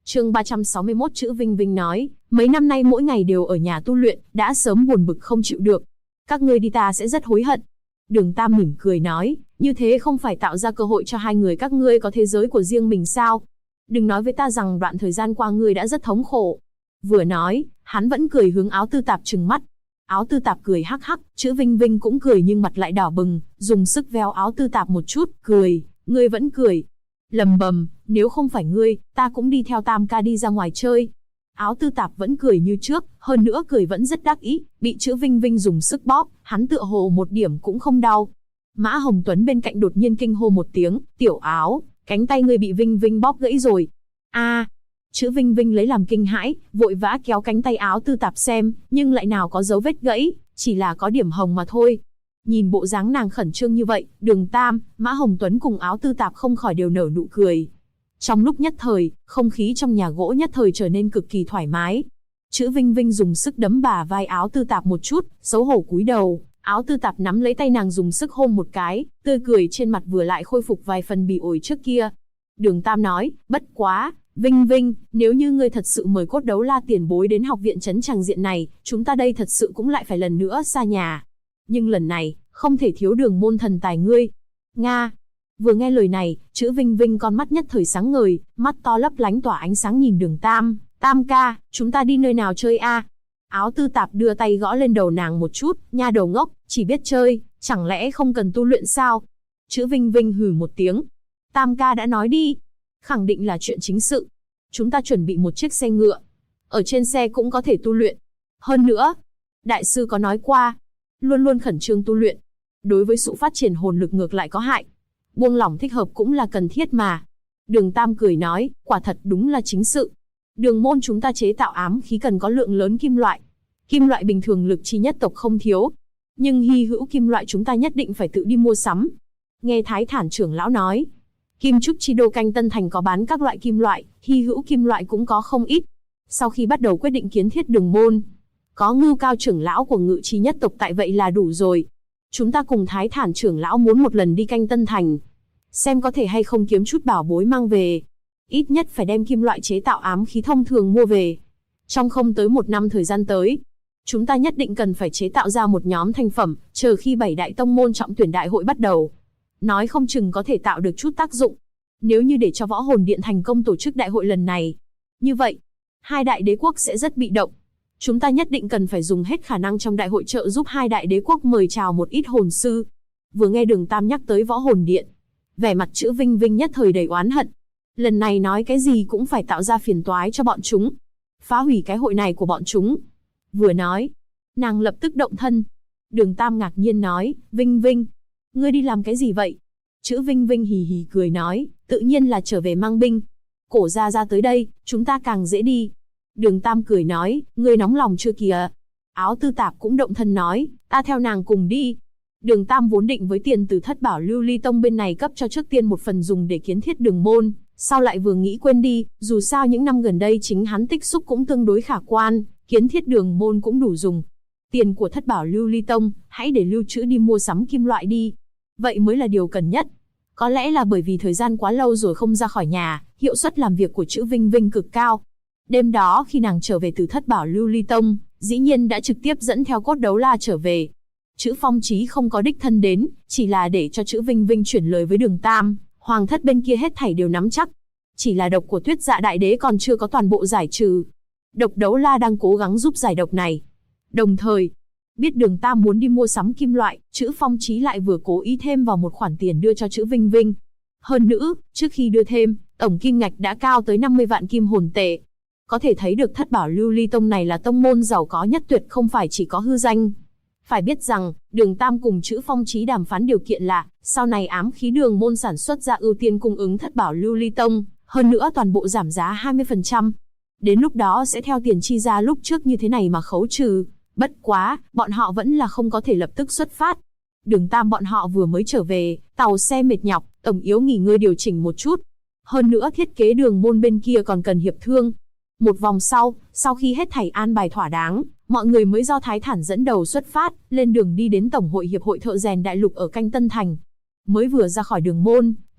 Chương 361 Chữ Vinh Vinh nói, mấy năm nay mỗi ngày đều ở nhà tu luyện, đã sớm buồn bực không chịu được. Các ngươi đi ta sẽ rất hối hận. Đường Tam mỉm cười nói, như thế không phải tạo ra cơ hội cho hai người các ngươi có thế giới của riêng mình sao? Đừng nói với ta rằng đoạn thời gian qua ngươi đã rất thống khổ. Vừa nói, hắn vẫn cười hướng Áo Tư Tạp trừng mắt. Áo Tư Tạp cười hắc hắc, Chữ Vinh Vinh cũng cười nhưng mặt lại đỏ bừng, dùng sức véo Áo Tư Tạp một chút, cười, ngươi vẫn cười. Lầm bầm, nếu không phải ngươi, ta cũng đi theo Tam ca đi ra ngoài chơi. Áo Tư Tạp vẫn cười như trước, hơn nữa cười vẫn rất đắc ý, bị Chữ Vinh Vinh dùng sức bóp, hắn tựa hồ một điểm cũng không đau. Mã Hồng Tuấn bên cạnh đột nhiên kinh hô một tiếng, Tiểu Áo, cánh tay ngươi bị Vinh Vinh bóp gãy rồi. A, Chữ Vinh Vinh lấy làm kinh hãi, vội vã kéo cánh tay Áo Tư Tạp xem, nhưng lại nào có dấu vết gãy, chỉ là có điểm hồng mà thôi. Nhìn bộ dáng nàng khẩn trương như vậy, Đường Tam, Mã Hồng Tuấn cùng Áo Tư Tạp không khỏi đều nở nụ cười. Trong lúc nhất thời, không khí trong nhà gỗ nhất thời trở nên cực kỳ thoải mái. Chữ Vinh Vinh dùng sức đấm bả vai Áo Tư Tạp một chút, xấu hổ cúi đầu. Áo Tư Tạp nắm lấy tay nàng dùng sức hôn một cái, tươi cười trên mặt vừa lại khôi phục vài phần bỉ ổi trước kia. Đường Tam nói, bất quá, Vinh Vinh, nếu như ngươi thật sự mời Cốt Đấu La tiền bối đến học viện trấn Tràng Diện này, chúng ta đây thật sự cũng lại phải lần nữa xa nhà. Nhưng lần này, không thể thiếu Đường môn thần tài ngươi. Nga. Vừa nghe lời này, Chữ Vinh Vinh con mắt nhất thời sáng ngời, mắt to lấp lánh tỏa ánh sáng nhìn Đường Tam, Tam ca, chúng ta đi nơi nào chơi a? Áo Tư Tạp đưa tay gõ lên đầu nàng một chút, nha đầu ngốc, chỉ biết chơi, chẳng lẽ không cần tu luyện sao? Chữ Vinh Vinh hừ một tiếng. Tam ca đã nói đi, khẳng định là chuyện chính sự. Chúng ta chuẩn bị một chiếc xe ngựa, ở trên xe cũng có thể tu luyện. Hơn nữa, đại sư có nói qua, luôn luôn khẩn trương tu luyện, đối với sự phát triển hồn lực ngược lại có hại. Buông lỏng thích hợp cũng là cần thiết mà. Đường Tam cười nói, quả thật đúng là chính sự. Đường môn chúng ta chế tạo ám khí cần có lượng lớn kim loại. Kim loại bình thường lực chi nhất tộc không thiếu, nhưng hy hữu kim loại chúng ta nhất định phải tự đi mua sắm. Nghe Thái Thản trưởng lão nói, Kim Trúc chi đô Canh Tân Thành có bán các loại kim loại, hy hữu kim loại cũng có không ít. Sau khi bắt đầu quyết định kiến thiết đường môn, có Ngưu Cao trưởng lão của Ngự Chi nhất tộc tại vậy là đủ rồi. Chúng ta cùng Thái Thản trưởng lão muốn một lần đi Canh Tân Thành, xem có thể hay không kiếm chút bảo bối mang về. Ít nhất phải đem kim loại chế tạo ám khí thông thường mua về. Trong không tới 1 năm thời gian tới, chúng ta nhất định cần phải chế tạo ra một nhóm thành phẩm, chờ khi 7 đại tông môn trọng tuyển đại hội bắt đầu, nói không chừng có thể tạo được chút tác dụng. Nếu như để cho Võ Hồn Điện thành công tổ chức đại hội lần này, như vậy, 2 đại đế quốc sẽ rất bị động. Chúng ta nhất định cần phải dùng hết khả năng trong đại hội trợ giúp 2 đại đế quốc mời chào một ít hồn sư. Vừa nghe Đường Tam nhắc tới Võ Hồn Điện, vẻ mặt Chữ Vinh Vinh nhất thời đầy oán hận. Lần này nói cái gì cũng phải tạo ra phiền toái cho bọn chúng, phá hủy cái hội này của bọn chúng. Vừa nói, nàng lập tức động thân. Đường Tam ngạc nhiên nói, Vinh Vinh, ngươi đi làm cái gì vậy? Chữ Vinh Vinh hì hì cười nói, tự nhiên là trở về mang binh. Cổ gia ra tới đây, chúng ta càng dễ đi. Đường Tam cười nói, ngươi nóng lòng chưa kìa? Áo Tư Tạp cũng động thân nói, ta theo nàng cùng đi. Đường Tam vốn định với tiền từ Thất Bảo Lưu Ly Tông bên này cấp cho trước tiên một phần dùng để kiến thiết đường môn, sau lại vừa nghĩ quên đi, dù sao những năm gần đây chính hắn tích xúc cũng tương đối khả quan, kiến thiết đường môn cũng đủ dùng. Tiền của Thất Bảo Lưu Ly Tông, hãy để lưu trữ đi mua sắm kim loại đi. Vậy mới là điều cần nhất. Có lẽ là bởi vì thời gian quá lâu rồi không ra khỏi nhà, hiệu suất làm việc của Chữ Vinh Vinh cực cao. Đêm đó khi nàng trở về từ Thất Bảo Lưu Ly Tông, dĩ nhiên đã trực tiếp dẫn theo Cốt Đấu La trở về. Chữ Phong Chí không có đích thân đến, chỉ là để cho Chữ Vinh Vinh chuyển lời với Đường Tam, hoàng thất bên kia hết thảy đều nắm chắc. Chỉ là độc của Tuyết Dạ Đại Đế còn chưa có toàn bộ giải trừ. Độc Đấu La đang cố gắng giúp giải độc này. Đồng thời, biết Đường Tam muốn đi mua sắm kim loại, Chữ Phong Chí lại vừa cố ý thêm vào một khoản tiền đưa cho Chữ Vinh Vinh. Hơn nữa, trước khi đưa thêm, tổng kim ngạch đã cao tới 50 vạn kim hồn tệ. Có thể thấy được Thất Bảo Lưu Ly Tông này là tông môn giàu có nhất tuyệt, không phải chỉ có hư danh. Phải biết rằng, Đường Tam cùng Chữ Phong Chí đàm phán điều kiện là, sau này ám khí đường môn sản xuất ra ưu tiên cung ứng Thất Bảo Lưu Ly Tông, hơn nữa toàn bộ giảm giá 20%. Đến lúc đó sẽ theo tiền chi ra lúc trước như thế này mà khấu trừ. Bất quá, bọn họ vẫn là không có thể lập tức xuất phát. Đường Tam bọn họ vừa mới trở về, tàu xe mệt nhọc, tổng yếu nghỉ ngơi điều chỉnh một chút. Hơn nữa thiết kế đường môn bên kia còn cần hiệp thương. Một vòng sau khi hết thảy an bài thỏa đáng, mọi người mới do Thái Thản dẫn đầu xuất phát, lên đường đi đến Tổng hội Hiệp hội Thợ rèn Đại lục ở Canh Tân Thành. Mới vừa ra khỏi đường môn,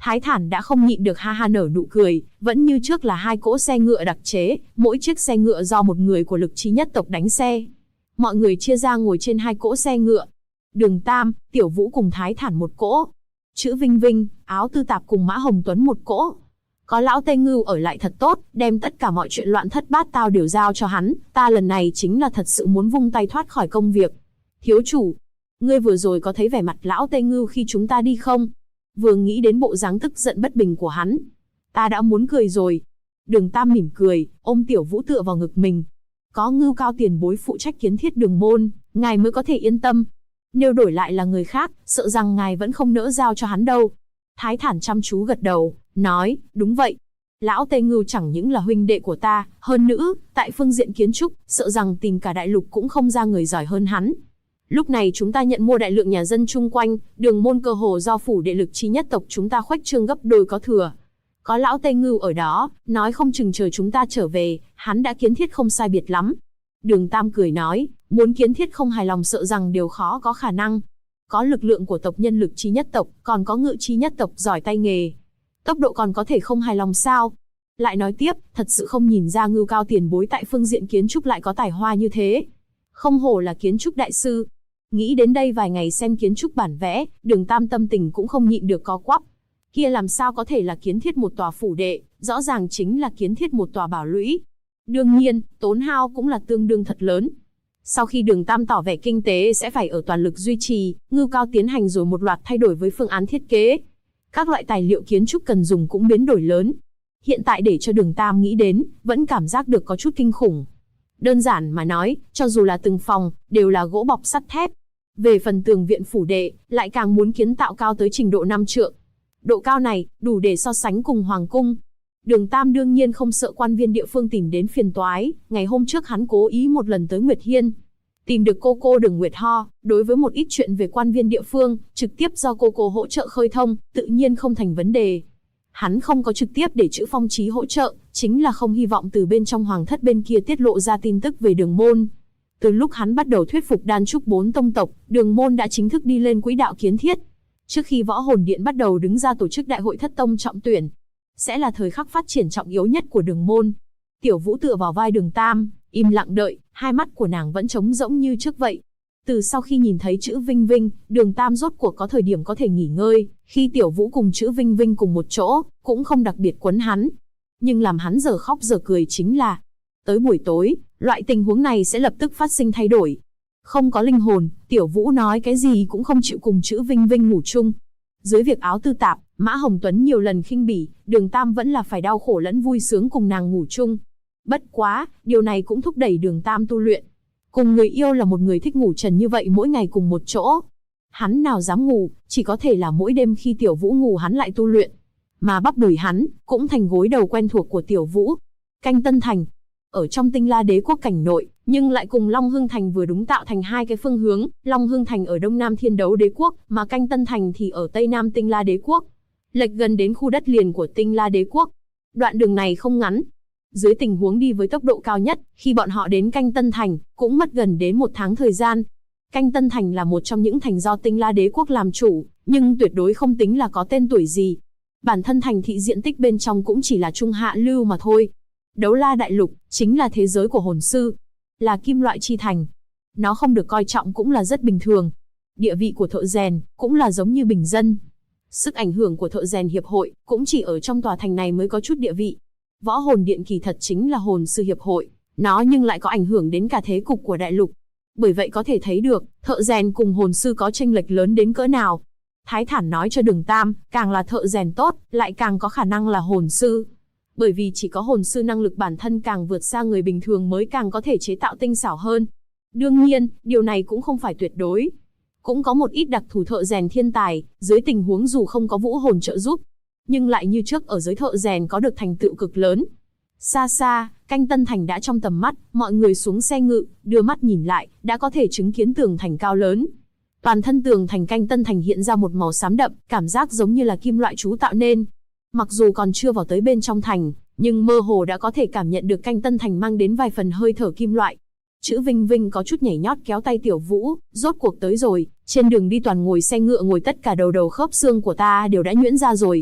Thái Thản đã không nhịn được ha ha nở nụ cười, vẫn như trước là 2 cỗ xe ngựa đặc chế, mỗi chiếc xe ngựa do một người của Lực Chi nhất tộc đánh xe. Mọi người chia ra ngồi trên 2 cỗ xe ngựa. Đường Tam, Tiểu Vũ cùng Thái Thản một cỗ. Chữ Vinh Vinh, Áo Tư Tạp cùng Mã Hồng Tuấn một cỗ. Có lão Tây Ngưu ở lại thật tốt, đem tất cả mọi chuyện loạn thất bát tao đều giao cho hắn, ta lần này chính là thật sự muốn vung tay thoát khỏi công việc. Thiếu chủ, ngươi vừa rồi có thấy vẻ mặt lão Tây Ngưu khi chúng ta đi không? Vừa nghĩ đến bộ dáng tức giận bất bình của hắn, ta đã muốn cười rồi. Đường Tam mỉm cười, ôm Tiểu Vũ tựa vào ngực mình. Có Ngưu Cao tiền bối phụ trách kiến thiết đường môn, ngài mới có thể yên tâm. Nếu đổi lại là người khác, sợ rằng ngài vẫn không nỡ giao cho hắn đâu. Thái Thản chăm chú gật đầu, nói, đúng vậy. Lão Tây Ngưu chẳng những là huynh đệ của ta, hơn nữa, tại phương diện kiến trúc, sợ rằng tìm cả đại lục cũng không ra người giỏi hơn hắn. Lúc này chúng ta nhận mua đại lượng nhà dân chung quanh, đường môn cơ hồ do phủ đệ Lực Chi nhất tộc chúng ta khuếch trương gấp đôi có thừa. Có lão Tây Ngưu ở đó, nói không chừng chờ chúng ta trở về, hắn đã kiến thiết không sai biệt lắm. Đường Tam cười nói, muốn kiến thiết không hài lòng sợ rằng điều khó có khả năng. Có lực lượng của tộc nhân Lực Chi nhất tộc, còn có Ngự Chi nhất tộc giỏi tay nghề. Tốc độ còn có thể không hài lòng sao? Lại nói tiếp, thật sự không nhìn ra Ngưu Cao tiền bối tại phương diện kiến trúc lại có tài hoa như thế. Không hổ là kiến trúc đại sư. Nghĩ đến đây vài ngày xem kiến trúc bản vẽ, Đường Tam tâm tình cũng không nhịn được có quắp. Kia làm sao có thể là kiến thiết một tòa phủ đệ, rõ ràng chính là kiến thiết một tòa bảo lũy. Đương nhiên, tốn hao cũng là tương đương thật lớn. Sau khi Đường Tam tỏ vẻ kinh tế sẽ phải ở toàn lực duy trì, Ngưu Cao tiến hành rồi một loạt thay đổi với phương án thiết kế. Các loại tài liệu kiến trúc cần dùng cũng biến đổi lớn. Hiện tại để cho Đường Tam nghĩ đến, vẫn cảm giác được có chút kinh khủng. Đơn giản mà nói, cho dù là từng phòng, đều là gỗ bọc sắt thép. Về phần tường viện phủ đệ, lại càng muốn kiến tạo cao tới trình độ 5 trượng. Độ cao này, đủ để so sánh cùng Hoàng cung. Đường Tam đương nhiên không sợ quan viên địa phương tìm đến phiền toái, ngày hôm trước hắn cố ý một lần tới Nguyệt Hiên. Tìm được cô Đường Nguyệt Ho, đối với một ít chuyện về quan viên địa phương, trực tiếp do cô hỗ trợ khơi thông, tự nhiên không thành vấn đề. Hắn không có trực tiếp để Chữ Phong Chí hỗ trợ, chính là không hy vọng từ bên trong hoàng thất bên kia tiết lộ ra tin tức về đường môn. Từ lúc hắn bắt đầu thuyết phục đan trúc 4 tông tộc, đường môn đã chính thức đi lên quỹ đạo kiến thiết. Trước khi Võ Hồn Điện bắt đầu đứng ra tổ chức đại hội thất tông trọng tuyển, sẽ là thời khắc phát triển trọng yếu nhất của đường môn. Tiểu Vũ tựa vào vai Đường Tam, im lặng đợi, hai mắt của nàng vẫn trống rỗng như trước vậy. Từ sau khi nhìn thấy Chữ Vinh Vinh, Đường Tam rốt cuộc có thời điểm có thể nghỉ ngơi, khi Tiểu Vũ cùng Chữ Vinh Vinh cùng một chỗ, cũng không đặc biệt quấn hắn. Nhưng làm hắn giờ khóc giờ cười chính là, tới buổi tối, loại tình huống này sẽ lập tức phát sinh thay đổi. Không có linh hồn, Tiểu Vũ nói cái gì cũng không chịu cùng Chữ Vinh Vinh ngủ chung. Dưới việc Áo Tư Tạp, Mã Hồng Tuấn nhiều lần khinh bỉ, Đường Tam vẫn là phải đau khổ lẫn vui sướng cùng nàng ngủ chung. Bất quá, điều này cũng thúc đẩy Đường Tam tu luyện. Cùng người yêu là một người thích ngủ trần như vậy mỗi ngày cùng một chỗ. Hắn nào dám ngủ, chỉ có thể là mỗi đêm khi Tiểu Vũ ngủ hắn lại tu luyện. Mà bắp đùi hắn, cũng thành gối đầu quen thuộc của Tiểu Vũ. Canh Tân Thành, ở trong Tinh La Đế quốc cảnh nội, nhưng lại cùng Long Hưng Thành vừa đúng tạo thành hai cái phương hướng, Long Hưng Thành ở đông nam Thiên Đấu Đế quốc, mà Canh Tân Thành thì ở tây nam Tinh La Đế quốc, lệch gần đến khu đất liền của Tinh La Đế quốc. Đoạn đường này không ngắn. Dưới tình huống đi với tốc độ cao nhất, khi bọn họ đến Canh Tân Thành, cũng mất gần đến 1 tháng thời gian. Canh Tân Thành là một trong những thành do Tinh La Đế quốc làm chủ, nhưng tuyệt đối không tính là có tên tuổi gì. Bản thân thành thị diện tích bên trong cũng chỉ là trung hạ lưu mà thôi. Đấu La Đại Lục chính là thế giới của hồn sư, là kim loại chi thành. Nó không được coi trọng cũng là rất bình thường. Địa vị của thợ rèn cũng là giống như bình dân. Sức ảnh hưởng của thợ rèn hiệp hội cũng chỉ ở trong tòa thành này mới có chút địa vị. Võ Hồn Điện kỳ thật chính là hồn sư hiệp hội, nó nhưng lại có ảnh hưởng đến cả thế cục của đại lục. Bởi vậy có thể thấy được, thợ rèn cùng hồn sư có chênh lệch lớn đến cỡ nào. Thái Thản nói cho Đường Tam, càng là thợ rèn tốt, lại càng có khả năng là hồn sư. Bởi vì chỉ có hồn sư năng lực bản thân càng vượt xa người bình thường mới càng có thể chế tạo tinh xảo hơn. Đương nhiên, điều này cũng không phải tuyệt đối. Cũng có một ít đặc thù thợ rèn thiên tài, dưới tình huống dù không có vũ hồn trợ giúp, nhưng lại như trước ở giới thợ rèn có được thành tựu cực lớn. Xa xa, Canh Tân Thành đã trong tầm mắt, mọi người xuống xe ngự, đưa mắt nhìn lại, đã có thể chứng kiến tường thành cao lớn. Toàn thân tường thành Canh Tân Thành hiện ra một màu xám đậm, cảm giác giống như là kim loại chú tạo nên. Mặc dù còn chưa vào tới bên trong thành, nhưng mơ hồ đã có thể cảm nhận được Canh Tân Thành mang đến vài phần hơi thở kim loại. Chữ Vinh Vinh có chút nhảy nhót kéo tay Tiểu Vũ, rốt cuộc tới rồi, trên đường đi toàn ngồi xe ngựa ngồi tất cả đầu khớp xương của ta đều đã nhuyễn ra rồi.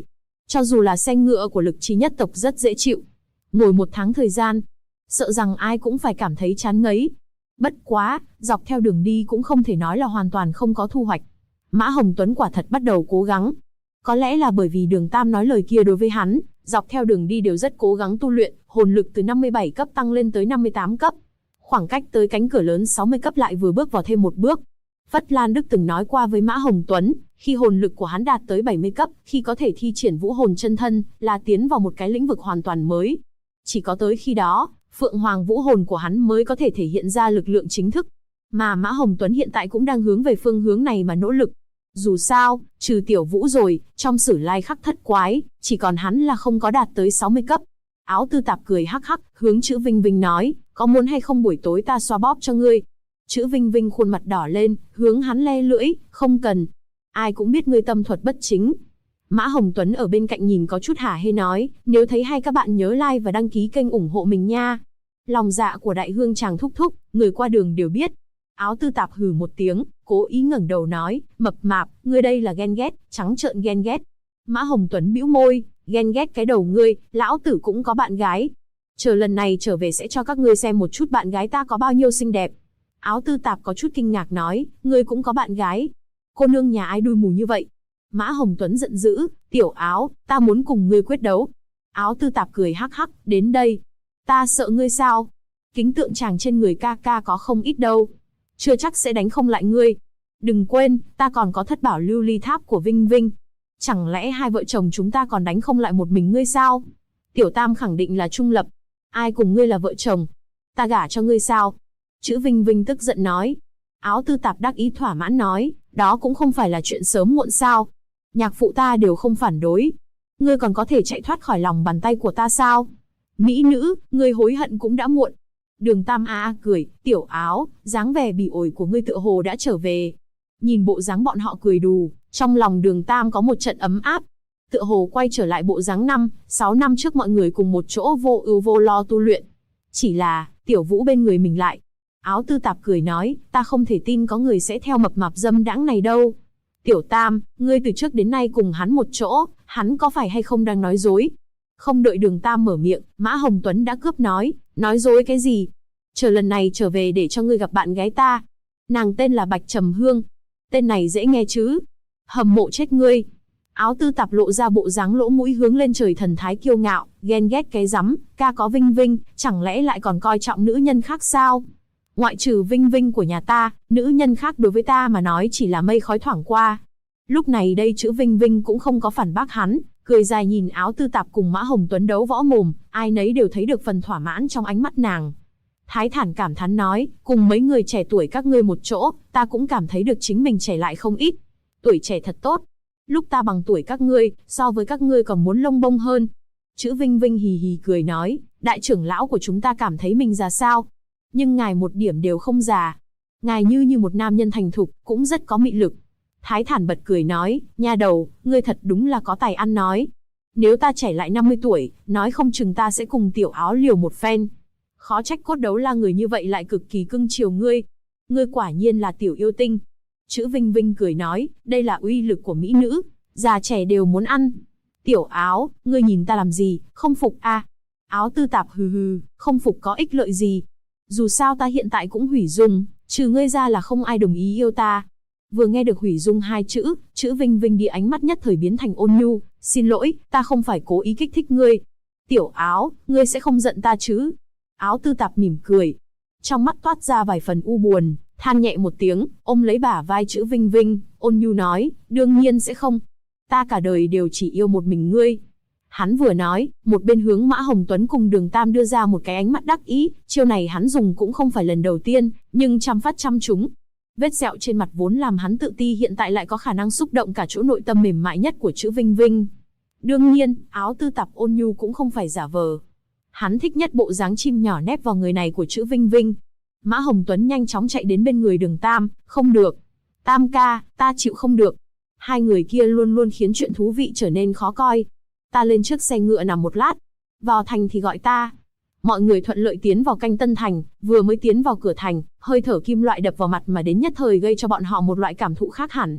Cho dù là xe ngựa của Lực Chi nhất tộc rất dễ chịu. Ngồi 1 tháng thời gian, sợ rằng ai cũng phải cảm thấy chán ngấy. Bất quá, dọc theo đường đi cũng không thể nói là hoàn toàn không có thu hoạch. Mã Hồng Tuấn quả thật bắt đầu cố gắng. Có lẽ là bởi vì Đường Tam nói lời kia đối với hắn, dọc theo đường đi đều rất cố gắng tu luyện, hồn lực từ 57 cấp tăng lên tới 58 cấp. Khoảng cách tới cánh cửa lớn 60 cấp lại vừa bước vào thêm một bước. Phất Lan Đức từng nói qua với Mã Hồng Tuấn, khi hồn lực của hắn đạt tới 70 cấp, khi có thể thi triển vũ hồn chân thân, là tiến vào một cái lĩnh vực hoàn toàn mới. Chỉ có tới khi đó, Phượng Hoàng vũ hồn của hắn mới có thể thể hiện ra lực lượng chính thức. Mà Mã Hồng Tuấn hiện tại cũng đang hướng về phương hướng này mà nỗ lực. Dù sao, trừ Tiểu Vũ rồi, trong Sử Lai Khắc Thất Quái, chỉ còn hắn là không có đạt tới 60 cấp. Áo Tư Tạp cười hắc hắc, hướng Chữ Vinh Vinh nói, có muốn hay không buổi tối ta xoa bóp cho ngươi? Chữ Vinh Vinh khuôn mặt đỏ lên, hướng hắn le lưỡi, không cần. Ai cũng biết ngươi tâm thuật bất chính. Mã Hồng Tuấn ở bên cạnh nhìn có chút hả hê nói, nếu thấy hay các bạn nhớ like và đăng ký kênh ủng hộ mình nha. Lòng dạ của Đại Hương chàng thúc thúc, người qua đường đều biết. Áo Tư Tạp hừ một tiếng, cố ý ngẩng đầu nói, mập mạp, ngươi đây là ghen ghét, trắng trợn ghen ghét. Mã Hồng Tuấn bĩu môi, ghen ghét cái đầu ngươi, lão tử cũng có bạn gái. Chờ lần này trở về sẽ cho các ngươi xem một chút bạn gái ta có bao nhiêu xinh đẹp. Áo Tư Tạp có chút kinh ngạc nói, ngươi cũng có bạn gái. Cô nương nhà ai đuôi mù như vậy? Mã Hồng Tuấn giận dữ, Tiểu Áo, ta muốn cùng ngươi quyết đấu. Áo Tư Tạp cười hắc hắc, đến đây. Ta sợ ngươi sao? Kính tượng chàng trên người ca ca có không ít đâu. Chưa chắc sẽ đánh không lại ngươi. Đừng quên, ta còn có thất bảo lưu ly tháp của Vinh Vinh. Chẳng lẽ hai vợ chồng chúng ta còn đánh không lại một mình ngươi sao? Tiểu Tam khẳng định là trung lập. Ai cùng ngươi là vợ chồng? Ta gả cho ngươi sao? Chữ Vinh Vinh tức giận nói. Áo Tư Tạp đắc ý thỏa mãn nói, đó cũng không phải là chuyện sớm muộn sao? Nhạc phụ ta đều không phản đối. Ngươi còn có thể chạy thoát khỏi lòng bàn tay của ta sao? Mỹ nữ, ngươi hối hận cũng đã muộn. Đường Tam a cười, Tiểu Áo, dáng vẻ bỉ ổi của ngươi tựa hồ đã trở về. Nhìn bộ dáng bọn họ cười đù, trong lòng Đường Tam có một trận ấm áp. Tựa hồ quay trở lại bộ dáng 6 năm trước mọi người cùng một chỗ vô ưu vô lo tu luyện. Chỉ là, Tiểu Vũ bên người mình lại. Áo Tư Tạp cười nói, ta không thể tin có người sẽ theo mập mạp dâm đãng này đâu. Tiểu Tam, ngươi từ trước đến nay cùng hắn một chỗ, hắn có phải hay không đang nói dối? Không đợi Đường Tam mở miệng, Mã Hồng Tuấn đã cướp nói dối cái gì? Chờ lần này trở về để cho ngươi gặp bạn gái ta. Nàng tên là Bạch Trầm Hương. Tên này dễ nghe chứ? Hầm mộ chết ngươi. Áo Tư Tạp lộ ra bộ dáng lỗ mũi hướng lên trời thần thái kiêu ngạo, ghen ghét cái rắm, ca có Vinh Vinh, chẳng lẽ lại còn coi trọng nữ nhân khác sao? Ngoại trừ Vinh Vinh của nhà ta, nữ nhân khác đối với ta mà nói chỉ là mây khói thoảng qua. Lúc này đây Chữ Vinh Vinh cũng không có phản bác hắn, cười dài nhìn Áo Tư Tạp cùng Mã Hồng Tuấn đấu võ mồm, ai nấy đều thấy được phần thỏa mãn trong ánh mắt nàng. Thái thản cảm thán nói, cùng mấy người trẻ tuổi các ngươi một chỗ, ta cũng cảm thấy được chính mình trẻ lại không ít. Tuổi trẻ thật tốt. Lúc ta bằng tuổi các ngươi, so với các ngươi còn muốn lông bông hơn. Chữ Vinh Vinh hì hì cười nói, đại trưởng lão của chúng ta cảm thấy mình già sao? Nhưng ngài một điểm đều không già. Ngài như một nam nhân thành thục, cũng rất có mị lực. Thái thản bật cười nói, nha đầu, ngươi thật đúng là có tài ăn nói. Nếu ta trẻ lại 50 tuổi, nói không chừng ta sẽ cùng Tiểu Áo liều một phen. Khó trách Cốt Đấu La người như vậy lại cực kỳ cưng chiều ngươi. Ngươi quả nhiên là tiểu yêu tinh. Chữ Vinh Vinh cười nói, đây là uy lực của mỹ nữ, già trẻ đều muốn ăn. Tiểu Áo, ngươi nhìn ta làm gì, không phục à? Áo Tư Tạp hừ hừ, không phục có ích lợi gì. Dù sao ta hiện tại cũng hủy dung, trừ ngươi ra là không ai đồng ý yêu ta. Vừa nghe được hủy dung hai chữ, Chữ Vinh Vinh đi ánh mắt nhất thời biến thành ôn nhu, xin lỗi, ta không phải cố ý kích thích ngươi. Tiểu Áo, ngươi sẽ không giận ta chứ? Áo Tư Tạp mỉm cười, trong mắt toát ra vài phần u buồn, than nhẹ một tiếng, ôm lấy bả vai Chữ Vinh Vinh, ôn nhu nói, đương nhiên sẽ không. Ta cả đời đều chỉ yêu một mình ngươi. Hắn vừa nói, một bên hướng Mã Hồng Tuấn cùng Đường Tam đưa ra một cái ánh mắt đắc ý, chiêu này hắn dùng cũng không phải lần đầu tiên, nhưng trăm phát trăm trúng. Vết sẹo trên mặt vốn làm hắn tự ti hiện tại lại có khả năng xúc động cả chỗ nội tâm mềm mại nhất của Chữ Vinh Vinh. Đương nhiên, Áo Tư Tạp ôn nhu cũng không phải giả vờ. Hắn thích nhất bộ dáng chim nhỏ nép vào người này của Chữ Vinh Vinh. Mã Hồng Tuấn nhanh chóng chạy đến bên người Đường Tam, không được. Tam ca, ta chịu không được. Hai người kia luôn luôn khiến chuyện thú vị trở nên khó coi. Ta lên trước xe ngựa nằm một lát. Vào thành thì gọi ta. Mọi người thuận lợi tiến vào canh Tân Thành, vừa mới tiến vào cửa thành, hơi thở kim loại đập vào mặt mà đến nhất thời gây cho bọn họ một loại cảm thụ khác hẳn.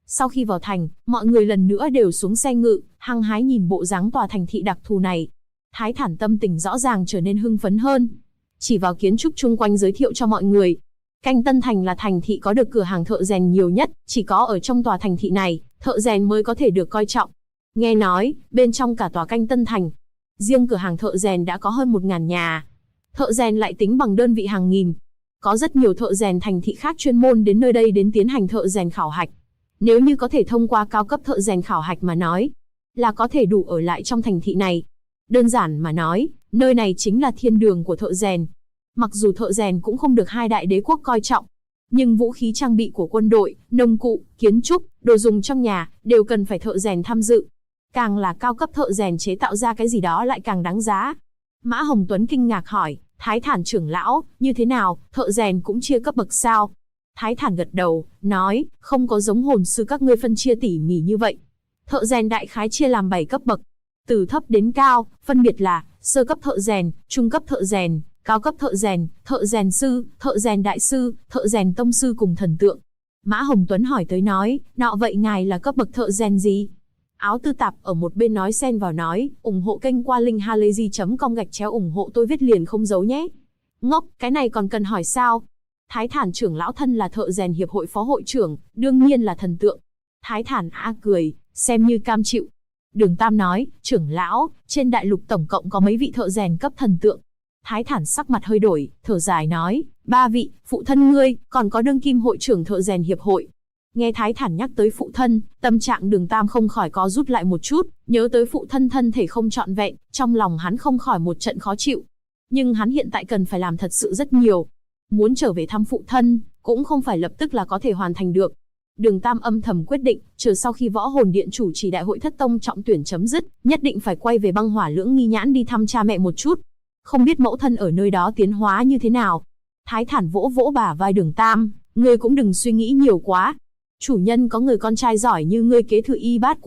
Sau khi vào thành, mọi người lần nữa đều xuống xe ngự, hăng hái nhìn bộ dáng tòa thành thị đặc thù này. Thái Thản tâm tình rõ ràng trở nên hưng phấn hơn. Chỉ vào kiến trúc chung quanh giới thiệu cho mọi người. Canh Tân Thành là thành thị có được cửa hàng thợ rèn nhiều nhất, chỉ có ở trong tòa thành thị này, thợ rèn mới có thể được coi trọng. Nghe nói, bên trong cả tòa Canh Tân Thành, riêng cửa hàng thợ rèn đã có hơn 1000 nhà. Thợ rèn lại tính bằng đơn vị hàng nghìn. Có rất nhiều thợ rèn thành thị khác chuyên môn đến nơi đây đến tiến hành thợ rèn khảo hạch. Nếu như có thể thông qua cao cấp thợ rèn khảo hạch mà nói, là có thể đủ ở lại trong thành thị này. Đơn giản mà nói, nơi này chính là thiên đường của thợ rèn. Mặc dù thợ rèn cũng không được hai đại đế quốc coi trọng, nhưng vũ khí trang bị của quân đội, nông cụ, kiến trúc, đồ dùng trong nhà, đều cần phải thợ rèn tham dự. Càng là cao cấp thợ rèn chế tạo ra cái gì đó lại càng đáng giá. Mã Hồng Tuấn kinh ngạc hỏi, Thái Thản trưởng lão, như thế nào, thợ rèn cũng chia cấp bậc sao? Thái Thản gật đầu, nói, không có giống hồn sư các ngươi phân chia tỉ mỉ như vậy. Thợ rèn đại khái chia làm 7 cấp bậc, từ thấp đến cao, phân biệt là sơ cấp thợ rèn, trung cấp thợ rèn, cao cấp thợ rèn sư, thợ rèn đại sư, thợ rèn tông sư cùng thần tượng. Mã Hồng Tuấn hỏi tới nói, nọ vậy ngài là cấp bậc thợ rèn gì? Áo Tư Tạp ở một bên nói xen vào nói, ủng hộ kênh qua link halayzi.com ủng hộ tôi viết liền không giấu nhé. Ngốc, cái này còn cần hỏi sao? Thái Thản trưởng lão thân là thợ rèn hiệp hội phó hội trưởng, đương nhiên là thần tượng. Thái Thản cười, xem như cam chịu. Đường Tam nói, trưởng lão, trên đại lục tổng cộng có mấy vị thợ rèn cấp thần tượng? Thái Thản sắc mặt hơi đổi, thở dài nói, 3 vị, phụ thân ngươi, còn có đương kim hội trưởng thợ rèn hiệp hội. Nghe Thái Thản nhắc tới phụ thân, tâm trạng Đường Tam không khỏi có rút lại một chút, nhớ tới phụ thân thân thể không trọn vẹn, trong lòng hắn không khỏi một trận khó chịu. Nhưng hắn hiện tại cần phải làm thật sự rất nhiều. Muốn trở về thăm phụ thân, cũng không phải lập tức là có thể hoàn thành được. Đường Tam âm thầm quyết định, chờ sau khi Võ Hồn Điện chủ trì đại hội thất tông trọng tuyển chấm dứt, nhất định phải quay về Băng Hỏa Lưỡng Nghi Nhãn đi thăm cha mẹ một chút. Không biết mẫu thân ở nơi đó tiến hóa như thế nào. Thái Thản vỗ vỗ bả vai Đường Tam, ngươi cũng đừng suy nghĩ nhiều quá. Chủ nhân có người con trai giỏi như ngươi kế thừa y bát của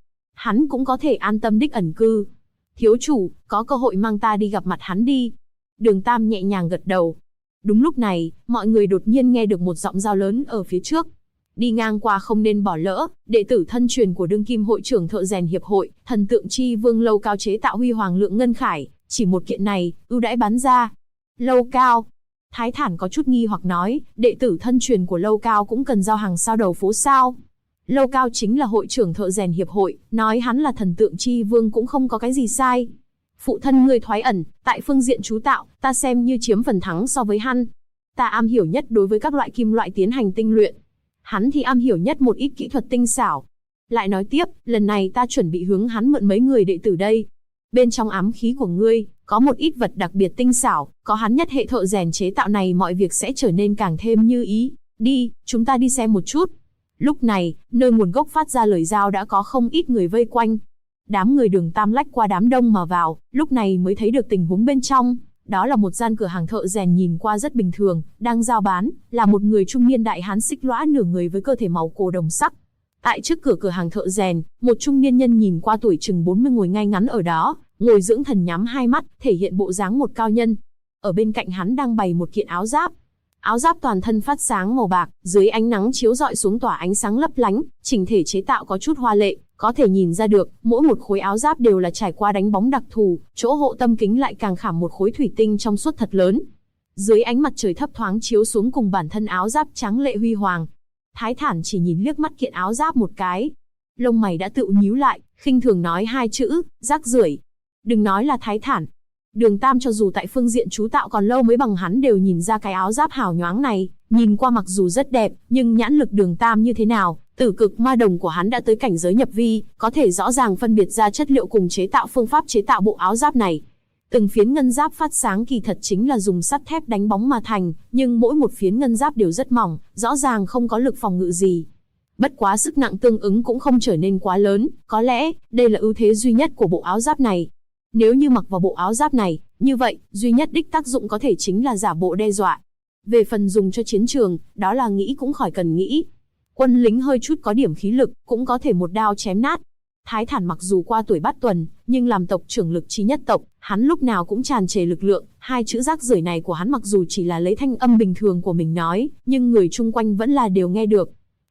hắn cũng có thể an tâm đích ẩn cư. Thiếu chủ, có cơ hội mang ta đi gặp mặt hắn đi. Đường Tam nhẹ nhàng gật đầu. Đúng lúc này, mọi người đột nhiên nghe được một giọng giao lớn ở phía trước. Đi ngang qua không nên bỏ lỡ, đệ tử thân truyền của đương kim hội trưởng thợ rèn hiệp hội, thần tượng chi vương Lâu Cao chế tạo huy hoàng lượng ngân khải, chỉ một kiện này, ưu đãi bán ra. Lâu Cao. Thái Thản có chút nghi hoặc nói, đệ tử thân truyền của Lâu Cao cũng cần giao hàng sao đầu phố sao? Lâu Cao chính là hội trưởng thợ rèn hiệp hội, nói hắn là thần tượng chi vương cũng không có cái gì sai. Phụ thân ngươi thoái ẩn, tại phương diện chú tạo, ta xem như chiếm phần thắng so với hắn. Ta am hiểu nhất đối với các loại kim loại tiến hành tinh luyện. Hắn thì am hiểu nhất một ít kỹ thuật tinh xảo. Lại nói tiếp, lần này ta chuẩn bị hướng hắn mượn mấy người đệ tử đây. Bên trong ám khí của ngươi, có một ít vật đặc biệt tinh xảo, có hắn nhất hệ thợ rèn chế tạo này mọi việc sẽ trở nên càng thêm như ý. Đi, chúng ta đi xem một chút. Lúc này, nơi nguồn gốc phát ra lời giao đã có không ít người vây quanh. Đám người Đường Tam lách qua đám đông mà vào, lúc này mới thấy được tình huống bên trong. Đó là một gian cửa hàng thợ rèn nhìn qua rất bình thường, đang giao bán, là một người trung niên đại hán xích lõa nửa người với cơ thể màu cổ đồng sắc. Tại trước cửa hàng thợ rèn, một trung niên nhân nhìn qua tuổi chừng 40 ngồi ngay ngắn ở đó, ngồi dưỡng thần nhắm hai mắt, thể hiện bộ dáng một cao nhân. Ở bên cạnh hắn đang bày một kiện áo giáp. Áo giáp toàn thân phát sáng màu bạc, dưới ánh nắng chiếu rọi xuống tỏa ánh sáng lấp lánh, chỉnh thể chế tạo có chút hoa lệ, có thể nhìn ra được, mỗi một khối áo giáp đều là trải qua đánh bóng đặc thù, chỗ hộ tâm kính lại càng khảm một khối thủy tinh trong suốt thật lớn. Dưới ánh mặt trời thấp thoáng chiếu xuống cùng bản thân áo giáp trắng lệ huy hoàng. Thái Thản chỉ nhìn liếc mắt kiện áo giáp một cái, lông mày đã tự nhíu lại, khinh thường nói hai chữ, rác rưởi. Đừng nói là Thái Thản, Đường Tam cho dù tại phương diện chú tạo còn lâu mới bằng hắn đều nhìn ra cái áo giáp hào nhoáng này, nhìn qua mặc dù rất đẹp, nhưng nhãn lực Đường Tam như thế nào, tử cực ma đồng của hắn đã tới cảnh giới nhập vi, có thể rõ ràng phân biệt ra chất liệu cùng chế tạo phương pháp chế tạo bộ áo giáp này. Từng phiến ngân giáp phát sáng kỳ thật chính là dùng sắt thép đánh bóng mà thành, nhưng mỗi một phiến ngân giáp đều rất mỏng, rõ ràng không có lực phòng ngự gì. Bất quá sức nặng tương ứng cũng không trở nên quá lớn, có lẽ đây là ưu thế duy nhất của bộ áo giáp này. Nếu như mặc vào bộ áo giáp này, như vậy, duy nhất đích tác dụng có thể chính là giả bộ đe dọa. Về phần dùng cho chiến trường, đó là nghĩ cũng khỏi cần nghĩ. Quân lính hơi chút có điểm khí lực, cũng có thể một đao chém nát. Thái Thản mặc dù qua tuổi bát tuần, nhưng làm tộc trưởng lực chi nhất tộc, hắn lúc nào cũng tràn trề lực lượng. Hai chữ rác rưởi này của hắn mặc dù chỉ là lấy thanh âm bình thường của mình nói, nhưng người chung quanh vẫn là đều nghe được.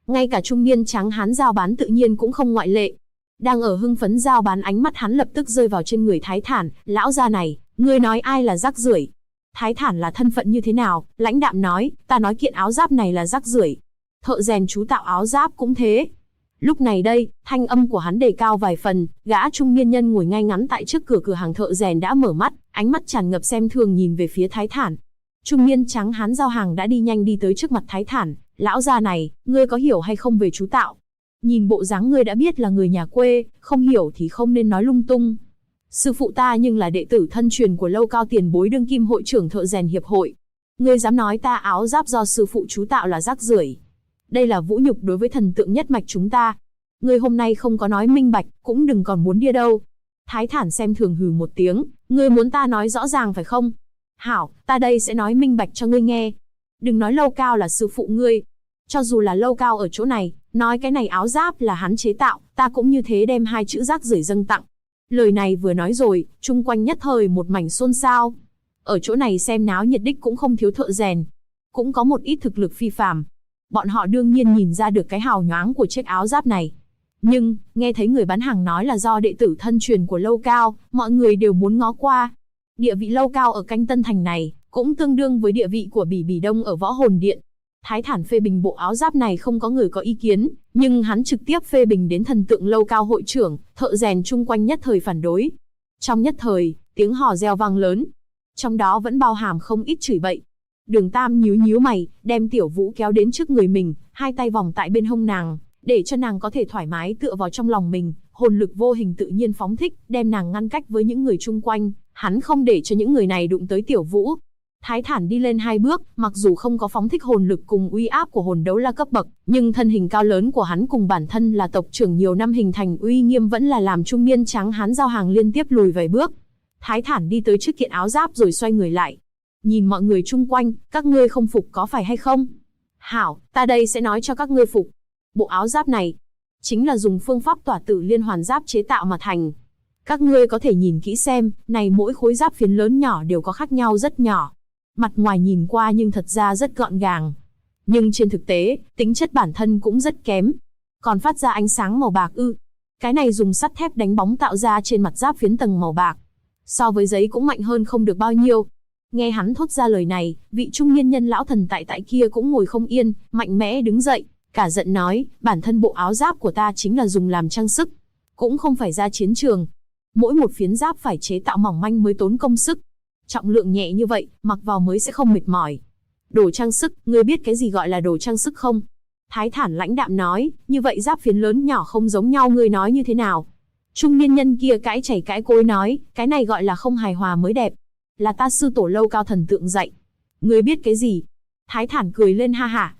Ngay cả trung niên tráng hán giao bán tự nhiên cũng không ngoại lệ. Đang ở hưng phấn giao bán, ánh mắt hắn lập tức rơi vào trên người Thái Thản. Lão gia này, ngươi nói ai là rác rưởi? Thái Thản là thân phận như thế nào? Lãnh đạm nói, ta nói kiện áo giáp này là rác rưởi. Thợ rèn chú tạo áo giáp cũng thế. Lúc này đây, thanh âm của hắn đề cao vài phần, gã trung niên nhân ngồi ngay ngắn tại trước cửa hàng thợ rèn đã mở mắt, ánh mắt tràn ngập xem thường nhìn về phía Thái Thản. Trung niên trắng hán giao hàng đã đi nhanh đi tới trước mặt Thái Thản. Lão gia này, ngươi có hiểu hay không về chú tạo? Nhìn bộ dáng ngươi đã biết là người nhà quê, không hiểu thì không nên nói lung tung. Sư phụ ta nhưng là đệ tử thân truyền của Lâu Cao tiền bối đương kim hội trưởng thợ rèn hiệp hội. Ngươi dám nói ta áo giáp do sư phụ chú tạo là rác rưởi? Đây là vũ nhục đối với thần tượng nhất mạch chúng ta. Ngươi hôm nay không có nói minh bạch, cũng đừng còn muốn đi đâu. Thái Thản xem thường hừ một tiếng, ngươi muốn ta nói rõ ràng phải không? Hảo, ta đây sẽ nói minh bạch cho ngươi nghe. Đừng nói Lâu Cao là sư phụ ngươi. Cho dù là Lâu Cao ở chỗ này, nói cái này áo giáp là hắn chế tạo, ta cũng như thế đem hai chữ rác rưởi dâng tặng. Lời này vừa nói rồi, chung quanh nhất thời một mảnh xôn xao. Ở chỗ này xem náo nhiệt đích cũng không thiếu thợ rèn, cũng có một ít thực lực phi phàm. Bọn họ đương nhiên nhìn ra được cái hào nhoáng của chiếc áo giáp này. Nhưng, nghe thấy người bán hàng nói là do đệ tử thân truyền của Lâu Cao, mọi người đều muốn ngó qua. Địa vị Lâu Cao ở Canh Tân Thành này, cũng tương đương với địa vị của Bỉ Bỉ Đông ở Võ Hồn Điện. Thái Thản phê bình bộ áo giáp này không có người có ý kiến, nhưng hắn trực tiếp phê bình đến thần tượng Lâu Cao hội trưởng, thợ rèn chung quanh nhất thời phản đối. Trong nhất thời, tiếng hò reo vang lớn. Trong đó vẫn bao hàm không ít chửi bậy. Đường Tam nhíu nhíu mày, đem Tiểu Vũ kéo đến trước người mình, hai tay vòng tại bên hông nàng, để cho nàng có thể thoải mái tựa vào trong lòng mình, hồn lực vô hình tự nhiên phóng thích, đem nàng ngăn cách với những người chung quanh, hắn không để cho những người này đụng tới Tiểu Vũ. Thái Thản đi lên hai bước, mặc dù không có phóng thích hồn lực cùng uy áp của hồn đấu la cấp bậc, nhưng thân hình cao lớn của hắn cùng bản thân là tộc trưởng nhiều năm hình thành uy nghiêm vẫn là làm trung niên tráng hán giao hàng liên tiếp lùi vài bước. Thái Thản đi tới trước kiện áo giáp rồi xoay người lại. Nhìn mọi người chung quanh, các ngươi không phục có phải hay không? Hảo, ta đây sẽ nói cho các ngươi phục. Bộ áo giáp này, chính là dùng phương pháp tỏa tử liên hoàn giáp chế tạo mà thành. Các ngươi có thể nhìn kỹ xem, này mỗi khối giáp phiến lớn nhỏ đều có khác nhau rất nhỏ. Mặt ngoài nhìn qua nhưng thật ra rất gọn gàng. Nhưng trên thực tế, tính chất bản thân cũng rất kém. Còn phát ra ánh sáng màu bạc ư. Cái này dùng sắt thép đánh bóng tạo ra trên mặt giáp phiến tầng màu bạc. So với giấy cũng mạnh hơn không được bao nhiêu. Nghe hắn thốt ra lời này, vị trung niên nhân lão thần tại kia cũng ngồi không yên, mạnh mẽ đứng dậy, cả giận nói, bản thân bộ áo giáp của ta chính là dùng làm trang sức, cũng không phải ra chiến trường. Mỗi một phiến giáp phải chế tạo mỏng manh mới tốn công sức. Trọng lượng nhẹ như vậy, mặc vào mới sẽ không mệt mỏi. Đồ trang sức, ngươi biết cái gì gọi là đồ trang sức không? Thái Thản lãnh đạm nói, như vậy giáp phiến lớn nhỏ không giống nhau, ngươi nói như thế nào? Trung niên nhân kia cãi chảy cãi cối nói, cái này gọi là không hài hòa mới đẹp. Là ta sư tổ Lâu Cao thần tượng dạy. Ngươi biết cái gì? Thái Thản cười lên ha hả,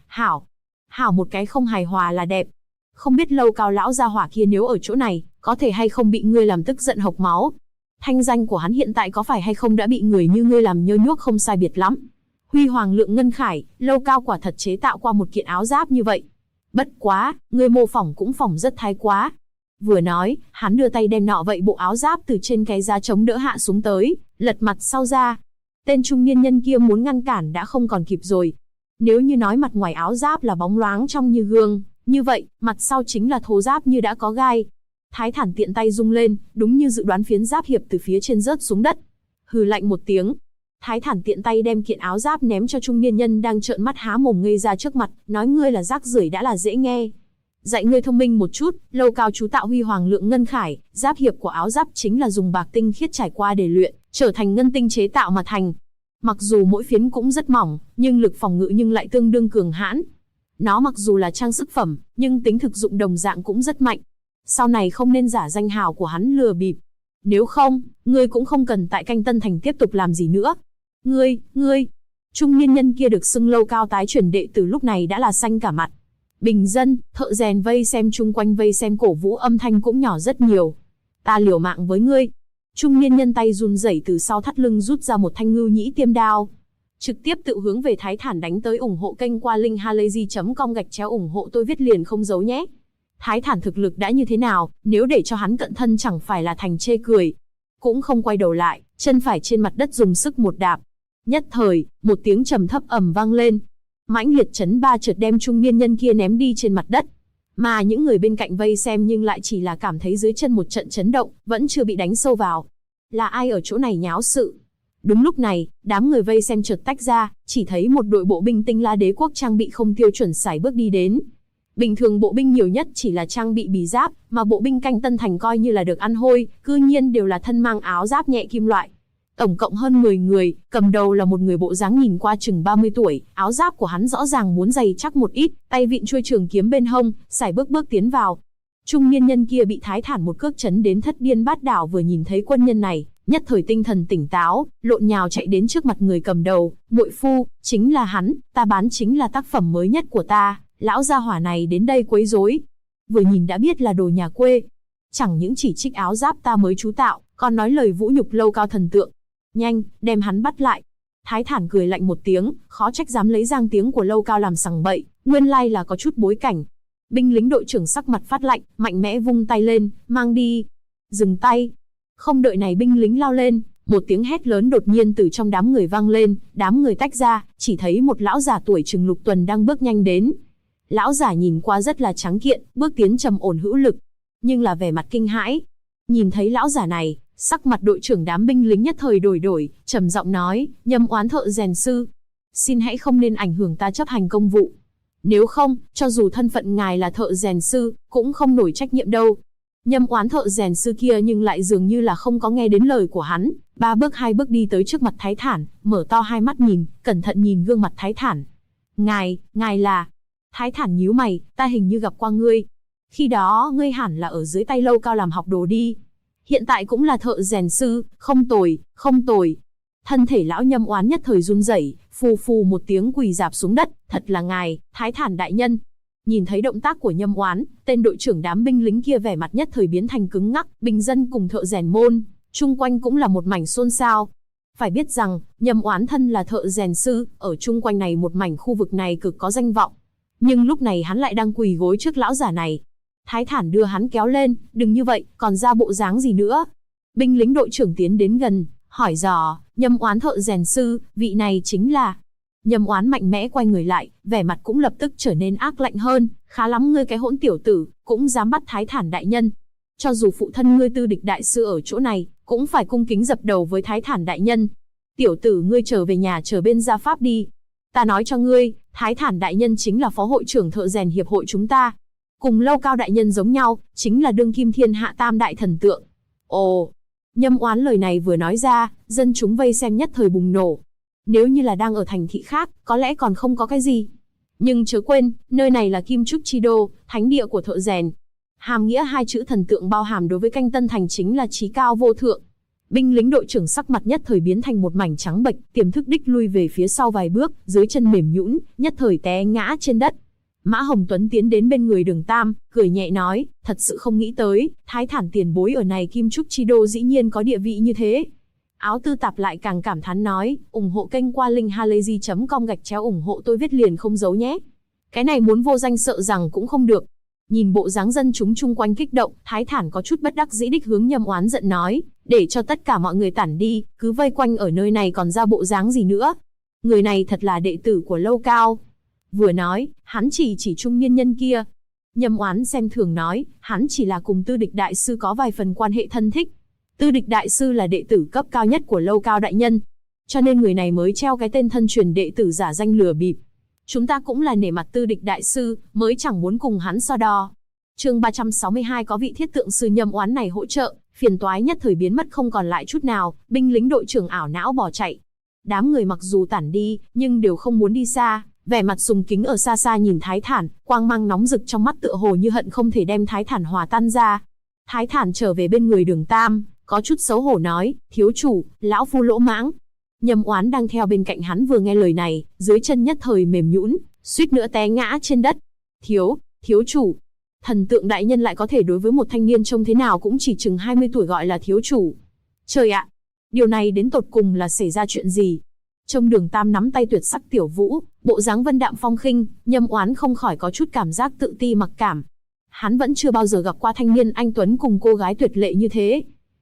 hảo một cái không hài hòa là đẹp. Không biết Lâu Cao lão gia hỏa kia nếu ở chỗ này, có thể hay không bị ngươi làm tức giận hộc máu. Thanh danh của hắn hiện tại có phải hay không đã bị người như ngươi làm nhơ nhuốc không sai biệt lắm. Huy hoàng lượng ngân khải, Lâu Cao quả thật chế tạo qua một kiện áo giáp như vậy. Bất quá, ngươi mô phỏng cũng phỏng rất thái quá. Vừa nói, hắn đưa tay đem nọ vậy bộ áo giáp từ trên cái giá chống đỡ hạ xuống tới, lật mặt sau ra. Tên trung niên nhân kia muốn ngăn cản đã không còn kịp rồi. Nếu như nói mặt ngoài áo giáp là bóng loáng trong như gương, như vậy, mặt sau chính là thô giáp như đã có gai. Thái Thản tiện tay rung lên, đúng như dự đoán phiến giáp hiệp từ phía trên rớt xuống đất. Hừ lạnh một tiếng. Thái Thản tiện tay đem kiện áo giáp ném cho trung niên nhân đang trợn mắt há mồm ngây ra trước mặt, nói ngươi là rác rưởi đã là dễ nghe. Dạy ngươi thông minh một chút, Lâu Cao chú tạo huy hoàng lượng ngân khải, giáp hiệp của áo giáp chính là dùng bạc tinh khiết trải qua để luyện, trở thành ngân tinh chế tạo mà thành. Mặc dù mỗi phiến cũng rất mỏng, nhưng lực phòng ngự nhưng lại tương đương cường hãn. Nó mặc dù là trang sức phẩm, nhưng tính thực dụng đồng dạng cũng rất mạnh. Sau này không nên giả danh hào của hắn lừa bịp. Nếu không, ngươi cũng không cần tại Canh Tân Thành tiếp tục làm gì nữa. Ngươi. Trung niên nhân kia được xưng Lâu Cao tái chuyển đệ từ lúc này đã là xanh cả mặt. Bình dân, thợ rèn vây xem chung quanh vây xem cổ vũ âm thanh cũng nhỏ rất nhiều. Ta liều mạng với ngươi. Trung niên nhân tay run rẩy từ sau thắt lưng rút ra một thanh ngưu nhĩ tiêm đao. Trực tiếp tự hướng về Thái Thản đánh tới. Ủng hộ kênh qua linkhalazy.com/ ủng hộ tôi viết liền không giấu nhé. Thái Thản thực lực đã như thế nào, nếu để cho hắn cận thân chẳng phải là thành chê cười. Cũng không quay đầu lại, chân phải trên mặt đất dùng sức một đạp. Nhất thời, một tiếng trầm thấp ầm vang lên. Mãnh liệt chấn ba chợt đem trung niên nhân kia ném đi trên mặt đất. Mà những người bên cạnh vây xem nhưng lại chỉ là cảm thấy dưới chân một trận chấn động, vẫn chưa bị đánh sâu vào. Là ai ở chỗ này nháo sự? Đúng lúc này, đám người vây xem chợt tách ra, chỉ thấy một đội bộ binh Tinh La Đế quốc trang bị không tiêu chuẩn sải bước đi đến. Bình thường bộ binh nhiều nhất chỉ là trang bị bì giáp, mà bộ binh canh Tân Thành coi như là được ăn hôi, cư nhiên đều là thân mang áo giáp nhẹ kim loại. Tổng cộng hơn 10 người, cầm đầu là một người bộ dáng nhìn qua chừng 30 tuổi, áo giáp của hắn rõ ràng muốn dày chắc một ít, tay vịn chuôi trường kiếm bên hông, sải bước bước tiến vào. Trung niên nhân kia bị Thái Thản một cước chấn đến thất điên bát đảo, vừa nhìn thấy quân nhân này, nhất thời tinh thần tỉnh táo, lộn nhào chạy đến trước mặt người cầm đầu, muội phu, chính là hắn, ta bán chính là tác phẩm mới nhất của ta, lão gia hỏa này đến đây quấy rối. Vừa nhìn đã biết là đồ nhà quê. Chẳng những chỉ trích áo giáp ta mới chú tạo, còn nói lời vũ nhục Lâu Cao thần tượng. Nhanh, đem hắn bắt lại. Thái Thản cười lạnh một tiếng, khó trách dám lấy giang tiếng của Lâu Cao làm sằng bậy, nguyên lai là có chút bối cảnh. Binh lính đội trưởng sắc mặt phát lạnh, mạnh mẽ vung tay lên, mang đi. Dừng tay. Không đợi này binh lính lao lên, một tiếng hét lớn đột nhiên từ trong đám người vang lên, đám người tách ra, chỉ thấy một lão già tuổi chừng Lục Tuần đang bước nhanh đến. Lão già nhìn qua rất là trắng kiện, bước tiến trầm ổn hữu lực, nhưng là vẻ mặt kinh hãi. Nhìn thấy lão già này, sắc mặt đội trưởng đám binh lính nhất thời đổi, trầm giọng nói, Nhâm Oán thợ rèn sư, xin hãy không nên ảnh hưởng ta chấp hành công vụ. Nếu không, cho dù thân phận ngài là thợ rèn sư, cũng không nổi trách nhiệm đâu. Nhâm Oán thợ rèn sư kia nhưng lại dường như là không có nghe đến lời của hắn, 3 bước 2 bước đi tới trước mặt Thái Thản, mở to hai mắt nhìn, cẩn thận nhìn gương mặt Thái Thản. Ngài là... Thái Thản nhíu mày, ta hình như gặp qua ngươi. Khi đó ngươi hẳn là ở dưới tay Lâu Cao làm học đồ đi. Hiện tại cũng là thợ rèn sư, không tồi. Thân thể lão Nhâm Oán nhất thời run rẩy, phù phù một tiếng quỳ rạp xuống đất, thật là ngài, Thái Thản đại nhân. Nhìn thấy động tác của Nhâm Oán, tên đội trưởng đám binh lính kia vẻ mặt nhất thời biến thành cứng ngắc, bình dân cùng thợ rèn môn, chung quanh cũng là một mảnh xôn xao. Phải biết rằng, Nhâm Oán thân là thợ rèn sư, ở chung quanh này một mảnh khu vực này cực có danh vọng. Nhưng lúc này hắn lại đang quỳ gối trước lão giả này. Thái Thản đưa hắn kéo lên, đừng như vậy, còn ra bộ dáng gì nữa. Binh lính đội trưởng tiến đến gần, hỏi dò, Nhâm Oán thợ rèn sư, vị này chính là... Nhâm Oán mạnh mẽ quay người lại, vẻ mặt cũng lập tức trở nên ác lạnh hơn, khá lắm ngươi cái hỗn tiểu tử, cũng dám bắt Thái Thản đại nhân. Cho dù phụ thân ngươi Tư Địch đại sư ở chỗ này, cũng phải cung kính dập đầu với Thái Thản đại nhân. Tiểu tử ngươi trở về nhà chờ bên gia pháp đi. Ta nói cho ngươi, Thái Thản đại nhân chính là phó hội trưởng thợ rèn hiệp hội chúng ta. Cùng Lâu Cao đại nhân giống nhau, chính là đương kim thiên hạ tam đại thần tượng. Ồ, Nhâm Oán lời này vừa nói ra, dân chúng vây xem nhất thời bùng nổ. Nếu như là đang ở thành thị khác, có lẽ còn không có cái gì. Nhưng chớ quên, nơi này là Kim Trúc Chi Đô, thánh địa của thợ rèn. Hàm nghĩa hai chữ thần tượng bao hàm đối với canh Tân Thành chính là chí cao vô thượng. Binh lính đội trưởng sắc mặt nhất thời biến thành một mảnh trắng bệch, tiềm thức đích lui về phía sau vài bước, dưới chân mềm nhũn, nhất thời té ngã trên đất. Mã Hồng Tuấn tiến đến bên người Đường Tam, cười nhẹ nói, thật sự không nghĩ tới, Thái Thản tiền bối ở này Kim Trúc Chi Đô dĩ nhiên có địa vị như thế. Áo Tư Tạp lại càng cảm thán nói, ủng hộ kênh qua link halayzi.com ủng hộ tôi viết liền không giấu nhé. Cái này muốn vô danh sợ rằng cũng không được. Nhìn bộ dáng dân chúng chung quanh kích động, Thái Thản có chút bất đắc dĩ đích hướng Nhâm Oán giận nói, để cho tất cả mọi người tản đi, cứ vây quanh ở nơi này còn ra bộ dáng gì nữa. Người này thật là đệ tử của Lâu Cao. Vừa nói, hắn chỉ trung niên nhân kia. Nhâm Oán xem thường nói, hắn chỉ là cùng Tư Địch đại sư có vài phần quan hệ thân thích. Tư Địch đại sư là đệ tử cấp cao nhất của Lâu Cao đại nhân, cho nên người này mới treo cái tên thân truyền đệ tử giả danh lừa bịp. Chúng ta cũng là nể mặt Tư Địch đại sư, mới chẳng muốn cùng hắn so đo. Chương 362 có vị thiết tượng sư Nhâm Oán này hỗ trợ, phiền toái nhất thời biến mất không còn lại chút nào, binh lính đội trưởng ảo não bỏ chạy. Đám người mặc dù tản đi, nhưng đều không muốn đi xa, vẻ mặt sùng kính ở xa xa nhìn Thái Thản, quang mang nóng rực trong mắt tựa hồ như hận không thể đem Thái Thản hòa tan ra. Thái Thản trở về bên người Đường Tam, có chút xấu hổ nói, thiếu chủ, lão phu lỗ mãng. Nhâm Oán đang theo bên cạnh hắn vừa nghe lời này, dưới chân nhất thời mềm nhũn, suýt nữa té ngã trên đất. Thiếu chủ, thần tượng đại nhân lại có thể đối với một thanh niên trông thế nào cũng chỉ chừng 20 tuổi gọi là thiếu chủ. Trời ạ, điều này đến tột cùng là xảy ra chuyện gì? Trông Đường Tam nắm tay tuyệt sắc tiểu vũ, bộ dáng vân đạm phong khinh, Nhâm Oán không khỏi có chút cảm giác tự ti mặc cảm. Hắn vẫn chưa bao giờ gặp qua thanh niên anh tuấn cùng cô gái tuyệt lệ như thế.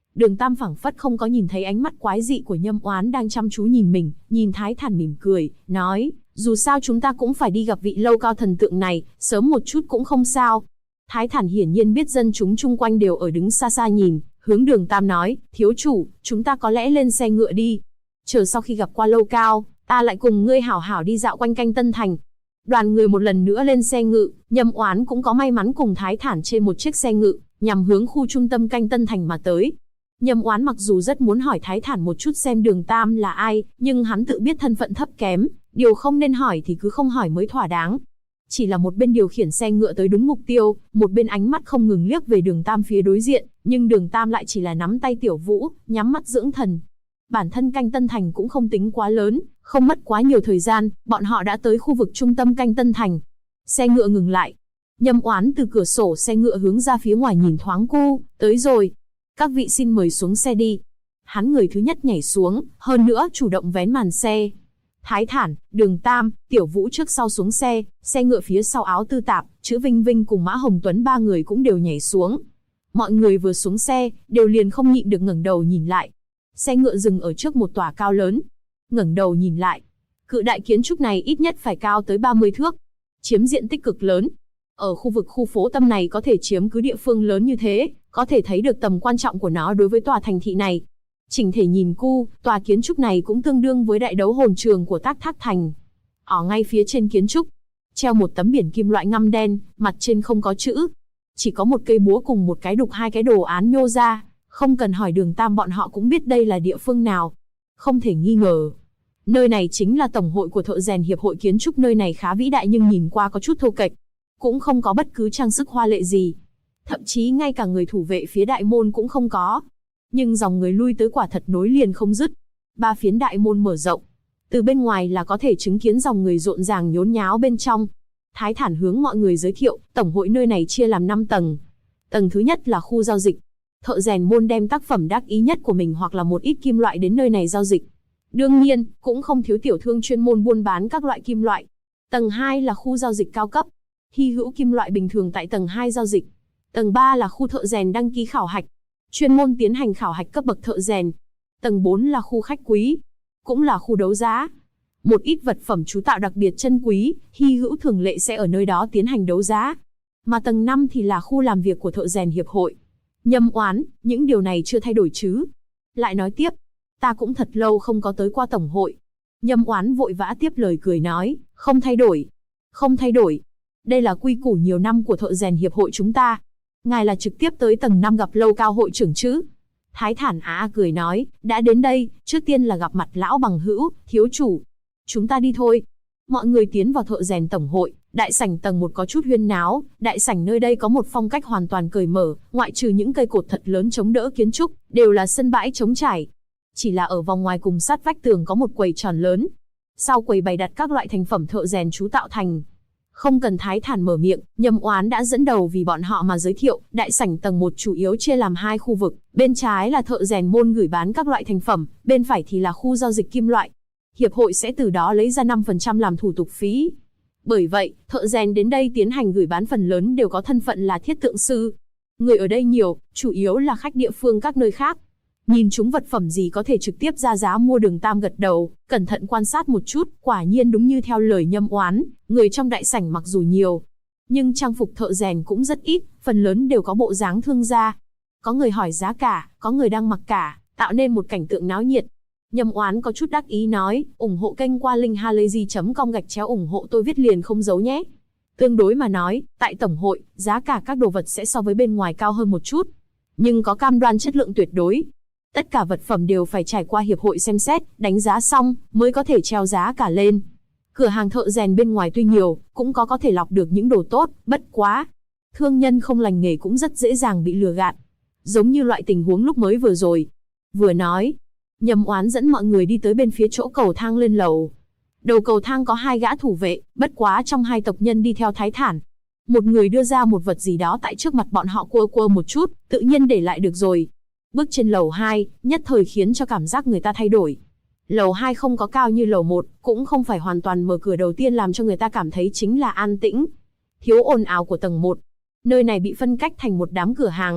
Đường Tam phảng phất không có nhìn thấy ánh mắt quái dị của Nhâm Oán đang chăm chú nhìn mình, nhìn Thái Thản mỉm cười, nói, dù sao chúng ta cũng phải đi gặp vị lâu cao thần tượng này, sớm một chút cũng không sao. Thái Thản hiển nhiên biết dân chúng chung quanh đều ở đứng xa xa nhìn, hướng Đường Tam nói, thiếu chủ, chúng ta có lẽ lên xe ngựa đi. Chờ sau khi gặp qua lâu cao, ta lại cùng ngươi hảo hảo đi dạo quanh canh Tân Thành. Đoàn người một lần nữa lên xe ngự, Nhâm Oán cũng có may mắn cùng Thái Thản trên một chiếc xe ngự, nhằm hướng khu trung tâm canh Tân Thành mà tới. Nhâm Oán mặc dù rất muốn hỏi Thái Thản một chút xem Đường Tam là ai, nhưng hắn tự biết thân phận thấp kém, điều không nên hỏi thì cứ không hỏi mới thỏa đáng. Chỉ là một bên điều khiển xe ngựa tới đúng mục tiêu, một bên ánh mắt không ngừng liếc về Đường Tam phía đối diện, nhưng Đường Tam lại chỉ là nắm tay Tiểu Vũ, nhắm mắt dưỡng thần. Bản thân canh Tân Thành cũng không tính quá lớn, không mất quá nhiều thời gian, bọn họ đã tới khu vực trung tâm canh Tân Thành. Xe ngựa ngừng lại. Nhâm Oán từ cửa sổ xe ngựa hướng ra phía ngoài nhìn thoáng cu, tới rồi. Các vị xin mời xuống xe đi. Hắn người thứ nhất nhảy xuống, hơn nữa chủ động vén màn xe. Thái Thản, Đường Tam, Tiểu Vũ trước sau xuống xe, xe ngựa phía sau Áo Tư Tạp, Chữ Vinh Vinh cùng Mã Hồng Tuấn ba người cũng đều nhảy xuống. Mọi người vừa xuống xe, đều liền không nhịn được ngẩng đầu nhìn lại. Xe ngựa dừng ở trước một tòa cao lớn. Ngẩng đầu nhìn lại, cự đại kiến trúc này ít nhất phải cao tới 30 thước, chiếm diện tích cực lớn. Ở khu vực khu phố Tâm này có thể chiếm cứ địa phương lớn như thế, có thể thấy được tầm quan trọng của nó đối với tòa thành thị này. Chỉnh thể nhìn cu, tòa kiến trúc này cũng tương đương với đại đấu hồn trường của Tác Thác Thành. Ở ngay phía trên kiến trúc, treo một tấm biển kim loại ngăm đen, mặt trên không có chữ. Chỉ có một cây búa cùng một cái đục hai cái đồ án nhô ra, không cần hỏi Đường Tam bọn họ cũng biết đây là địa phương nào. Không thể nghi ngờ. Nơi này chính là tổng hội của thợ rèn hiệp hội kiến trúc, nơi này khá vĩ đại nhưng nhìn qua có chút thô kệch. Cũng không có bất cứ trang sức hoa lệ gì. Thậm chí ngay cả người thủ vệ phía đại môn cũng không có. Nhưng dòng người lui tới quả thật nối liền không dứt. Ba phiến đại môn mở rộng. Từ bên ngoài là có thể chứng kiến dòng người rộn ràng nhốn nháo bên trong. Thái Thản hướng mọi người giới thiệu, tổng hội nơi này chia làm 5 tầng. Tầng thứ nhất là khu giao dịch. Thợ rèn môn đem tác phẩm đắc ý nhất của mình hoặc là một ít kim loại đến nơi này giao dịch. Đương nhiên, cũng không thiếu tiểu thương chuyên môn buôn bán các loại kim loại. Tầng 2 là khu giao dịch cao cấp. Hy hữu kim loại bình thường tại tầng 2 giao dịch. Tầng 3 là khu thợ rèn đăng ký khảo hạch. Chuyên môn tiến hành khảo hạch cấp bậc thợ rèn. Tầng 4 là khu khách quý. Cũng là khu đấu giá. Một ít vật phẩm chú tạo đặc biệt chân quý, hy hữu thường lệ sẽ ở nơi đó tiến hành đấu giá. Mà tầng 5 thì là khu làm việc của thợ rèn hiệp hội. Nhâm Oán, những điều này chưa thay đổi chứ? Lại nói tiếp, ta cũng thật lâu không có tới qua tổng hội. Nhâm Oán vội vã tiếp lời cười nói, không thay đổi. Không thay đổi. Đây là quy củ nhiều năm của thợ rèn hiệp hội chúng ta. Ngài là trực tiếp tới tầng 5 gặp lâu cao hội trưởng chứ? Thái Thản cười nói, đã đến đây, trước tiên là gặp mặt lão bằng hữu, thiếu chủ. Chúng ta đi thôi. Mọi người tiến vào thợ rèn tổng hội, đại sảnh tầng 1 có chút huyên náo, đại sảnh nơi đây có một phong cách hoàn toàn cởi mở, ngoại trừ những cây cột thật lớn chống đỡ kiến trúc, đều là sân bãi trống trải. Chỉ là ở vòng ngoài cùng sát vách tường có một quầy tròn lớn. Sau quầy bày đặt các loại thành phẩm thợ rèn chú tạo thành. Không cần Thái Thản mở miệng, Nhâm Oán đã dẫn đầu vì bọn họ mà giới thiệu, đại sảnh tầng 1 chủ yếu chia làm 2 khu vực, bên trái là thợ rèn môn gửi bán các loại thành phẩm, bên phải thì là khu giao dịch kim loại. Hiệp hội sẽ từ đó lấy ra 5% làm thủ tục phí. Bởi vậy, thợ rèn đến đây tiến hành gửi bán phần lớn đều có thân phận là thiết tượng sư. Người ở đây nhiều, chủ yếu là khách địa phương các nơi khác. Nhìn chúng vật phẩm gì có thể trực tiếp ra giá mua. Đường Tam gật đầu, cẩn thận quan sát một chút, quả nhiên đúng như theo lời Nhâm Oán, người trong đại sảnh mặc dù nhiều, nhưng trang phục thợ rèn cũng rất ít, phần lớn đều có bộ dáng thương gia. Có người hỏi giá cả, có người đang mặc cả, tạo nên một cảnh tượng náo nhiệt. Nhâm Oán có chút đắc ý nói, ủng hộ kênh qua link halayzi.com /ủng hộ tôi viết liền không giấu nhé. Tương đối mà nói, tại tổng hội, giá cả các đồ vật sẽ so với bên ngoài cao hơn một chút, nhưng có cam đoan chất lượng tuyệt đối. Tất cả vật phẩm đều phải trải qua hiệp hội xem xét, đánh giá xong, mới có thể treo giá cả lên. Cửa hàng thợ rèn bên ngoài tuy nhiều, cũng có thể lọc được những đồ tốt, bất quá. Thương nhân không lành nghề cũng rất dễ dàng bị lừa gạt. Giống như loại tình huống lúc mới vừa rồi. Vừa nói, Nhâm Oán dẫn mọi người đi tới bên phía chỗ cầu thang lên lầu. Đầu cầu thang có 2 gã thủ vệ, bất quá trong 2 tộc nhân đi theo Thái Thản. Một người đưa ra một vật gì đó tại trước mặt bọn họ quơ một chút, tự nhiên để lại được rồi. Bước trên lầu 2, nhất thời khiến cho cảm giác người ta thay đổi. Lầu 2 không có cao như lầu 1, cũng không phải hoàn toàn mở cửa đầu tiên làm cho người ta cảm thấy chính là an tĩnh. Thiếu ồn ào của tầng 1. Nơi này bị phân cách thành một đám cửa hàng.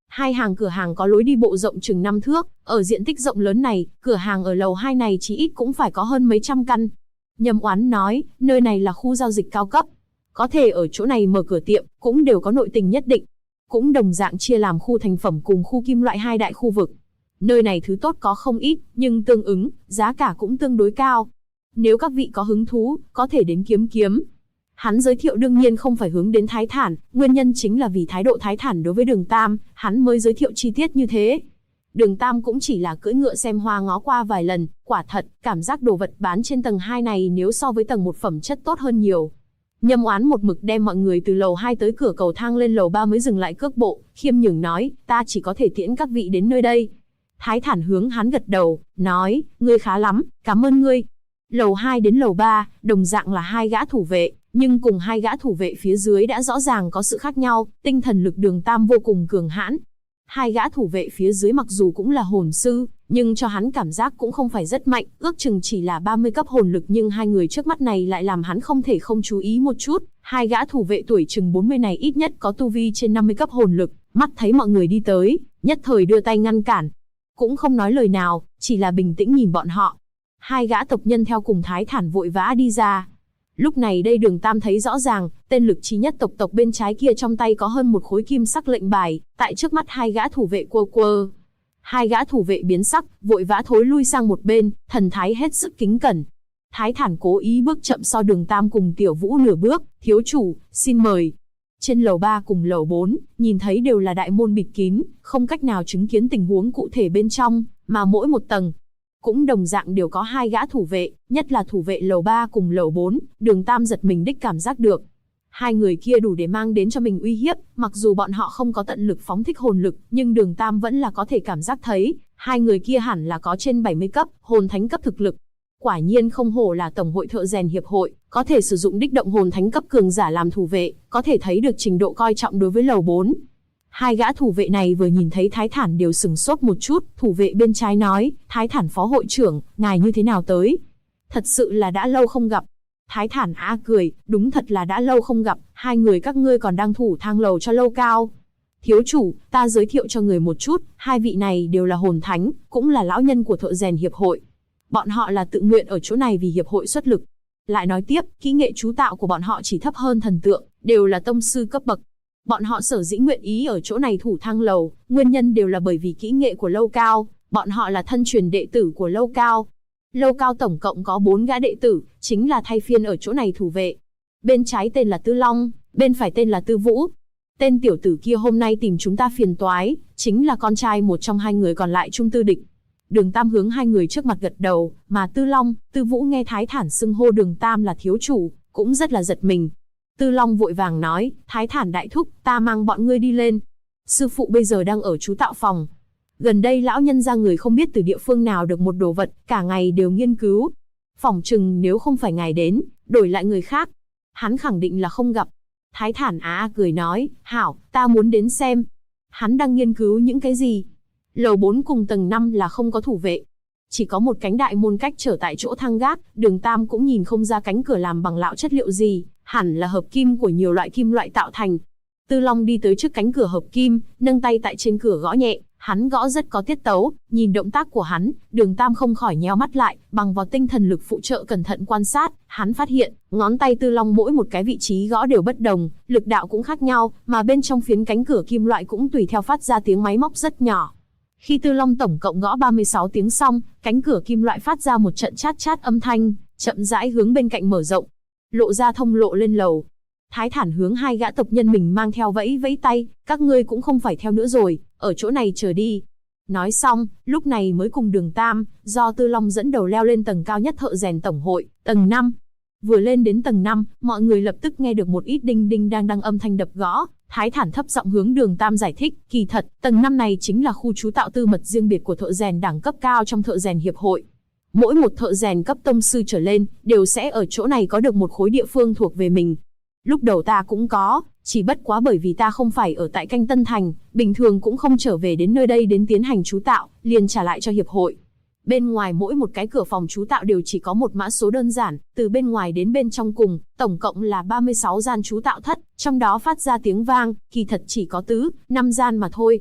Hai hàng cửa hàng có lối đi bộ rộng chừng 5 thước, ở diện tích rộng lớn này, cửa hàng ở lầu 2 này chỉ ít cũng phải có hơn mấy trăm căn. Nhâm Oán nói, nơi này là khu giao dịch cao cấp. Có thể ở chỗ này mở cửa tiệm, cũng đều có nội tình nhất định. Cũng đồng dạng chia làm khu thành phẩm cùng khu kim loại hai đại khu vực. Nơi này thứ tốt có không ít, nhưng tương ứng, giá cả cũng tương đối cao. Nếu các vị có hứng thú, có thể đến kiếm kiếm. Hắn giới thiệu đương nhiên không phải hướng đến Thái Thản, nguyên nhân chính là vì thái độ Thái Thản đối với Đường Tam, hắn mới giới thiệu chi tiết như thế. Đường Tam cũng chỉ là cưỡi ngựa xem hoa ngó qua vài lần, quả thật, cảm giác đồ vật bán trên tầng 2 này nếu so với tầng 1 phẩm chất tốt hơn nhiều. Nhâm Oán một mực đem mọi người từ lầu 2 tới cửa cầu thang lên lầu 3 mới dừng lại cước bộ, khiêm nhường nói, ta chỉ có thể tiễn các vị đến nơi đây. Thái Thản hướng hắn gật đầu, nói, ngươi khá lắm, cảm ơn ngươi. Lầu 2 đến lầu 3, đồng dạng là hai gã thủ vệ, nhưng cùng hai gã thủ vệ phía dưới đã rõ ràng có sự khác nhau, tinh thần lực Đường Tam vô cùng cường hãn. Hai gã thủ vệ phía dưới mặc dù cũng là hồn sư, nhưng cho hắn cảm giác cũng không phải rất mạnh, ước chừng chỉ là 30 cấp hồn lực, nhưng hai người trước mắt này lại làm hắn không thể không chú ý một chút. Hai gã thủ vệ tuổi chừng 40 này ít nhất có tu vi trên 50 cấp hồn lực, mắt thấy mọi người đi tới, nhất thời đưa tay ngăn cản. Cũng không nói lời nào, chỉ là bình tĩnh nhìn bọn họ. Hai gã tộc nhân theo cùng Thái Thản vội vã đi ra. Lúc này đây Đường Tam thấy rõ ràng, tên lực trí nhất tộc bên trái kia trong tay có hơn một khối kim sắc lệnh bài, tại trước mắt hai gã thủ vệ quơ quơ. Hai gã thủ vệ biến sắc, vội vã thối lui sang một bên, thần thái hết sức kính cẩn. Thái Thản cố ý bước chậm so Đường Tam cùng Tiểu Vũ nửa bước, thiếu chủ, xin mời. Trên lầu 3 cùng lầu 4, nhìn thấy đều là đại môn bịt kín, không cách nào chứng kiến tình huống cụ thể bên trong, mà mỗi một tầng cũng đồng dạng đều có hai gã thủ vệ, nhất là thủ vệ lầu 3 cùng lầu 4, Đường Tam giật mình đích cảm giác được. Hai người kia đủ để mang đến cho mình uy hiếp, mặc dù bọn họ không có tận lực phóng thích hồn lực, nhưng Đường Tam vẫn là có thể cảm giác thấy, hai người kia hẳn là có trên 70 cấp, hồn thánh cấp thực lực. Quả nhiên không hổ là Tổng hội Thợ Rèn Hiệp hội, có thể sử dụng đích động hồn thánh cấp cường giả làm thủ vệ, có thể thấy được trình độ coi trọng đối với lầu 4. Hai gã thủ vệ này vừa nhìn thấy Thái Thản đều sửng sốt một chút, thủ vệ bên trái nói, Thái Thản phó hội trưởng, ngài như thế nào tới? Thật sự là đã lâu không gặp. Thái Thản cười, đúng thật là đã lâu không gặp, hai người các ngươi còn đang thủ thang lầu cho lâu cao. Thiếu chủ, ta giới thiệu cho người một chút, hai vị này đều là hồn thánh, cũng là lão nhân của Thợ Rèn Hiệp hội. Bọn họ là tự nguyện ở chỗ này vì hiệp hội xuất lực. Lại nói tiếp, kỹ nghệ chú tạo của bọn họ chỉ thấp hơn thần tượng, đều là tông sư cấp bậc. Bọn họ sở dĩ nguyện ý ở chỗ này thủ thang lầu, nguyên nhân đều là bởi vì kỹ nghệ của Lâu Cao, bọn họ là thân truyền đệ tử của Lâu Cao. Lâu Cao tổng cộng có 4 gã đệ tử, chính là thay phiên ở chỗ này thủ vệ. Bên trái tên là Tư Long, bên phải tên là Tư Vũ. Tên tiểu tử kia hôm nay tìm chúng ta phiền toái, chính là con trai một trong hai người còn lại Trung Tư Địch. Đường Tam hướng hai người trước mặt gật đầu, mà Tư Long, Tư Vũ nghe Thái Thản xưng hô Đường Tam là thiếu chủ, cũng rất là giật mình. Tư Long vội vàng nói, Thái Thản đại thúc, ta mang bọn ngươi đi lên. Sư phụ bây giờ đang ở chú tạo phòng. Gần đây lão nhân ra người không biết từ địa phương nào được một đồ vật, cả ngày đều nghiên cứu. Phỏng chừng nếu không phải ngài đến, đổi lại người khác, hắn khẳng định là không gặp. Thái Thản cười nói, hảo, ta muốn đến xem. Hắn đang nghiên cứu những cái gì? Lầu 4 cùng tầng 5 là không có thủ vệ. Chỉ có một cánh đại môn cách trở tại chỗ thang gác, Đường Tam cũng nhìn không ra cánh cửa làm bằng lạo chất liệu gì, hẳn là hợp kim của nhiều loại kim loại tạo thành. Tư Long đi tới trước cánh cửa hợp kim, nâng tay tại trên cửa gõ nhẹ, hắn gõ rất có tiết tấu, nhìn động tác của hắn, Đường Tam không khỏi nheo mắt lại, bằng vào tinh thần lực phụ trợ cẩn thận quan sát, hắn phát hiện, ngón tay Tư Long mỗi một cái vị trí gõ đều bất đồng, lực đạo cũng khác nhau, mà bên trong phiến cánh cửa kim loại cũng tùy theo phát ra tiếng máy móc rất nhỏ. Khi Tư Long tổng cộng gõ 36 tiếng xong, cánh cửa kim loại phát ra một trận chát chát âm thanh, chậm rãi hướng bên cạnh mở rộng, lộ ra thông lộ lên lầu. Thái Thản hướng hai gã tộc nhân mình mang theo vẫy vẫy tay, các ngươi cũng không phải theo nữa rồi, ở chỗ này chờ đi. Nói xong, lúc này mới cùng Đường Tam, do Tư Long dẫn đầu leo lên tầng cao nhất Thợ Rèn Tổng hội, tầng 5. Vừa lên đến tầng 5, mọi người lập tức nghe được một ít đinh đinh đang đang âm thanh đập gõ. Thái Thản thấp giọng hướng Đường Tam giải thích, kỳ thật, tầng 5 này chính là khu trú tạo tư mật riêng biệt của thợ rèn đẳng cấp cao trong Thợ Rèn Hiệp hội. Mỗi một thợ rèn cấp tông sư trở lên, đều sẽ ở chỗ này có được một khối địa phương thuộc về mình. Lúc đầu ta cũng có, chỉ bất quá bởi vì ta không phải ở tại Canh Tân Thành, bình thường cũng không trở về đến nơi đây đến tiến hành trú tạo, liền trả lại cho hiệp hội. Bên ngoài mỗi một cái cửa phòng trú tạo đều chỉ có một mã số đơn giản, từ bên ngoài đến bên trong cùng, tổng cộng là 36 gian trú tạo thất, trong đó phát ra tiếng vang, kỳ thật chỉ có 4, 5 gian mà thôi.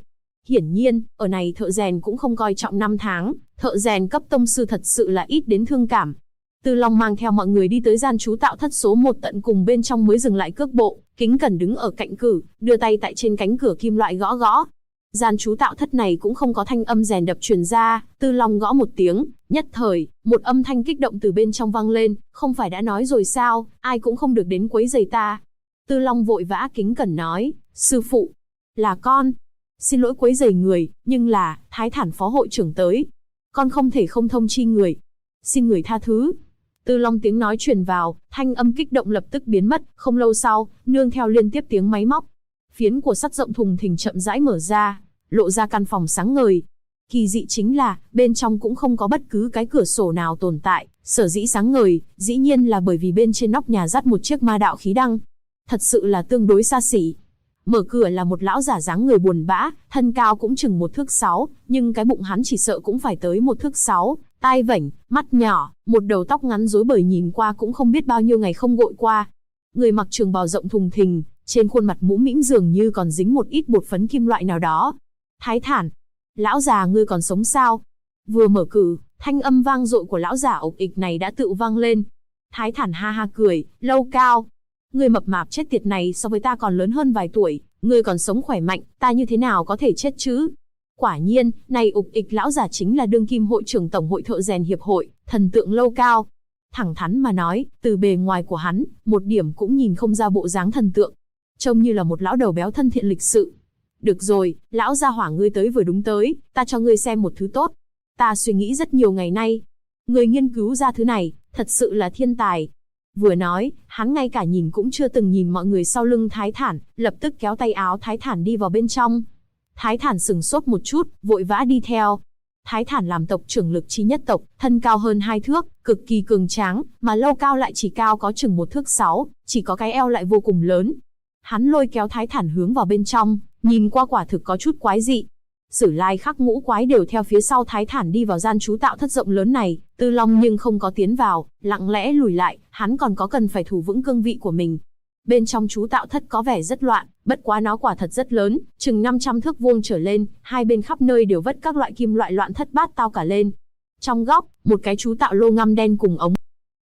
Hiển nhiên, ở này thợ rèn cũng không coi trọng năm tháng, thợ rèn cấp tông sư thật sự là ít đến thương cảm. Tư Long mang theo mọi người đi tới gian chú tạo thất số 1 tận cùng bên trong mới dừng lại cước bộ, kính cẩn đứng ở cạnh cửa, đưa tay tại trên cánh cửa kim loại gõ gõ. Gian chú tạo thất này cũng không có thanh âm rèn đập truyền ra, Tư Long gõ một tiếng, nhất thời, một âm thanh kích động từ bên trong vang lên, không phải đã nói rồi sao, ai cũng không được đến quấy rầy ta. Tư Long vội vã kính cẩn nói, sư phụ, là con. Xin lỗi quấy rầy người, nhưng là, Thái Thản phó hội trưởng tới. Con không thể không thông chi người. Xin người tha thứ. Tư Long tiếng nói truyền vào, thanh âm kích động lập tức biến mất, không lâu sau, nương theo liên tiếp tiếng máy móc. Phiến của sắt rộng thùng thình chậm rãi mở ra, lộ ra căn phòng sáng ngời. Kỳ dị chính là, bên trong cũng không có bất cứ cái cửa sổ nào tồn tại, sở dĩ sáng ngời, dĩ nhiên là bởi vì bên trên nóc nhà dắt một chiếc ma đạo khí đăng. Thật sự là tương đối xa xỉ. Mở cửa là một lão giả dáng người buồn bã, thân cao cũng chừng 1 thước 6, nhưng cái bụng hắn chỉ sợ cũng phải tới 1 thước 6, tai vểnh, mắt nhỏ, một đầu tóc ngắn rối bời nhìn qua cũng không biết bao nhiêu ngày không gội qua. Người mặc trường bào rộng thùng thình, trên khuôn mặt mũm mĩm dường như còn dính một ít bột phấn kim loại nào đó. Thái Thản, lão già ngươi còn sống sao? Vừa mở cửa, thanh âm vang dội của lão già ộc ịch này đã tự vang lên. Thái Thản ha ha cười, Lâu Cao, ngươi mập mạp chết tiệt này so với ta còn lớn hơn vài tuổi, ngươi còn sống khỏe mạnh, ta như thế nào có thể chết chứ? Quả nhiên, này ục ịch lão giả chính là đương kim hội trưởng tổng hội thợ rèn hiệp hội, thần tượng Lâu Cao. Thẳng thắn mà nói, từ bề ngoài của hắn, một điểm cũng nhìn không ra bộ dáng thần tượng, trông như là một lão đầu béo thân thiện lịch sự. Được rồi, lão gia hỏa ngươi tới vừa đúng tới, ta cho ngươi xem một thứ tốt. Ta suy nghĩ rất nhiều ngày nay, ngươi nghiên cứu ra thứ này, thật sự là thiên tài. Vừa nói, hắn ngay cả nhìn cũng chưa từng nhìn mọi người sau lưng Thái Thản, lập tức kéo tay áo Thái Thản đi vào bên trong. Thái Thản sừng sốt một chút, vội vã đi theo. Thái Thản làm tộc trưởng Lực Chi nhất tộc, thân cao hơn 2 thước, cực kỳ cường tráng, mà Lâu Cao lại chỉ cao có chừng 1 thước 6, chỉ có cái eo lại vô cùng lớn. Hắn lôi kéo Thái Thản hướng vào bên trong, nhìn qua quả thực có chút quái dị. Sử Lai Khắc Ngũ Quái đều theo phía sau Thái Thản đi vào gian chú tạo thất rộng lớn này, Tư Long nhưng không có tiến vào, lặng lẽ lùi lại, hắn còn có cần phải thủ vững cương vị của mình. Bên trong chú tạo thất có vẻ rất loạn, bất quá nó quả thật rất lớn, chừng 500 thước vuông trở lên, hai bên khắp nơi đều vất các loại kim loại loạn thất bát tao cả lên. Trong góc, một cái chú tạo lô ngăm đen cùng ống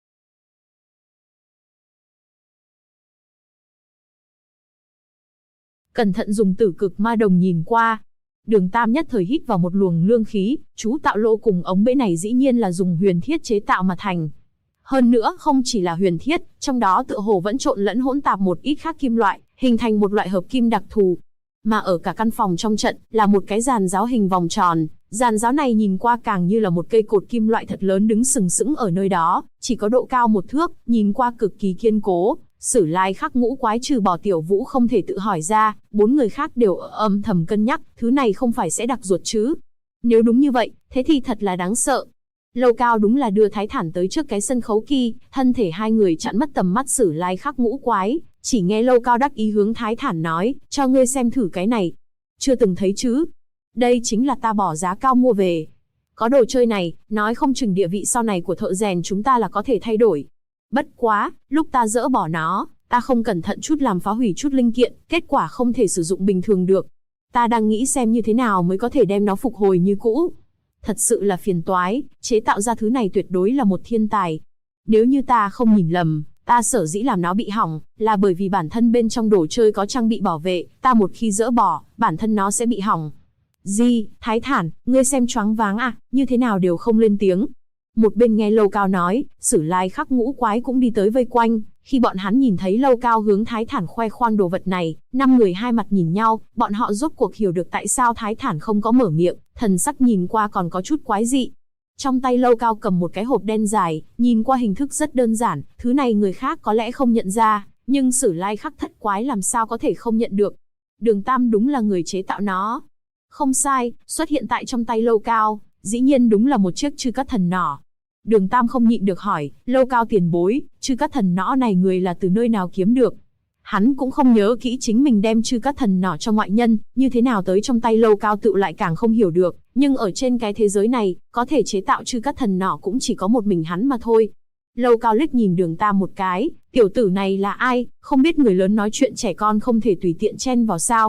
cẩn thận dùng tử cực ma đồng nhìn qua. Đường Tam nhất thời hít vào một luồng lương khí, chú tạo lô cùng ống bẫy này dĩ nhiên là dùng huyền thiết chế tạo mà thành. Hơn nữa không chỉ là huyền thiết, trong đó tựa hồ vẫn trộn lẫn hỗn tạp một ít khác kim loại, hình thành một loại hợp kim đặc thù. Mà ở cả căn phòng trong trận là một cái giàn giáo hình vòng tròn, giàn giáo này nhìn qua càng như là một cây cột kim loại thật lớn đứng sừng sững ở nơi đó, chỉ có độ cao 1 thước, nhìn qua cực kỳ kiên cố. Sử Lai Khắc Ngũ Quái trừ bỏ Tiểu Vũ không thể tự hỏi ra, 4 người khác đều âm thầm cân nhắc, thứ này không phải sẽ đặc ruột chứ? Nếu đúng như vậy, thế thì thật là đáng sợ. Lâu Cao đúng là đưa Thái Thản tới trước cái sân khấu kia, thân thể hai người chặn mất tầm mắt Sử Lai Khắc Ngũ Quái, chỉ nghe Lâu Cao đắc ý hướng Thái Thản nói, cho ngươi xem thử cái này. Chưa từng thấy chứ? Đây chính là ta bỏ giá cao mua về. Có đồ chơi này, nói không chừng địa vị sau này của thợ rèn chúng ta là có thể thay đổi. Bất quá, lúc ta dỡ bỏ nó, ta không cẩn thận chút làm phá hủy chút linh kiện, kết quả không thể sử dụng bình thường được. Ta đang nghĩ xem như thế nào mới có thể đem nó phục hồi như cũ. Thật sự là phiền toái, chế tạo ra thứ này tuyệt đối là một thiên tài. Nếu như ta không nhìn lầm, ta sở dĩ làm nó bị hỏng, là bởi vì bản thân bên trong đồ chơi có trang bị bảo vệ, ta một khi dỡ bỏ, bản thân nó sẽ bị hỏng. Gì, Thái Thản, ngươi xem choáng váng à, như thế nào đều không lên tiếng. Một bên nghe Lâu Cao nói, Sử Lai Khắc Ngũ Quái cũng đi tới vây quanh. Khi bọn hắn nhìn thấy Lâu Cao hướng Thái Thản khoe khoang đồ vật này, 5 người hai mặt nhìn nhau, bọn họ rốt cuộc hiểu được tại sao Thái Thản không có mở miệng, thần sắc nhìn qua còn có chút quái dị. Trong tay Lâu Cao cầm một cái hộp đen dài, nhìn qua hình thức rất đơn giản, thứ này người khác có lẽ không nhận ra, nhưng Sử Lai Khắc Thất Quái làm sao có thể không nhận được. Đường Tam đúng là người chế tạo nó. Không sai, xuất hiện tại trong tay Lâu Cao, dĩ nhiên đúng là một chiếc Chư Cát Thần Nỏ. Đường Tam không nhịn được hỏi, Lâu Cao tiền bối, Chư Cát Thần Nỏ này người là từ nơi nào kiếm được? Hắn cũng không nhớ kỹ chính mình đem Chư Cát Thần Nỏ cho ngoại nhân, như thế nào tới trong tay Lâu Cao tự lại càng không hiểu được, nhưng ở trên cái thế giới này, có thể chế tạo Chư Cát Thần Nỏ cũng chỉ có một mình hắn mà thôi. Lâu Cao liếc nhìn Đường Tam một cái, tiểu tử này là ai, không biết người lớn nói chuyện trẻ con không thể tùy tiện chen vào sao?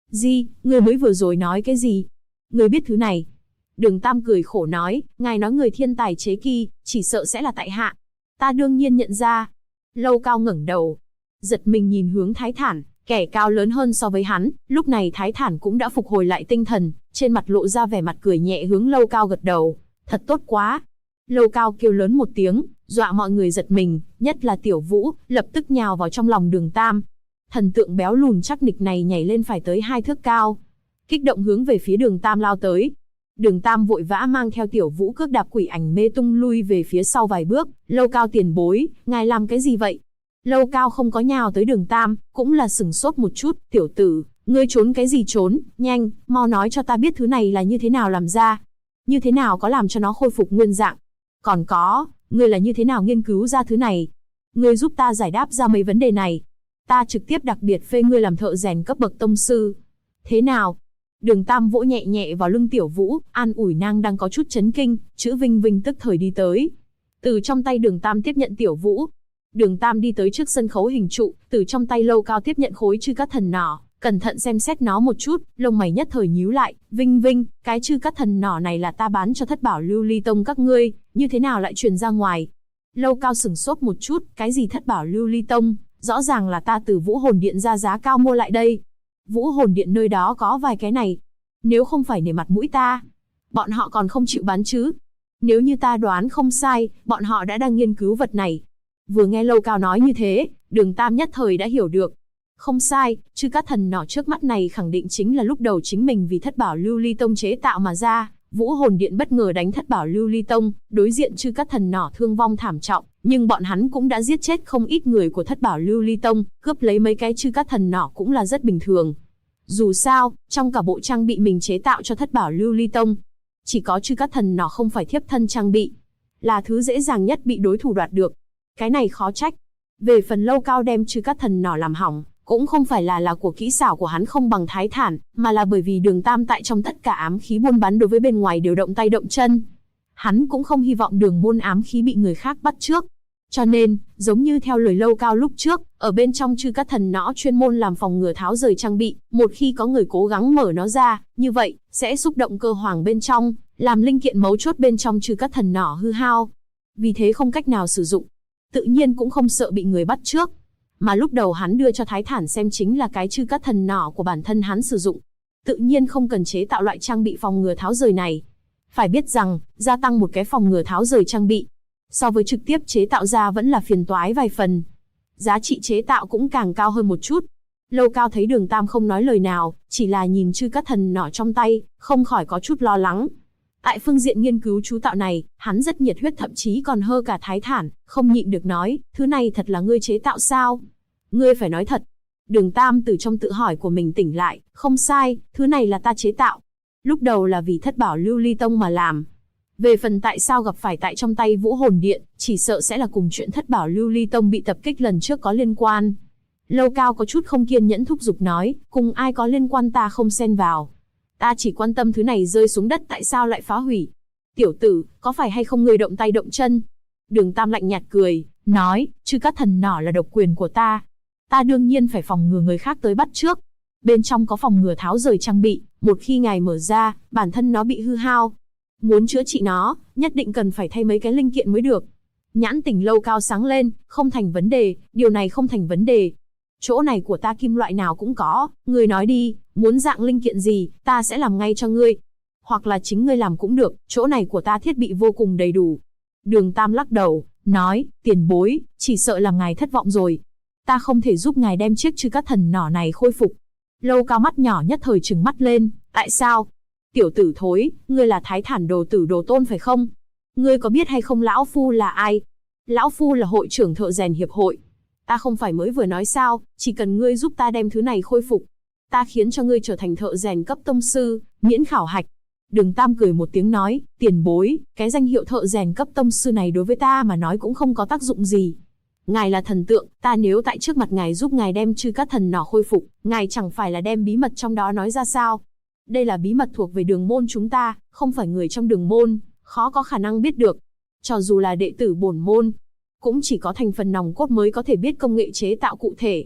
Gì, người mới vừa rồi nói cái gì? Người biết thứ này? Đường Tam cười khổ nói, ngài nói người thiên tài chế kỳ, chỉ sợ sẽ là tại hạ. Ta đương nhiên nhận ra. Lâu Cao ngẩng đầu, giật mình nhìn hướng Thái Thản, kẻ cao lớn hơn so với hắn. Lúc này Thái Thản cũng đã phục hồi lại tinh thần, trên mặt lộ ra vẻ mặt cười nhẹ hướng Lâu Cao gật đầu. Thật tốt quá. Lâu Cao kêu lớn một tiếng, dọa mọi người giật mình, nhất là Tiểu Vũ, lập tức nhào vào trong lòng Đường Tam. Thần tượng béo lùn chắc nịch này nhảy lên phải tới 2 thước cao, kích động hướng về phía Đường Tam lao tới. Đường Tam vội vã mang theo Tiểu Vũ cước đạp quỷ ảnh mê tung lui về phía sau vài bước. Lâu Cao tiền bối, ngài làm cái gì vậy? Lâu Cao không có nhào tới Đường Tam, cũng là sửng sốt một chút. Tiểu tử, ngươi trốn cái gì trốn, nhanh, mau nói cho ta biết thứ này là như thế nào làm ra. Như thế nào có làm cho nó khôi phục nguyên dạng? Còn có, ngươi là như thế nào nghiên cứu ra thứ này? Ngươi giúp ta giải đáp ra mấy vấn đề này. Ta trực tiếp đặc biệt phê ngươi làm thợ rèn cấp bậc tông sư. Thế nào? Đường Tam vỗ nhẹ nhẹ vào lưng Tiểu Vũ, an ủi nàng đang có chút chấn kinh. Chữ Vinh Vinh tức thời đi tới, từ trong tay Đường Tam tiếp nhận Tiểu Vũ. Đường Tam đi tới trước sân khấu hình trụ, từ trong tay Lâu Cao tiếp nhận khối chư cát thần nỏ, cẩn thận xem xét nó một chút, lông mày nhất thời nhíu lại. Vinh Vinh, cái chư cát thần nỏ này là ta bán cho Thất Bảo Lưu Ly Tông các ngươi, như thế nào lại truyền ra ngoài? Lâu Cao sửng sốt một chút, cái gì Thất Bảo Lưu Ly Tông? Rõ ràng là ta từ Vũ Hồn Điện ra giá cao mua lại đây. Vũ Hồn Điện nơi đó có vài cái này. Nếu không phải nể mặt mũi ta, bọn họ còn không chịu bán chứ. Nếu như ta đoán không sai, bọn họ đã đang nghiên cứu vật này. Vừa nghe Lâu Cao nói như thế, Đường Tam nhất thời đã hiểu được. Không sai, chư cát thần nỏ trước mắt này khẳng định chính là lúc đầu chính mình vì Thất Bảo Lưu Ly Tông chế tạo mà ra. Vũ Hồn Điện bất ngờ đánh Thất Bảo Lưu Ly Tông, đối diện chư cát thần nỏ thương vong thảm trọng, nhưng bọn hắn cũng đã giết chết không ít người của Thất Bảo Lưu Ly Tông, cướp lấy mấy cái chư cát thần nỏ cũng là rất bình thường. Dù sao, trong cả bộ trang bị mình chế tạo cho Thất Bảo Lưu Ly Tông, chỉ có chư cát thần nỏ không phải thiếp thân trang bị, là thứ dễ dàng nhất bị đối thủ đoạt được. Cái này khó trách. Về phần Lâu Cao đem chư cát thần nỏ làm hỏng, cũng không phải là của kỹ xảo của hắn không bằng Thái Thản, mà là bởi vì Đường Tam tại trong tất cả ám khí buôn bán đối với bên ngoài đều động tay động chân. Hắn cũng không hy vọng đường môn ám khí bị người khác bắt trước. Cho nên, giống như theo lời Lâu Cao lúc trước, ở bên trong chư cát thần nỏ chuyên môn làm phòng ngừa tháo rời trang bị, một khi có người cố gắng mở nó ra, như vậy, sẽ xúc động cơ hoàng bên trong, làm linh kiện mấu chốt bên trong chư cát thần nỏ hư hao. Vì thế không cách nào sử dụng. Tự nhiên cũng không sợ bị người bắt trước. Mà lúc đầu hắn đưa cho Thái Thản xem chính là cái chư cát thần nỏ của bản thân hắn sử dụng. Tự nhiên không cần chế tạo loại trang bị phòng ngừa tháo rời này. Phải biết rằng, gia tăng một cái phòng ngừa tháo rời trang bị, so với trực tiếp chế tạo ra vẫn là phiền toái vài phần. Giá trị chế tạo cũng càng cao hơn một chút. Lâu Cao thấy Đường Tam không nói lời nào, chỉ là nhìn chư cát thần nỏ trong tay, không khỏi có chút lo lắng. Tại phương diện nghiên cứu chú tạo này, hắn rất nhiệt huyết, thậm chí còn hơn cả Thái Thản, không nhịn được nói, thứ này thật là ngươi chế tạo sao? Ngươi phải nói thật. Đường Tam từ trong tự hỏi của mình tỉnh lại, không sai, thứ này là ta chế tạo. Lúc đầu là vì Thất Bảo Lưu Ly Tông mà làm. Về phần tại sao gặp phải tại trong tay Vũ Hồn Điện, chỉ sợ sẽ là cùng chuyện Thất Bảo Lưu Ly Tông bị tập kích lần trước có liên quan. Lâu Cao có chút không kiên nhẫn thúc giục nói, cùng ai có liên quan ta không xen vào. Ta chỉ quan tâm thứ này rơi xuống đất tại sao lại phá hủy. Tiểu tử, có phải hay không ngươi động tay động chân? Đường Tam lạnh nhạt cười, nói, chư cát thần nỏ là độc quyền của ta. Ta đương nhiên phải phòng ngừa người khác tới bắt trước. Bên trong có phòng ngừa tháo rời trang bị, một khi ngài mở ra, bản thân nó bị hư hao. Muốn chữa trị nó, nhất định cần phải thay mấy cái linh kiện mới được. Nhãn tỉnh Lâu Cao sáng lên, không thành vấn đề, điều này không thành vấn đề. Chỗ này của ta kim loại nào cũng có, ngươi nói đi, muốn dạng linh kiện gì, ta sẽ làm ngay cho ngươi. Hoặc là chính ngươi làm cũng được, chỗ này của ta thiết bị vô cùng đầy đủ. Đường Tam lắc đầu, nói, tiền bối, chỉ sợ làm ngài thất vọng rồi. Ta không thể giúp ngài đem chiếc chư cát thần nỏ này khôi phục. Lâu Cao mắt nhỏ nhất thời trừng mắt lên, tại sao? Tiểu tử thối, ngươi là Thái Thản đồ tử đồ tôn phải không? Ngươi có biết hay không lão phu là ai? Lão phu là hội trưởng thợ rèn hiệp hội. Ta không phải mới vừa nói sao, chỉ cần ngươi giúp ta đem thứ này khôi phục, ta khiến cho ngươi trở thành thợ rèn cấp tông sư, miễn khảo hạch. Đường Tam cười một tiếng nói, tiền bối, cái danh hiệu thợ rèn cấp tông sư này đối với ta mà nói cũng không có tác dụng gì. Ngài là thần tượng, ta nếu tại trước mặt ngài giúp ngài đem chư cát thần nỏ khôi phục, ngài chẳng phải là đem bí mật trong đó nói ra sao? Đây là bí mật thuộc về đường môn chúng ta, không phải người trong đường môn, khó có khả năng biết được. Cho dù là đệ tử bổn môn, cũng chỉ có thành phần nòng cốt mới có thể biết công nghệ chế tạo cụ thể.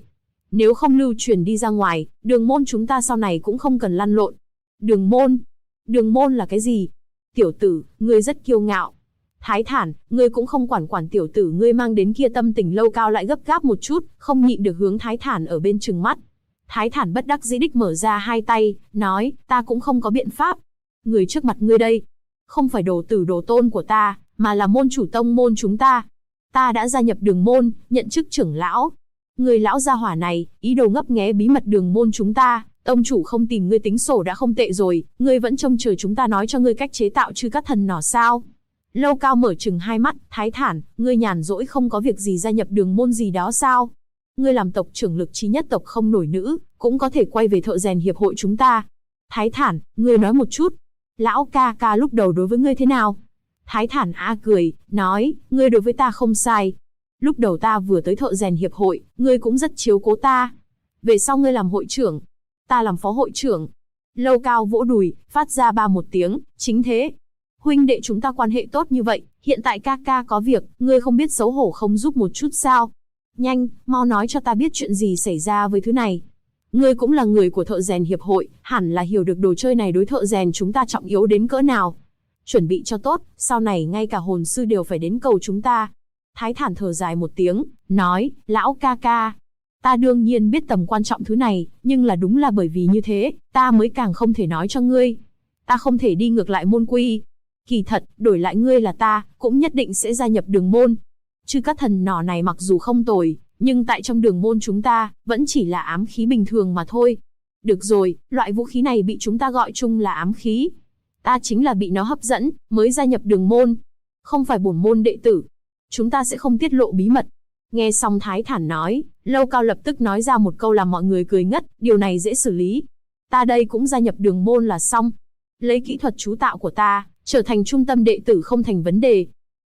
Nếu không lưu truyền đi ra ngoài, đường môn chúng ta sau này cũng không cần lăn lộn. Đường môn? Đường môn là cái gì? Tiểu tử, ngươi rất kiêu ngạo. Thái Thản, ngươi cũng không quản tiểu tử ngươi mang đến kia. Tâm tình Lâu Cao lại gấp gáp một chút, không nhịn được hướng Thái Thản ở bên trừng mắt. Thái Thản bất đắc dĩ đích mở ra hai tay, nói, ta cũng không có biện pháp. Người trước mặt ngươi đây, không phải đồ tử đồ tôn của ta, mà là môn chủ tông môn chúng ta. Ta đã gia nhập đường môn, nhận chức trưởng lão. Người lão gia hỏa này, ý đồ ngấp nghé bí mật đường môn chúng ta. Tông chủ không tìm ngươi tính sổ đã không tệ rồi, ngươi vẫn trông chờ chúng ta nói cho ngươi cách chế tạo chư cát thần nỏ sao? Lâu Cao mở trừng hai mắt, Thái Thản, ngươi nhàn rỗi không có việc gì gia nhập đường môn gì đó sao? Ngươi làm tộc trưởng lực trí nhất tộc không nổi nữ, cũng có thể quay về thợ rèn hiệp hội chúng ta. Thái Thản, ngươi nói một chút. Lão ca ca lúc đầu đối với ngươi thế nào? Thái Thản cười, nói, ngươi đối với ta không sai. Lúc đầu ta vừa tới thợ rèn hiệp hội, ngươi cũng rất chiếu cố ta. Về sau ngươi làm hội trưởng, ta làm phó hội trưởng. Lâu Cao vỗ đùi, phát ra ba một tiếng, chính thế. Huynh đệ chúng ta quan hệ tốt như vậy, hiện tại ca ca có việc, ngươi không biết xấu hổ không giúp một chút sao? Nhanh, mau nói cho ta biết chuyện gì xảy ra với thứ này. Ngươi cũng là người của thợ rèn hiệp hội, hẳn là hiểu được đồ chơi này đối thợ rèn chúng ta trọng yếu đến cỡ nào. Chuẩn bị cho tốt, sau này ngay cả hồn sư đều phải đến cầu chúng ta. Thái Thản thở dài một tiếng, nói, lão ca ca. Ta đương nhiên biết tầm quan trọng thứ này, nhưng là đúng là bởi vì như thế, ta mới càng không thể nói cho ngươi. Ta không thể đi ngược lại môn quy. Kỳ thật, đổi lại ngươi là ta, cũng nhất định sẽ gia nhập đường môn. Chư cát thần nỏ này mặc dù không tồi, nhưng tại trong đường môn chúng ta, vẫn chỉ là ám khí bình thường mà thôi. Được rồi, loại vũ khí này bị chúng ta gọi chung là ám khí. Ta chính là bị nó hấp dẫn, mới gia nhập đường môn. Không phải bổn môn đệ tử. Chúng ta sẽ không tiết lộ bí mật. Nghe xong Thái Thản nói, Lâu Cao lập tức nói ra một câu làm mọi người cười ngất, điều này dễ xử lý. Ta đây cũng gia nhập đường môn là xong. Lấy kỹ thuật chú tạo của ta, trở thành trung tâm đệ tử không thành vấn đề.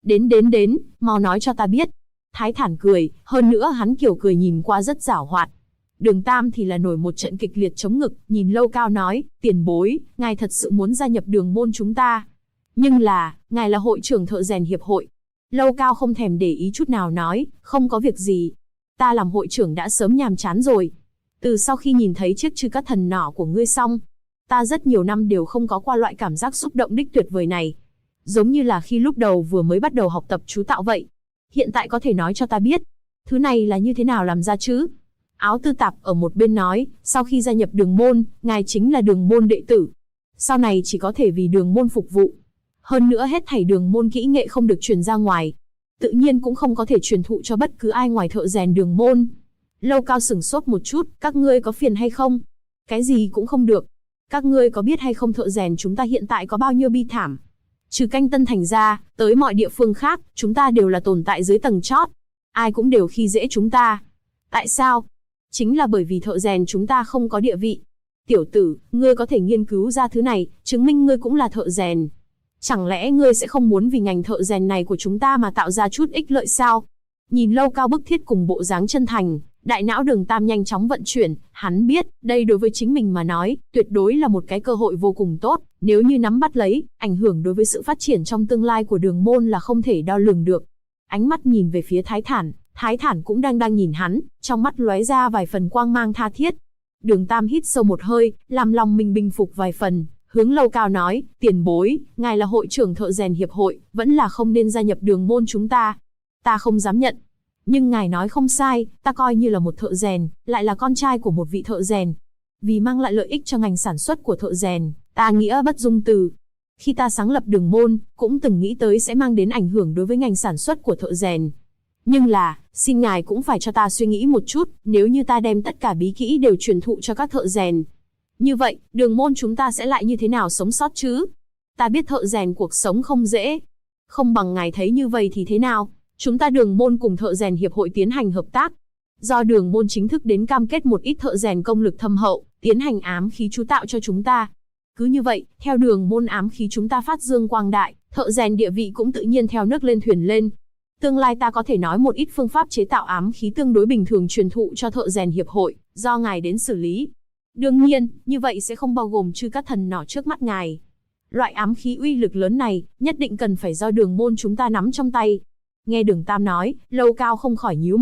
Đến, mau nói cho ta biết. Thái Thản cười, hơn nữa hắn kiểu cười nhìn qua rất giảo hoạt. Đường Tam thì là nổi một trận kịch liệt chống ngực, nhìn Lâu Cao nói, tiền bối, ngài thật sự muốn gia nhập đường môn chúng ta. Nhưng là, ngài là hội trưởng thợ rèn hiệp hội. Lâu Cao không thèm để ý chút nào nói, không có việc gì. Ta làm hội trưởng đã sớm nhàm chán rồi. Từ sau khi nhìn thấy chiếc chư cát thần nỏ của ngươi xong, ta rất nhiều năm đều không có qua loại cảm giác xúc động đích tuyệt vời này. Giống như là khi lúc đầu vừa mới bắt đầu học tập chú tạo vậy. Hiện tại có thể nói cho ta biết, thứ này là như thế nào làm ra chứ? Áo Tư Tạp ở một bên nói, sau khi gia nhập đường môn, ngài chính là đường môn đệ tử. Sau này chỉ có thể vì đường môn phục vụ. Hơn nữa hết thảy đường môn kỹ nghệ không được truyền ra ngoài. Tự nhiên cũng không có thể truyền thụ cho bất cứ ai ngoài thợ rèn đường môn. Lâu Cao sửng sốt một chút, các ngươi có phiền hay không? Cái gì cũng không được. Các ngươi có biết hay không thợ rèn chúng ta hiện tại có bao nhiêu bi thảm? Trừ Canh Tân Thành ra, tới mọi địa phương khác, chúng ta đều là tồn tại dưới tầng chót. Ai cũng đều khi dễ chúng ta. Tại sao? Chính là bởi vì thợ rèn chúng ta không có địa vị. Tiểu tử, ngươi có thể nghiên cứu ra thứ này, chứng minh ngươi cũng là thợ rèn. Chẳng lẽ ngươi sẽ không muốn vì ngành thợ rèn này của chúng ta mà tạo ra chút ích lợi sao? Nhìn Lâu Cao bức thiết cùng bộ dáng chân thành, đại não Đường Tam nhanh chóng vận chuyển, hắn biết, đây đối với chính mình mà nói, tuyệt đối là một cái cơ hội vô cùng tốt, nếu như nắm bắt lấy, ảnh hưởng đối với sự phát triển trong tương lai của đường môn là không thể đo lường được. Ánh mắt nhìn về phía Thái Thản cũng đang nhìn hắn, trong mắt lóe ra vài phần quang mang tha thiết. Đường Tam hít sâu một hơi, làm lòng mình bình phục vài phần, hướng Lâu Cao nói, tiền bối, ngài là hội trưởng thợ rèn hiệp hội, vẫn là không nên gia nhập đường môn chúng ta. Ta không dám nhận. Nhưng ngài nói không sai, ta coi như là một thợ rèn, lại là con trai của một vị thợ rèn. Vì mang lại lợi ích cho ngành sản xuất của thợ rèn, ta nghĩa bất dung từ. Khi ta sáng lập đường môn, cũng từng nghĩ tới sẽ mang đến ảnh hưởng đối với ngành sản xuất của thợ rèn. Nhưng là, xin ngài cũng phải cho ta suy nghĩ một chút, nếu như ta đem tất cả bí kỹ đều truyền thụ cho các thợ rèn. Như vậy, đường môn chúng ta sẽ lại như thế nào sống sót chứ? Ta biết thợ rèn cuộc sống không dễ. Không bằng ngài thấy như vậy thì thế nào? Chúng ta đường môn cùng thợ rèn hiệp hội tiến hành hợp tác. Do đường môn chính thức đến cam kết một ít thợ rèn công lực thâm hậu, tiến hành ám khí chú tạo cho chúng ta. Cứ như vậy, theo đường môn ám khí chúng ta phát dương quang đại, thợ rèn địa vị cũng tự nhiên theo nước lên thuyền lên. Tương lai ta có thể nói một ít phương pháp chế tạo ám khí tương đối bình thường truyền thụ cho thợ rèn hiệp hội, do ngài đến xử lý. Đương nhiên, như vậy sẽ không bao gồm chư cát thần nỏ trước mắt ngài. Loại ám khí uy lực lớn này, nhất định cần phải do đường môn chúng ta nắm trong tay. Nghe Đường Tam nói, Lâu Cao không khỏi nhíu mày,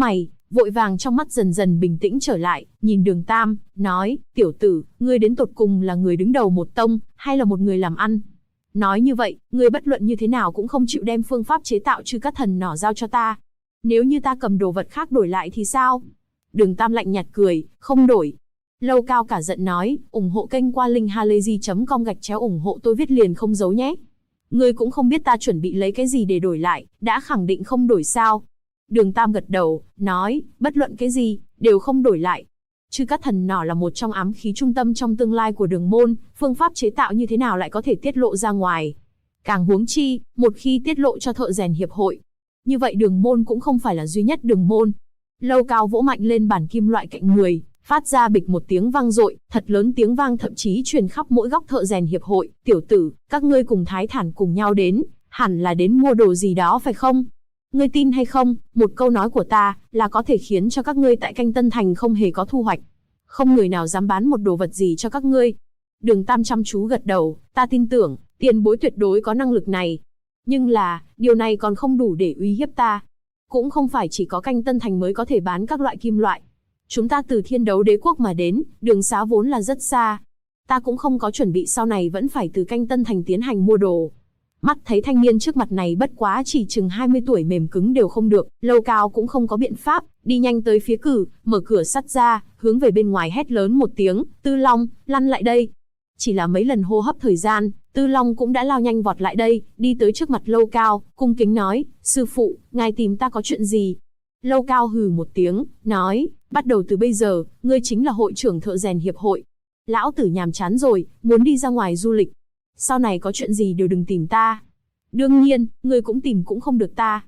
vội vàng trong mắt dần dần bình tĩnh trở lại, nhìn Đường Tam, nói, tiểu tử, ngươi đến tột cùng là người đứng đầu một tông, hay là một người làm ăn? Nói như vậy, ngươi bất luận như thế nào cũng không chịu đem phương pháp chế tạo Chư Cát Thần Nỏ giao cho ta. Nếu như ta cầm đồ vật khác đổi lại thì sao? Đường Tam lạnh nhạt cười, không đổi. Lâu Cao cả giận nói, ủng hộ kênh qua link halayzi.com/ủng hộ tôi viết liền không giấu nhé. Ngươi cũng không biết ta chuẩn bị lấy cái gì để đổi lại, đã khẳng định không đổi sao? Đường Tam gật đầu, nói, bất luận cái gì, đều không đổi lại. Chư Cát Thần Nỏ là một trong ám khí trung tâm trong tương lai của Đường môn, phương pháp chế tạo như thế nào lại có thể tiết lộ ra ngoài? Càng huống chi, một khi tiết lộ cho thợ rèn hiệp hội, như vậy Đường môn cũng không phải là duy nhất Đường môn. Lâu Cao vỗ mạnh lên bàn kim loại cạnh người, phát ra bịch một tiếng vang dội, thật lớn tiếng vang thậm chí truyền khắp mỗi góc thợ rèn hiệp hội. Tiểu tử, các ngươi cùng Thái Thản cùng nhau đến, hẳn là đến mua đồ gì đó phải không? Ngươi tin hay không, một câu nói của ta là có thể khiến cho các ngươi tại Canh Tân Thành không hề có thu hoạch. Không người nào dám bán một đồ vật gì cho các ngươi. Đường Tam chăm chú gật đầu, ta tin tưởng, tiền bối tuyệt đối có năng lực này. Nhưng là, điều này còn không đủ để uy hiếp ta. Cũng không phải chỉ có Canh Tân Thành mới có thể bán các loại kim loại. Chúng ta từ Thiên Đấu Đế quốc mà đến, đường xá vốn là rất xa. Ta cũng không có chuẩn bị sau này vẫn phải từ Canh Tân Thành tiến hành mua đồ. Mắt thấy thanh niên trước mặt này bất quá chỉ chừng 20 tuổi mềm cứng đều không được, Lâu Cao cũng không có biện pháp, đi nhanh tới phía mở cửa sắt ra, hướng về bên ngoài hét lớn một tiếng, Tư Long, lăn lại đây. Chỉ là mấy lần hô hấp thời gian, Tư Long cũng đã lao nhanh vọt lại đây, đi tới trước mặt Lâu Cao, cung kính nói, sư phụ, ngài tìm ta có chuyện gì? Lâu Cao hừ một tiếng, nói, bắt đầu từ bây giờ, ngươi chính là hội trưởng thợ rèn hiệp hội. Lão tử nhàm chán rồi, muốn đi ra ngoài du lịch. Sau này có chuyện gì đều đừng tìm ta. Đương nhiên, ngươi cũng tìm cũng không được ta.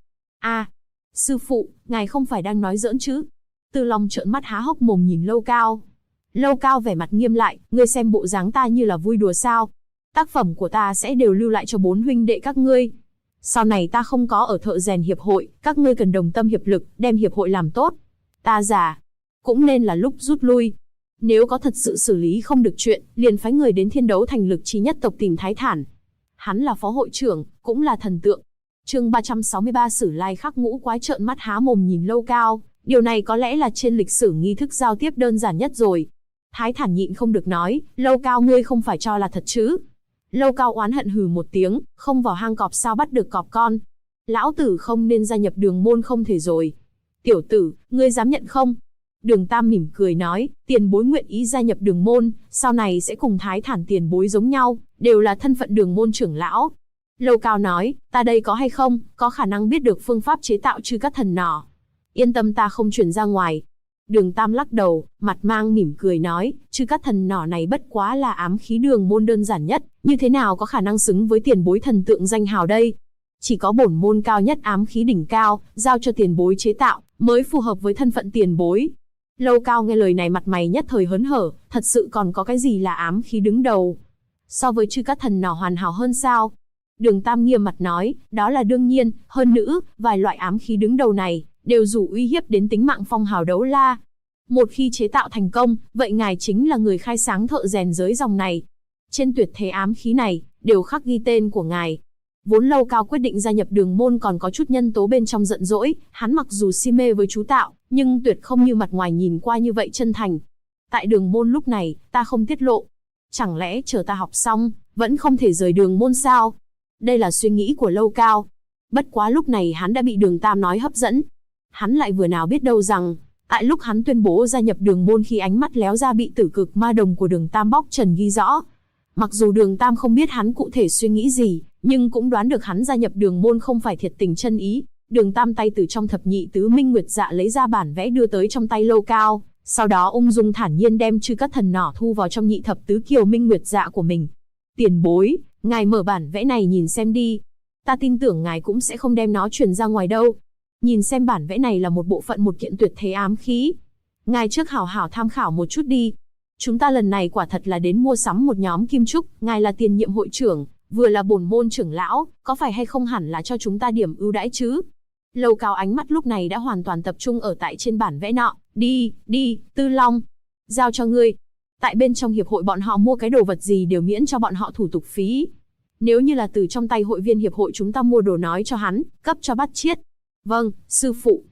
Sư phụ, ngài không phải đang nói giỡn chứ? Tư Long trợn mắt há hốc mồm nhìn Lâu Cao. Lâu Cao vẻ mặt nghiêm lại, ngươi xem bộ dáng ta như là vui đùa sao? Tác phẩm của ta sẽ đều lưu lại cho 4 huynh đệ các ngươi. Sau này ta không có ở thợ rèn hiệp hội, các ngươi cần đồng tâm hiệp lực, đem hiệp hội làm tốt. Ta già, cũng nên là lúc rút lui. Nếu có thật sự xử lý không được chuyện, liền phái người đến Thiên Đấu Thành Lực Chi nhất tộc tìm Thái Thản. Hắn là phó hội trưởng, cũng là thần tượng. Chương 363 Sử Lai Khắc Ngũ Quái trợn mắt há mồm nhìn Lâu Cao, điều này có lẽ là trên lịch sử nghi thức giao tiếp đơn giản nhất rồi. Thái Thản nhịn không được nói, Lâu Cao ngươi không phải cho là thật chứ? Lâu Cao oán hận hừ một tiếng, không vào hang cọp sao bắt được cọp con. Lão tử không nên gia nhập Đường môn không thể rồi. Tiểu tử, ngươi dám nhận không? Đường Tam mỉm cười nói, tiền bối nguyện ý gia nhập Đường môn, sau này sẽ cùng Thái Thản tiền bối giống nhau, đều là thân phận Đường môn trưởng lão. Lâu Cao nói, ta đây có hay không, có khả năng biết được phương pháp chế tạo Chư Cát Thần Nỏ. Yên tâm ta không truyền ra ngoài. Đường Tam lắc đầu, mặt mang mỉm cười nói, Chư Cát Thần Nỏ này bất quá là ám khí Đường môn đơn giản nhất, như thế nào có khả năng xứng với tiền bối thần tượng danh hào đây? Chỉ có bổn môn cao nhất ám khí đỉnh cao, giao cho tiền bối chế tạo, mới phù hợp với thân phận tiền bối. Lâu Cao nghe lời này mặt mày nhất thời hớn hở, thật sự còn có cái gì là ám khí đứng đầu? So với Chư Cát Thần Nỏ hoàn hảo hơn sao? Đường Tam nghiêm mặt nói, đó là đương nhiên, hơn nữa, vài loại ám khí đứng đầu này, đều dù uy hiếp đến tính mạng phong hào đấu la. Một khi chế tạo thành công, vậy ngài chính là người khai sáng thợ rèn giới dòng này. Trên tuyệt thế ám khí này, đều khắc ghi tên của ngài. Vốn Lâu Cao quyết định gia nhập Đường môn còn có chút nhân tố bên trong giận dỗi, hắn mặc dù si mê với chú tạo, nhưng tuyệt không như mặt ngoài nhìn qua như vậy chân thành. Tại Đường môn lúc này, ta không tiết lộ. Chẳng lẽ chờ ta học xong, vẫn không thể rời Đường môn sao? Đây là suy nghĩ của Lâu Cao. Bất quá lúc này hắn đã bị Đường Tam nói hấp dẫn. Hắn lại vừa nào biết đâu rằng, tại lúc hắn tuyên bố gia nhập Đường môn khi ánh mắt léo ra bị tử cực ma đồng của Đường Tam bóc trần ghi rõ. Mặc dù Đường Tam không biết hắn cụ thể suy nghĩ gì, nhưng cũng đoán được hắn gia nhập Đường môn không phải thiệt tình chân ý. Đường Tam tay từ trong thập nhị tứ minh nguyệt dạ lấy ra bản vẽ đưa tới trong tay Lâu Cao, sau đó ung dung thản nhiên đem Chư Cát Thần Nỏ thu vào trong nhị thập tứ kiều minh nguyệt dạ của mình. Tiền bối, ngài mở bản vẽ này nhìn xem đi. Ta tin tưởng ngài cũng sẽ không đem nó truyền ra ngoài đâu. Nhìn xem bản vẽ này là một bộ phận một kiện tuyệt thế ám khí. Ngài trước hảo hảo tham khảo một chút đi. Chúng ta lần này quả thật là đến mua sắm một nhóm kim trúc, ngài là tiền nhiệm hội trưởng, vừa là bổn môn trưởng lão, có phải hay không hẳn là cho chúng ta điểm ưu đãi chứ? Lâu Cao ánh mắt lúc này đã hoàn toàn tập trung ở tại trên bản vẽ nọ. Đi, Tư Long. Giao cho ngươi. Tại bên trong hiệp hội bọn họ mua cái đồ vật gì đều miễn cho bọn họ thủ tục phí. Nếu như là từ trong tay hội viên hiệp hội chúng ta mua đồ nói cho hắn, cấp cho bắt chiết. Vâng, sư phụ.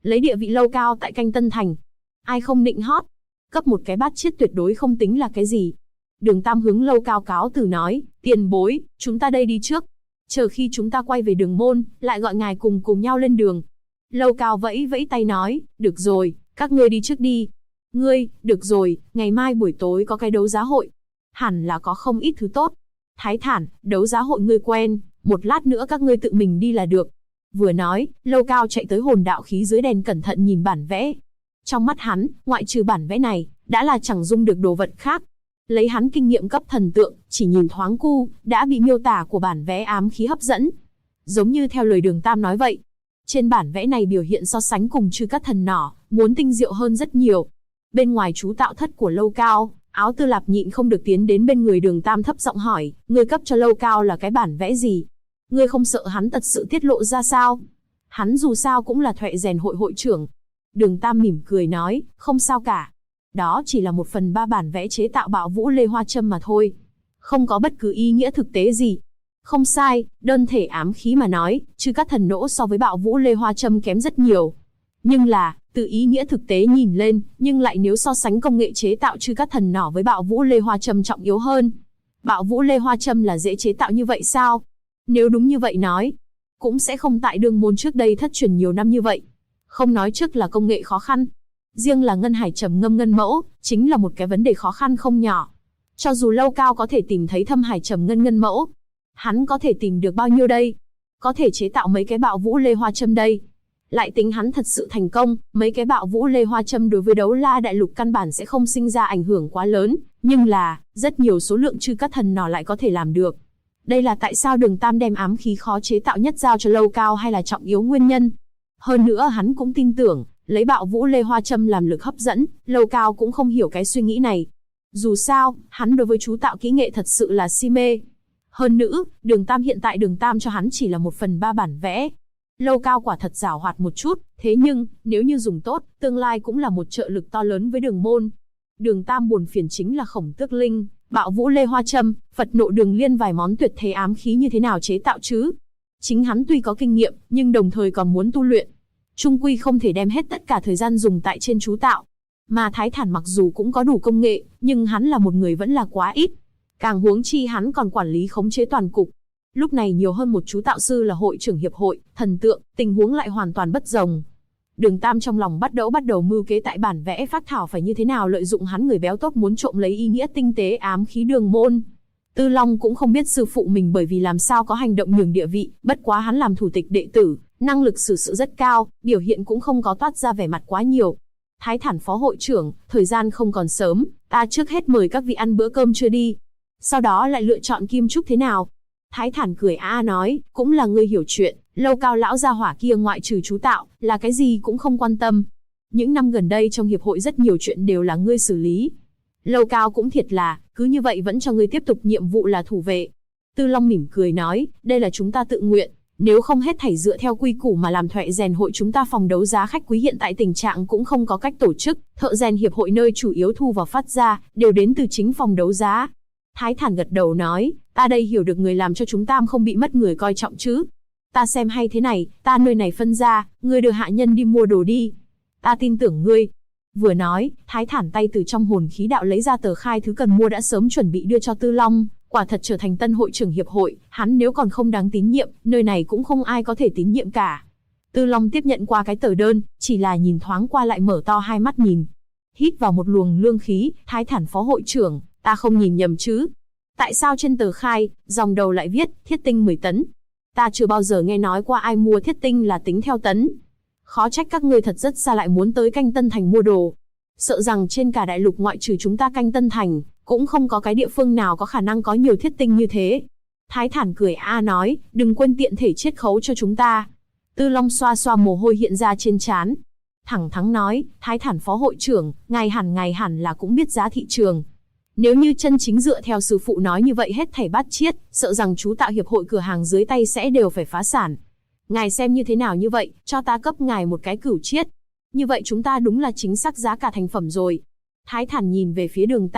lấy địa vị lâu cao tại Canh Tân Thành. Ai không nịnh hót, cấp một cái bát chiết tuyệt đối không tính là cái gì. Đường Tam hướng Lâu Cao cáo từ nói, tiền bối, chúng ta đây đi trước. Chờ khi chúng ta quay về đường môn, lại gọi ngài cùng nhau lên đường. Lâu Cao vẫy vẫy tay nói, được rồi, các ngươi đi trước đi. Ngươi, được rồi, ngày mai buổi tối có cái đấu giá hội. Hẳn là có không ít thứ tốt. Thái Thản, đấu giá hội ngươi quen, một lát nữa các ngươi tự mình đi là được. Vừa nói, Lâu Cao chạy tới hồn đạo khí dưới đèn cẩn thận nhìn bản vẽ. Trong mắt hắn, ngoại trừ bản vẽ này, đã là chẳng dung được đồ vật khác. Lấy hắn kinh nghiệm cấp thần tượng, chỉ nhìn thoáng cu, đã bị miêu tả của bản vẽ ám khí hấp dẫn. Giống như theo lời Đường Tam nói vậy. Trên bản vẽ này biểu hiện so sánh cùng Chư Cát Thần nỏ, muốn tinh diệu hơn rất nhiều. Bên ngoài chú tạo thất của Lâu Cao, Áo Tư Lạp nhịn không được tiến đến bên người Đường Tam thấp giọng hỏi, ngươi cấp cho Lâu Cao là cái bản vẽ gì? Ngươi không sợ hắn thật sự tiết lộ ra sao? Hắn dù sao cũng là Thuệ Rèn hội hội trưởng. Đường Tam mỉm cười nói, không sao cả. Đó chỉ là 1/3 bản vẽ chế tạo Bạo Vũ Lê Hoa Châm mà thôi. Không có bất cứ ý nghĩa thực tế gì. Không sai, đơn thể ám khí mà nói, Chư Cát Thần nỗ so với Bạo Vũ Lê Hoa Châm kém rất nhiều. Nhưng là, từ ý nghĩa thực tế nhìn lên, nhưng lại nếu so sánh công nghệ chế tạo Chư Cát Thần nỏ với Bạo Vũ Lê Hoa Châm trọng yếu hơn. Bạo Vũ Lê Hoa Châm là dễ chế tạo như vậy sao? Nếu đúng như vậy nói, cũng sẽ không tại Đường môn trước đây thất truyền nhiều năm như vậy. Không nói trước là công nghệ khó khăn. Riêng là ngân hải trầm ngâm ngân mẫu, chính là một cái vấn đề khó khăn không nhỏ. Cho dù Lâu Cao có thể tìm thấy thâm hải trầm ngân mẫu, hắn có thể tìm được bao nhiêu đây? Có thể chế tạo mấy cái Bạo Vũ Lê Hoa Châm đây? Lại tính hắn thật sự thành công, mấy cái Bạo Vũ Lê Hoa Châm đối với Đấu La Đại Lục căn bản sẽ không sinh ra ảnh hưởng quá lớn, nhưng là, rất nhiều số lượng Chư Cát Thần nỏ lại có thể làm được. Đây là tại sao Đường Tam đem ám khí khó chế tạo nhất giao cho Lâu Cao hay là trọng yếu nguyên nhân. Hơn nữa hắn cũng tin tưởng, lấy Bạo Vũ Lê Hoa Châm làm lực hấp dẫn, Lâu Cao cũng không hiểu cái suy nghĩ này. Dù sao, hắn đối với chú tạo kỹ nghệ thật sự là si mê. Hơn nữa, Đường Tam cho hắn chỉ là 1/3 bản vẽ. Lâu Cao quả thật giảo hoạt một chút, thế nhưng, nếu như dùng tốt, tương lai cũng là một trợ lực to lớn với Đường môn. Đường Tam buồn phiền chính là Khổng Tước Linh, Bạo Vũ Lê Hoa Châm, Phật Nộ Đường Liên vài món tuyệt thế ám khí như thế nào chế tạo chứ? Chính hắn tuy có kinh nghiệm, nhưng đồng thời còn muốn tu luyện. Trung quy không thể đem hết tất cả thời gian dùng tại trên chú tạo. Mà Thái Thản mặc dù cũng có đủ công nghệ, nhưng hắn là một người vẫn là quá ít. Càng huống chi hắn còn quản lý khống chế toàn cục. Lúc này nhiều hơn một chú tạo sư là hội trưởng hiệp hội, thần tượng, tình huống lại hoàn toàn bất đồng. Đường Tam trong lòng bắt đầu mưu kế tại bản vẽ phác thảo phải như thế nào lợi dụng hắn người béo tốt muốn trộm lấy ý nghĩa tinh tế ám khí Đường môn. Tư Long cũng không biết sư phụ mình bởi vì làm sao có hành động nhường địa vị, bất quá hắn làm thủ tịch đệ tử, năng lực xử sự rất cao, biểu hiện cũng không có toát ra vẻ mặt quá nhiều. Thái Thản phó hội trưởng, thời gian không còn sớm, ta trước hết mời các vị ăn bữa cơm trưa đi. Sau đó lại lựa chọn kim trúc thế nào? Thái Thản cười nói, cũng là ngươi hiểu chuyện, Lâu Cao lão gia hỏa kia ngoại trừ chú tạo, là cái gì cũng không quan tâm. Những năm gần đây trong hiệp hội rất nhiều chuyện đều là ngươi xử lý. Lâu Cao cũng thiệt là, cứ như vậy vẫn cho ngươi tiếp tục nhiệm vụ là thủ vệ. Tư Long mỉm cười nói, đây là chúng ta tự nguyện, nếu không hết thảy dựa theo quy củ mà làm Thuệ Rèn hội chúng ta phòng đấu giá khách quý hiện tại tình trạng cũng không có cách tổ chức, thợ rèn hiệp hội nơi chủ yếu thu vào phát ra, đều đến từ chính phòng đấu giá. Thái Thản gật đầu nói, ta đây hiểu được người làm cho chúng ta không bị mất người coi trọng chứ. Ta xem hay thế này, ta nơi này phân ra, ngươi đưa hạ nhân đi mua đồ đi. Ta tin tưởng ngươi. Vừa nói, Thái Thản tay từ trong hồn khí đạo lấy ra tờ khai thứ cần mua đã sớm chuẩn bị đưa cho Tư Long, quả thật trở thành tân hội trưởng hiệp hội, hắn nếu còn không đáng tín nhiệm, nơi này cũng không ai có thể tín nhiệm cả. Tư Long tiếp nhận qua cái tờ đơn, chỉ là nhìn thoáng qua lại mở to hai mắt nhìn. Hít vào một luồng lương khí, Thái Thản phó hội trưởng, ta không nhìn nhầm chứ? Tại sao trên tờ khai, dòng đầu lại viết, thiết tinh 10 tấn? Ta chưa bao giờ nghe nói qua ai mua thiết tinh là tính theo tấn. Khó trách các ngươi thật rất xa lại muốn tới Canh Tân Thành mua đồ. Sợ rằng trên cả đại lục ngoại trừ chúng ta Canh Tân Thành, cũng không có cái địa phương nào có khả năng có nhiều thiết tinh như thế. Thái Thản cười nói, đừng quên tiện thể chiết khấu cho chúng ta. Tư Long xoa xoa mồ hôi hiện ra trên trán. Thẳng thắn nói, Thái Thản phó hội trưởng, ngài hẳn là cũng biết giá thị trường. Nếu như chân chính dựa theo sư phụ nói như vậy hết thảy bát chiết, sợ rằng chú tạo hiệp hội cửa hàng dưới tay sẽ đều phải phá sản. Ngài xem như thế nào như vậy, cho ta cấp ngài một cái cửu chiết. Như vậy chúng ta đúng là chính xác giá cả thành phẩm rồi. Thái Thản nhìn về phía Đường Tam,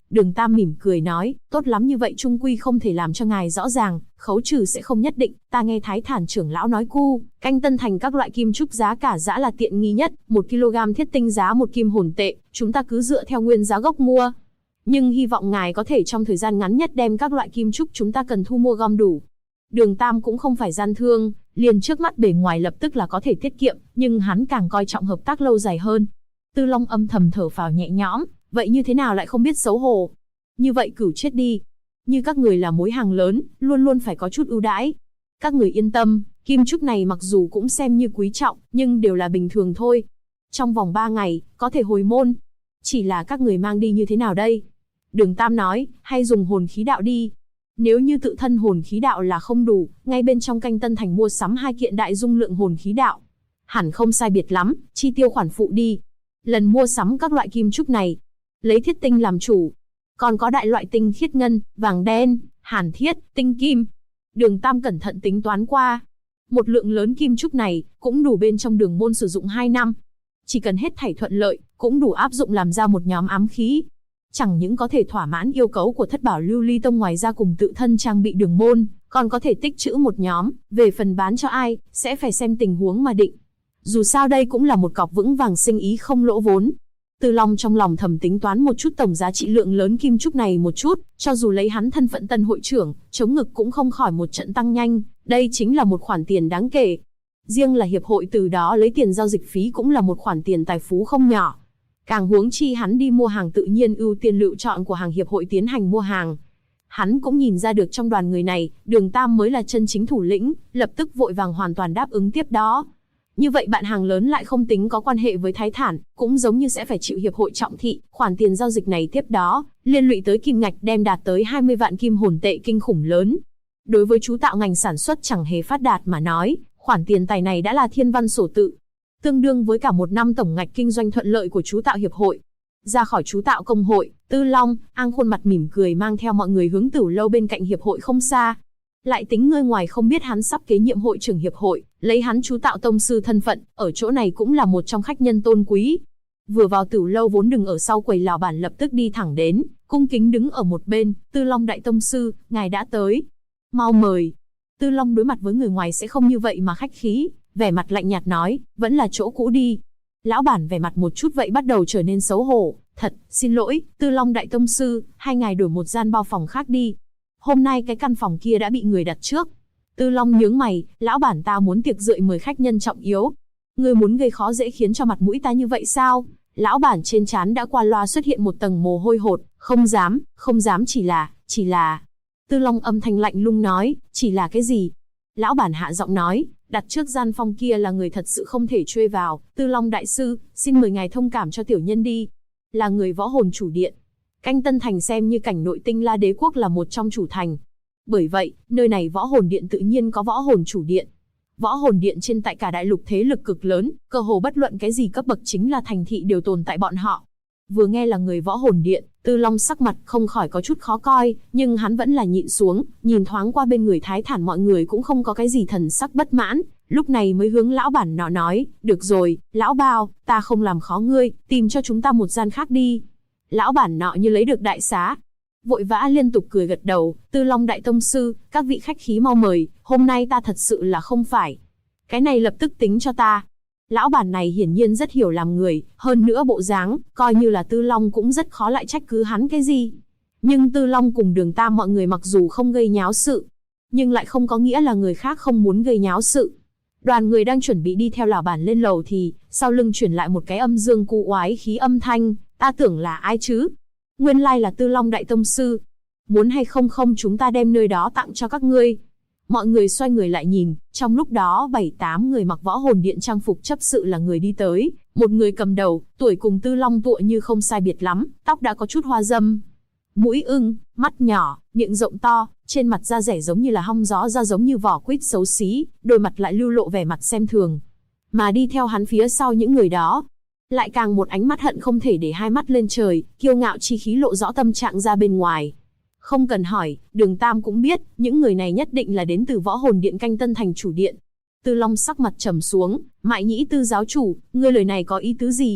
Đường Tam mỉm cười nói, tốt lắm, như vậy trung quy không thể làm cho ngài rõ ràng, khấu trừ sẽ không nhất định, ta nghe Thái Thản trưởng lão nói canh Tân Thành các loại kim trúc giá cả giã là tiện nghi nhất, 1 kg thiết tinh giá 1 kim hồn tệ, chúng ta cứ dựa theo nguyên giá gốc mua. Nhưng hy vọng ngài có thể trong thời gian ngắn nhất đem các loại kim trúc chúng ta cần thu mua gom đủ. Đường Tam cũng không phải gian thương, liền trước mắt bề ngoài lập tức là có thể tiết kiệm, nhưng hắn càng coi trọng hợp tác lâu dài hơn. Tư Long âm thầm thở phào nhẹ nhõm, vậy như thế nào lại không biết xấu hổ? Như vậy cửu chết đi. Như các người là mối hàng lớn, luôn luôn phải có chút ưu đãi. Các người yên tâm, kim trúc này mặc dù cũng xem như quý trọng, nhưng đều là bình thường thôi. Trong vòng 3 ngày, có thể hồi môn. Chỉ là các người mang đi như thế nào đây? Đường Tam nói, hay dùng hồn khí đạo đi. Nếu như tự thân hồn khí đạo là không đủ, ngay bên trong canh Tân Thành mua sắm 2 kiện đại dung lượng hồn khí đạo. Hẳn không sai biệt lắm, chi tiêu khoản phụ đi. Lần mua sắm các loại kim trúc này, lấy thiết tinh làm chủ. Còn có đại loại tinh khiết ngân, vàng đen, hàn thiết, tinh kim. Đường Tam cẩn thận tính toán qua. Một lượng lớn kim trúc này, cũng đủ bên trong đường môn sử dụng 2 năm. Chỉ cần hết thảy thuận lợi, cũng đủ áp dụng làm ra một nhóm ám khí. Chẳng những có thể thỏa mãn yêu cầu của Thất Bảo Lưu Ly Tông, ngoài ra cùng tự thân trang bị đường môn, còn có thể tích trữ một nhóm, về phần bán cho ai, sẽ phải xem tình huống mà định. Dù sao đây cũng là một cọc vững vàng sinh ý không lỗ vốn. Tư Long trong lòng thầm tính toán một chút tổng giá trị lượng lớn kim trúc này một chút, cho dù lấy hắn thân phận tân hội trưởng, chống ngực cũng không khỏi một trận tăng nhanh, đây chính là một khoản tiền đáng kể. Riêng là hiệp hội từ đó lấy tiền giao dịch phí cũng là một khoản tiền tài phú không nhỏ. Càng huống chi hắn đi mua hàng tự nhiên ưu tiên lựa chọn của hàng hiệp hội tiến hành mua hàng. Hắn cũng nhìn ra được trong đoàn người này, Đường Tam mới là chân chính thủ lĩnh, lập tức vội vàng hoàn toàn đáp ứng tiếp đó. Như vậy bạn hàng lớn lại không tính có quan hệ với Thái Thản, cũng giống như sẽ phải chịu hiệp hội trọng thị, khoản tiền giao dịch này tiếp đó, liên lụy tới kim ngạch đem đạt tới 20 vạn kim hồn tệ, kinh khủng lớn. Đối với chú tạo ngành sản xuất chẳng hề phát đạt mà nói, khoản tiền tài này đã là thiên văn sổ tự, tương đương với cả một năm tổng ngạch kinh doanh thuận lợi của chú tạo hiệp hội. Ra khỏi chú tạo công hội, Tư Long, Ang khuôn mặt mỉm cười mang theo mọi người hướng Tửu lâu bên cạnh hiệp hội không xa. Lại tính người ngoài không biết hắn sắp kế nhiệm hội trưởng hiệp hội, lấy hắn chú tạo tông sư thân phận, ở chỗ này cũng là một trong khách nhân tôn quý. Vừa vào Tửu lâu vốn đừng ở sau quầy, lão bản lập tức đi thẳng đến, cung kính đứng ở một bên, Tư Long đại tông sư, ngài đã tới. Mau mời. Tư Long đối mặt với người ngoài sẽ không như vậy mà khách khí, vẻ mặt lạnh nhạt nói, vẫn là chỗ cũ đi. Lão bản vẻ mặt một chút vậy bắt đầu trở nên xấu hổ, thật, xin lỗi, Tư Long đại tông sư, hai ngài đổi một gian bao phòng khác đi. Hôm nay cái căn phòng kia đã bị người đặt trước. Tư Long nhướng mày, lão bản ta muốn tiệc rượu mời khách nhân trọng yếu. Ngươi muốn gây khó dễ khiến cho mặt mũi ta như vậy sao? Lão bản trên trán đã qua loa xuất hiện một tầng mồ hôi hột, không dám, chỉ là. Tư Long âm thanh lạnh lùng nói, chỉ là cái gì? Lão bản hạ giọng nói, đặt trước gian phòng kia là người thật sự không thể truê vào, Tư Long đại sư, xin mời ngài thông cảm cho tiểu nhân đi. Là người võ hồn chủ điện. Canh Tân Thành xem như cảnh nội Tinh La đế quốc là một trong chủ thành. Bởi vậy, nơi này võ hồn điện tự nhiên có võ hồn chủ điện. Võ hồn điện trên tại cả đại lục thế lực cực lớn, cơ hồ bất luận cái gì cấp bậc chính là thành thị đều tồn tại bọn họ. Vừa nghe là người võ hồn điện, Tư Long sắc mặt không khỏi có chút khó coi, nhưng hắn vẫn là nhịn xuống, nhìn thoáng qua bên người Thái Thản mọi người cũng không có cái gì thần sắc bất mãn, lúc này mới hướng lão bản nọ nói, được rồi, lão bao, ta không làm khó ngươi, tìm cho chúng ta một gian khác đi. Lão bản nọ như lấy được đại xá, vội vã liên tục cười gật đầu, Tư Long đại tông sư, các vị khách khí mau mời, hôm nay ta thật sự là không phải. Cái này lập tức tính cho ta. Lão bản này hiển nhiên rất hiểu làm người, hơn nữa bộ dáng, coi như là Tư Long cũng rất khó lại trách cứ hắn cái gì. Nhưng Tư Long cùng Đường Tam mọi người mặc dù không gây nháo sự, nhưng lại không có nghĩa là người khác không muốn gây nháo sự. Đoàn người đang chuẩn bị đi theo lão bản lên lầu thì, sau lưng chuyển lại một cái âm dương cụ oái khí âm thanh, ta tưởng là ai chứ? Nguyên lai là Tư Long đại tông sư. Muốn hay không chúng ta đem nơi đó tặng cho các ngươi. Mọi người xoay người lại nhìn, trong lúc đó 7-8 người mặc võ hồn điện trang phục chấp sự là người đi tới, một người cầm đầu, tuổi cùng Tư Long tựa như không sai biệt lắm, tóc đã có chút hoa râm. Mũi ưng, mắt nhỏ, miệng rộng to, trên mặt da rẻ giống như là hong gió ra giống như vỏ quýt xấu xí, đôi mặt lại lưu lộ vẻ mặt xem thường. Mà đi theo hắn phía sau những người đó, lại càng một ánh mắt hận không thể để hai mắt lên trời, kiêu ngạo chi khí lộ rõ tâm trạng ra bên ngoài. Không cần hỏi, Đường Tam cũng biết, những người này nhất định là đến từ võ hồn điện Canh Tân Thành chủ điện. Tư Long sắc mặt trầm xuống, Mại Nhĩ Tư giáo chủ, ngươi lời này có ý tứ gì?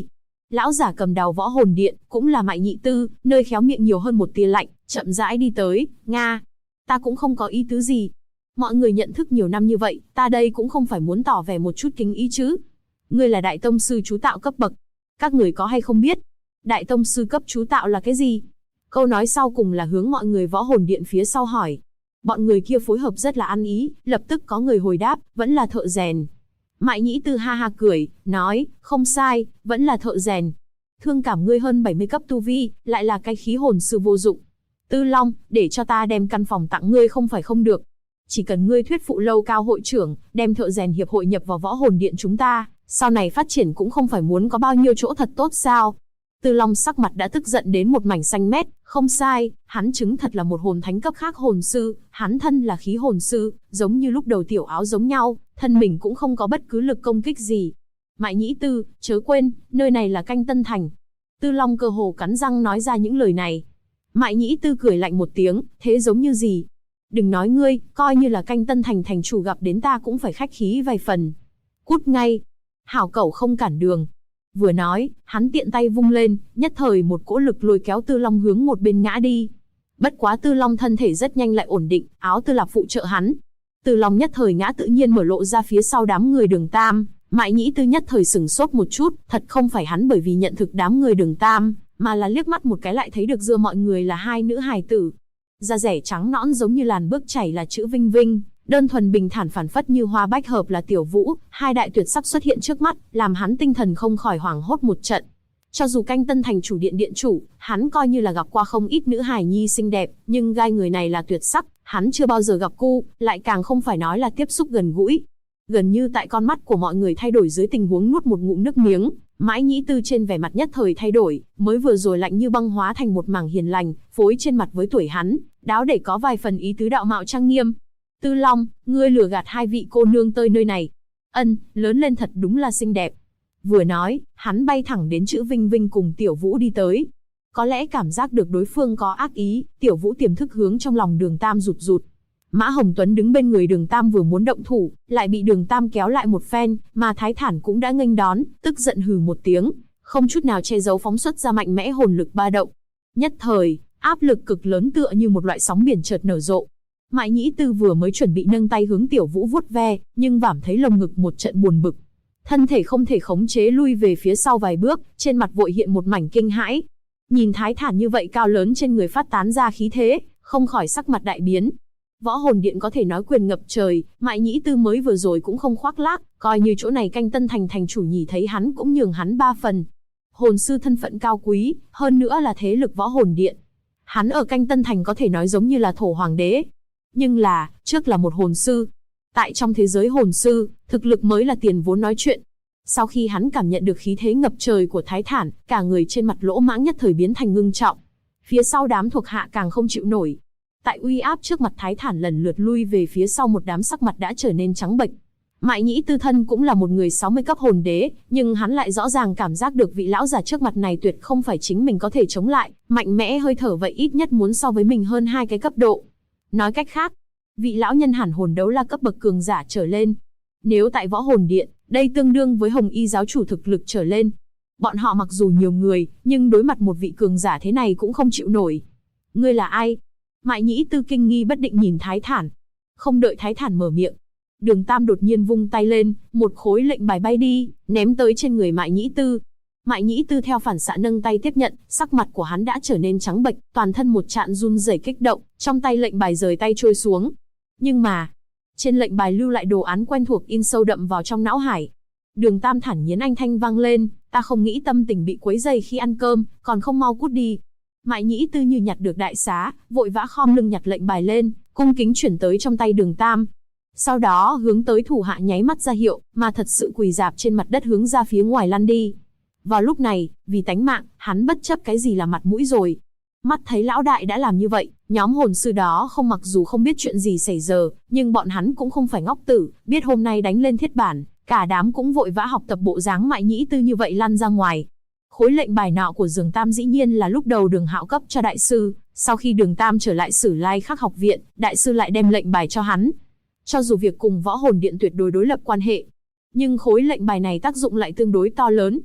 Lão giả cầm đầu võ hồn điện, cũng là Mại Nhị Tư, nơi khéo miệng nhiều hơn một tia lạnh, chậm rãi đi tới. Nga, ta cũng không có ý tứ gì. Mọi người nhận thức nhiều năm như vậy, ta đây cũng không phải muốn tỏ vẻ một chút kính ý chứ. Ngươi là đại tông sư chú tạo cấp bậc. Các người có hay không biết, đại tông sư cấp chú tạo là cái gì? Câu nói sau cùng là hướng mọi người võ hồn điện phía sau hỏi. Bọn người kia phối hợp rất là ăn ý, lập tức có người hồi đáp, vẫn là thợ rèn. Mại Nhĩ Tư ha ha cười, nói, không sai, vẫn là thợ rèn. Thương cảm ngươi hơn 70 cấp tu vi, lại là cái khí hồn sư vô dụng. Tư Long, để cho ta đem căn phòng tặng ngươi không phải không được. Chỉ cần ngươi thuyết phụ lâu cao hội trưởng, đem thợ rèn hiệp hội nhập vào võ hồn điện chúng ta, sau này phát triển cũng không phải muốn có bao nhiêu chỗ thật tốt sao. Tư Long sắc mặt đã tức giận đến một mảnh xanh mét, không sai, hắn chứng thật là một hồn thánh cấp khác hồn sư, hắn thân là khí hồn sư, giống như lúc đầu tiểu áo giống nhau, thân mình cũng không có bất cứ lực công kích gì. Mại Nhĩ Tư, chớ quên, nơi này là Canh Tân Thành. Tư Long cơ hồ cắn răng nói ra những lời này. Mại Nhĩ Tư cười lạnh một tiếng, thế giống như gì? Đừng nói ngươi, coi như là Canh Tân Thành thành chủ gặp đến ta cũng phải khách khí vài phần. Cút ngay. Hảo cẩu không cản đường. Vừa nói, hắn tiện tay vung lên, nhất thời một cỗ lực lôi kéo Tư Long hướng một bên ngã đi. Bất quá Tư Long thân thể rất nhanh lại ổn định, áo Tư Lạp phụ trợ hắn. Tư Long nhất thời ngã tự nhiên mở lộ ra phía sau đám người Đường Tam, Mại Nhĩ Tư nhất thời sửng sốt một chút, thật không phải hắn bởi vì nhận thực đám người Đường Tam, mà là liếc mắt một cái lại thấy được giữa mọi người là hai nữ hài tử. Da rẻ trắng nõn giống như làn bước chảy là chữ Vinh Vinh, đơn thuần bình thản phản phất như hoa bách hợp là Tiểu Vũ, hai đại tuyệt sắc xuất hiện trước mắt, làm hắn tinh thần không khỏi hoảng hốt một trận. Cho dù Canh Tân Thành chủ điện điện chủ, hắn coi như là gặp qua không ít nữ hài nhi xinh đẹp, nhưng gai người này là tuyệt sắc, hắn chưa bao giờ gặp cu, lại càng không phải nói là tiếp xúc gần gũi. Gần như tại con mắt của mọi người thay đổi dưới tình huống nuốt một ngụm nước miếng, Mãi Nhĩ Tư trên vẻ mặt nhất thời thay đổi, mới vừa rồi lạnh như băng hóa thành một mảng hiền lành, phối trên mặt với tuổi hắn, đáo để có vài phần ý tứ đạo mạo trang nghiêm. Tư Long, ngươi lừa gạt hai vị cô nương tới nơi này. Lớn lên thật đúng là xinh đẹp. Vừa nói, hắn bay thẳng đến chữ Vinh Vinh cùng Tiểu Vũ đi tới. Có lẽ cảm giác được đối phương có ác ý, Tiểu Vũ tiềm thức hướng trong lòng Đường Tam rụt rụt. Mã Hồng Tuấn đứng bên người Đường Tam vừa muốn động thủ, lại bị Đường Tam kéo lại một phen, mà Thái Thản cũng đã nghênh đón, tức giận hừ một tiếng, không chút nào che giấu phóng xuất ra mạnh mẽ hồn lực ba động. Nhất thời, áp lực cực lớn tựa như một loại sóng biển chợt nở rộ. Mại Nhĩ Tư vừa mới chuẩn bị nâng tay hướng Tiểu Vũ vuốt ve, nhưng cảm thấy lồng ngực một trận buồn bực. Thân thể không thể khống chế lui về phía sau vài bước, trên mặt vội hiện một mảnh kinh hãi. Nhìn Thái Thản như vậy cao lớn trên người phát tán ra khí thế, không khỏi sắc mặt đại biến. Võ hồn điện có thể nói quyền ngập trời, Mại Nhĩ Tư mới vừa rồi cũng không khoác lác, coi như chỗ này Canh Tân Thành thành chủ nhìn thấy hắn cũng nhường hắn 3 phần. Hồn sư thân phận cao quý, hơn nữa là thế lực võ hồn điện. Hắn ở Canh Tân Thành có thể nói giống như là thổ hoàng đế. Nhưng là, trước là một hồn sư. Tại trong thế giới hồn sư, thực lực mới là tiền vốn nói chuyện. Sau khi hắn cảm nhận được khí thế ngập trời của Thái Thản, cả người trên mặt lỗ mãng nhất thời biến thành ngưng trọng. Phía sau đám thuộc hạ càng không chịu nổi. Tại uy áp trước mặt Thái Thản lần lượt lui về phía sau, một đám sắc mặt đã trở nên trắng bệch. Mại Nhĩ Tư thân cũng là một người 60 cấp hồn đế, nhưng hắn lại rõ ràng cảm giác được vị lão già trước mặt này tuyệt không phải chính mình có thể chống lại, mạnh mẽ hơi thở vậy ít nhất muốn so với mình hơn 2 cái cấp độ. Nói cách khác, vị lão nhân hẳn hồn đấu la cấp bậc cường giả trở lên. Nếu tại võ hồn điện, đây tương đương với Hồng Y giáo chủ thực lực trở lên. Bọn họ mặc dù nhiều người, nhưng đối mặt một vị cường giả thế này cũng không chịu nổi. Ngươi là ai? Mại Nhĩ Tư kinh nghi bất định nhìn Thái Thản. Không đợi Thái Thản mở miệng, Đường Tam đột nhiên vung tay lên, một khối lệnh bài bay đi, ném tới trên người Mại Nhĩ Tư. Mại Nhĩ Tư theo phản xạ nâng tay tiếp nhận, sắc mặt của hắn đã trở nên trắng bệch, toàn thân một trận run rẩy kích động, trong tay lệnh bài rời tay trôi xuống. Nhưng mà, trên lệnh bài lưu lại đồ án quen thuộc in sâu đậm vào trong não hải. Đường Tam thản nhiên anh thanh vang lên, ta không nghĩ tâm tình bị quấy rầy khi ăn cơm, còn không mau cút đi. Mại Nhĩ Tư như nhặt được đại xá, vội vã khom lưng nhặt lệnh bài lên, cung kính chuyển tới trong tay Đường Tam. Sau đó hướng tới thủ hạ nháy mắt ra hiệu, mà thật sự quỳ rạp trên mặt đất hướng ra phía ngoài lăn đi. Vào lúc này, vì tánh mạng, hắn bất chấp cái gì là mặt mũi rồi. Mắt thấy lão đại đã làm như vậy, nhóm hồn sư đó không mặc dù không biết chuyện gì xảy ra, nhưng bọn hắn cũng không phải ngốc tử, biết hôm nay đánh lên thiết bản, cả đám cũng vội vã học tập bộ dáng Mại Nhĩ Tư như vậy lăn ra ngoài. Khối lệnh bài nọ của Đường Tam dĩ nhiên là lúc đầu Đường Hạo cấp cho đại sư, sau khi Đường Tam trở lại Sử Lai Khắc học viện, đại sư lại đem lệnh bài cho hắn. Cho dù việc cùng võ hồn điện tuyệt đối đối lập quan hệ, nhưng khối lệnh bài này tác dụng lại tương đối to lớn.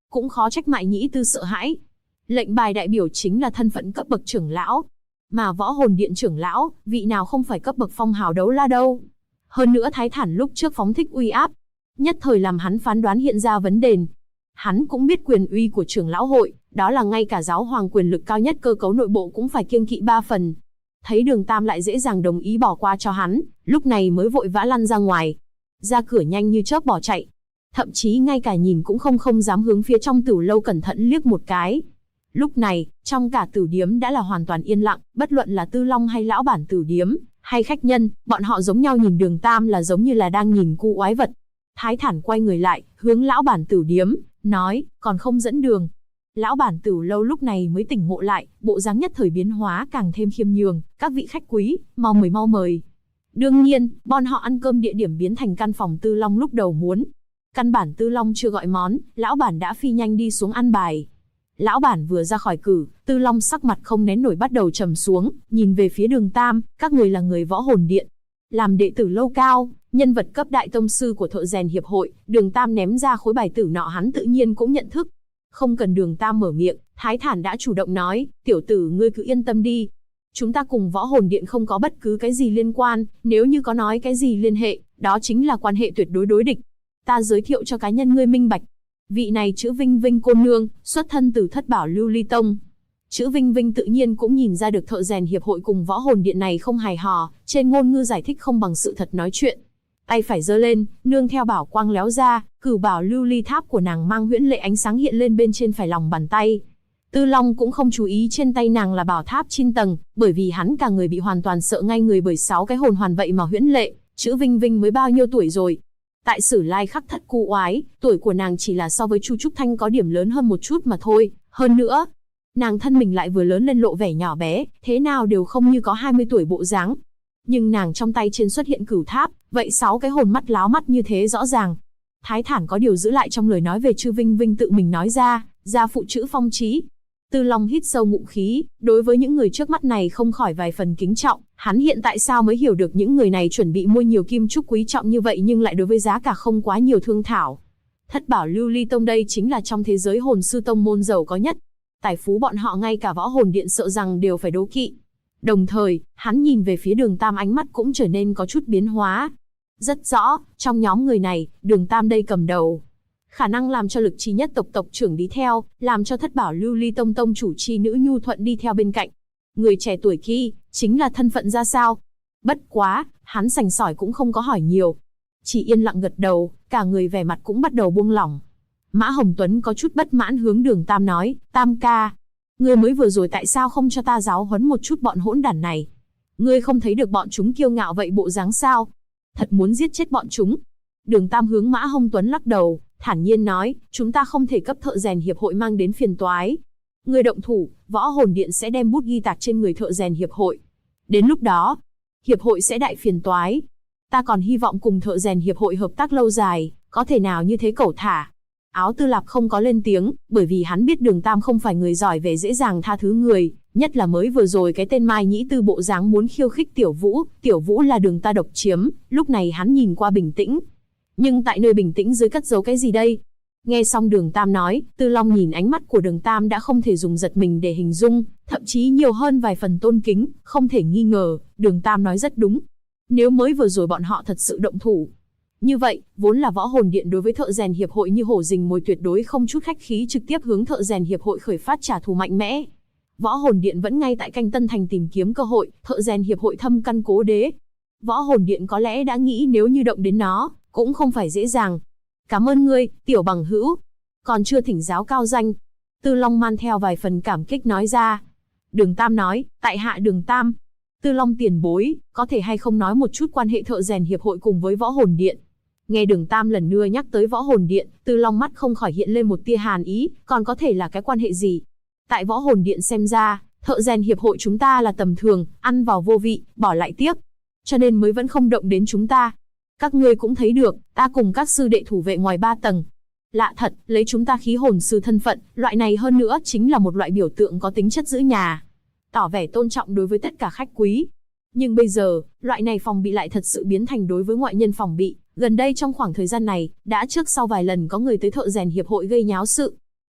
Cũng khó trách Mại Nhĩ Tư sợ hãi. Lệnh bài đại biểu chính là thân phận cấp bậc trưởng lão. Mà võ hồn điện trưởng lão, vị nào không phải cấp bậc phong hào đấu la đâu. Hơn nữa Thái Thản lúc trước phóng thích uy áp, nhất thời làm hắn phán đoán hiện ra vấn đề. Hắn cũng biết quyền uy của trưởng lão hội, đó là ngay cả giáo hoàng quyền lực cao nhất cơ cấu nội bộ cũng phải kiêng kỵ 3 phần. Thấy Đường Tam lại dễ dàng đồng ý bỏ qua cho hắn, lúc này mới vội vã lăn ra ngoài. Ra cửa nhanh như chớp bỏ chạy. Thậm chí ngay cả nhìn cũng không dám hướng phía trong tửu lâu cẩn thận liếc một cái. Lúc này, trong cả tửu điếm đã là hoàn toàn yên lặng, bất luận là Tư Long hay lão bản tửu điếm, hay khách nhân, bọn họ giống nhau nhìn Đường Tam là giống như là đang nhìn cu oái vật. Thái Thản quay người lại, hướng lão bản tửu điếm, nói, còn không dẫn đường. Lão bản tửu lâu lúc này mới tỉnh ngộ lại, bộ dáng nhất thời biến hóa càng thêm khiêm nhường, các vị khách quý, mau mời. Đương nhiên, bọn họ ăn cơm địa điểm biến thành căn phòng Tư Long lúc đầu muốn. Căn bản Tư Long chưa gọi món, lão bản đã phi nhanh đi xuống ăn bài. Lão bản vừa ra khỏi cử, Tư Long sắc mặt không nén nổi bắt đầu trầm xuống, nhìn về phía Đường Tam, các người là người võ hồn điện. Làm đệ tử lâu cao, nhân vật cấp đại tông sư của thợ rèn hiệp hội, Đường Tam ném ra khối bài tử nọ hắn tự nhiên cũng nhận thức. Không cần Đường Tam mở miệng, Thái Thản đã chủ động nói, tiểu tử ngươi cứ yên tâm đi. Chúng ta cùng võ hồn điện không có bất cứ cái gì liên quan, nếu như có nói cái gì liên hệ, đó chính là quan hệ tuyệt đối đối địch. Ta giới thiệu cho cá nhân ngươi minh bạch. Vị này chữ Vinh Vinh cô nương, xuất thân từ Thất Bảo Lưu Ly Tông. Chữ Vinh Vinh tự nhiên cũng nhìn ra được thợ rèn hiệp hội cùng võ hồn điện này không hài hò, trên ngôn ngữ giải thích không bằng sự thật nói chuyện. Tay phải giơ lên, nương theo bảo quang léo ra, cửu bảo lưu ly tháp của nàng mang huyễn lệ ánh sáng hiện lên bên trên phải lòng bàn tay. Tư Long cũng không chú ý trên tay nàng là bảo tháp 9 tầng, bởi vì hắn cả người bị hoàn toàn sợ ngay người bởi 6 cái hồn hoàn vậy mà huyễn lệ. Chữ Vinh Vinh mới bao nhiêu tuổi rồi? Tại Sử Lai Khắc Thất cu oái, tuổi của nàng chỉ là so với Chu Trúc Thanh có điểm lớn hơn một chút mà thôi. Hơn nữa, nàng thân mình lại vừa lớn lên lộ vẻ nhỏ bé, thế nào đều không như có 20 tuổi bộ dáng. Nhưng nàng trong tay trên xuất hiện cửu tháp, vậy 6 cái hồn mắt láo mắt như thế rõ ràng. Thái Thản có điều giữ lại trong lời nói về Chư Vinh Vinh tự mình nói ra, gia phụ chữ Phong Chí. Tư Long hít sâu ngụm khí, đối với những người trước mắt này không khỏi vài phần kính trọng, hắn hiện tại sao mới hiểu được những người này chuẩn bị mua nhiều kim trúc quý trọng như vậy nhưng lại đối với giá cả không quá nhiều thương thảo. Thất Bảo Lưu Ly Tông đây chính là trong thế giới hồn sư tông môn giàu có nhất. Tài phú bọn họ ngay cả võ hồn điện sợ rằng đều phải đố kỵ. Đồng thời, hắn nhìn về phía Đường Tam ánh mắt cũng trở nên có chút biến hóa. Rất rõ, trong nhóm người này, Đường Tam đây cầm đầu. Khả năng làm cho Lực Chi Nhất tộc tộc trưởng đi theo, làm cho Thất Bảo Lưu Ly Tông tông chủ chi nữ Nhu Thuận đi theo bên cạnh. Người trẻ tuổi kia, chính là thân phận ra sao? Bất quá, hắn sành sỏi cũng không có hỏi nhiều. Chỉ yên lặng gật đầu, cả người vẻ mặt cũng bắt đầu buông lỏng. Mã Hồng Tuấn có chút bất mãn hướng Đường Tam nói, Tam ca. Ngươi mới vừa rồi tại sao không cho ta giáo huấn một chút bọn hỗn đản này? Ngươi không thấy được bọn chúng kiêu ngạo vậy bộ dáng sao? Thật muốn giết chết bọn chúng. Đường Tam hướng Mã Hồng Tuấn lắc đầu, thản nhiên nói, chúng ta không thể cấp thợ rèn hiệp hội mang đến phiền toái. Ngươi động thủ, võ hồn điện sẽ đem bút ghi tạc trên người thợ rèn hiệp hội. Đến lúc đó, hiệp hội sẽ đại phiền toái. Ta còn hy vọng cùng thợ rèn hiệp hội hợp tác lâu dài, có thể nào như thế cẩu thả. Áo Tư Lạp không có lên tiếng, bởi vì hắn biết Đường Tam không phải người giỏi về dễ dàng tha thứ người, nhất là mới vừa rồi cái tên Mai Nhĩ Tư bộ dáng muốn khiêu khích Tiểu Vũ là Đường ta độc chiếm, lúc này hắn nhìn qua bình tĩnh. Nhưng tại nơi bình tĩnh dưới cất giấu cái gì đây? Nghe xong Đường Tam nói, Tư Long nhìn ánh mắt của Đường Tam đã không thể dùng giật mình để hình dung, thậm chí nhiều hơn vài phần tôn kính, không thể nghi ngờ, Đường Tam nói rất đúng. Nếu mới vừa rồi bọn họ thật sự động thủ, như vậy, vốn là võ hồn điện đối với thợ rèn hiệp hội như hổ rình mồi tuyệt đối không chút khách khí trực tiếp hướng thợ rèn hiệp hội khởi phát trả thù mạnh mẽ. Võ hồn điện vẫn ngay tại canh Tân Thành tìm kiếm cơ hội, thợ rèn hiệp hội thâm căn cố đế. Võ hồn điện có lẽ đã nghĩ nếu như động đến nó, cũng không phải dễ dàng. Cảm ơn ngươi, tiểu bằng hữu. Còn chưa thỉnh giáo cao danh. Tư Long man theo vài phần cảm kích nói ra. Đường Tam nói, tại hạ Đường Tam. Tư Long tiền bối, có thể hay không nói một chút quan hệ thợ rèn hiệp hội cùng với võ hồn điện? Nghe Đường Tam lần nữa nhắc tới võ hồn điện, Tư Long mắt không khỏi hiện lên một tia hàn ý, còn có thể là cái quan hệ gì? Tại võ hồn điện xem ra, thợ rèn hiệp hội chúng ta là tầm thường, ăn vào vô vị, bỏ lại tiếc. Cho nên mới vẫn không động đến chúng ta. Các ngươi cũng thấy được, ta cùng các sư đệ thủ vệ ngoài 3 tầng. Lạ thật, lấy chúng ta khí hồn sư thân phận, loại này hơn nữa chính là một loại biểu tượng có tính chất giữ nhà. Tỏ vẻ tôn trọng đối với tất cả khách quý. Nhưng bây giờ, loại này phòng bị lại thật sự biến thành đối với ngoại nhân phòng bị. Gần đây trong khoảng thời gian này, đã trước sau vài lần có người tới thợ rèn hiệp hội gây nháo sự.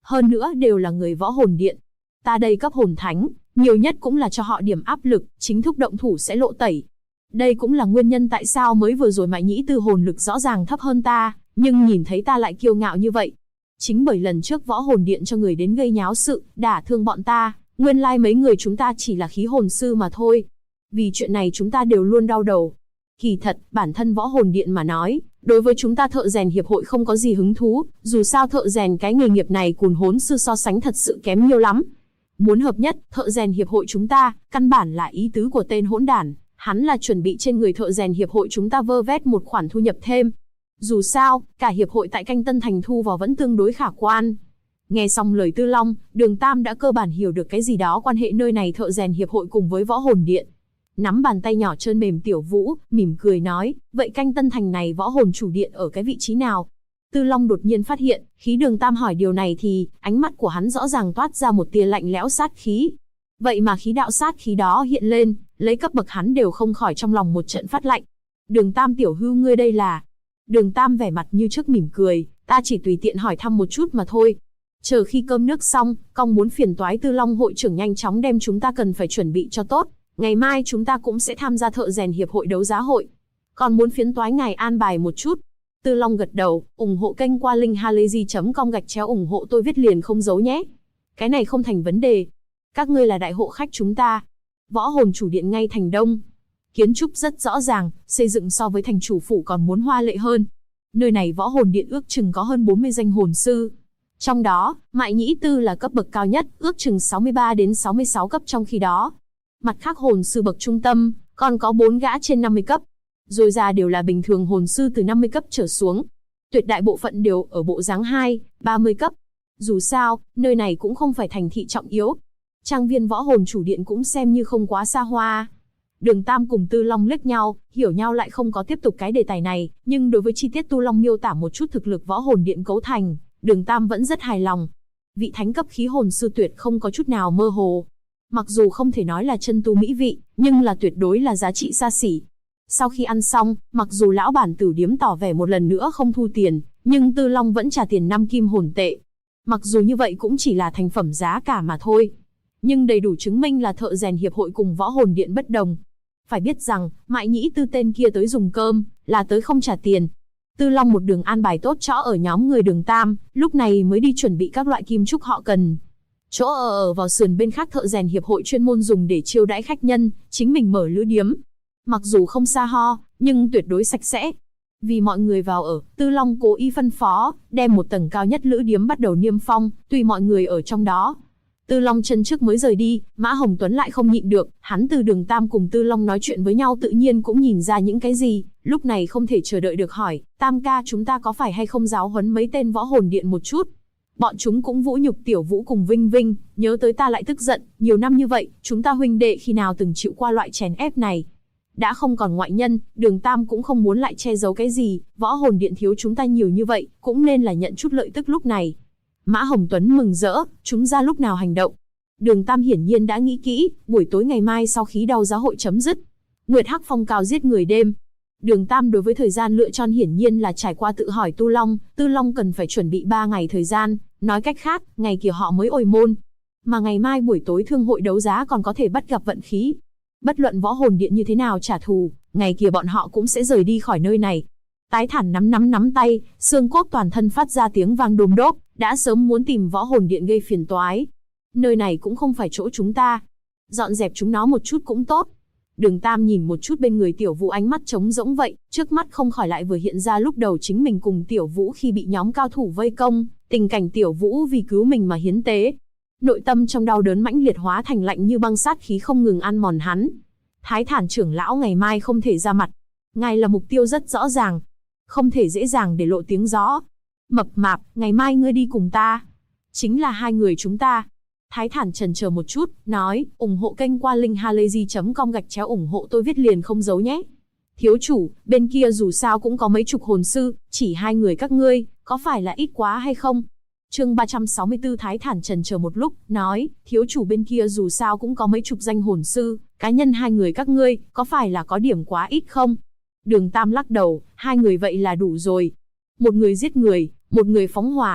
Hơn nữa đều là người võ hồn điện. Ta đây cấp hồn thánh, nhiều nhất cũng là cho họ điểm áp lực, chính thức động thủ sẽ lộ tẩy. Đây cũng là nguyên nhân tại sao mới vừa rồi Mại Nhĩ Tư hồn lực rõ ràng thấp hơn ta, nhưng nhìn thấy ta lại kiêu ngạo như vậy. Chính bởi lần trước võ hồn điện cho người đến gây nháo sự, đả thương bọn ta, nguyên lai mấy người chúng ta chỉ là khí hồn sư mà thôi. Vì chuyện này chúng ta đều luôn đau đầu. Kỳ thật, bản thân võ hồn điện mà nói, đối với chúng ta thợ rèn hiệp hội không có gì hứng thú, dù sao thợ rèn cái nghề nghiệp này cùng hồn sư so sánh thật sự kém nhiều lắm. Muốn hợp nhất, thợ rèn hiệp hội chúng ta, căn bản là ý tứ của tên hỗn đản, hắn là chuẩn bị trên người thợ rèn hiệp hội chúng ta vơ vét một khoản thu nhập thêm. Dù sao, cả hiệp hội tại Canh Tân Thành thu vào vẫn tương đối khả quan. Nghe xong lời Tư Long, Đường Tam đã cơ bản hiểu được cái gì đó quan hệ nơi này thợ rèn hiệp hội cùng với võ hồn điện. Nắm bàn tay nhỏ trơn mềm Tiểu Vũ, mỉm cười nói, vậy Canh Tân Thành này võ hồn chủ điện ở cái vị trí nào? Tư Long đột nhiên phát hiện, khi Đường Tam hỏi điều này thì, ánh mắt của hắn rõ ràng toát ra một tia lạnh lẽo sát khí. Vậy mà khí đạo sát khí đó hiện lên, lấy cấp bậc hắn đều không khỏi trong lòng một trận phát lạnh. Đường Tam tiểu hữu ngươi đây là... Đường Tam vẻ mặt như trước mỉm cười, ta chỉ tùy tiện hỏi thăm một chút mà thôi. Chờ khi cơm nước xong, Cong muốn phiền toái Tư Long hội trưởng nhanh chóng đem chúng ta cần phải chuẩn bị cho tốt. Ngày mai chúng ta cũng sẽ tham gia thợ rèn hiệp hội đấu giá hội. Còn muốn phiền toái ngài an bài một chút. Tư Long gật đầu, ủng hộ kênh qua link halayzi.com ủng hộ tôi viết liền không giấu nhé. Cái này không thành vấn đề. Các ngươi là đại hộ khách chúng ta. Võ hồn chủ điện ngay thành đông. Kiến trúc rất rõ ràng, xây dựng so với thành chủ phủ còn muốn hoa lệ hơn. Nơi này võ hồn điện ước chừng có hơn 40 danh hồn sư. Trong đó, Mại Nhĩ Tư là cấp bậc cao nhất, ước chừng 63 đến 66 cấp trong khi đó. Mặt khác hồn sư bậc trung tâm, còn có 4 gã trên 50 cấp. Rồi ra đều là bình thường hồn sư từ 50 cấp trở xuống. Tuyệt đại bộ phận đều ở bộ dáng 2, 30 cấp. Dù sao, nơi này cũng không phải thành thị trọng yếu. Trang viên võ hồn chủ điện cũng xem như không quá xa hoa. Đường Tam cùng Tư Long liếc nhau, hiểu nhau lại không có tiếp tục cái đề tài này, nhưng đối với chi tiết Tư Long miêu tả một chút thực lực võ hồn điện cấu thành, Đường Tam vẫn rất hài lòng. Vị thánh cấp khí hồn sư tuyệt không có chút nào mơ hồ. Mặc dù không thể nói là chân tu mỹ vị, nhưng là tuyệt đối là giá trị xa xỉ. Sau khi ăn xong, mặc dù lão bản tử điếm tỏ vẻ một lần nữa không thu tiền, nhưng Tư Long vẫn trả tiền 5 kim hồn tệ. Mặc dù như vậy cũng chỉ là thành phẩm giá cả mà thôi. Nhưng đầy đủ chứng minh là thợ rèn hiệp hội cùng võ hồn điện bất đồng. Phải biết rằng, Mại Nhĩ Tư tên kia tới dùng cơm, là tới không trả tiền. Tư Long một đường an bài tốt chỗ ở nhóm người Đường Tam, lúc này mới đi chuẩn bị các loại kim trúc họ cần. Chỗ ở vào sườn bên khác thợ rèn hiệp hội chuyên môn dùng để chiêu đãi khách nhân, chính mình mở lữ điếm. Mặc dù không xa ho, nhưng tuyệt đối sạch sẽ. Vì mọi người vào ở, Tư Long cố ý phân phó, đem một tầng cao nhất lữ điếm bắt đầu niêm phong, tùy mọi người ở trong đó. Tư Long chân trước mới rời đi, Mã Hồng Tuấn lại không nhịn được, hắn từ Đường Tam cùng Tư Long nói chuyện với nhau tự nhiên cũng nhìn ra những cái gì, lúc này không thể chờ đợi được hỏi, Tam ca chúng ta có phải hay không giáo huấn mấy tên võ hồn điện một chút? Bọn chúng cũng vũ nhục Tiểu Vũ cùng Vinh Vinh, nhớ tới ta lại tức giận, nhiều năm như vậy, chúng ta huynh đệ khi nào từng chịu qua loại chèn ép này? Đã không còn ngoại nhân, Đường Tam cũng không muốn lại che giấu cái gì, võ hồn điện thiếu chúng ta nhiều như vậy, cũng nên là nhận chút lợi tức lúc này. Mã Hồng Tuấn mừng rỡ, chúng ra lúc nào hành động. Đường Tam hiển nhiên đã nghĩ kỹ, buổi tối ngày mai sau khí đau giá hội chấm dứt. Nguyệt Hắc phong cao giết người đêm. Đường Tam đối với thời gian lựa chọn hiển nhiên là trải qua tự hỏi Tư Long cần phải chuẩn bị 3 ngày thời gian, nói cách khác, ngày kia họ mới ồi môn. Mà ngày mai buổi tối thương hội đấu giá còn có thể bắt gặp vận khí. Bất luận võ hồn điện như thế nào trả thù, ngày kia bọn họ cũng sẽ rời đi khỏi nơi này. Tái Thản nắm tay, xương cốt toàn thân phát ra tiếng vang đôm đốp, đã sớm muốn tìm võ hồn điện gây phiền toái. Nơi này cũng không phải chỗ chúng ta. Dọn dẹp chúng nó một chút cũng tốt. Đường Tam nhìn một chút bên người Tiểu Vũ ánh mắt trống rỗng vậy, trước mắt không khỏi lại vừa hiện ra lúc đầu chính mình cùng Tiểu Vũ khi bị nhóm cao thủ vây công, tình cảnh Tiểu Vũ vì cứu mình mà hiến tế. Nội tâm trong đau đớn mãnh liệt hóa thành lạnh như băng sát khí không ngừng ăn mòn hắn. Thái Thản trưởng lão ngày mai không thể ra mặt. Ngài là mục tiêu rất rõ ràng. Không thể dễ dàng để lộ tiếng gió. Mập mạp, ngày mai ngươi đi cùng ta. Chính là hai người chúng ta. Thái Thản chần chờ một chút, nói, ủng hộ kênh qua link halayzi.com ủng hộ tôi viết liền không giấu nhé. Thiếu chủ, bên kia dù sao cũng có mấy chục hồn sư, chỉ hai người các ngươi, có phải là ít quá hay không? Chương 364 Thái Thản chần chờ một lúc, nói, thiếu chủ bên kia dù sao cũng có mấy chục danh hồn sư, cá nhân hai người các ngươi, có phải là có điểm quá ít không? Đường Tam lắc đầu, hai người vậy là đủ rồi. Một người giết người, một người phóng hỏa.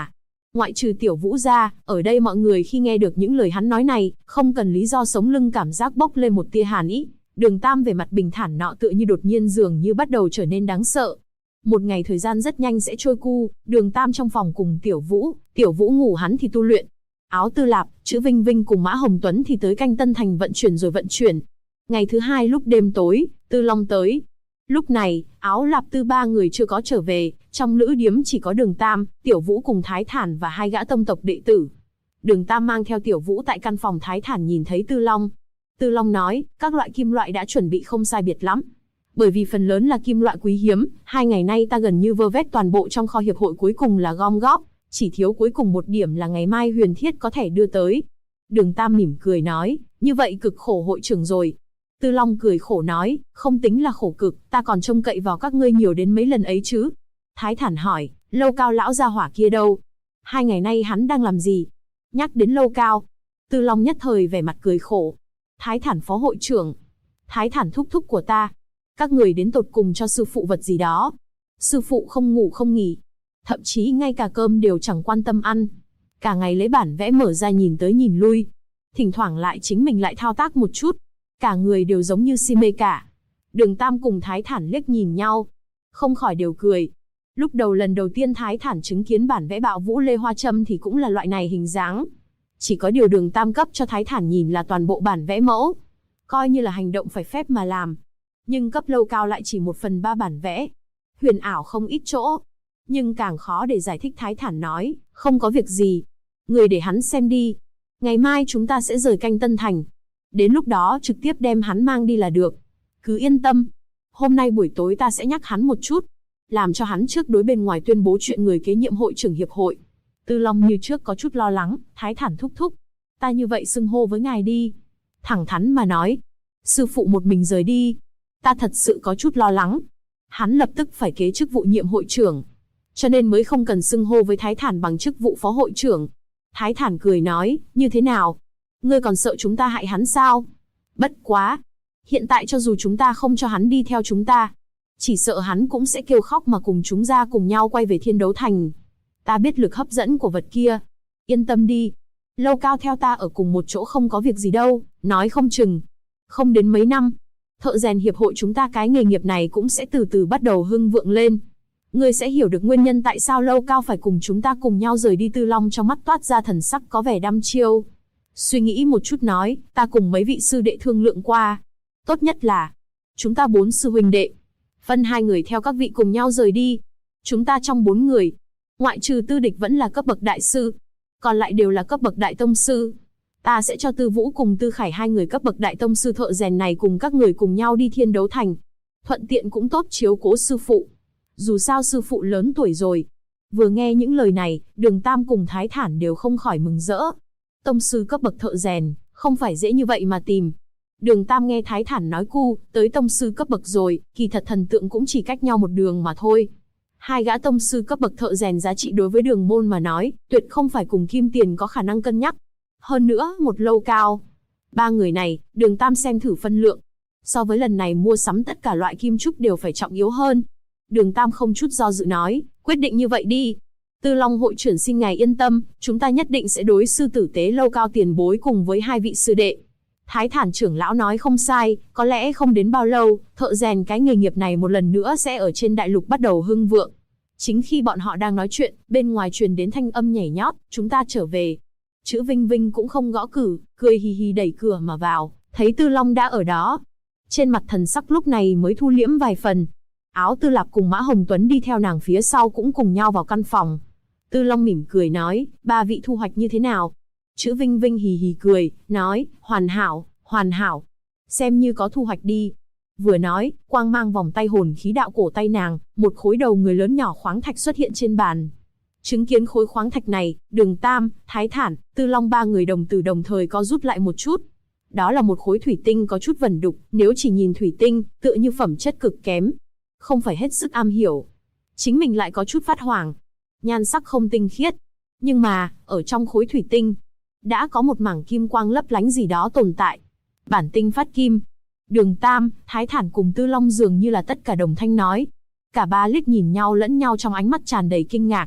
Ngoại trừ Tiểu Vũ ra, ở đây mọi người khi nghe được những lời hắn nói này, không cần lý do sống lưng cảm giác bốc lên một tia hàn ý. Đường Tam về mặt bình thản nọ tựa như đột nhiên dường như bắt đầu trở nên đáng sợ. Một ngày thời gian rất nhanh sẽ trôi cu, Đường Tam trong phòng cùng Tiểu Vũ ngủ, hắn thì tu luyện. Áo Tư Lạp, Chữ Vinh Vinh cùng Mã Hồng Tuấn thì tới canh Tân Thành vận chuyển. Ngày thứ hai lúc đêm tối, Tư Long tới. Lúc này, Áo Lạp Tư ba người chưa có trở về, trong lữ điếm chỉ có Đường Tam, Tiểu Vũ cùng Thái Thản và hai gã tông tộc đệ tử. Đường Tam mang theo Tiểu Vũ tại căn phòng Thái Thản nhìn thấy Tư Long. Tư Long nói, các loại kim loại đã chuẩn bị không sai biệt lắm. Bởi vì phần lớn là kim loại quý hiếm, 2 ngày nay ta gần như vơ vét toàn bộ trong kho hiệp hội, cuối cùng là gom góp, chỉ thiếu cuối cùng một điểm là ngày mai Huyền Thiết có thể đưa tới. Đường Tam mỉm cười nói, như vậy cực khổ hội trưởng rồi. Tư Long cười khổ nói, không tính là khổ cực, ta còn trông cậy vào các ngươi nhiều đến mấy lần ấy chứ. Thái Thản hỏi, Lâu Cao lão gia hỏa kia đâu? 2 ngày nay hắn đang làm gì? Nhắc đến Lâu Cao, Tư Long nhất thời vẻ mặt cười khổ. Thái Thản phó hội trưởng, Thái Thản thúc thúc của ta, các người đến tột cùng cho sư phụ vật gì đó. Sư phụ không ngủ không nghỉ, thậm chí ngay cả cơm đều chẳng quan tâm ăn. Cả ngày lấy bản vẽ mở ra nhìn tới nhìn lui. Thỉnh thoảng lại chính mình lại thao tác một chút. Cả người đều giống như si mê cả. Đường Tam cùng Thái Thản liếc nhìn nhau, không khỏi đều cười. Lúc đầu lần đầu tiên Thái Thản chứng kiến bản vẽ Bạo Vũ Lê Hoa Châm thì cũng là loại này hình dáng. Chỉ có điều Đường Tam cấp cho Thái Thản nhìn là toàn bộ bản vẽ mẫu, coi như là hành động phải phép mà làm. Nhưng cấp Lâu Cao lại chỉ 1/3 bản vẽ. Huyền ảo không ít chỗ, nhưng càng khó để giải thích. Thái Thản nói, không có việc gì. Người để hắn xem đi. Ngày mai chúng ta sẽ rời canh Tân Thành. Đến lúc đó trực tiếp đem hắn mang đi là được. Cứ yên tâm. Hôm nay buổi tối ta sẽ nhắc hắn một chút, làm cho hắn trước đối bên ngoài tuyên bố chuyện người kế nhiệm hội trưởng hiệp hội. Tư Long như trước có chút lo lắng, Thái Thản thúc thúc, ta như vậy xưng hô với ngài đi. Thẳng thắn mà nói, sư phụ một mình rời đi, ta thật sự có chút lo lắng. Hắn lập tức phải kế chức vụ nhiệm hội trưởng, cho nên mới không cần xưng hô với Thái Thản bằng chức vụ phó hội trưởng. Thái Thản cười nói, như thế nào? Ngươi còn sợ chúng ta hại hắn sao? Bất quá, hiện tại cho dù chúng ta không cho hắn đi theo chúng ta, chỉ sợ hắn cũng sẽ kêu khóc mà cùng chúng ta cùng nhau quay về Thiên Đấu Thành. Ta biết lực hấp dẫn của vật kia. Yên tâm đi. Lâu Cao theo ta ở cùng một chỗ không có việc gì đâu, nói không chừng. Không đến mấy năm, thợ rèn hiệp hội chúng ta cái nghề nghiệp này cũng sẽ từ từ bắt đầu hưng vượng lên. Ngươi sẽ hiểu được nguyên nhân tại sao Lâu Cao phải cùng chúng ta cùng nhau rời đi. Tư Long trong mắt toát ra thần sắc có vẻ đăm chiêu. Suy nghĩ một chút nói, ta cùng mấy vị sư đệ thương lượng qua. Tốt nhất là, chúng ta 4 sư huynh đệ, phân 2 người theo các vị cùng nhau rời đi. Chúng ta trong 4 người, ngoại trừ Tư Địch vẫn là cấp bậc đại sư, còn lại đều là cấp bậc đại tông sư. Ta sẽ cho Tư Vũ cùng Tư Khải 2 người cấp bậc đại tông sư thợ rèn này cùng các người cùng nhau đi Thiên Đấu Thành. Thuận tiện cũng tốt chiếu cố sư phụ. Dù sao sư phụ lớn tuổi rồi. Vừa nghe những lời này, Đường Tam cùng Thái Thản đều không khỏi mừng rỡ. Tông sư cấp bậc thợ rèn, không phải dễ như vậy mà tìm. Đường Tam nghe Thái Thản nói tới tông sư cấp bậc rồi, kỳ thật thần tượng cũng chỉ cách nhau một đường mà thôi. 2 gã tông sư cấp bậc thợ rèn giá trị đối với Đường môn mà nói, tuyệt không phải cùng Kim Tiền có khả năng cân nhắc. Hơn nữa, một Lâu Cao. 3 người này, Đường Tam xem thử phân lượng. So với lần này mua sắm tất cả loại kim trúc đều phải trọng yếu hơn. Đường Tam không chút do dự nói, quyết định như vậy đi. Tư Long hội trưởng xin ngài yên tâm, chúng ta nhất định sẽ đối sư tử tế Lâu Cao tiền bối cùng với 2 vị sư đệ. Thái Thản trưởng lão nói không sai, có lẽ không đến bao lâu, thợ rèn cái nghề nghiệp này một lần nữa sẽ ở trên đại lục bắt đầu hưng vượng. Chính khi bọn họ đang nói chuyện, bên ngoài truyền đến thanh âm nhảy nhót, chúng ta trở về. Chữ Vinh Vinh cũng không gõ cửa, cười hì hì đẩy cửa mà vào, thấy Tư Long đã ở đó. Trên mặt thần sắc lúc này mới thu liễm vài phần. Áo Tư Lạp cùng Mã Hồng Tuấn đi theo nàng phía sau cũng cùng nhau vào căn phòng. Tư Long mỉm cười nói, 3 vị thu hoạch như thế nào? Chữ Vinh Vinh hì hì cười, nói, hoàn hảo, hoàn hảo. Xem như có thu hoạch đi. Vừa nói, quang mang vòng tay hồn khí đạo cổ tay nàng, một khối đầu người lớn nhỏ khoáng thạch xuất hiện trên bàn. Chứng kiến khối khoáng thạch này, Đường Tam, Thái Thản, Tư Long 3 người đồng tử đồng thời co rút lại một chút. Đó là một khối thủy tinh có chút vẩn đục, nếu chỉ nhìn thủy tinh, tựa như phẩm chất cực kém, không phải hết sức am hiểu. Chính mình lại có chút phát hoảng. Nhan sắc không tinh khiết, nhưng mà, ở trong khối thủy tinh, đã có một mảng kim quang lấp lánh gì đó tồn tại. Bản tinh phát kim. Đường Tam, Thái Thản cùng Tư Long dường như là tất cả đồng thanh nói. Cả 3 liếc nhìn nhau lẫn nhau trong ánh mắt tràn đầy kinh ngạc.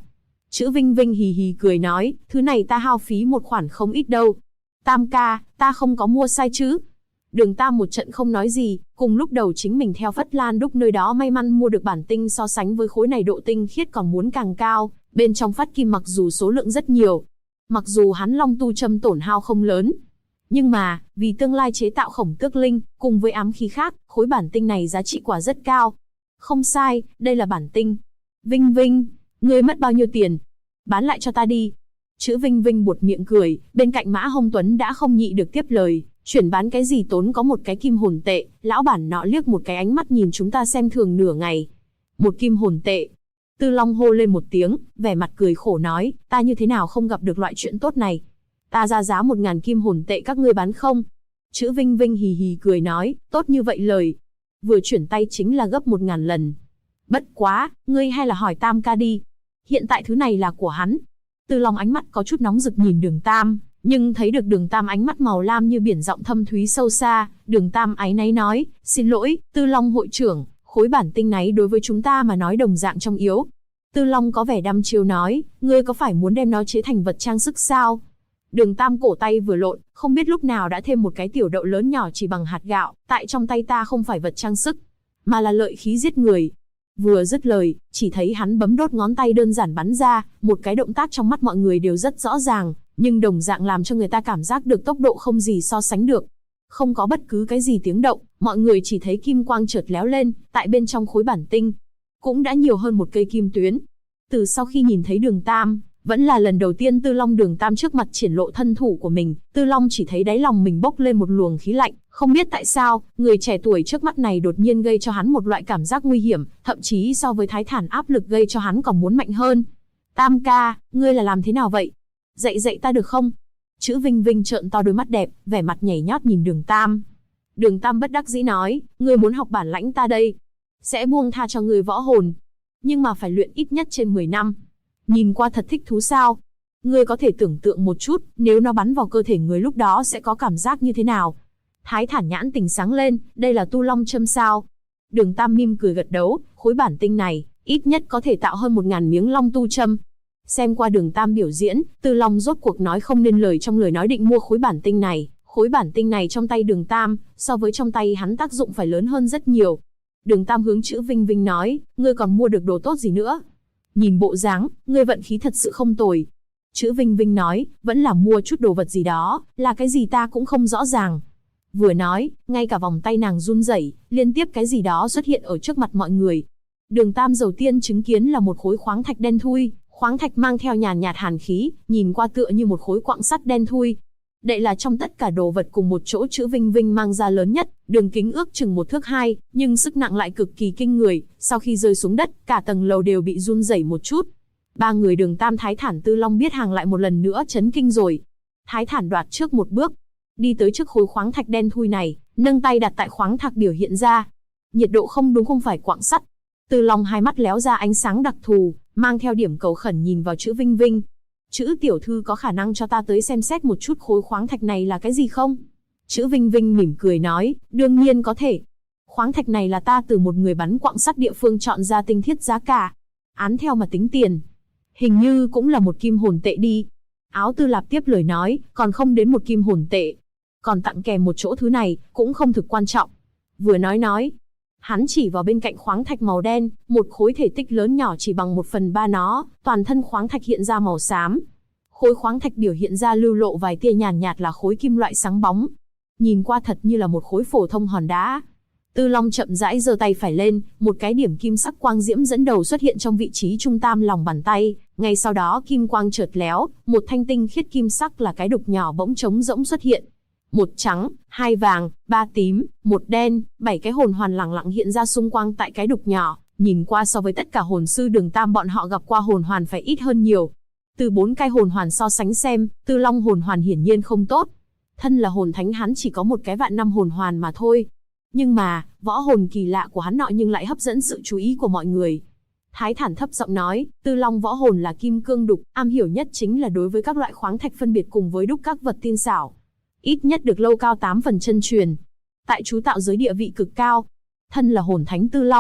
Chữ Vinh Vinh hì hì cười nói, thứ này ta hao phí một khoản không ít đâu. Tam ca, ta không có mua sai chứ? Đường Tam một trận không nói gì, cùng lúc đầu chính mình theo Phất Lan Đúc nơi đó may mắn mua được bản tinh so sánh với khối này độ tinh khiết còn muốn càng cao, bên trong phát kim mặc dù số lượng rất nhiều. Mặc dù hắn long tu châm tổn hao không lớn, nhưng mà, vì tương lai chế tạo khổng tước linh, cùng với ám khí khác, khối bản tinh này giá trị quả rất cao. Không sai, đây là bản tinh. Vinh Vinh, ngươi mất bao nhiêu tiền? Bán lại cho ta đi. Chữ Vinh Vinh buột miệng cười, bên cạnh Mã Hồng Tuấn đã không nhị được tiếp lời, chuyển bán cái gì tốn có một cái kim hồn tệ, lão bản nọ liếc một cái ánh mắt nhìn chúng ta xem thường nửa ngày. Một kim hồn tệ. Tư Long hô lên một tiếng, vẻ mặt cười khổ nói, ta như thế nào không gặp được loại chuyện tốt này. Ta ra giá 1000 kim hồn tệ các ngươi bán không? Chữ Vinh Vinh hì hì cười nói, tốt như vậy lời. Vừa chuyển tay chính là gấp 1000 lần. Bất quá, ngươi hay là hỏi Tam ca đi. Hiện tại thứ này là của hắn. Tư Long ánh mắt có chút nóng rực nhìn Đường Tam, nhưng thấy được Đường Tam ánh mắt màu lam như biển rộng thâm thúy sâu xa, Đường Tam áy náy nói, xin lỗi, Tư Long hội trưởng, khối bản tinh này đối với chúng ta mà nói đồng dạng trong yếu. Tư Long có vẻ đăm chiêu nói, ngươi có phải muốn đem nó chế thành vật trang sức sao? Đường Tam cổ tay vừa lộn, không biết lúc nào đã thêm một cái tiểu đậu lớn nhỏ chỉ bằng hạt gạo, tại trong tay ta không phải vật trang sức, mà là lợi khí giết người. Vừa dứt lời, chỉ thấy hắn bấm đốt ngón tay đơn giản bắn ra, một cái động tác trong mắt mọi người đều rất rõ ràng, nhưng đồng dạng làm cho người ta cảm giác được tốc độ không gì so sánh được. Không có bất cứ cái gì tiếng động, mọi người chỉ thấy kim quang chợt léo lên, tại bên trong khối bản tinh cũng đã nhiều hơn một cây kim tuyến. Từ sau khi nhìn thấy Đường Tam, vẫn là lần đầu tiên Tư Long Đường Tam trước mặt triển lộ thân thủ của mình, Tư Long chỉ thấy đáy lòng mình bốc lên một luồng khí lạnh, không biết tại sao, người trẻ tuổi trước mắt này đột nhiên gây cho hắn một loại cảm giác nguy hiểm, thậm chí so với Thái Thản áp lực gây cho hắn còn muốn mạnh hơn. Tam ca, ngươi là làm thế nào vậy? Dạy ta được không? Chữ Vinh Vinh trợn to đôi mắt đẹp, vẻ mặt nhảy nhót nhìn Đường Tam. Đường Tam bất đắc dĩ nói, ngươi muốn học bản lãnh ta đây, sẽ buông tha cho ngươi võ hồn, nhưng mà phải luyện ít nhất trên 10 năm. Nhìn qua thật thích thú sao? Ngươi có thể tưởng tượng một chút, nếu nó bắn vào cơ thể người lúc đó sẽ có cảm giác như thế nào? Thái Thản nhãn tình sáng lên, đây là tu long châm sao? Đường Tam mỉm cười gật đầu, khối bản tinh này, ít nhất có thể tạo hơn 1000 miếng long tu châm. Xem qua Đường Tam biểu diễn, Tư Long rốt cuộc nói không nên lời trong lời nói định mua khối bản tinh này. Khối bản tinh này trong tay Đường Tam, so với trong tay hắn tác dụng phải lớn hơn rất nhiều. Đường Tam hướng chữ Vinh Vinh nói, ngươi còn mua được đồ tốt gì nữa? Nhìn bộ dáng, ngươi vận khí thật sự không tồi. Chữ Vinh Vinh nói, vẫn là mua chút đồ vật gì đó, là cái gì ta cũng không rõ ràng. Vừa nói, ngay cả vòng tay nàng run rẩy, liên tiếp cái gì đó xuất hiện ở trước mặt mọi người. Đường Tam đầu tiên chứng kiến là một khối khoáng thạch đen thui, khoáng thạch mang theo nhàn nhạt hàn khí, nhìn qua tựa như một khối quặng sắt đen thui. Đây là trong tất cả đồ vật cùng một chỗ chữ Vinh Vinh mang ra lớn nhất, đường kính ước chừng 1 thước 2, nhưng sức nặng lại cực kỳ kinh người, sau khi rơi xuống đất, cả tầng lầu đều bị run rẩy một chút. Ba người Đường Tam, Thái Thản, Tư Long biết hàng lại một lần nữa chấn kinh rồi. Thái Thản đoạt trước một bước, đi tới trước khối khoáng thạch đen thui này, nâng tay đặt tại khoáng thạch biểu hiện ra. Nhiệt độ không đúng, không phải quặng sắt. Tư Long hai mắt lóe ra ánh sáng đặc thù, mang theo điểm cầu khẩn nhìn vào chữ Vinh Vinh. Chữ tiểu thư có khả năng cho ta tới xem xét một chút khối khoáng thạch này là cái gì không? Chữ Vinh Vinh mỉm cười nói, đương nhiên có thể. Khoáng thạch này là ta từ một người bắn quặng sắt địa phương chọn ra tinh thiết giá cả. Án theo mà tính tiền. Hình như cũng là 1 kim hồn tệ đi. Áo Tư Lạp tiếp lời nói, còn không đến 1 kim hồn tệ. Còn tặng kèm một chỗ thứ này, cũng không thực quan trọng. Vừa nói. Hắn chỉ vào bên cạnh khoáng thạch màu đen, một khối thể tích lớn nhỏ chỉ bằng 1/3 nó, toàn thân khoáng thạch hiện ra màu xám. Khối khoáng thạch biểu hiện ra lưu lộ vài tia nhàn nhạt là khối kim loại sáng bóng. Nhìn qua thật như là một khối phổ thông hòn đá. Tư Long chậm rãi giơ tay phải lên, một cái điểm kim sắc quang diễm dẫn đầu xuất hiện trong vị trí trung tam lòng bàn tay, ngay sau đó kim quang chợt léo, một thanh tinh khiết kim sắc là cái đục nhỏ bỗng trống rỗng xuất hiện. 1 trắng, 2 vàng, 3 tím, 1 đen, 7 cái hồn hoàn lẳng lặng hiện ra xung quanh tại cái đục nhỏ, nhìn qua so với tất cả hồn sư Đường Tam bọn họ gặp qua hồn hoàn phải ít hơn nhiều. Từ 4 cái hồn hoàn so sánh xem, Tư Long hồn hoàn hiển nhiên không tốt. Thân là hồn thánh hắn chỉ có 1 cái vạn năm hồn hoàn mà thôi. Nhưng mà, võ hồn kỳ lạ của hắn nọ nhưng lại hấp dẫn sự chú ý của mọi người. Thái Thản thấp giọng nói, Tư Long võ hồn là kim cương đục, am hiểu nhất chính là đối với các loại khoáng thạch phân biệt cùng với đúc các vật tinh xảo. Ít nhất được lâu cao 8 phần chân truyền. Tại chú tạo giới địa vị cực cao. Thân là hồn thánh Tư Long,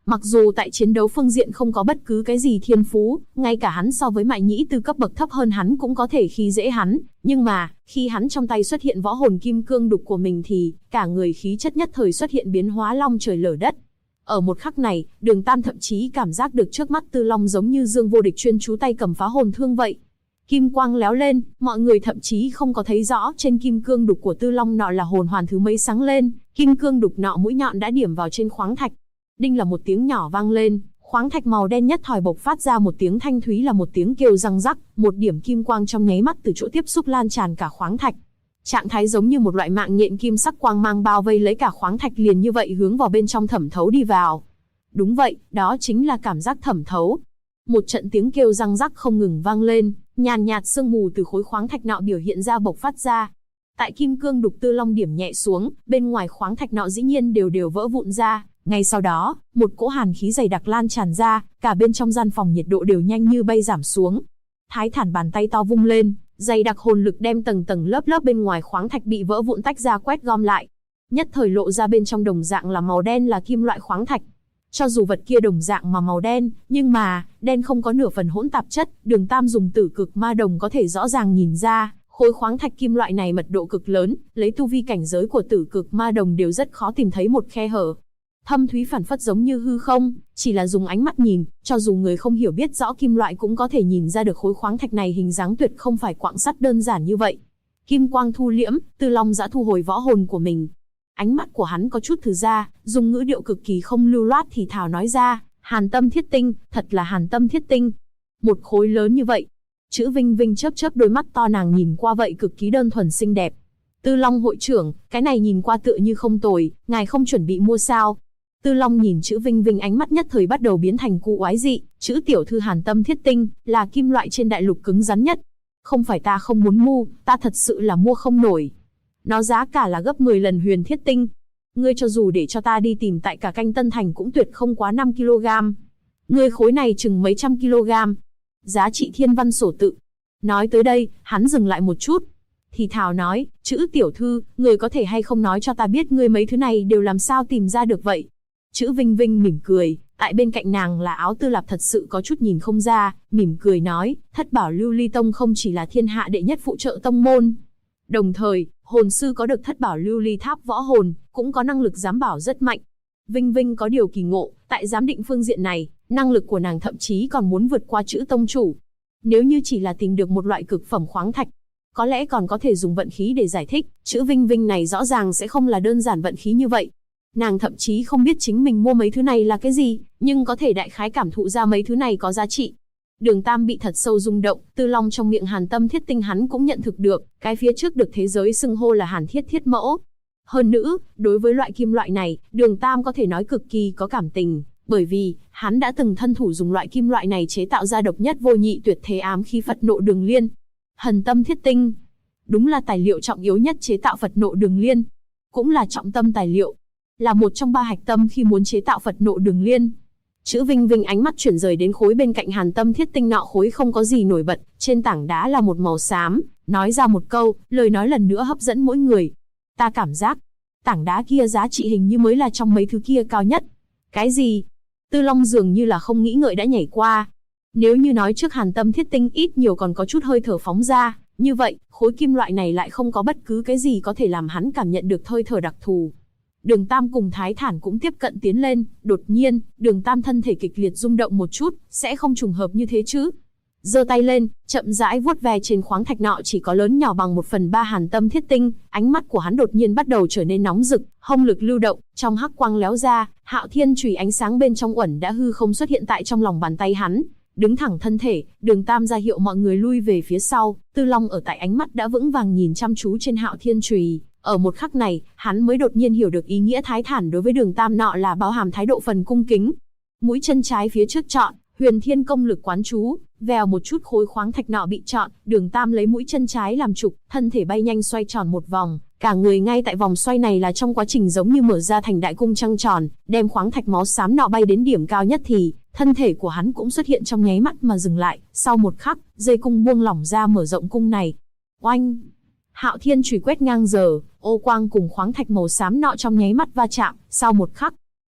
Mặc dù tại chiến đấu phương diện không có bất cứ cái gì thiên phú, ngay cả hắn so với Mại Nhĩ Tư cấp bậc thấp hơn hắn cũng có thể khi dễ hắn, nhưng mà, khi hắn trong tay xuất hiện võ hồn kim cương đục của mình thì, cả người khí chất nhất thời xuất hiện biến hóa long trời lở đất. Ở một khắc này, Đường Tam thậm chí cảm giác được trước mắt Tư Long giống như Dương Vô Địch chuyên chú tay cầm phá hồn thương vậy. Kim quang léo lên, mọi người thậm chí không có thấy rõ trên kim cương đục của Tư Long nọ là hồn hoàn thứ mấy sáng lên, kim cương đục nọ mũi nhọn đã điểm vào trên khoáng thạch. Đinh là một tiếng nhỏ vang lên, khoáng thạch màu đen nhất thời bộc phát ra một tiếng thanh thúy là một tiếng kêu răng rắc, một điểm kim quang trong nháy mắt từ chỗ tiếp xúc lan tràn cả khoáng thạch. Trạng thái giống như một loại mạng nhện kim sắc quang mang bao vây lấy cả khoáng thạch liền như vậy hướng vào bên trong thẩm thấu đi vào. Đúng vậy, đó chính là cảm giác thẩm thấu. Một trận tiếng kêu răng rắc không ngừng vang lên, nhàn nhạt sương mù từ khối khoáng thạch nọ biểu hiện ra bộc phát ra. Tại kim cương đục Tư Long điểm nhẹ xuống, bên ngoài khoáng thạch nọ dĩ nhiên đều đều vỡ vụn ra. Ngay sau đó, một cỗ hàn khí dày đặc lan tràn ra, cả bên trong gian phòng nhiệt độ đều nhanh như bay giảm xuống. Thái Thản bàn tay to vung lên, dày đặc hồn lực đem tầng tầng lớp lớp bên ngoài khoáng thạch bị vỡ vụn tách ra quét gom lại. Nhất thời lộ ra bên trong đồng dạng là màu đen là kim loại khoáng thạch. Cho dù vật kia đồng dạng mà màu đen, nhưng mà, đen không có nửa phần hỗn tạp chất, Đường Tam dùng tử cực ma đồng có thể rõ ràng nhìn ra, khối khoáng thạch kim loại này mật độ cực lớn, lấy tu vi cảnh giới của tử cực ma đồng đều rất khó tìm thấy một khe hở. Thâm thúy phản phất giống như hư không, chỉ là dùng ánh mắt nhìn, cho dù người không hiểu biết rõ kim loại cũng có thể nhìn ra được khối khoáng thạch này hình dáng tuyệt không phải quặng sắt đơn giản như vậy. Kim quang thu liễm, Tư Long đã thu hồi võ hồn của mình. Ánh mắt của hắn có chút thử ra, dùng ngữ điệu cực kỳ không lưu loát thì thào nói ra, Hàn Tâm Thiết Tinh, thật là Hàn Tâm Thiết Tinh. Một khối lớn như vậy. Chữ Vinh Vinh chớp chớp đôi mắt to nàng nhìn qua vậy cực kỳ đơn thuần xinh đẹp. Tư Long hội trưởng, cái này nhìn qua tựa như không tồi, ngài không chuẩn bị mua sao? Tư Long nhìn chữ Vinh Vinh ánh mắt nhất thời bắt đầu biến thành cu oái dị, chữ tiểu thư Hàn Tâm Thiết Tinh, là kim loại trên đại lục cứng rắn nhất. Không phải ta không muốn mua, ta thật sự là mua không nổi. Nó giá cả là gấp 10 lần huyền thiết tinh. Ngươi cho dù để cho ta đi tìm tại cả canh Tân Thành cũng tuyệt không quá 5 kg. Ngươi khối này chừng mấy trăm kg. Giá trị thiên văn sổ tự. Nói tới đây, hắn dừng lại một chút. Thì thào nói, chữ tiểu thư, ngươi có thể hay không nói cho ta biết ngươi mấy thứ này đều làm sao tìm ra được vậy? Chữ Vinh Vinh mỉm cười, tại bên cạnh nàng là Áo Tư Lạp thật sự có chút nhìn không ra, mỉm cười nói, Thất Bảo Lưu Ly Tông không chỉ là thiên hạ đệ nhất phụ trợ tông môn. Đồng thời, hồn sư có được Thất Bảo Lưu Ly Tháp võ hồn, cũng có năng lực giám bảo rất mạnh. Vinh Vinh có điều kỳ ngộ, tại giám định phương diện này, năng lực của nàng thậm chí còn muốn vượt qua chữ tông chủ. Nếu như chỉ là tìm được một loại cực phẩm khoáng thạch, có lẽ còn có thể dùng vận khí để giải thích, chữ Vinh Vinh này rõ ràng sẽ không là đơn giản vận khí như vậy. Nàng thậm chí không biết chính mình mua mấy thứ này là cái gì, nhưng có thể đại khái cảm thụ ra mấy thứ này có giá trị. Đường Tam bị thật sâu rung động, Tư Long trong miệng Hàn Tâm Thiết Tinh hắn cũng nhận thực được, cái phía trước được thế giới xưng hô là Hàn Thiết Thiết Mẫu. Hơn nữa, đối với loại kim loại này, Đường Tam có thể nói cực kỳ có cảm tình, bởi vì, hắn đã từng thân thủ dùng loại kim loại này chế tạo ra độc nhất vô nhị tuyệt thế ám khí Phật Nộ Đường Liên. Hàn Tâm Thiết Tinh, đúng là tài liệu trọng yếu nhất chế tạo Phật Nộ Đường Liên, cũng là trọng tâm tài liệu, là một trong 3 hạch tâm khi muốn chế tạo Phật Nộ Đường Liên. Chữ Vinh Vinh ánh mắt chuyển rời đến khối bên cạnh Hàn Tâm Thiết Tinh nọ, khối không có gì nổi bật, trên tảng đá là một màu xám, nói ra một câu, lời nói lần nữa hấp dẫn mỗi người. Ta cảm giác, tảng đá kia giá trị hình như mới là trong mấy thứ kia cao nhất. Cái gì? Tư Long dường như là không nghĩ ngợi đã nhảy qua. Nếu như nói trước Hàn Tâm Thiết Tinh ít nhiều còn có chút hơi thở phóng ra, như vậy, khối kim loại này lại không có bất cứ cái gì có thể làm hắn cảm nhận được hơi thở đặc thù. Đường Tam cùng Thái Thản cũng tiếp cận tiến lên, đột nhiên, Đường Tam thân thể kịch liệt rung động một chút, sẽ không trùng hợp như thế chứ. Giơ tay lên, chậm rãi vuốt ve trên khoáng thạch nọ chỉ có lớn nhỏ bằng 1/3 Hàn Tâm Thiết Tinh, ánh mắt của hắn đột nhiên bắt đầu trở nên nóng rực, hông lực lưu động, trong hắc quang léo ra, Hạo Thiên chùy ánh sáng bên trong uẩn đã hư không xuất hiện tại trong lòng bàn tay hắn. Đứng thẳng thân thể, Đường Tam ra hiệu mọi người lui về phía sau, Tư Long ở tại ánh mắt đã vững vàng nhìn chăm chú trên Hạo Thiên chùy. Ở một khắc này, hắn mới đột nhiên hiểu được ý nghĩa Thái Thản đối với Đường Tam nọ là bao hàm thái độ phần cung kính. Mũi chân trái phía trước chọn, Huyền Thiên công lực quán chú, vèo một chút khối khoáng thạch nọ bị chọn, Đường Tam lấy mũi chân trái làm trục, thân thể bay nhanh xoay tròn một vòng, cả người ngay tại vòng xoay này là trong quá trình giống như mở ra thành đại cung trăng tròn, đem khoáng thạch máu xám nọ bay đến điểm cao nhất thì, thân thể của hắn cũng xuất hiện trong nháy mắt mà dừng lại, sau một khắc, dây cung buông lỏng ra mở rộng cung này. Oanh! Hạo Thiên chùy quét ngang giờ, ô quang cùng khoáng thạch màu xám nọ trong nháy mắt va chạm, sau một khắc,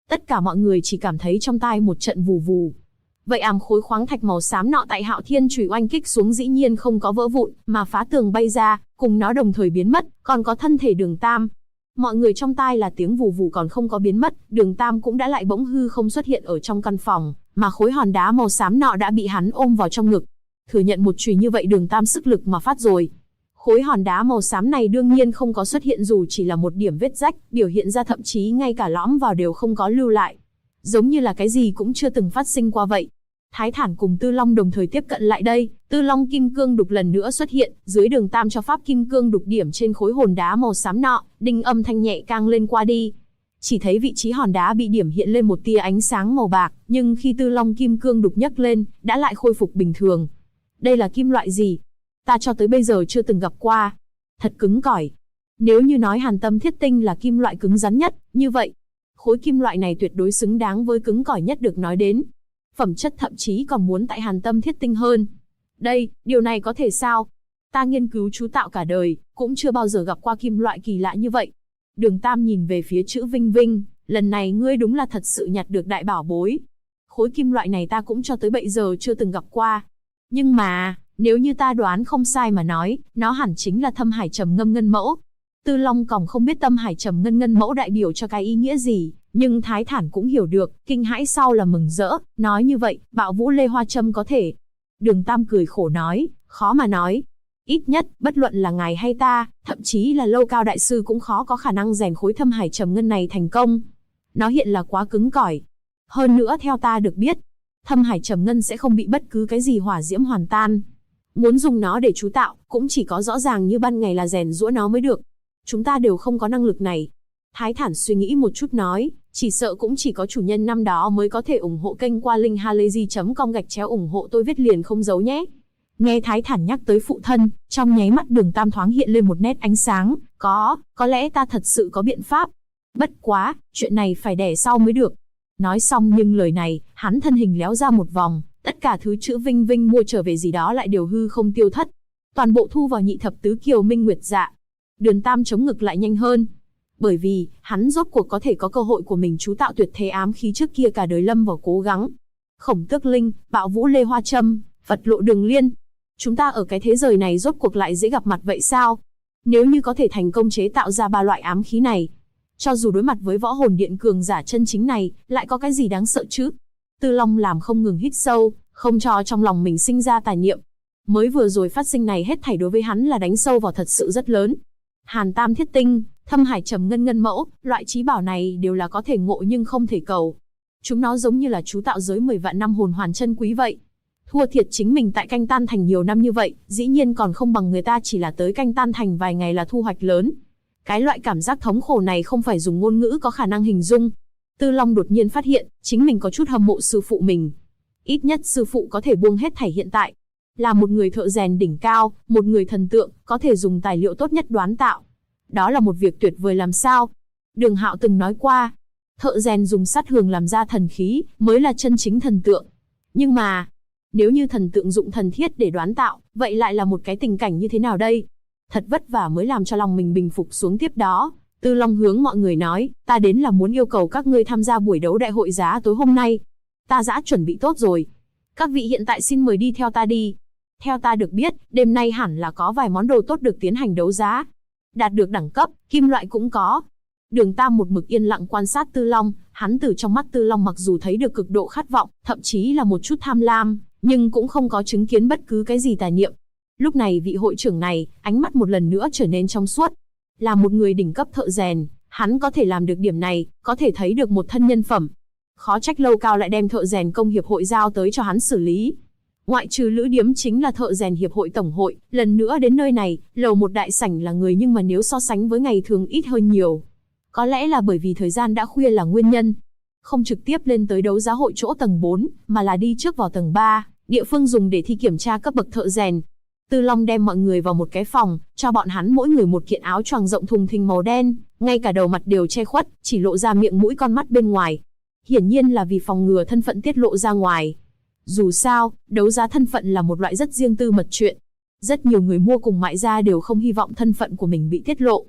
Tất cả mọi người chỉ cảm thấy trong tai một trận vù vù. Vậy ám khối khoáng thạch màu xám nọ tại Hạo Thiên chùy oanh kích xuống dĩ nhiên không có vỡ vụn, mà phá tường bay ra, cùng nó đồng thời biến mất, còn có thân thể Đường Tam. Mọi người trong tai là tiếng vù vù còn không có biến mất, Đường Tam cũng đã lại bỗng hư không xuất hiện ở trong căn phòng, mà khối hòn đá màu xám nọ đã bị hắn ôm vào trong ngực. Thừa nhận một chùy như vậy Đường Tam sức lực mà phát rồi. Khối hòn đá màu xám này đương nhiên không có xuất hiện dù chỉ là một điểm vết rách, biểu hiện ra thậm chí ngay cả lõm vào đều không có lưu lại. Giống như là cái gì cũng chưa từng phát sinh qua vậy. Thái Thản cùng Tư Long đồng thời tiếp cận lại đây, Tư Long kim cương đục lần nữa xuất hiện, dưới Đường Tam cho pháp kim cương đục điểm trên khối hòn đá màu xám nọ, đinh âm thanh nhẹ cang lên qua đi. Chỉ thấy vị trí hòn đá bị điểm hiện lên một tia ánh sáng màu bạc, nhưng khi Tư Long kim cương đục nhấc lên, đã lại khôi phục bình thường. Đây là kim loại gì? Ta cho tới bây giờ chưa từng gặp qua. Thật cứng cỏi. Nếu như nói Hàn Tâm Thiết Tinh là kim loại cứng rắn nhất, như vậy, khối kim loại này tuyệt đối xứng đáng với cứng cỏi nhất được nói đến. Phẩm chất thậm chí còn muốn tại Hàn Tâm Thiết Tinh hơn. Đây, điều này có thể sao? Ta nghiên cứu chú tạo cả đời, cũng chưa bao giờ gặp qua kim loại kỳ lạ như vậy. Đường Tam nhìn về phía chữ Vinh Vinh, lần này ngươi đúng là thật sự nhặt được đại bảo bối. Khối kim loại này ta cũng cho tới bây giờ chưa từng gặp qua. Nhưng mà, nếu như ta đoán không sai mà nói, nó hẳn chính là Thâm Hải Trầm Ngâm Ngân Mẫu. Tư Long Còng không biết Thâm Hải Trầm Ngân Mẫu đại biểu cho cái ý nghĩa gì, nhưng Thái Thản cũng hiểu được, kinh hãi sau là mừng rỡ, nói như vậy, Bạo Vũ Lê Hoa Châm có thể. Đường Tam cười khổ nói, khó mà nói. Ít nhất, bất luận là ngài hay ta, thậm chí là Lâu Cao đại sư cũng khó có khả năng rèn khối Thâm Hải Trầm Ngân này thành công. Nó hiện là quá cứng cỏi. Hơn nữa theo ta được biết, Thâm Hải Trầm Ngân sẽ không bị bất cứ cái gì hỏa diễm hoàn tan. Muốn dùng nó để chú tạo, cũng chỉ có rõ ràng như ban ngày là rèn giũa nó mới được. Chúng ta đều không có năng lực này. Thái Thản suy nghĩ một chút nói, chỉ sợ cũng chỉ có chủ nhân năm đó mới có thể ủng hộ kênh qua link halayzi.com ủng hộ tôi viết liền không giấu nhé. Nghe Thái Thản nhắc tới phụ thân, trong nháy mắt Đường Tam thoáng hiện lên một nét ánh sáng, có lẽ ta thật sự có biện pháp. Bất quá, chuyện này phải để sau mới được. Nói xong nhưng lời này, hắn thân hình léo ra một vòng, tất cả thứ chữ Vinh Vinh mua trở về gì đó lại đều hư không tiêu thất. Toàn bộ thu vào nhị thập tứ kiều minh nguyệt dạ. Đường Tam chống ngực lại nhanh hơn. Bởi vì, hắn rốt cuộc có thể có cơ hội của mình chú tạo tuyệt thế ám khí trước kia cả đời lâm vào cố gắng. Khổng Tước Linh, Bạo Vũ Lê Hoa Châm, Vật Lộ Đường Liên. Chúng ta ở cái thế giới này rốt cuộc lại dễ gặp mặt vậy sao? Nếu như có thể thành công chế tạo ra ba loại ám khí này, cho dù đối mặt với võ hồn điện cường giả chân chính này, lại có cái gì đáng sợ chứ? Tư Long làm không ngừng hít sâu, không cho trong lòng mình sinh ra tà niệm. Mới vừa rồi phát sinh này hết thảy đối với hắn là đánh sâu vào thật sự rất lớn. Hàn Tam Thiết Tinh, Thâm Hải Trầm Ngân Ngân Mẫu, loại chí bảo này đều là có thể ngộ nhưng không thể cầu. Chúng nó giống như là chú tạo giới 10 vạn năm hồn hoàn chân quý vậy. Thua thiệt chính mình tại Canh Tan Thành nhiều năm như vậy, dĩ nhiên còn không bằng người ta chỉ là tới Canh Tan Thành vài ngày là thu hoạch lớn. Cái loại cảm giác thống khổ này không phải dùng ngôn ngữ có khả năng hình dung. Tư Long đột nhiên phát hiện, chính mình có chút hâm mộ sư phụ mình. Ít nhất sư phụ có thể buông hết thảy hiện tại. Là một người thợ rèn đỉnh cao, một người thần tượng, có thể dùng tài liệu tốt nhất đoán tạo. Đó là một việc tuyệt vời làm sao. Đường Hạo từng nói qua, thợ rèn dùng sắt hường làm ra thần khí, mới là chân chính thần tượng. Nhưng mà, nếu như thần tượng dụng thần thiết để đoán tạo, vậy lại là một cái tình cảnh như thế nào đây? Thật vất vả mới làm cho lòng mình bình phục xuống tiếp đó. Tư Long hướng mọi người nói, ta đến là muốn yêu cầu các ngươi tham gia buổi đấu đại hội giá tối hôm nay. Ta đã chuẩn bị tốt rồi. Các vị hiện tại xin mời đi theo ta đi. Theo ta được biết, đêm nay hẳn là có vài món đồ tốt được tiến hành đấu giá. Đạt được đẳng cấp, kim loại cũng có. Đường Tam một mực yên lặng quan sát Tư Long, hắn từ trong mắt Tư Long mặc dù thấy được cực độ khát vọng, thậm chí là một chút tham lam, nhưng cũng không có chứng kiến bất cứ cái gì tà niệm. Lúc này vị hội trưởng này, ánh mắt một lần nữa trở nên trong suốt. Là một người đỉnh cấp thợ rèn, hắn có thể làm được điểm này, có thể thấy được một thân nhân phẩm. Khó trách Lâu Cao lại đem thợ rèn công hiệp hội giao tới cho hắn xử lý. Ngoại trừ Lữ Điếm chính là thợ rèn hiệp hội tổng hội, lần nữa đến nơi này, lầu một đại sảnh là người nhưng mà nếu so sánh với ngày thường ít hơn nhiều. Có lẽ là bởi vì thời gian đã khuya là nguyên nhân. Không trực tiếp lên tới đấu giá hội chỗ tầng 4, mà là đi trước vào tầng 3, địa phương dùng để thi kiểm tra cấp bậc thợ rèn. Tư Long đem mọi người vào một cái phòng, cho bọn hắn mỗi người một kiện áo choàng rộng thùng thình màu đen, ngay cả đầu mặt đều che khuất, chỉ lộ ra miệng mũi con mắt bên ngoài. Hiển nhiên là vì phòng ngừa thân phận tiết lộ ra ngoài. Dù sao, đấu giá thân phận là một loại rất riêng tư mật chuyện. Rất nhiều người mua cùng mại gia đều không hy vọng thân phận của mình bị tiết lộ.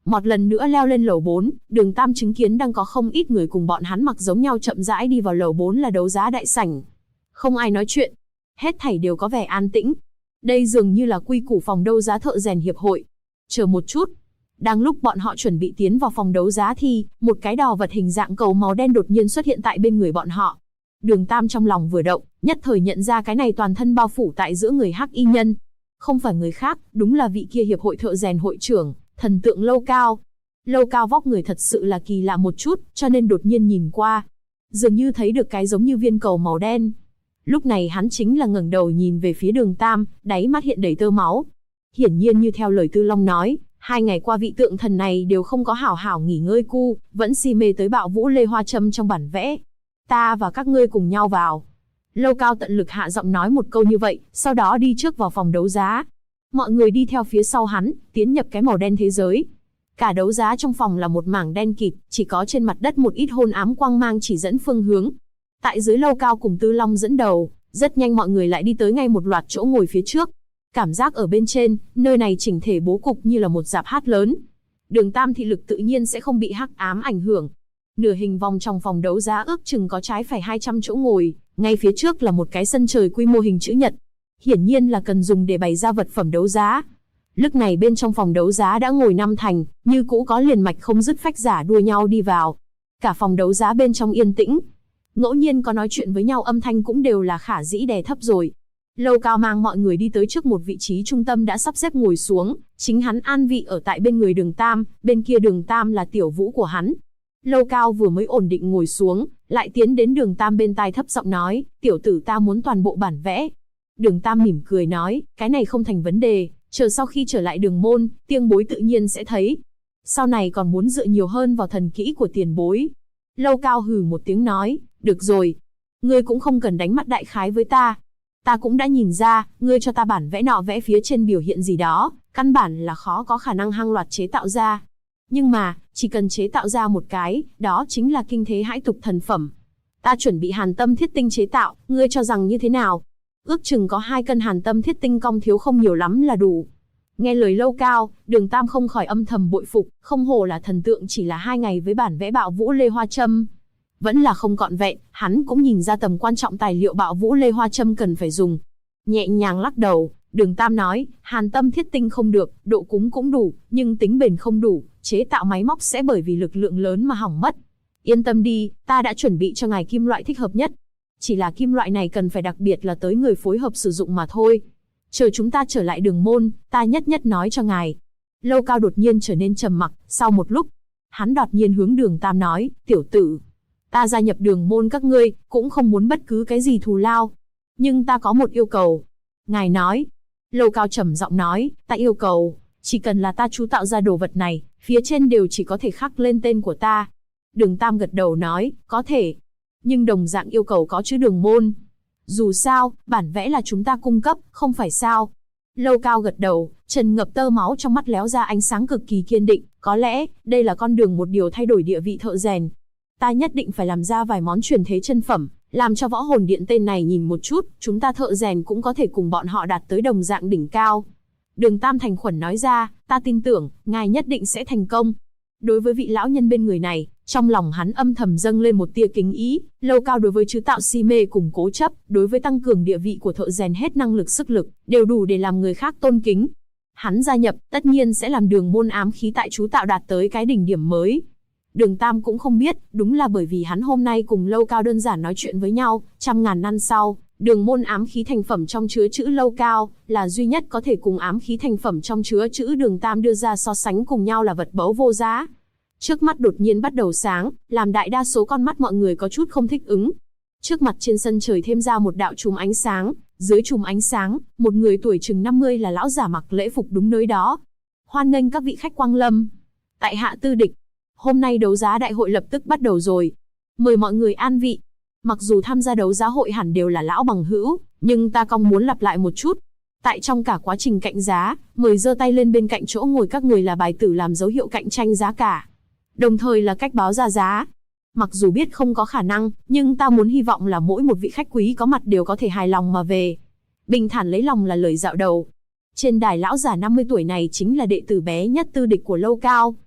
Một lần nữa leo lên lầu 4, Đường Tam chứng kiến đang có không ít người cùng bọn hắn mặc giống nhau chậm rãi đi vào lầu 4 là đấu giá đại sảnh. Không ai nói chuyện, hết thảy đều có vẻ an tĩnh. Đây dường như là quy củ phòng đấu giá thợ rèn hiệp hội. Chờ một chút. Đang lúc bọn họ chuẩn bị tiến vào phòng đấu giá thì, một cái đò vật hình dạng cầu màu đen đột nhiên xuất hiện tại bên người bọn họ. Đường Tam trong lòng vừa động, nhất thời nhận ra cái này toàn thân bao phủ tại giữa người hắc y nhân. Không phải người khác, đúng là vị kia hiệp hội thợ rèn hội trưởng, thần tượng Lâu Cao. Lâu Cao vóc người thật sự là kỳ lạ một chút, cho nên đột nhiên nhìn qua. Dường như thấy được cái giống như viên cầu màu đen. Lúc này hắn chính là ngẩng đầu nhìn về phía Đường Tam, đáy mắt hiện đầy tơ máu. Hiển nhiên như theo lời Tư Long nói, 2 ngày qua vị tượng thần này đều không có hảo hảo nghỉ ngơi vẫn si mê tới bạo vũ Lê Hoa Châm trong bản vẽ. Ta và các ngươi cùng nhau vào. Lâu Cao tận lực hạ giọng nói một câu như vậy, sau đó đi trước vào phòng đấu giá. Mọi người đi theo phía sau hắn, tiến nhập cái màu đen thế giới. Cả đấu giá trong phòng là một mảng đen kịt, chỉ có trên mặt đất một ít hôn ám quang mang chỉ dẫn phương hướng. Tại dưới Lâu Cao cùng Tư Long dẫn đầu, rất nhanh mọi người lại đi tới ngay một loạt chỗ ngồi phía trước. Cảm giác ở bên trên, nơi này chỉnh thể bố cục như là một dạp hát lớn. Đường Tam thị lực tự nhiên sẽ không bị hắc ám ảnh hưởng. Nửa hình vòng trong phòng đấu giá ước chừng có trái phải 200 chỗ ngồi, ngay phía trước là một cái sân trời quy mô hình chữ nhật. Hiển nhiên là cần dùng để bày ra vật phẩm đấu giá. Lúc này bên trong phòng đấu giá đã ngồi 5 thành, như cũ có liền mạch không dứt phách giả đua nhau đi vào. Cả phòng đấu giá bên trong yên tĩnh. Ngẫu nhiên có nói chuyện với nhau âm thanh cũng đều là khả dĩ đè thấp rồi. Lâu Cao mang mọi người đi tới trước một vị trí trung tâm đã sắp xếp ngồi xuống, chính hắn an vị ở tại bên người Đường Tam, bên kia Đường Tam là tiểu vũ của hắn. Lâu Cao vừa mới ổn định ngồi xuống, lại tiến đến Đường Tam bên tai thấp giọng nói, tiểu tử ta muốn toàn bộ bản vẽ. Đường Tam mỉm cười nói, cái này không thành vấn đề, chờ sau khi trở lại Đường môn, Tiêng bối tự nhiên sẽ thấy. Sau này còn muốn dựa nhiều hơn vào thần kỹ của tiền bối. Lâu Cao hừ một tiếng nói, được rồi, ngươi cũng không cần đánh mắt đại khái với ta. Ta cũng đã nhìn ra, ngươi cho ta bản vẽ nọ vẽ phía trên biểu hiện gì đó, căn bản là khó có khả năng hàng loạt chế tạo ra. Nhưng mà, chỉ cần chế tạo ra một cái, đó chính là kinh thế hãi tục thần phẩm. Ta chuẩn bị hàn tâm thiết tinh chế tạo, ngươi cho rằng như thế nào? Ước chừng có 2 cân hàn tâm thiết tinh cong thiếu không nhiều lắm là đủ. Nghe lời Lâu Cao, Đường Tam không khỏi âm thầm bội phục, không hổ là thần tượng chỉ là 2 ngày với bản vẽ bạo vũ Lê Hoa Châm. Vẫn là không trọn vẹn, hắn cũng nhìn ra tầm quan trọng tài liệu bạo vũ Lê Hoa Châm cần phải dùng. Nhẹ nhàng lắc đầu, Đường Tam nói, hàn tâm thiết tinh không được, độ cứng cũng đủ, nhưng tính bền không đủ, chế tạo máy móc sẽ bởi vì lực lượng lớn mà hỏng mất. Yên tâm đi, ta đã chuẩn bị cho ngài kim loại thích hợp nhất. Chỉ là kim loại này cần phải đặc biệt là tới người phối hợp sử dụng mà thôi. Chờ chúng ta trở lại Đường môn, ta nhất nhất nói cho ngài. Lâu Cao đột nhiên trở nên trầm mặc, sau một lúc, hắn đột nhiên hướng Đường Tam nói, tiểu tử, ta gia nhập Đường môn các ngươi, cũng không muốn bất cứ cái gì thù lao. Nhưng ta có một yêu cầu. Ngài nói. Lâu Cao trầm giọng nói, ta yêu cầu, chỉ cần là ta chú tạo ra đồ vật này, phía trên đều chỉ có thể khắc lên tên của ta. Đường Tam gật đầu nói, có thể. Nhưng đồng dạng yêu cầu có chữ Đường môn. Dù sao, bản vẽ là chúng ta cung cấp, không phải sao. Lâu Cao gật đầu, trần ngập tơ máu trong mắt léo ra ánh sáng cực kỳ kiên định, có lẽ, đây là con đường một điều thay đổi địa vị thợ rèn. Ta nhất định phải làm ra vài món truyền thế chân phẩm, làm cho võ hồn điện tên này nhìn một chút, chúng ta thợ rèn cũng có thể cùng bọn họ đạt tới đồng dạng đỉnh cao. Đường Tam thành khẩn nói ra, ta tin tưởng, ngài nhất định sẽ thành công. Đối với vị lão nhân bên người này, trong lòng hắn âm thầm dâng lên một tia kính ý, Lâu Cao đối với chứ tạo si mê cùng cố chấp, đối với tăng cường địa vị của thợ rèn hết năng lực sức lực, đều đủ để làm người khác tôn kính. Hắn gia nhập, tất nhiên sẽ làm Đường môn ám khí tại chú tạo đạt tới cái đỉnh điểm mới. Đường Tam cũng không biết, đúng là bởi vì hắn hôm nay cùng Lâu Cao đơn giản nói chuyện với nhau, trăm ngàn năm sau, Đường môn ám khí thành phẩm trong chứa chữ Lâu Cao, là duy nhất có thể cùng ám khí thành phẩm trong chứa chữ Đường Tam đưa ra so sánh cùng nhau là vật báu vô giá. Trước mắt đột nhiên bắt đầu sáng, làm đại đa số con mắt mọi người có chút không thích ứng. Trước mặt trên sân trời thêm ra một đạo chùm ánh sáng, dưới chùm ánh sáng, một người tuổi chừng 50 là lão giả mặc lễ phục đúng nơi đó. Hoan nghênh các vị khách quang lâm. Tại hạ Tư Địch. Hôm nay đấu giá đại hội lập tức bắt đầu rồi. Mời mọi người an vị. Mặc dù tham gia đấu giá hội hẳn đều là lão bằng hữu, nhưng ta cong muốn lặp lại một chút. Tại trong cả quá trình cạnh giá, mời giơ tay lên bên cạnh chỗ ngồi các người là bài tử làm dấu hiệu cạnh tranh giá cả. Đồng thời là cách báo ra giá. Mặc dù biết không có khả năng, nhưng ta muốn hy vọng là mỗi một vị khách quý có mặt đều có thể hài lòng mà về. Bình thản lấy lòng là lời dạo đầu. Trên đài lão già 50 tuổi này chính là đệ tử bé nhất Tư Địch của Lâu Cao,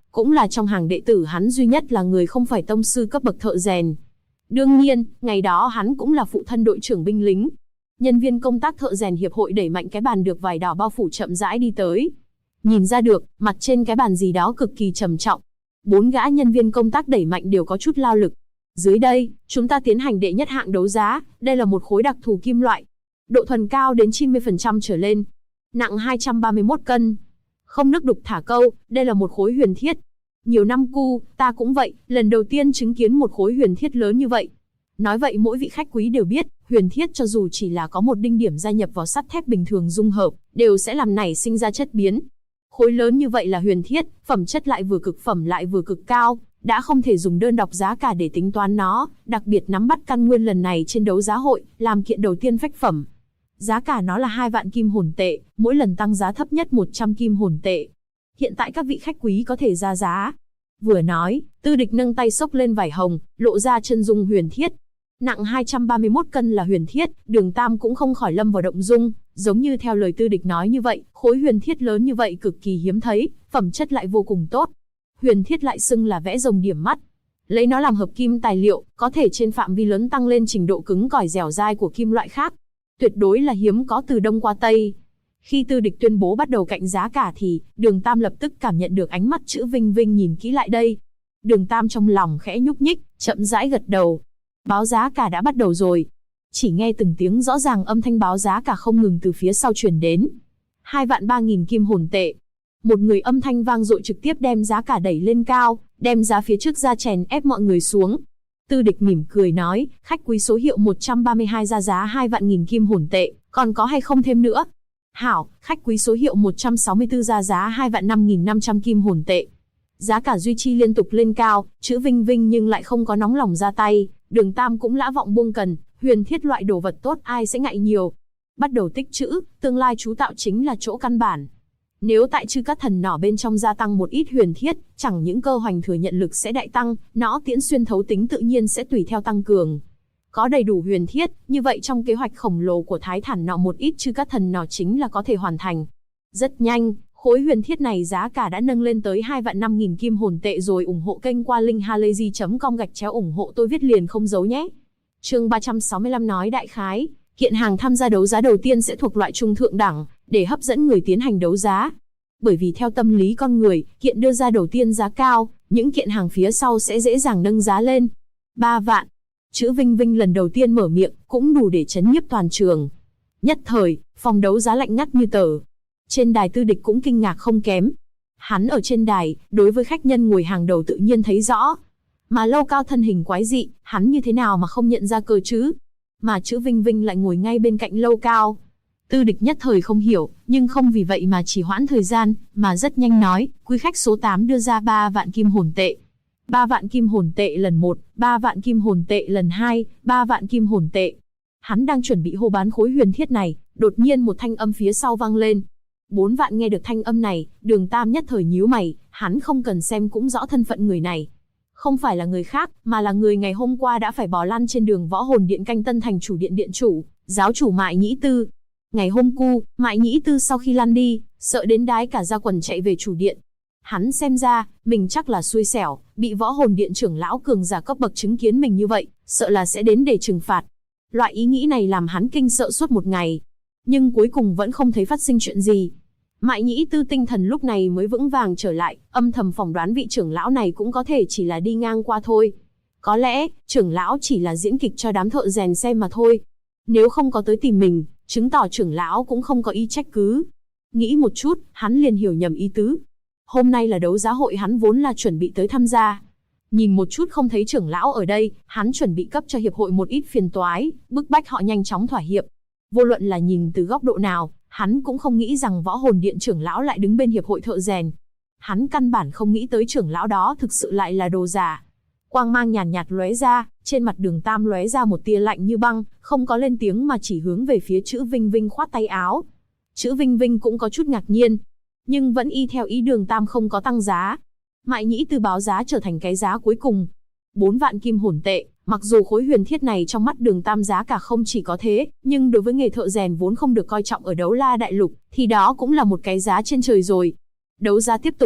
Cũng là trong hàng đệ tử hắn duy nhất là người không phải tông sư cấp bậc thợ rèn. Đương nhiên, ngày đó hắn cũng là phụ thân đội trưởng binh lính. Nhân viên công tác thợ rèn hiệp hội đẩy mạnh cái bàn được vải đỏ bao phủ chậm rãi đi tới. Nhìn ra được, mặt trên cái bàn gì đó cực kỳ trầm trọng. 4 gã nhân viên công tác đẩy mạnh đều có chút lao lực. Dưới đây, chúng ta tiến hành đệ nhất hạng đấu giá, đây là một khối đặc thù kim loại. Độ thuần cao đến 90% trở lên. Nặng 231 cân. Không nước đục thả câu, đây là một khối huyền thiết. Nhiều năm cu, ta cũng vậy, lần đầu tiên chứng kiến một khối huyền thiết lớn như vậy. Nói vậy mỗi vị khách quý đều biết, huyền thiết cho dù chỉ là có một đinh điểm gia nhập vào sắt thép bình thường dung hợp, đều sẽ làm nảy sinh ra chất biến. Khối lớn như vậy là huyền thiết, phẩm chất lại vừa cực phẩm lại vừa cực cao, đã không thể dùng đơn độc giá cả để tính toán nó, đặc biệt nắm bắt căn nguyên lần này trên đấu giá hội, làm kiện đầu tiên phách phẩm. Giá cả nó là 2 vạn kim hồn tệ, mỗi lần tăng giá thấp nhất 100 kim hồn tệ. Hiện tại các vị khách quý có thể ra giá. Vừa nói, Tư Địch nâng tay xốc lên vải hồng, lộ ra chân dung huyền thiết. Nặng 231 cân là huyền thiết, Đường Tam cũng không khỏi lâm vào động dung, giống như theo lời Tư Địch nói như vậy, khối huyền thiết lớn như vậy cực kỳ hiếm thấy, phẩm chất lại vô cùng tốt. Huyền thiết lại xưng là vẽ rồng điểm mắt. Lấy nó làm hợp kim tài liệu, có thể trên phạm vi lớn tăng lên trình độ cứng cỏi dẻo dai của kim loại khác. Tuyệt đối là hiếm có từ Đông qua Tây. Khi Tư Địch tuyên bố bắt đầu cạnh giá cả thì, Đường Tam lập tức cảm nhận được ánh mắt chữ Vinh Vinh nhìn kỹ lại đây. Đường Tam trong lòng khẽ nhúc nhích, chậm rãi gật đầu. Báo giá cả đã bắt đầu rồi. Chỉ nghe từng tiếng rõ ràng âm thanh báo giá cả không ngừng từ phía sau truyền đến. 2 vạn 3.000 kim hồn tệ. Một người âm thanh vang dội trực tiếp đem giá cả đẩy lên cao, đem giá phía trước ra chèn ép mọi người xuống. Tư Địch mỉm cười nói, khách quý số hiệu 132 ra giá 2 vạn nghìn kim hồn tệ, còn có hay không thêm nữa? Hảo, khách quý số hiệu 164 ra giá 2 vạn 5.500 kim hồn tệ. Giá cả duy trì liên tục lên cao, chữ Vinh Vinh nhưng lại không có nóng lòng ra tay, Đường Tam cũng lã vọng buông cần, huyền thiết loại đồ vật tốt ai sẽ ngại nhiều. Bắt đầu tích trữ, tương lai chú tạo chính là chỗ căn bản. Nếu tại chư các thần nỏ bên trong gia tăng một ít huyền thiết, chẳng những cơ hoành thừa nhận lực sẽ đại tăng, nó tiễn xuyên thấu tính tự nhiên sẽ tùy theo tăng cường. Có đầy đủ huyền thiết, như vậy trong kế hoạch khổng lồ của Thái Thản nọ một ít chư các thần nỏ chính là có thể hoàn thành. Rất nhanh, khối huyền thiết này giá cả đã nâng lên tới 2 vạn 5.000 kim hồn tệ rồi. Ủng hộ kênh qua link halayzi.com ủng hộ tôi viết liền không giấu nhé. Chương 365 nói đại khái, kiện hàng tham gia đấu giá đầu tiên sẽ thuộc loại trung thượng đẳng, để hấp dẫn người tiến hành đấu giá. Bởi vì theo tâm lý con người, kiện đưa ra đầu tiên giá cao, những kiện hàng phía sau sẽ dễ dàng nâng giá lên. 3 vạn. Chữ Vinh Vinh lần đầu tiên mở miệng, cũng đủ để chấn nhiếp toàn trường. Nhất thời, phòng đấu giá lạnh ngắt như tờ. Trên đài Tư Địch cũng kinh ngạc không kém. Hắn ở trên đài, đối với khách nhân ngồi hàng đầu tự nhiên thấy rõ. Mà Lâu Cao thân hình quái dị, hắn như thế nào mà không nhận ra cơ chứ? Mà chữ Vinh Vinh lại ngồi ngay bên cạnh Lâu Cao. Tư Địch nhất thời không hiểu, nhưng không vì vậy mà chỉ hoãn thời gian, mà rất nhanh nói, quý khách số 8 đưa ra 3 vạn kim hồn tệ. 3 vạn kim hồn tệ lần 1, 3 vạn kim hồn tệ lần 2, 3 vạn kim hồn tệ. Hắn đang chuẩn bị hô bán khối huyền thiết này, đột nhiên một thanh âm phía sau vang lên. 4 vạn nghe được thanh âm này, Đường Tam nhất thời nhíu mày, hắn không cần xem cũng rõ thân phận người này. Không phải là người khác, mà là người ngày hôm qua đã phải bò lăn trên đường Võ Hồn Điện canh Tân Thành chủ điện điện chủ, giáo chủ Mại Nhĩ Tư. Ngày hôm cu, Mại Nhĩ Tư sau khi lăn đi, sợ đến đái cả ra quần chạy về chủ điện. Hắn xem ra, mình chắc là xui xẻo, bị Võ Hồn Điện trưởng lão cường giả cấp bậc chứng kiến mình như vậy, sợ là sẽ đến để trừng phạt. Loại ý nghĩ này làm hắn kinh sợ suốt một ngày. Nhưng cuối cùng vẫn không thấy phát sinh chuyện gì. Mại Nhĩ Tư tinh thần lúc này mới vững vàng trở lại, âm thầm phỏng đoán vị trưởng lão này cũng có thể chỉ là đi ngang qua thôi. Có lẽ, trưởng lão chỉ là diễn kịch cho đám thợ rèn xem mà thôi. Nếu không có tới tìm mình, chứng tỏ trưởng lão cũng không có ý trách cứ. Nghĩ một chút, hắn liền hiểu nhầm ý tứ. Hôm nay là đấu giá hội hắn vốn là chuẩn bị tới tham gia. Nhìn một chút không thấy trưởng lão ở đây, hắn chuẩn bị cấp cho hiệp hội một ít phiền toái, bức bách họ nhanh chóng thỏa hiệp. Vô luận là nhìn từ góc độ nào, hắn cũng không nghĩ rằng Võ Hồn Điện trưởng lão lại đứng bên hiệp hội thợ rèn. Hắn căn bản không nghĩ tới trưởng lão đó thực sự lại là đồ giả. Quang mang nhàn nhạt lóe ra, trên mặt Đường Tam lóe ra một tia lạnh như băng, không có lên tiếng mà chỉ hướng về phía chữ Vinh Vinh khoát tay áo. Chữ Vinh Vinh cũng có chút ngạc nhiên, nhưng vẫn y theo ý Đường Tam không có tăng giá. Mại Nhĩ Tư báo giá trở thành cái giá cuối cùng. 4 vạn kim hồn tệ, mặc dù khối huyền thiết này trong mắt Đường Tam giá cả không chỉ có thế, nhưng đối với nghề thợ rèn vốn không được coi trọng ở Đấu La Đại Lục, thì đó cũng là một cái giá trên trời rồi. Đấu giá tiếp tục.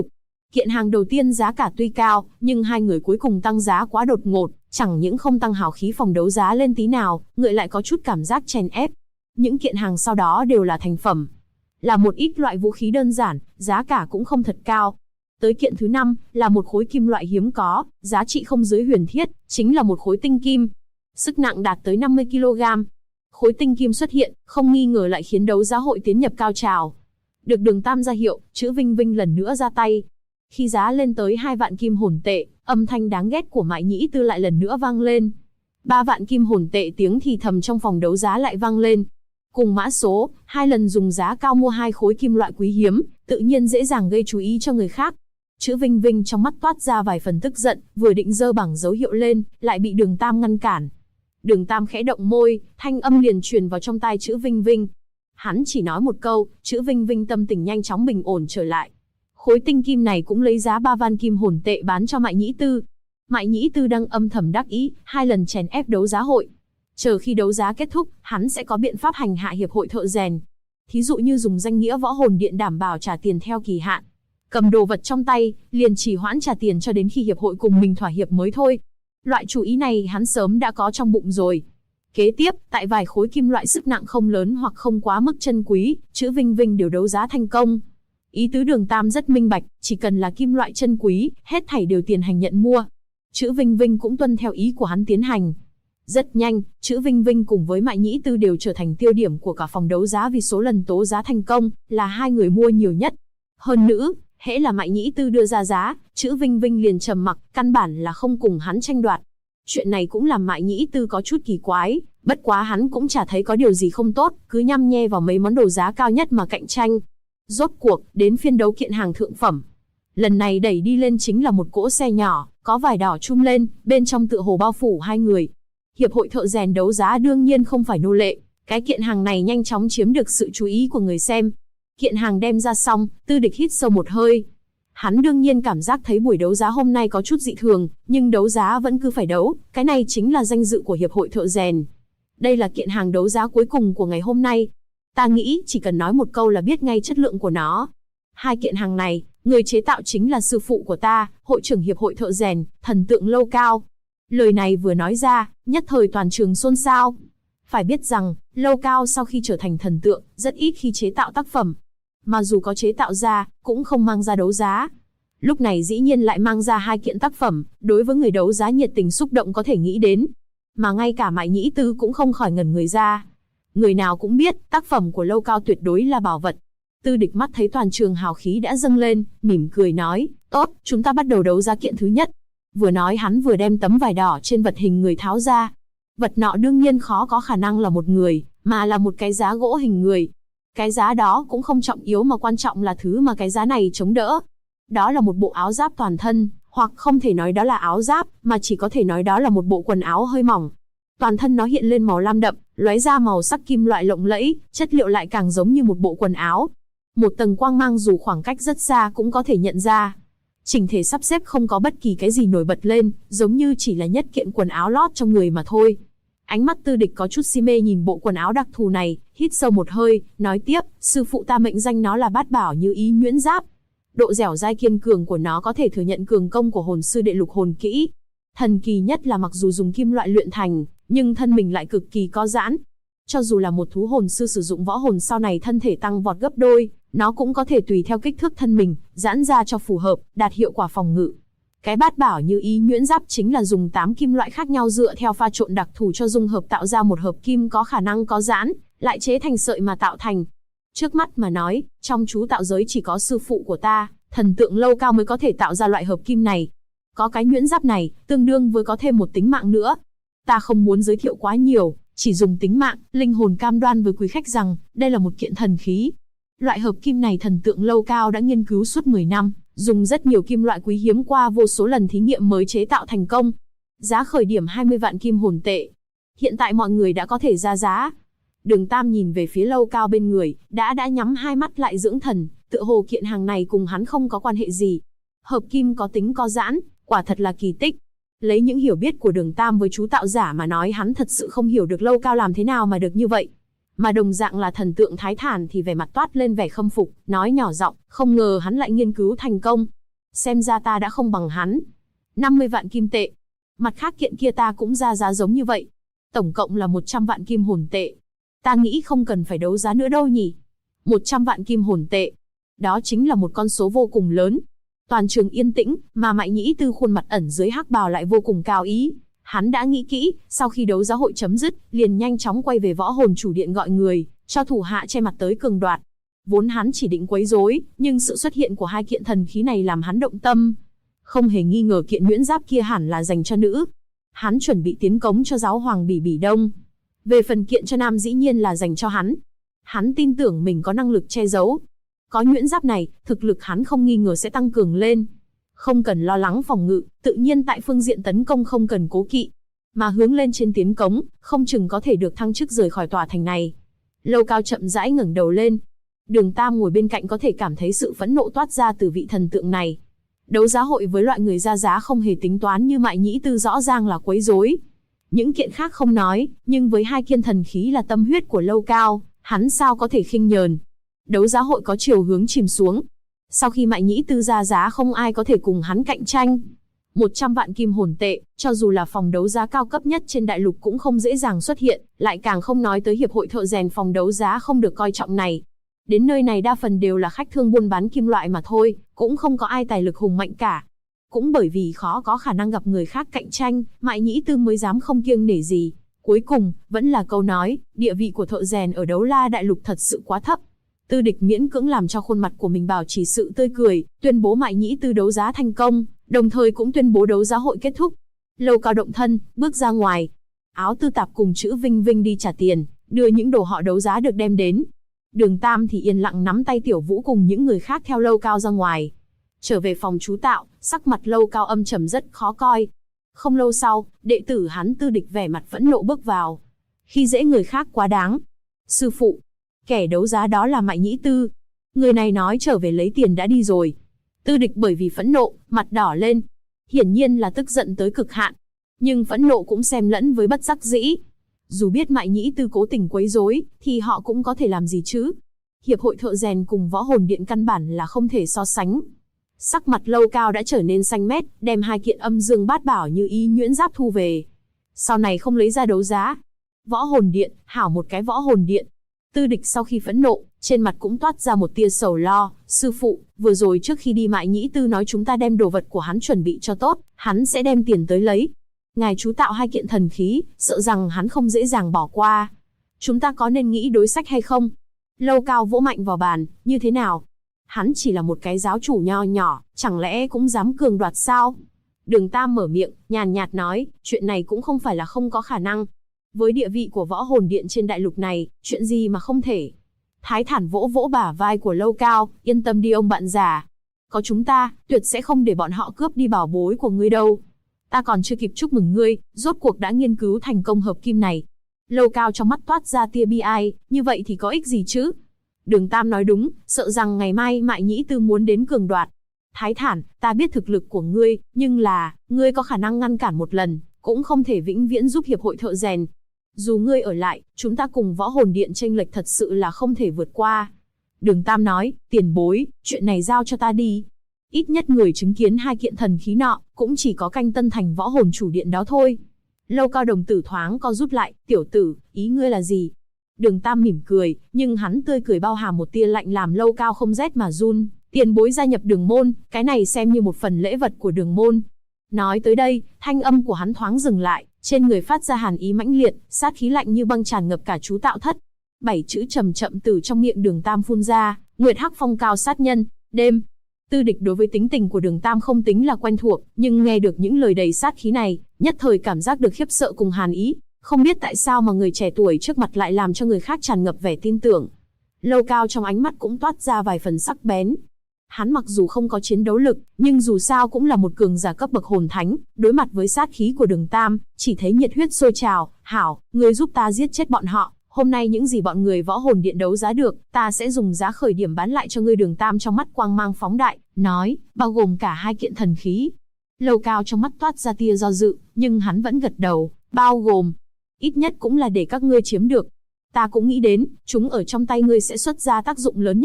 Kiện hàng đầu tiên giá cả tuy cao, nhưng hai người cuối cùng tăng giá quá đột ngột, chẳng những không tăng hào khí phòng đấu giá lên tí nào, ngược lại có chút cảm giác chèn ép. Những kiện hàng sau đó đều là thành phẩm, là một ít loại vũ khí đơn giản, giá cả cũng không thật cao. Tới kiện thứ 5, là một khối kim loại hiếm có, giá trị không dưới huyền thiết, chính là một khối tinh kim. Sức nặng đạt tới 50 kg. Khối tinh kim xuất hiện, không nghi ngờ lại khiến đấu giá hội tiến nhập cao trào. Được Đường Tam ra hiệu, chữ Vinh Vinh lần nữa ra tay. Khi giá lên tới 2 vạn kim hồn tệ, âm thanh đáng ghét của Mại Nhĩ Tư lại lần nữa vang lên. 3 vạn kim hồn tệ, tiếng thì thầm trong phòng đấu giá lại vang lên. Cùng mã số, 2 lần dùng giá cao mua 2 khối kim loại quý hiếm, tự nhiên dễ dàng gây chú ý cho người khác. Chữ Vinh Vinh trong mắt toát ra vài phần tức giận, vừa định giơ bảng dấu hiệu lên, lại bị Đường Tam ngăn cản. Đường Tam khẽ động môi, thanh âm liền truyền vào trong tai chữ Vinh Vinh. Hắn chỉ nói một câu, chữ Vinh Vinh tâm tình nhanh chóng bình ổn trở lại. Khối tinh kim này cũng lấy giá 3 van kim hồn tệ bán cho Mại Nhĩ Tư. Mại Nhĩ Tư đang âm thầm đắc ý, 2 lần chèn ép đấu giá hội. Chờ khi đấu giá kết thúc, hắn sẽ có biện pháp hành hạ hiệp hội thợ rèn. Thí dụ như dùng danh nghĩa Võ Hồn Điện đảm bảo trả tiền theo kỳ hạn. Cầm đồ vật trong tay, liền chỉ hoãn trả tiền cho đến khi hiệp hội cùng mình thỏa hiệp mới thôi. Loại chủ ý này hắn sớm đã có trong bụng rồi. Kế tiếp, tại vài khối kim loại sức nặng không lớn hoặc không quá mức chân quý, chữ Vinh Vinh đều đấu giá thành công. Ý tứ Đường Tam rất minh bạch, chỉ cần là kim loại chân quý, hết thảy đều tiền hành nhận mua. Chữ Vinh Vinh cũng tuân theo ý của hắn tiến hành. Rất nhanh, chữ Vinh Vinh cùng với Mại Nhĩ Tư đều trở thành tiêu điểm của cả phòng đấu giá vì số lần tố giá thành công, là hai người mua nhiều nhất. Hơn nữa, hễ là Mại Nhĩ Tư đưa ra giá, chữ Vinh Vinh liền trầm mặc, căn bản là không cùng hắn tranh đoạt. Chuyện này cũng làm Mại Nhĩ Tư có chút kỳ quái, bất quá hắn cũng chả thấy có điều gì không tốt, cứ nhăm nhe vào mấy món đồ giá cao nhất mà cạnh tranh. Rốt cuộc, đến phiên đấu kiện hàng thượng phẩm. Lần này đẩy đi lên chính là một cỗ xe nhỏ, có vải đỏ chum lên, bên trong tựa hồ bao phủ hai người. Hiệp hội thợ rèn đấu giá đương nhiên không phải nô lệ, cái kiện hàng này nhanh chóng chiếm được sự chú ý của người xem. Kiện hàng đem ra xong, Tư Địch hít sâu một hơi. Hắn đương nhiên cảm giác thấy buổi đấu giá hôm nay có chút dị thường, nhưng đấu giá vẫn cứ phải đấu, cái này chính là danh dự của hiệp hội thợ rèn. Đây là kiện hàng đấu giá cuối cùng của ngày hôm nay. Ta nghĩ chỉ cần nói một câu là biết ngay chất lượng của nó. Hai kiện hàng này, người chế tạo chính là sư phụ của ta, hội trưởng hiệp hội thợ rèn, thần tượng Lâu Cao. Lời này vừa nói ra, nhất thời toàn trường xôn xao. Phải biết rằng, Lâu Cao sau khi trở thành thần tượng, rất ít khi chế tạo tác phẩm. Mà dù có chế tạo ra, cũng không mang ra đấu giá. Lúc này dĩ nhiên lại mang ra hai kiện tác phẩm, đối với người đấu giá nhiệt tình xúc động có thể nghĩ đến. Mà ngay cả Mại Nhĩ Tư cũng không khỏi ngẩn người ra. Người nào cũng biết, tác phẩm của Lâu Cao tuyệt đối là bảo vật. Tư Địch mắt thấy toàn trường hào khí đã dâng lên, mỉm cười nói, tốt, chúng ta bắt đầu đấu giá kiện thứ nhất. Vừa nói hắn vừa đem tấm vải đỏ trên vật hình người tháo ra. Vật nọ đương nhiên khó có khả năng là một người, mà là một cái giá gỗ hình người. Cái giá đó cũng không trọng yếu mà quan trọng là thứ mà cái giá này chống đỡ. Đó là một bộ áo giáp toàn thân, hoặc không thể nói đó là áo giáp, mà chỉ có thể nói đó là một bộ quần áo hơi mỏng. Toàn thân nó hiện lên màu lam đậm, lóe ra màu sắc kim loại lộng lẫy, chất liệu lại càng giống như một bộ quần áo. Một tầng quang mang dù khoảng cách rất xa cũng có thể nhận ra. Chỉnh thể sắp xếp không có bất kỳ cái gì nổi bật lên, giống như chỉ là nhất kiện quần áo lót trong người mà thôi. Ánh mắt Tư Địch có chút si mê nhìn bộ quần áo đặc thù này, hít sâu một hơi, nói tiếp, sư phụ ta mệnh danh nó là bát bảo như ý nhuyễn giáp. Độ dẻo dai kiên cường của nó có thể thừa nhận cường công của hồn sư đệ lục hồn kỹ. Thần kỳ nhất là mặc dù dùng kim loại luyện thành, nhưng thân mình lại cực kỳ co giãn. Cho dù là một thú hồn sư sử dụng võ hồn sau này thân thể tăng vọt gấp đôi, nó cũng có thể tùy theo kích thước thân mình, giãn ra cho phù hợp, đạt hiệu quả phòng ngự. Cái bát bảo như ý nhuyễn giáp chính là dùng 8 kim loại khác nhau dựa theo pha trộn đặc thù cho dung hợp tạo ra một hợp kim có khả năng có giãn, lại chế thành sợi mà tạo thành. Trước mắt mà nói, trong chú tạo giới chỉ có sư phụ của ta, thần tượng Lâu Cao mới có thể tạo ra loại hợp kim này. Có cái nhuyễn giáp này, tương đương với có thêm một tính mạng nữa. Ta không muốn giới thiệu quá nhiều, chỉ dùng tính mạng, linh hồn cam đoan với quý khách rằng, đây là một kiện thần khí. Loại hợp kim này thần tượng Lâu Cao đã nghiên cứu suốt 10 năm, dùng rất nhiều kim loại quý hiếm qua vô số lần thí nghiệm mới chế tạo thành công. Giá khởi điểm 20 vạn kim hồn tệ. Hiện tại mọi người đã có thể ra giá. Đường Tam nhìn về phía Lâu Cao bên người, đã nhắm hai mắt lại dưỡng thần, tựa hồ kiện hàng này cùng hắn không có quan hệ gì. Hợp kim có tính co giãn, quả thật là kỳ tích. Lấy những hiểu biết của Đường Tam với chú tạo giả mà nói, hắn thật sự không hiểu được Lâu Cao làm thế nào mà được như vậy. Mà đồng dạng là thần tượng Thái Thản thì vẻ mặt toát lên vẻ khâm phục, nói nhỏ giọng, không ngờ hắn lại nghiên cứu thành công. Xem ra ta đã không bằng hắn. 50 vạn kim tệ. Mặt khác kiện kia ta cũng ra giá giống như vậy. Tổng cộng là 100 vạn kim hồn tệ. Ta nghĩ không cần phải đấu giá nữa đâu nhỉ. 100 vạn kim hồn tệ. Đó chính là một con số vô cùng lớn. Toàn trường yên tĩnh, mà Mại Nhĩ Tư khuôn mặt ẩn dưới hắc bào lại vô cùng cao ý. Hắn đã nghĩ kỹ, sau khi đấu giá hội chấm dứt, liền nhanh chóng quay về Võ Hồn Chủ Điện gọi người, cho thủ hạ che mặt tới cường đoạt. Vốn hắn chỉ định quấy rối, nhưng sự xuất hiện của hai kiện thần khí này làm hắn động tâm. Không hề nghi ngờ kiện nhuyễn giáp kia hẳn là dành cho nữ. Hắn chuẩn bị tiến cống cho giáo hoàng Bỉ Bỉ Đông. Về phần kiện cho nam dĩ nhiên là dành cho hắn. Hắn tin tưởng mình có năng lực che giấu. Có nhuyễn giáp này, thực lực hắn không nghi ngờ sẽ tăng cường lên. Không cần lo lắng phòng ngự, tự nhiên tại phương diện tấn công không cần cố kỵ. Mà hướng lên trên tiến cống, không chừng có thể được thăng chức rời khỏi tòa thành này. Lâu Cao chậm rãi ngẩng đầu lên. Đường Tam ngồi bên cạnh có thể cảm thấy sự phẫn nộ toát ra từ vị thần tượng này. Đấu giá hội với loại người ra giá không hề tính toán như Mại Nhĩ Tư rõ ràng là quấy rối. Những kiện khác không nói, nhưng với hai kiện thần khí là tâm huyết của Lâu Cao, hắn sao có thể khinh nhờn. Đấu giá hội có chiều hướng chìm xuống. Sau khi Mại Nhĩ Tư ra giá không ai có thể cùng hắn cạnh tranh. 100 vạn kim hồn tệ, cho dù là phòng đấu giá cao cấp nhất trên đại lục cũng không dễ dàng xuất hiện, lại càng không nói tới hiệp hội thợ rèn phòng đấu giá không được coi trọng này. Đến nơi này đa phần đều là khách thương buôn bán kim loại mà thôi, cũng không có ai tài lực hùng mạnh cả. Cũng bởi vì khó có khả năng gặp người khác cạnh tranh, Mại Nhĩ Tư mới dám không kiêng nể gì. Cuối cùng, vẫn là câu nói, địa vị của thợ rèn ở Đấu La đại lục thật sự quá thấp. Tư Địch miễn cưỡng làm cho khuôn mặt của mình bảo trì sự tươi cười, tuyên bố Mại Nhĩ Tư đấu giá thành công, đồng thời cũng tuyên bố đấu giá hội kết thúc. Lâu Cao động thân, bước ra ngoài. Áo Tư Tạp cùng chữ Vinh Vinh đi trả tiền, đưa những đồ họ đấu giá được đem đến. Đường Tam thì yên lặng nắm tay Tiểu Vũ cùng những người khác theo Lâu Cao ra ngoài. Trở về phòng chú tạo, sắc mặt Lâu Cao âm trầm rất khó coi. Không lâu sau, đệ tử hắn Tư Địch vẻ mặt phẫn nộ bước vào. Khi dễ người khác quá đáng. Sư phụ, kẻ đấu giá đó là Mại Nhĩ Tư. Người này nói trở về lấy tiền đã đi rồi. Tư Địch bởi vì phẫn nộ, mặt đỏ lên. Hiển nhiên là tức giận tới cực hạn. Nhưng phẫn nộ cũng xen lẫn với bất đắc dĩ. Dù biết Mại Nhĩ Tư cố tình quấy rối, thì họ cũng có thể làm gì chứ. Hiệp hội thợ rèn cùng Võ Hồn Điện căn bản là không thể so sánh. Sắc mặt Lâu Cao đã trở nên xanh mét, đem hai kiện âm dương bát bảo như ý nhuyễn giáp thu về. Sau này không lấy ra đấu giá. Võ Hồn Điện, hảo một cái Võ Hồn Điện. Tư Địch sau khi phẫn nộ, trên mặt cũng toát ra một tia sầu lo. Sư phụ, vừa rồi trước khi đi Mại Nhĩ Tư nói chúng ta đem đồ vật của hắn chuẩn bị cho tốt, hắn sẽ đem tiền tới lấy. Ngài chú tạo hai kiện thần khí, sợ rằng hắn không dễ dàng bỏ qua. Chúng ta có nên nghĩ đối sách hay không? Lâu Cao vỗ mạnh vào bàn, như thế nào? Hắn chỉ là một cái giáo chủ nho nhỏ, chẳng lẽ cũng dám cường đoạt sao? Đường Tam mở miệng, nhàn nhạt nói, chuyện này cũng không phải là không có khả năng. Với địa vị của Võ Hồn Điện trên đại lục này, chuyện gì mà không thể? Thái thản vỗ vỗ bả vai của Lâu Cao, yên tâm đi ông bạn già. Có chúng ta, tuyệt sẽ không để bọn họ cướp đi bảo bối của ngươi đâu. Ta còn chưa kịp chúc mừng ngươi, rốt cuộc đã nghiên cứu thành công hợp kim này. Lâu Cao trong mắt toát ra tia bi ai, như vậy thì có ích gì chứ? Đường Tam nói đúng, sợ rằng ngày mai Mại Nhĩ Tư muốn đến cường đoạt. Thái thản, ta biết thực lực của ngươi, nhưng là, ngươi có khả năng ngăn cản một lần, cũng không thể vĩnh viễn giúp hiệp hội thợ rèn. Dù ngươi ở lại, chúng ta cùng Võ Hồn Điện chênh lệch thật sự là không thể vượt qua. Đường Tam nói, tiền bối, chuyện này giao cho ta đi. Ít nhất người chứng kiến hai kiện thần khí nọ, cũng chỉ có canh tân thành Võ Hồn Chủ Điện đó thôi. Lâu Cao đồng tử thoáng co rút lại, tiểu tử, ý ngươi là gì? Đường Tam mỉm cười, nhưng hắn tươi cười bao hàm một tia lạnh làm Lâu Cao không rét mà run. Tiền bối gia nhập Đường môn, cái này xem như một phần lễ vật của Đường môn. Nói tới đây, thanh âm của hắn thoáng dừng lại, trên người phát ra hàn ý mãnh liệt, sát khí lạnh như băng tràn ngập cả chú tạo thất. 7 chữ chậm chậm từ trong miệng Đường Tam phun ra, Nguyệt Hắc Phong Cao sát nhân, đêm. Tư Địch đối với tính tình của Đường Tam không tính là quen thuộc, nhưng nghe được những lời đầy sát khí này, nhất thời cảm giác được khiếp sợ cùng hàn ý. Không biết tại sao mà người trẻ tuổi trước mặt lại làm cho người khác tràn ngập vẻ tin tưởng. Lâu Cao trong ánh mắt cũng toát ra vài phần sắc bén. Hắn mặc dù không có chiến đấu lực, nhưng dù sao cũng là một cường giả cấp bậc hồn thánh, đối mặt với sát khí của Đường Tam, chỉ thấy nhiệt huyết sôi trào. Hảo, ngươi giúp ta giết chết bọn họ. Hôm nay những gì bọn người Võ Hồn Điện đấu giá được, ta sẽ dùng giá khởi điểm bán lại cho ngươi. Đường Tam trong mắt quang mang phóng đại, nói, bao gồm cả hai kiện thần khí. Lâu Cao trong mắt toát ra tia do dự, nhưng hắn vẫn gật đầu, bao gồm. Ít nhất cũng là để các ngươi chiếm được. Ta cũng nghĩ đến, chúng ở trong tay ngươi sẽ xuất ra tác dụng lớn nhất.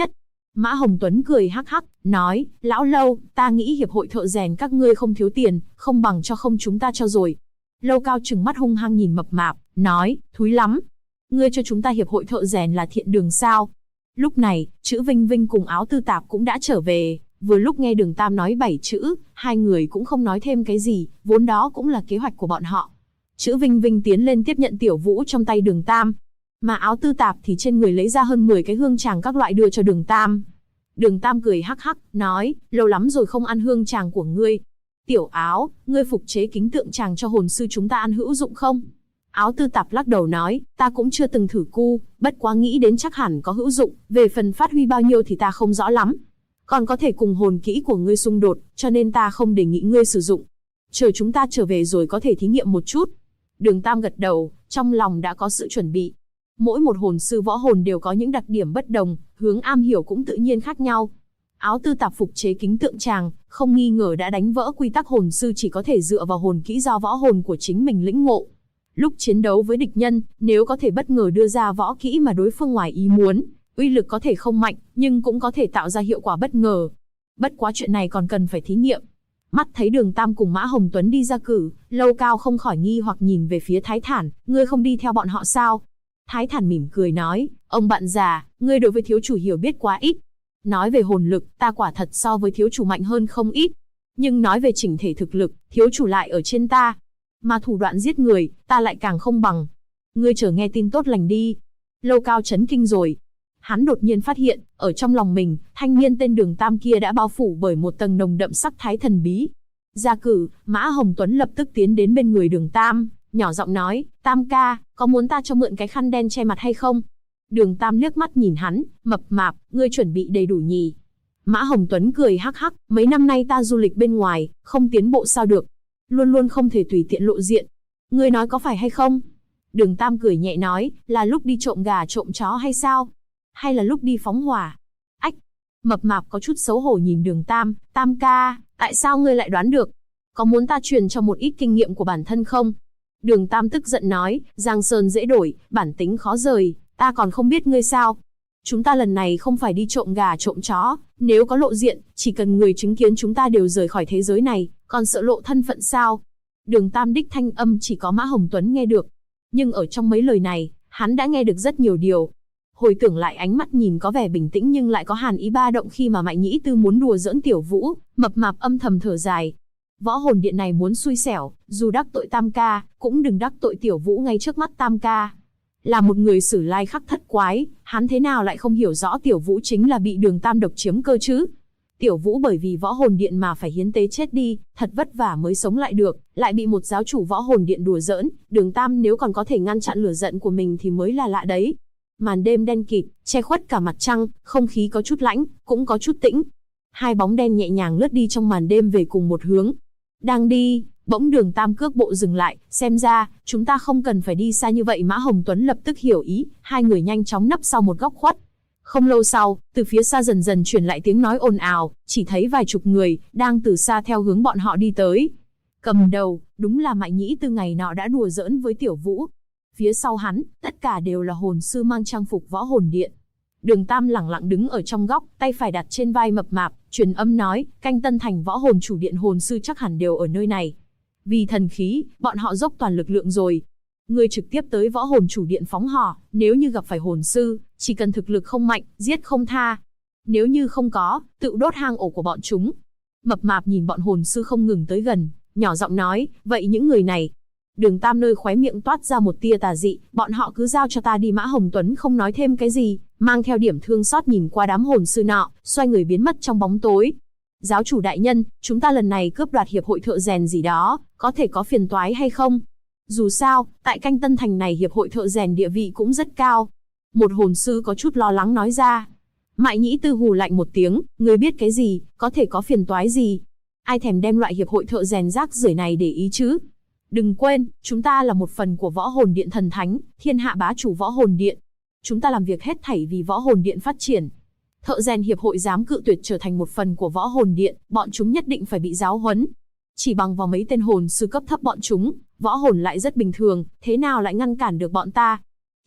Mã Hồng Tuấn cười hắc hắc, nói, lão Lâu, ta nghĩ hiệp hội thợ rèn các ngươi không thiếu tiền, không bằng cho không chúng ta cho rồi. Lâu Cao trừng mắt hung hăng nhìn Mập Mạp, nói, thúi lắm. Ngươi cho chúng ta hiệp hội thợ rèn là thiện đường sao? Lúc này, chữ Vinh Vinh cùng Áo Tư Tạp cũng đã trở về, vừa lúc nghe Đường Tam nói 7 chữ, hai người cũng không nói thêm cái gì, vốn đó cũng là kế hoạch của bọn họ. Chữ Vinh Vinh tiến lên tiếp nhận Tiểu Vũ trong tay Đường Tam, mà Áo Tư Tạp thì trên người lấy ra hơn 10 cái hương tràng các loại đưa cho Đường Tam. Đường Tam cười hắc hắc, nói, lâu lắm rồi không ăn hương tràng của ngươi. Tiểu Áo, ngươi phục chế kính tượng tràng cho hồn sư chúng ta ăn hữu dụng không? Áo Tư Tạp lắc đầu nói, ta cũng chưa từng thử cu, bất quá nghĩ đến chắc hẳn có hữu dụng, về phần phát huy bao nhiêu thì ta không rõ lắm. Còn có thể cùng hồn kỹ của ngươi xung đột, cho nên ta không đề nghị ngươi sử dụng. Chờ chúng ta trở về rồi có thể thí nghiệm một chút. Đường Tam gật đầu, trong lòng đã có sự chuẩn bị. Mỗi một hồn sư võ hồn đều có những đặc điểm bất đồng, hướng am hiểu cũng tự nhiên khác nhau. Áo Tư Tạp phục chế kính tượng tràng, không nghi ngờ đã đánh vỡ quy tắc hồn sư chỉ có thể dựa vào hồn kỹ do võ hồn của chính mình lĩnh ngộ. Lúc chiến đấu với địch nhân, nếu có thể bất ngờ đưa ra võ kỹ mà đối phương ngoài ý muốn, uy lực có thể không mạnh, nhưng cũng có thể tạo ra hiệu quả bất ngờ. Bất quá chuyện này còn cần phải thí nghiệm. Mắt thấy Đường Tam cùng Mã Hồng Tuấn đi ra cử, Lâu Cao không khỏi nghi hoặc nhìn về phía Thái Thản, ngươi không đi theo bọn họ sao? Thái Thản mỉm cười nói, ông bạn già, ngươi đối với thiếu chủ hiểu biết quá ít. Nói về hồn lực, ta quả thật so với thiếu chủ mạnh hơn không ít. Nhưng nói về chỉnh thể thực lực, thiếu chủ lại ở trên ta. Mà thủ đoạn giết người, ta lại càng không bằng. Ngươi chờ nghe tin tốt lành đi. Lâu Cao chấn kinh rồi. Hắn đột nhiên phát hiện, ở trong lòng mình, thanh niên tên Đường Tam kia đã bao phủ bởi một tầng nồng đậm sắc thái thần bí. Ra cử, Mã Hồng Tuấn lập tức tiến đến bên người Đường Tam, nhỏ giọng nói, Tam ca, có muốn ta cho mượn cái khăn đen che mặt hay không? Đường Tam liếc mắt nhìn hắn, Mập Mạp, ngươi chuẩn bị đầy đủ nhỉ? Mã Hồng Tuấn cười hắc hắc, mấy năm nay ta du lịch bên ngoài, không tiến bộ sao được? Luôn luôn không thể tùy tiện lộ diện. Ngươi nói có phải hay không? Đường Tam cười nhẹ nói, là lúc đi trộm gà trộm chó hay sao? Hay là lúc đi phóng hỏa? Ách! Mập Mạp có chút xấu hổ nhìn Đường Tam, Tam ca, tại sao ngươi lại đoán được? Có muốn ta truyền cho một ít kinh nghiệm của bản thân không? Đường Tam tức giận nói, giang sơn dễ đổi, bản tính khó rời, ta còn không biết ngươi sao? Chúng ta lần này không phải đi trộm gà trộm chó, nếu có lộ diện, chỉ cần người chứng kiến chúng ta đều rời khỏi thế giới này, còn sợ lộ thân phận sao? Đường Tam đích thanh âm chỉ có Mã Hồng Tuấn nghe được. Nhưng ở trong mấy lời này, hắn đã nghe được rất nhiều điều. Hồi tưởng lại ánh mắt nhìn có vẻ bình tĩnh nhưng lại có hàn ý ba động khi mà Mạnh Nhĩ Tư muốn đùa giỡn Tiểu Vũ, Mập Mạp âm thầm thở dài. Võ hồn điện này muốn xui xẻo, dù đắc tội Tam ca, cũng đừng đắc tội Tiểu Vũ ngay trước mắt Tam ca. Là một người sử lai khắc thất quái, hắn thế nào lại không hiểu rõ Tiểu Vũ chính là bị Đường Tam độc chiếm cơ chứ? Tiểu Vũ bởi vì võ hồn điện mà phải hiến tế chết đi, thật vất vả mới sống lại được, lại bị một giáo chủ võ hồn điện đùa giỡn, Đường Tam nếu còn có thể ngăn chặn lửa giận của mình thì mới là lạ đấy. Màn đêm đen kịt, che khuất cả mặt trăng, không khí có chút lãnh, cũng có chút tĩnh. Hai bóng đen nhẹ nhàng lướt đi trong màn đêm về cùng một hướng. Đang đi, bỗng Đường Tam cước bộ dừng lại, xem ra, chúng ta không cần phải đi xa như vậy. Mã Hồng Tuấn lập tức hiểu ý, hai người nhanh chóng nấp sau một góc khuất. Không lâu sau, từ phía xa dần dần truyền lại tiếng nói ồn ào, chỉ thấy vài chục người, đang từ xa theo hướng bọn họ đi tới. Cầm đầu, đúng là Mạnh Nhĩ Tư ngày nọ đã đùa giỡn với Tiểu Vũ. Phía sau hắn, tất cả đều là hồn sư mang trang phục võ hồn điện. Đường Tam lẳng lặng đứng ở trong góc, tay phải đặt trên vai Mập Mạp, truyền âm nói, canh Tân Thành võ hồn chủ điện hồn sư chắc hẳn đều ở nơi này. Vì thần khí, bọn họ dốc toàn lực lượng rồi. Ngươi trực tiếp tới võ hồn chủ điện phóng hỏa, nếu như gặp phải hồn sư, chỉ cần thực lực không mạnh, giết không tha. Nếu như không có, tự đốt hang ổ của bọn chúng. Mập Mạp nhìn bọn hồn sư không ngừng tới gần, nhỏ giọng nói, vậy những người này. Đường Tam nơi khóe miệng toát ra một tia tà dị, bọn họ cứ giao cho ta đi. Mã Hồng Tuấn không nói thêm cái gì, mang theo điểm thương xót nhìn qua đám hồn sư nọ, xoay người biến mất trong bóng tối. Giáo chủ đại nhân, chúng ta lần này cướp đoạt hiệp hội thợ rèn gì đó, có thể có phiền toái hay không? Dù sao, tại canh Tân Thành này hiệp hội thợ rèn địa vị cũng rất cao. Một hồn sư có chút lo lắng nói ra. Mạnh Nhĩ Tư hù lạnh một tiếng, ngươi biết cái gì, có thể có phiền toái gì? Ai thèm đem loại hiệp hội thợ rèn rác rưởi này để ý chứ? Đừng quên, chúng ta là một phần của võ hồn điện thần thánh, thiên hạ bá chủ võ hồn điện. Chúng ta làm việc hết thảy vì võ hồn điện phát triển. Thợ rèn hiệp hội dám cự tuyệt trở thành một phần của võ hồn điện, bọn chúng nhất định phải bị giáo huấn. Chỉ bằng vào mấy tên hồn sư cấp thấp bọn chúng, võ hồn lại rất bình thường, thế nào lại ngăn cản được bọn ta?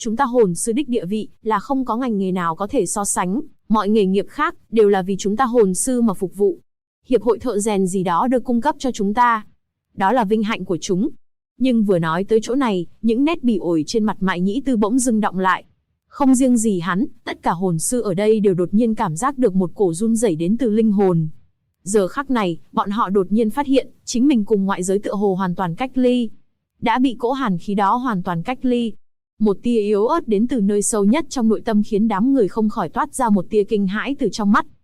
Chúng ta hồn sư đích địa vị là không có ngành nghề nào có thể so sánh, mọi nghề nghiệp khác đều là vì chúng ta hồn sư mà phục vụ. Hiệp hội thợ rèn gì đó được cung cấp cho chúng ta. Đó là vinh hạnh của chúng. Nhưng vừa nói tới chỗ này, những nét bỉ ổi trên mặt Mại Nhĩ Tư bỗng dưng đọng lại. Không riêng gì hắn, tất cả hồn sư ở đây đều đột nhiên cảm giác được một cổ run rẩy đến từ linh hồn. Giờ khắc này, bọn họ đột nhiên phát hiện, chính mình cùng ngoại giới tựa hồ hoàn toàn cách ly. Đã bị cỗ hàn khí đó hoàn toàn cách ly. Một tia yếu ớt đến từ nơi sâu nhất trong nội tâm khiến đám người không khỏi toát ra một tia kinh hãi từ trong mắt.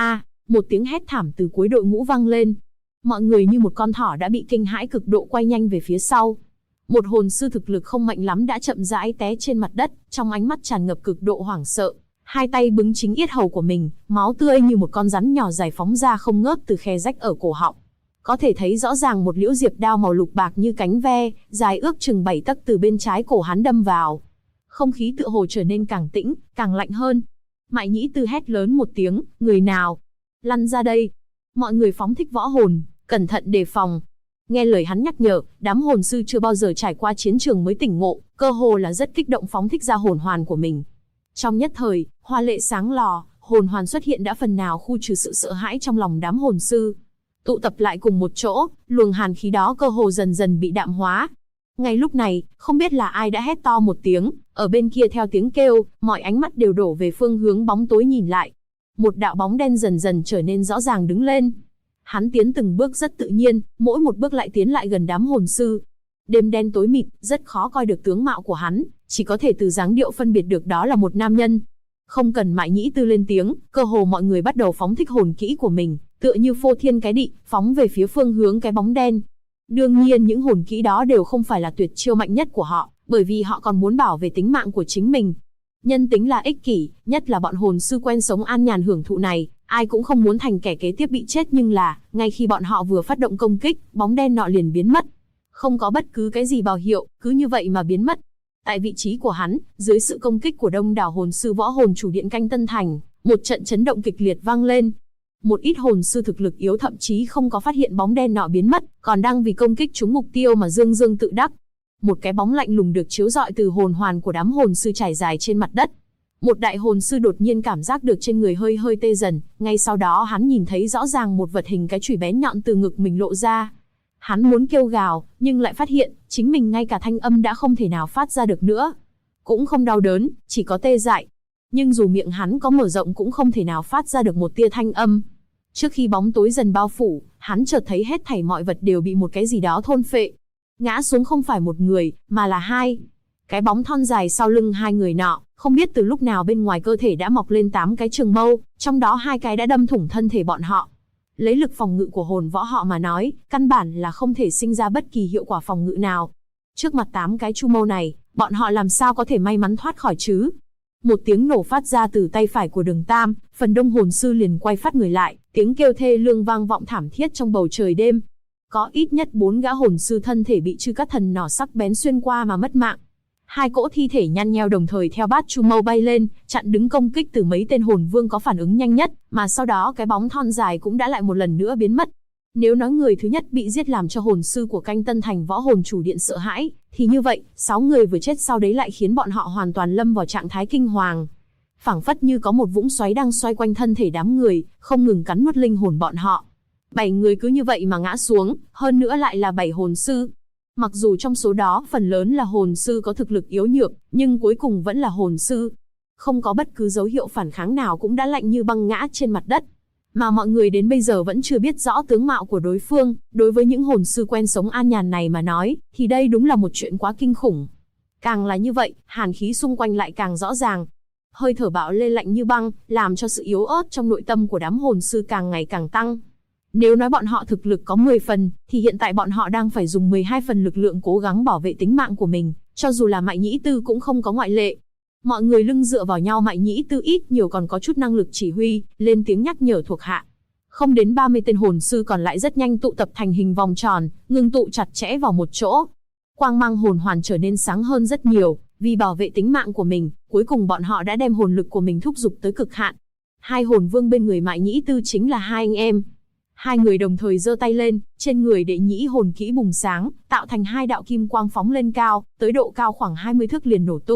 Một tiếng hét thảm từ cuối đội ngũ vang lên. Mọi người như một con thỏ đã bị kinh hãi cực độ quay nhanh về phía sau. Một hồn sư thực lực không mạnh lắm đã chậm rãi té trên mặt đất, trong ánh mắt tràn ngập cực độ hoảng sợ. Hai tay bứng chính yết hầu của mình, máu tươi như một con rắn nhỏ dài phóng ra không ngớt từ khe rách ở cổ họng. Có thể thấy rõ ràng một liễu diệp đao màu lục bạc như cánh ve, dài ước chừng 7 tấc từ bên trái cổ hắn đâm vào. Không khí tựa hồ trở nên càng tĩnh, càng lạnh hơn. Mại Nhĩ Tư hét lớn một tiếng, người nào? Lăn ra đây. Mọi người phóng thích võ hồn, cẩn thận đề phòng. Nghe lời hắn nhắc nhở, đám hồn sư chưa bao giờ trải qua chiến trường mới tỉnh ngộ, cơ hồ là rất kích động phóng thích ra hồn hoàn của mình. Trong nhất thời, hoa lệ sáng lò, hồn hoàn xuất hiện đã phần nào khu trừ sự sợ hãi trong lòng đám hồn sư. Tụ tập lại cùng một chỗ, luồng hàn khí đó cơ hồ dần dần bị đạm hóa. Ngay lúc này, không biết là ai đã hét to một tiếng, ở bên kia theo tiếng kêu, mọi ánh mắt đều đổ về phương hướng bóng tối nhìn lại. Một đạo bóng đen dần dần trở nên rõ ràng đứng lên. Hắn tiến từng bước rất tự nhiên, mỗi một bước lại tiến lại gần đám hồn sư. Đêm đen tối mịt, rất khó coi được tướng mạo của hắn, chỉ có thể từ dáng điệu phân biệt được đó là một nam nhân. Không cần Mại Nhĩ Tư lên tiếng, cơ hồ mọi người bắt đầu phóng thích hồn kỹ của mình, tựa như phô thiên cái địa, phóng về phía phương hướng cái bóng đen. Đương nhiên những hồn kỹ đó đều không phải là tuyệt chiêu mạnh nhất của họ, bởi vì họ còn muốn bảo vệ tính mạng của chính mình. Nhân tính là ích kỷ, nhất là bọn hồn sư quen sống an nhàn hưởng thụ này, ai cũng không muốn thành kẻ kế tiếp bị chết, nhưng là, ngay khi bọn họ vừa phát động công kích, bóng đen nọ liền biến mất. Không có bất cứ cái gì báo hiệu, cứ như vậy mà biến mất. Tại vị trí của hắn, dưới sự công kích của đông đảo hồn sư võ hồn chủ điện Canh Tân Thành, một trận chấn động kịch liệt vang lên. Một ít hồn sư thực lực yếu thậm chí không có phát hiện bóng đen nọ biến mất, còn đang vì công kích trúng mục tiêu mà dương dương tự đắc. Một cái bóng lạnh lùng được chiếu rọi từ hồn hoàn của đám hồn sư trải dài trên mặt đất. Một đại hồn sư đột nhiên cảm giác được trên người hơi hơi tê dần, ngay sau đó hắn nhìn thấy rõ ràng một vật hình cái chùy bén nhọn từ ngực mình lộ ra. Hắn muốn kêu gào, nhưng lại phát hiện, chính mình ngay cả thanh âm đã không thể nào phát ra được nữa. Cũng không đau đớn, chỉ có tê dại. Nhưng dù miệng hắn có mở rộng cũng không thể nào phát ra được một tia thanh âm. Trước khi bóng tối dần bao phủ, hắn chợt thấy hết thảy mọi vật đều bị một cái gì đó thôn phệ. Ngã xuống không phải một người, mà là hai. Cái bóng thon dài sau lưng hai người nọ, không biết từ lúc nào bên ngoài cơ thể đã mọc lên 8 cái trường mâu, trong đó 2 cái đã đâm thủng thân thể bọn họ. Lấy lực phòng ngự của hồn võ họ mà nói, căn bản là không thể sinh ra bất kỳ hiệu quả phòng ngự nào. Trước mặt 8 cái chu mâu này, bọn họ làm sao có thể may mắn thoát khỏi chứ? Một tiếng nổ phát ra từ tay phải của Đường Tam, phần đông hồn sư liền quay phát người lại, tiếng kêu thê lương vang vọng thảm thiết trong bầu trời đêm. Có ít nhất 4 gã hồn sư thân thể bị chư cát thần nỏ sắc bén xuyên qua mà mất mạng. 2 cỗ thi thể nhăn nheo đồng thời theo bát chu mâu bay lên, chặn đứng công kích từ mấy tên hồn vương có phản ứng nhanh nhất, mà sau đó cái bóng thon dài cũng đã lại một lần nữa biến mất. Nếu nói người thứ nhất bị giết làm cho hồn sư của Canh Tân Thành võ hồn chủ điện sợ hãi, thì như vậy, 6 người vừa chết sau đấy lại khiến bọn họ hoàn toàn lâm vào trạng thái kinh hoàng. Phảng phất như có một vũng xoáy đang xoay quanh thân thể đám người, không ngừng cắn nuốt linh hồn bọn họ. 7 người cứ như vậy mà ngã xuống, hơn nữa lại là 7 hồn sư. Mặc dù trong số đó phần lớn là hồn sư có thực lực yếu nhược, nhưng cuối cùng vẫn là hồn sư. Không có bất cứ dấu hiệu phản kháng nào cũng đã lạnh như băng ngã trên mặt đất. Mà mọi người đến bây giờ vẫn chưa biết rõ tướng mạo của đối phương, đối với những hồn sư quen sống an nhàn này mà nói, thì đây đúng là một chuyện quá kinh khủng. Càng là như vậy, hàn khí xung quanh lại càng rõ ràng. Hơi thở bạo lê lạnh như băng, làm cho sự yếu ớt trong nội tâm của đám hồn sư càng ngày càng tăng. Nếu nói bọn họ thực lực có 10 phần, thì hiện tại bọn họ đang phải dùng 12 phần lực lượng cố gắng bảo vệ tính mạng của mình, cho dù là Mại Nhĩ Tư cũng không có ngoại lệ. Mọi người lưng dựa vào nhau, Mại Nhĩ Tư ít nhiều còn có chút năng lực chỉ huy, lên tiếng nhắc nhở thuộc hạ. Không đến 30 tên hồn sư còn lại rất nhanh tụ tập thành hình vòng tròn, ngưng tụ chặt chẽ vào một chỗ. Quang mang hồn hoàn trở nên sáng hơn rất nhiều, vì bảo vệ tính mạng của mình, cuối cùng bọn họ đã đem hồn lực của mình thúc giục tới cực hạn. 2 hồn vương bên người Mại Nhĩ Tư chính là 2 anh em. 2 người đồng thời giơ tay lên, trên người đệ nhĩ hồn kỹ bùng sáng, tạo thành 2 đạo kim quang phóng lên cao, tới độ cao khoảng 20 thước liền nổ tung,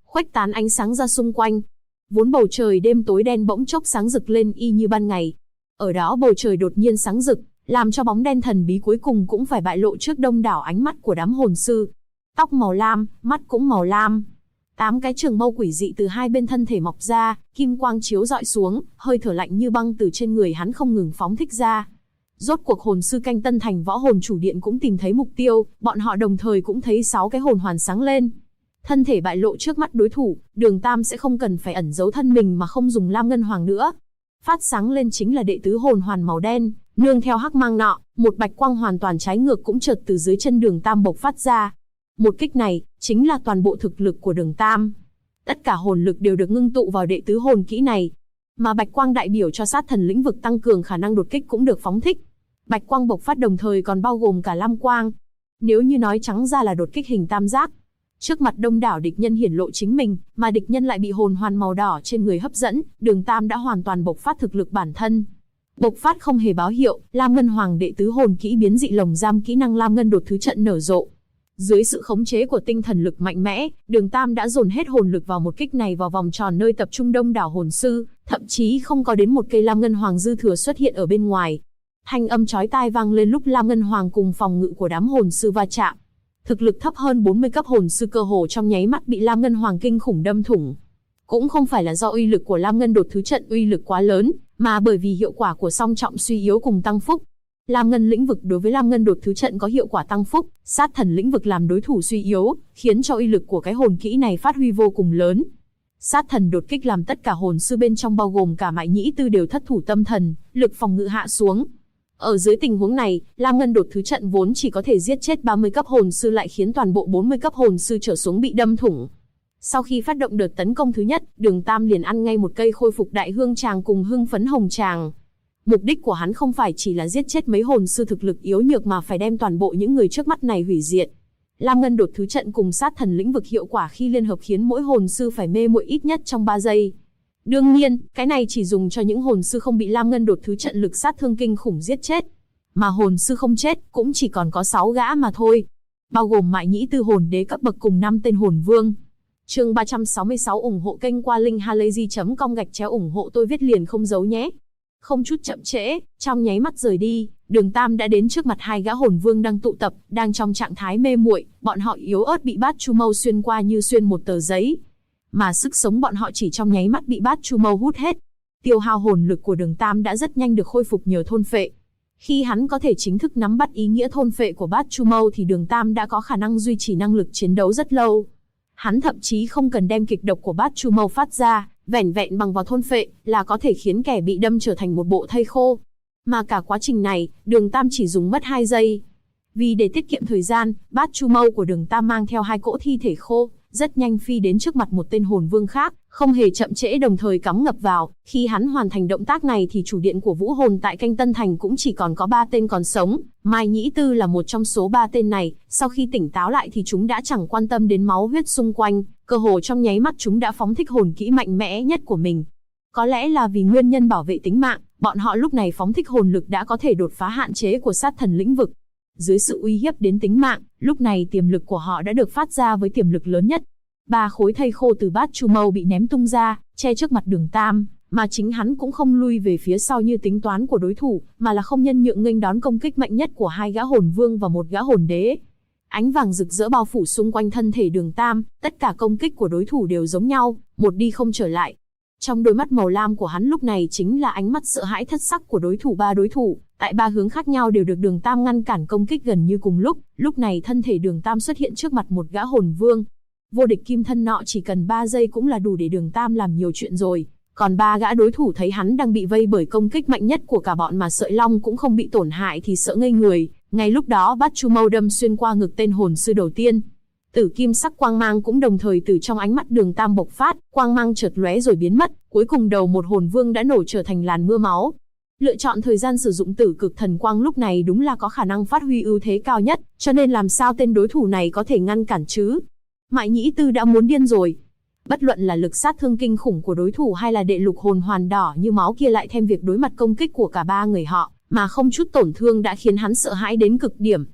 khuếch tán ánh sáng ra xung quanh. Vốn bầu trời đêm tối đen bỗng chốc sáng rực lên y như ban ngày. Ở đó bầu trời đột nhiên sáng rực, làm cho bóng đen thần bí cuối cùng cũng phải bại lộ trước đông đảo ánh mắt của đám hồn sư. Tóc màu lam, mắt cũng màu lam. 8 cái trường mâu quỷ dị từ hai bên thân thể mọc ra, kim quang chiếu rọi xuống, hơi thở lạnh như băng từ trên người hắn không ngừng phóng thích ra. Rốt cuộc hồn sư canh tân thành võ hồn chủ điện cũng tìm thấy mục tiêu, bọn họ đồng thời cũng thấy 6 cái hồn hoàn sáng lên. Thân thể bại lộ trước mắt đối thủ, Đường Tam sẽ không cần phải ẩn giấu thân mình mà không dùng lam ngân hoàng nữa. Phát sáng lên chính là đệ tứ hồn hoàn màu đen, nương theo hắc mang nọ, một bạch quang hoàn toàn trái ngược cũng chợt từ dưới chân Đường Tam bộc phát ra. Một kích này, chính là toàn bộ thực lực của Đường Tam. Tất cả hồn lực đều được ngưng tụ vào đệ tứ hồn kỹ này. Mà bạch quang đại biểu cho sát thần lĩnh vực tăng cường khả năng đột kích cũng được phóng thích. Bạch quang bộc phát đồng thời còn bao gồm cả lam quang. Nếu như nói trắng ra là đột kích hình tam giác. Trước mặt đông đảo địch nhân hiển lộ chính mình, mà địch nhân lại bị hồn hoàn màu đỏ trên người hấp dẫn, Đường Tam đã hoàn toàn bộc phát thực lực bản thân. Bộc phát không hề báo hiệu, Lam Ngân Hoàng đệ tứ hồn kỹ biến dị lồng giam kỹ năng Lam Ngân đột thứ trận nở rộ. Dưới sự khống chế của tinh thần lực mạnh mẽ, Đường Tam đã dồn hết hồn lực vào một kích này vào vòng tròn nơi tập trung đông đảo hồn sư, thậm chí không có đến một cây Lam Ngân Hoàng dư thừa xuất hiện ở bên ngoài. Thanh âm chói tai vang lên lúc Lam Ngân Hoàng cùng phòng ngự của đám hồn sư va chạm. Thực lực thấp hơn 40 cấp hồn sư cơ hồ trong nháy mắt bị Lam Ngân Hoàng kinh khủng đâm thủng. Cũng không phải là do uy lực của Lam Ngân đột thứ trận uy lực quá lớn, mà bởi vì hiệu quả của song trọng suy yếu cùng tăng phúc. Lam Ngân lĩnh vực đối với Lam Ngân đột thứ trận có hiệu quả tăng phúc, sát thần lĩnh vực làm đối thủ suy yếu, khiến cho uy lực của cái hồn kỹ này phát huy vô cùng lớn. Sát thần đột kích làm tất cả hồn sư bên trong bao gồm cả Mại Nhĩ Tư đều thất thủ tâm thần, lực phòng ngự hạ xuống. Ở dưới tình huống này, Lam Ngân đột thứ trận vốn chỉ có thể giết chết 30 cấp hồn sư lại khiến toàn bộ 40 cấp hồn sư trở xuống bị đâm thủng. Sau khi phát động đợt tấn công thứ nhất, Đường Tam liền ăn ngay một cây khôi phục đại hương tràng cùng hưng phấn hồng tràng. Mục đích của hắn không phải chỉ là giết chết mấy hồn sư thực lực yếu nhược mà phải đem toàn bộ những người trước mắt này hủy diệt. Lam Ngân đột thứ trận cùng sát thần lĩnh vực hiệu quả khi liên hợp khiến mỗi hồn sư phải mê muội ít nhất trong 3 giây. Đương nhiên, cái này chỉ dùng cho những hồn sư không bị Lam Ngân đột thứ trận lực sát thương kinh khủng giết chết. Mà hồn sư không chết cũng chỉ còn có 6 gã mà thôi. Bao gồm Mại Nhĩ Tư hồn đế cấp bậc cùng 5 tên hồn vương. Chương 366 ủng hộ kênh qua link halayzi.com ủng hộ tôi viết liền không giấu nhé. Không chút chậm trễ, trong nháy mắt rời đi, Đường Tam đã đến trước mặt hai gã hồn vương đang tụ tập, đang trong trạng thái mê muội, bọn họ yếu ớt bị bát chu mâu xuyên qua như xuyên một tờ giấy. Mà sức sống bọn họ chỉ trong nháy mắt bị bát chu mâu hút hết. Tiêu hao hồn lực của Đường Tam đã rất nhanh được khôi phục nhờ thôn phệ. Khi hắn có thể chính thức nắm bắt ý nghĩa thôn phệ của bát chu mâu thì Đường Tam đã có khả năng duy trì năng lực chiến đấu rất lâu. Hắn thậm chí không cần đem kịch độc của bát chu mâu phát ra, vẻn vẹn bằng vào thôn phệ là có thể khiến kẻ bị đâm trở thành một bộ thây khô. Mà cả quá trình này, Đường Tam chỉ dùng mất 2 giây. Vì để tiết kiệm thời gian, bát chu mâu của Đường Tam mang theo 2 cỗ thi thể khô, rất nhanh phi đến trước mặt một tên hồn vương khác, không hề chậm trễ đồng thời cắm ngập vào. Khi hắn hoàn thành động tác này thì chủ điện của vũ hồn tại Canh Tân Thành cũng chỉ còn có 3 tên còn sống. Mai Nhĩ Tư là một trong số 3 tên này, sau khi tỉnh táo lại thì chúng đã chẳng quan tâm đến máu huyết xung quanh, cơ hồ trong nháy mắt chúng đã phóng thích hồn kỹ mạnh mẽ nhất của mình. Có lẽ là vì nguyên nhân bảo vệ tính mạng, bọn họ lúc này phóng thích hồn lực đã có thể đột phá hạn chế của sát thần lĩnh vực. Dưới sự uy hiếp đến tính mạng, lúc này tiềm lực của họ đã được phát ra với tiềm lực lớn nhất. 3 khối thây khô từ bát chu mâu bị ném tung ra, che trước mặt Đường Tam, mà chính hắn cũng không lui về phía sau như tính toán của đối thủ, mà là không nhân nhượng nghênh đón công kích mạnh nhất của 2 gã hồn vương và 1 gã hồn đế. Ánh vàng rực rỡ bao phủ xung quanh thân thể Đường Tam, tất cả công kích của đối thủ đều giống nhau, một đi không trở lại. Trong đôi mắt màu lam của hắn lúc này chính là ánh mắt sợ hãi thất sắc của đối thủ. 3 đối thủ, tại 3 hướng khác nhau đều được Đường Tam ngăn cản công kích gần như cùng lúc này thân thể Đường Tam xuất hiện trước mặt một gã hồn vương. Vô địch kim thân nọ chỉ cần 3 giây cũng là đủ để Đường Tam làm nhiều chuyện rồi. Còn 3 gã đối thủ thấy hắn đang bị vây bởi công kích mạnh nhất của cả bọn mà sợi long cũng không bị tổn hại thì sợ ngây người. Ngay lúc đó bát chu mâu đâm xuyên qua ngực tên hồn sư đầu tiên. Tử kim sắc quang mang cũng đồng thời từ trong ánh mắt Đường Tam bộc phát, quang mang chợt lóe rồi biến mất, cuối cùng đầu một hồn vương đã nổ trở thành làn mưa máu. Lựa chọn thời gian sử dụng tử cực thần quang lúc này đúng là có khả năng phát huy ưu thế cao nhất, cho nên làm sao tên đối thủ này có thể ngăn cản chứ? Mại Nhĩ Tư đã muốn điên rồi. Bất luận là lực sát thương kinh khủng của đối thủ hay là đệ lục hồn hoàn đỏ như máu kia lại thêm việc đối mặt công kích của cả 3 người họ, mà không chút tổn thương đã khiến hắn sợ hãi đến cực điểm.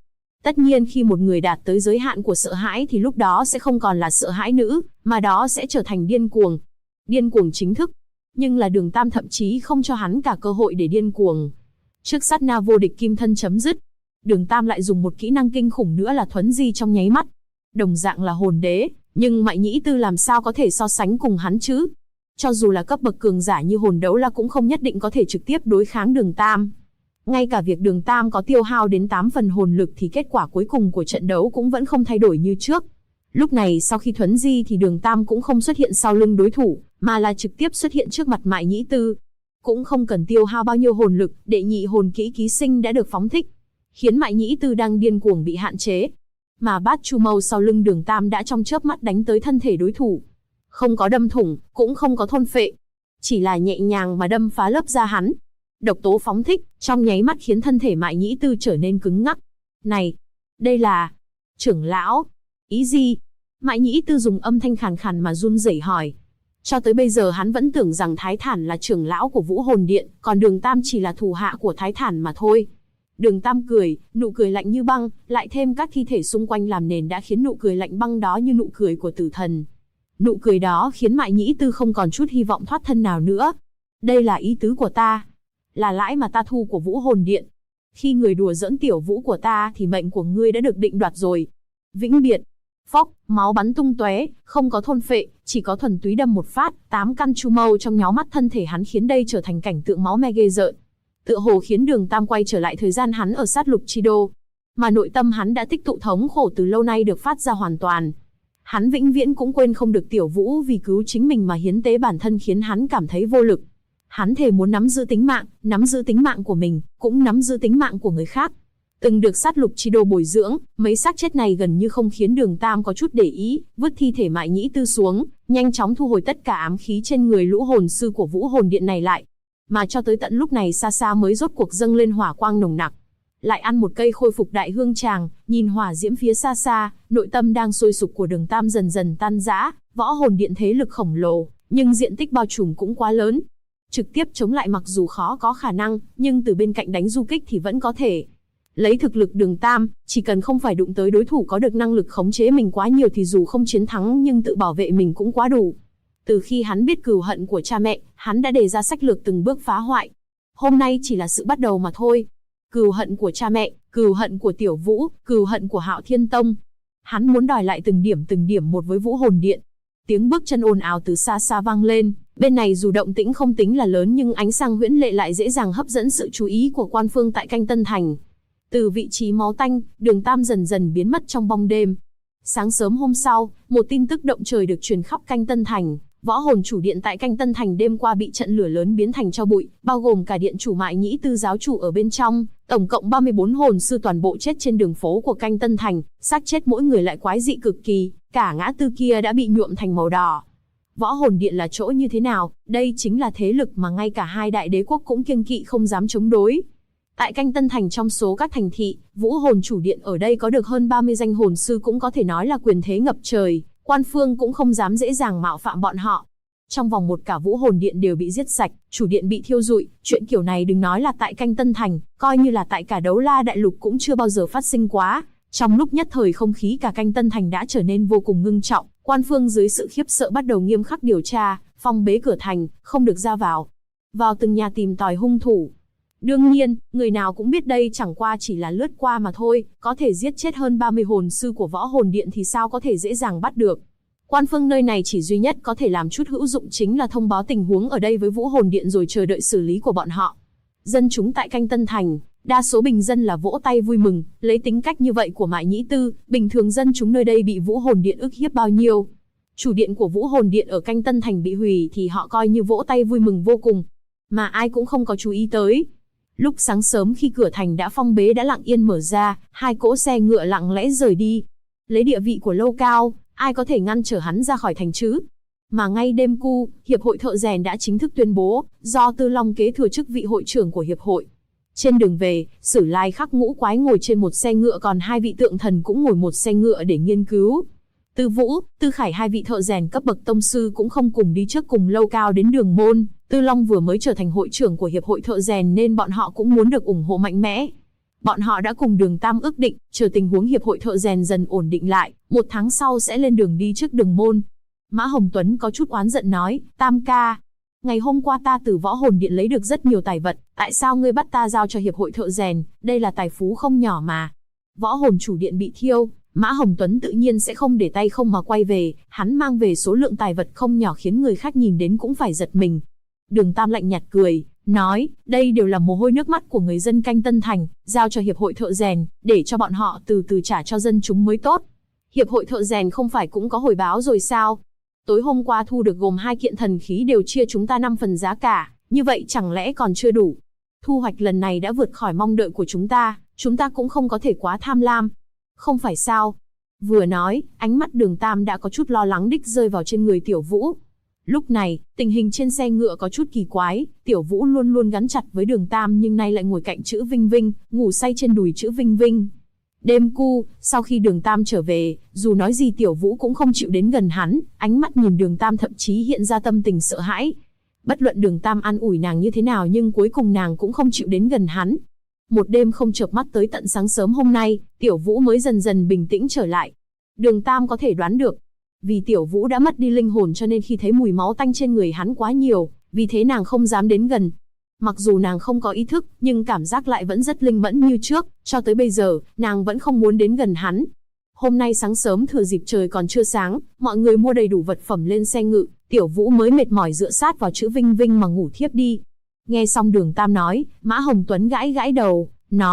Tất nhiên khi một người đạt tới giới hạn của sợ hãi thì lúc đó sẽ không còn là sợ hãi nữa, mà đó sẽ trở thành điên cuồng. Điên cuồng chính thức. Nhưng là Đường Tam thậm chí không cho hắn cả cơ hội để điên cuồng. Trước sát na vô địch kim thân chấm dứt, Đường Tam lại dùng một kỹ năng kinh khủng nữa là thuấn di trong nháy mắt. Đồng dạng là hồn đế, nhưng Mại Nhĩ Tư làm sao có thể so sánh cùng hắn chứ? Cho dù là cấp bậc cường giả như hồn đấu la cũng không nhất định có thể trực tiếp đối kháng Đường Tam. Ngay cả việc Đường Tam có tiêu hao đến 8 phần hồn lực thì kết quả cuối cùng của trận đấu cũng vẫn không thay đổi như trước. Lúc này sau khi thuấn di thì Đường Tam cũng không xuất hiện sau lưng đối thủ, mà là trực tiếp xuất hiện trước mặt Mại Nhĩ Tư. Cũng không cần tiêu hao bao nhiêu hồn lực, đệ nhị hồn kỹ ký sinh đã được phóng thích, khiến Mại Nhĩ Tư đang điên cuồng bị hạn chế. Mà bát chu mâu sau lưng Đường Tam đã trong chớp mắt đánh tới thân thể đối thủ. Không có đâm thủng, cũng không có thôn phệ, chỉ là nhẹ nhàng mà đâm phá lớp da hắn. Độc tố phóng thích, trong nháy mắt khiến thân thể Mại Nhĩ Tư trở nên cứng ngắc. Này, đây là... trưởng lão, ý gì? Mại Nhĩ Tư dùng âm thanh khàn khàn mà run rẩy hỏi. Cho tới bây giờ hắn vẫn tưởng rằng Thái Thản là trưởng lão của Vũ Hồn Điện, còn Đường Tam chỉ là thủ hạ của Thái Thản mà thôi. Đường Tam cười, nụ cười lạnh như băng, lại thêm các thi thể xung quanh làm nền đã khiến nụ cười lạnh băng đó như nụ cười của tử thần. Nụ cười đó khiến Mại Nhĩ Tư không còn chút hy vọng thoát thân nào nữa. Đây là ý tứ của ta, là lãi mà ta thu của Vũ Hồn Điện. Khi người đùa giỡn tiểu vũ của ta thì mệnh của ngươi đã được định đoạt rồi. Vĩnh biệt. Phốc, máu bắn tung tóe, không có thôn phệ, chỉ có thuần túy đâm một phát, 8 căn chu mâu trong nhó mắt thân thể hắn khiến đây trở thành cảnh tượng máu me ghê rợn. Tựa hồ khiến Đường Tam quay trở lại thời gian hắn ở sát lục chi đô, mà nội tâm hắn đã tích tụ thống khổ từ lâu nay được phát ra hoàn toàn. Hắn vĩnh viễn cũng quên không được tiểu vũ vì cứu chính mình mà hiến tế bản thân khiến hắn cảm thấy vô lực. Hắn thề muốn nắm giữ tính mạng của mình, cũng nắm giữ tính mạng của người khác. Từng được sát lục chi đô bồi dưỡng, mấy xác chết này gần như không khiến Đường Tam có chút để ý, vứt thi thể Mại Nhĩ Tư xuống, nhanh chóng thu hồi tất cả ám khí trên người lũ hồn sư của Vũ Hồn Điện này lại. Mà cho tới tận lúc này xa xa mới rốt cuộc dâng lên hỏa quang nồng nặc. Lại ăn một cây khôi phục đại hương tràng, nhìn hỏa diễm phía xa xa, nội tâm đang sôi sục của Đường Tam dần dần tan rã. Võ Hồn Điện thế lực khổng lồ, nhưng diện tích bao trùm cũng quá lớn. Trực tiếp chống lại mặc dù khó có khả năng, nhưng từ bên cạnh đánh du kích thì vẫn có thể. Lấy thực lực Đường Tam, chỉ cần không phải đụng tới đối thủ có được năng lực khống chế mình quá nhiều thì dù không chiến thắng nhưng tự bảo vệ mình cũng quá đủ. Từ khi hắn biết cừu hận của cha mẹ, hắn đã đề ra sách lược từng bước phá hoại. Hôm nay chỉ là sự bắt đầu mà thôi. Cừu hận của cha mẹ, cừu hận của Tiểu Vũ, cừu hận của Hạo Thiên Tông. Hắn muốn đòi lại từng điểm một với Vũ Hồn Điện. Tiếng bước chân ồn ào từ xa xa vang lên, bên này dù động tĩnh không tính là lớn nhưng ánh sáng huyễn lệ lại dễ dàng hấp dẫn sự chú ý của quan phương tại Canh Tân Thành. Từ vị trí máu tanh, Đường Tam dần dần biến mất trong bóng đêm. Sáng sớm hôm sau, một tin tức động trời được truyền khắp Canh Tân Thành. Võ hồn chủ điện tại Canh Tân Thành đêm qua bị trận lửa lớn biến thành tro bụi, bao gồm cả điện chủ Mại Nhĩ Tư giáo chủ ở bên trong, tổng cộng 34 hồn sư toàn bộ chết trên đường phố của Canh Tân Thành, xác chết mỗi người lại quái dị cực kỳ, cả ngã tư kia đã bị nhuộm thành màu đỏ. Võ hồn điện là chỗ như thế nào? Đây chính là thế lực mà ngay cả hai đại đế quốc cũng kiêng kỵ không dám chống đối. Tại Canh Tân Thành trong số các thành thị, Vũ hồn chủ điện ở đây có được hơn 30 danh hồn sư cũng có thể nói là quyền thế ngập trời. Quan phương cũng không dám dễ dàng mạo phạm bọn họ. Trong vòng một cả Vũ Hồn Điện đều bị giết sạch, chủ điện bị thiêu rụi, chuyện kiểu này đừng nói là tại Canh Tân Thành, coi như là tại cả Đấu La Đại Lục cũng chưa bao giờ phát sinh quá. Trong lúc nhất thời không khí cả Canh Tân Thành đã trở nên vô cùng ngưng trọng, quan phương dưới sự khiếp sợ bắt đầu nghiêm khắc điều tra, phong bế cửa thành, không được ra vào. Vào từng nhà tìm tòi hung thủ. Đương nhiên, người nào cũng biết đây chẳng qua chỉ là lướt qua mà thôi, có thể giết chết hơn 30 hồn sư của Võ Hồn Điện thì sao có thể dễ dàng bắt được. Quan phương nơi này chỉ duy nhất có thể làm chút hữu dụng chính là thông báo tình huống ở đây với Vũ Hồn Điện rồi chờ đợi xử lý của bọn họ. Dân chúng tại Canh Tân Thành, đa số bình dân là vỗ tay vui mừng, lấy tính cách như vậy của Mại Nhĩ Tư, bình thường dân chúng nơi đây bị Vũ Hồn Điện ức hiếp bao nhiêu. Chủ điện của Vũ Hồn Điện ở Canh Tân Thành bị hủy thì họ coi như vỗ tay vui mừng vô cùng, mà ai cũng không có chú ý tới. Lúc sáng sớm khi cửa thành đã phong bế đã lặng yên mở ra, hai cỗ xe ngựa lặng lẽ rời đi. Lấy địa vị của Lâu Cao, ai có thể ngăn trở hắn ra khỏi thành chứ? Mà ngay đêm cu, Hiệp hội Thợ Rèn đã chính thức tuyên bố, do Tư Long kế thừa chức vị hội trưởng của Hiệp hội. Trên đường về, Sử Lai Khắc Ngũ Quái ngồi trên một xe ngựa còn hai vị tượng thần cũng ngồi một xe ngựa để nghiên cứu. Tư Vũ, Tư Khải hai vị thợ rèn cấp bậc tông sư cũng không cùng đi trước cùng Lâu Cao đến Đường Môn. Tư Long vừa mới trở thành hội trưởng của Hiệp hội Thợ Rèn nên bọn họ cũng muốn được ủng hộ mạnh mẽ. Bọn họ đã cùng Đường Tam ước định, chờ tình huống hiệp hội thợ rèn dần ổn định lại, 1 tháng sau sẽ lên đường đi trước Đường môn. Mã Hồng Tuấn có chút oán giận nói, Tam ca, ngày hôm qua ta từ võ hồn điện lấy được rất nhiều tài vật, tại sao ngươi bắt ta giao cho hiệp hội thợ rèn, đây là tài phú không nhỏ mà. Võ hồn chủ điện bị thiêu, Mã Hồng Tuấn tự nhiên sẽ không để tay không mà quay về, hắn mang về số lượng tài vật không nhỏ khiến người khác nhìn đến cũng phải giật mình. Đường Tam lạnh nhạt cười, nói, đây đều là mồ hôi nước mắt của người dân Canh Tân Thành, giao cho hiệp hội thợ rèn, để cho bọn họ từ từ trả cho dân chúng mới tốt. Hiệp hội thợ rèn không phải cũng có hồi báo rồi sao? Tối hôm qua thu được gồm 2 kiện thần khí đều chia chúng ta 5 phần giá cả, như vậy chẳng lẽ còn chưa đủ? Thu hoạch lần này đã vượt khỏi mong đợi của chúng ta cũng không có thể quá tham lam. Không phải sao? Vừa nói, ánh mắt Đường Tam đã có chút lo lắng đích rơi vào trên người Tiểu Vũ. Lúc này, tình hình trên xe ngựa có chút kỳ quái, Tiểu Vũ luôn luôn gắn chặt với Đường Tam nhưng nay lại ngồi cạnh Chữ Vinh Vinh, ngủ say trên đùi Chữ Vinh Vinh. Đêm cu, sau khi Đường Tam trở về, dù nói gì Tiểu Vũ cũng không chịu đến gần hắn, ánh mắt nhìn Đường Tam thậm chí hiện ra tâm tình sợ hãi. Bất luận Đường Tam an ủi nàng như thế nào nhưng cuối cùng nàng cũng không chịu đến gần hắn. Một đêm không chợp mắt tới tận sáng sớm hôm nay, Tiểu Vũ mới dần dần bình tĩnh trở lại. Đường Tam có thể đoán được, vì Tiểu Vũ đã mất đi linh hồn cho nên khi thấy mùi máu tanh trên người hắn quá nhiều, vì thế nàng không dám đến gần. Mặc dù nàng không có ý thức, nhưng cảm giác lại vẫn rất linh mẫn như trước, cho tới bây giờ, nàng vẫn không muốn đến gần hắn. Hôm nay sáng sớm thừa dịp trời còn chưa sáng, mọi người mua đầy đủ vật phẩm lên xe ngự, Tiểu Vũ mới mệt mỏi dựa sát vào Chữ Vinh Vinh mà ngủ thiếp đi. Nghe xong Đường Tam nói, Mã Hồng Tuấn gãi gãi đầu,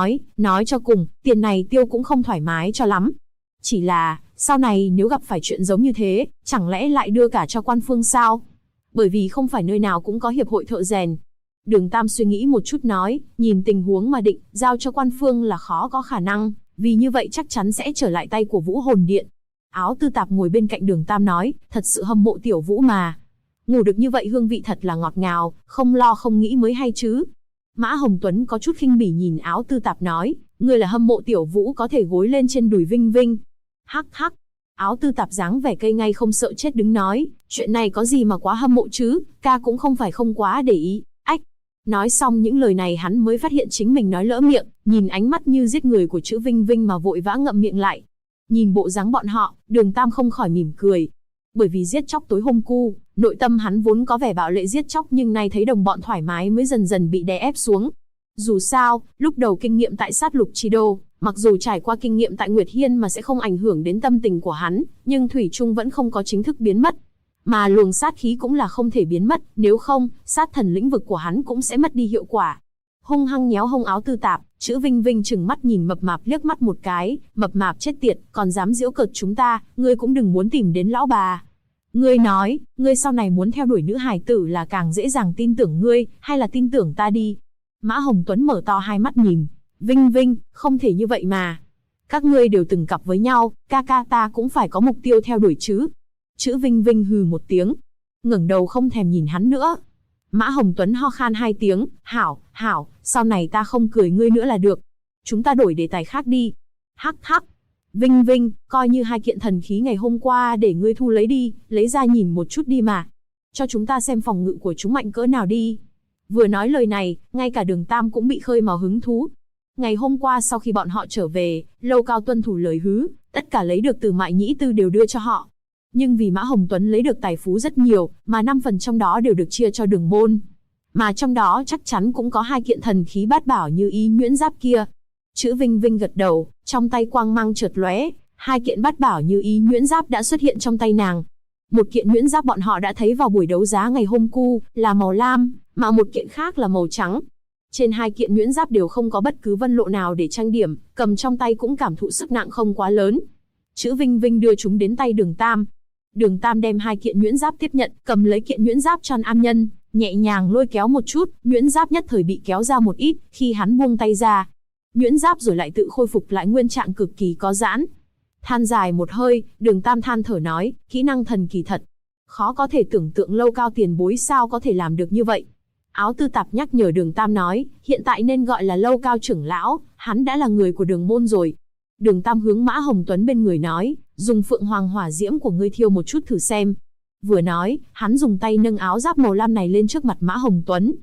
nói cho cùng, tiền này tiêu cũng không thoải mái cho lắm. Chỉ là, sau này nếu gặp phải chuyện giống như thế, chẳng lẽ lại đưa cả cho Quan Phương sao? Bởi vì không phải nơi nào cũng có hiệp hội thợ rèn. Đường Tam suy nghĩ một chút nói, nhìn tình huống mà định, giao cho Quan Phương là khó có khả năng, vì như vậy chắc chắn sẽ trở lại tay của Vũ Hồn Điện. Áo Tư Tạp ngồi bên cạnh Đường Tam nói, thật sự hâm mộ Tiểu Vũ mà. Ngủ được như vậy hương vị thật là ngọt ngào, không lo không nghĩ mới hay chứ. Mã Hồng Tuấn có chút khinh bỉ nhìn Áo Tư Tạp nói, ngươi là hâm mộ Tiểu Vũ có thể gối lên trên đùi Vinh Vinh. Hắc hắc. Áo Tư Tạp dáng vẻ cây ngay không sợ chết đứng nói, chuyện này có gì mà quá hâm mộ chứ, ca cũng không phải không quá để ý. Ách. Nói xong những lời này hắn mới phát hiện chính mình nói lỡ miệng, nhìn ánh mắt như giết người của Chữ Vinh Vinh mà vội vã ngậm miệng lại. Nhìn bộ dáng bọn họ, Đường Tam không khỏi mỉm cười. Bởi vì giết chóc tối hôm cu, nội tâm hắn vốn có vẻ bạo lệ giết chóc nhưng nay thấy đồng bọn thoải mái mới dần dần bị đè ép xuống. Dù sao, lúc đầu kinh nghiệm tại sát lục chi đô, mặc dù trải qua kinh nghiệm tại Nguyệt Hiên mà sẽ không ảnh hưởng đến tâm tình của hắn, nhưng thủy chung vẫn không có chính thức biến mất. Mà luồng sát khí cũng là không thể biến mất, nếu không, sát thần lĩnh vực của hắn cũng sẽ mất đi hiệu quả. Hung hăng nhéo hông Áo Tư Tạp, Chữ Vinh Vinh trừng mắt nhìn mập mạp liếc mắt một cái, mập mạp chết tiệt, còn dám giễu cợt chúng ta, ngươi cũng đừng muốn tìm đến lão bà. Ngươi nói, ngươi sau này muốn theo đuổi nữ hài tử là càng dễ dàng tin tưởng ngươi, hay là tin tưởng ta đi? Mã Hồng Tuấn mở to hai mắt nhìn, Vinh Vinh, không thể như vậy mà. Các ngươi đều từng cặp với nhau, ca ca ta cũng phải có mục tiêu theo đuổi chứ. Chữ Vinh Vinh hừ một tiếng, ngẩng đầu không thèm nhìn hắn nữa. Mã Hồng Tuấn ho khan 2 tiếng, hảo, sau này ta không cười ngươi nữa là được. Chúng ta đổi đề tài khác đi. Hắc hắc. Vinh Vinh, coi như 2 kiện thần khí ngày hôm qua để ngươi thu lấy đi, lấy ra nhìn một chút đi mà. Cho chúng ta xem phòng ngự của chúng mạnh cỡ nào đi. Vừa nói lời này, ngay cả Đường Tam cũng bị khơi mào hứng thú. Ngày hôm qua sau khi bọn họ trở về, Lâu Cao tuân thủ lời hứa, tất cả lấy được từ Mại Nhĩ Tư đều đưa cho họ. Nhưng vì Mã Hồng Tuấn lấy được tài phú rất nhiều, mà 5 phần trong đó đều được chia cho Đường môn. Mà trong đó chắc chắn cũng có 2 kiện thần khí bát bảo như ý nhuyễn giáp kia. Chữ Vinh Vinh gật đầu, trong tay quang mang chợt lóe, 2 kiện bát bảo như ý nhuyễn giáp đã xuất hiện trong tay nàng. Một kiện nhuyễn giáp bọn họ đã thấy vào buổi đấu giá ngày hôm cu, là màu lam, mà một kiện khác là màu trắng. Trên 2 kiện nhuyễn giáp đều không có bất cứ vân lộ nào để trang điểm, cầm trong tay cũng cảm thụ sức nặng không quá lớn. Chữ Vinh Vinh đưa chúng đến tay Đường Tam. Đường Tam đem 2 kiện nhuyễn giáp tiếp nhận, cầm lấy kiện nhuyễn giáp cho am nhân, nhẹ nhàng lôi kéo một chút, nhuyễn giáp nhất thời bị kéo ra một ít, khi hắn buông tay ra, nhuyễn giáp rồi lại tự khôi phục lại nguyên trạng cực kỳ có giãn. Than dài một hơi, Đường Tam than thở nói, kỹ năng thần kỳ thật. Khó có thể tưởng tượng Lâu Cao tiền bối sao có thể làm được như vậy. Áo Tư Tạp nhắc nhở Đường Tam nói, hiện tại nên gọi là Lâu Cao trưởng lão, hắn đã là người của Đường môn rồi. Đường Tam hướng Mã Hồng Tuấn bên người nói, dùng Phượng Hoàng hỏa diễm của ngươi thiêu một chút thử xem. Vừa nói, hắn dùng tay nâng áo giáp màu lam này lên trước mặt Mã Hồng Tuấn.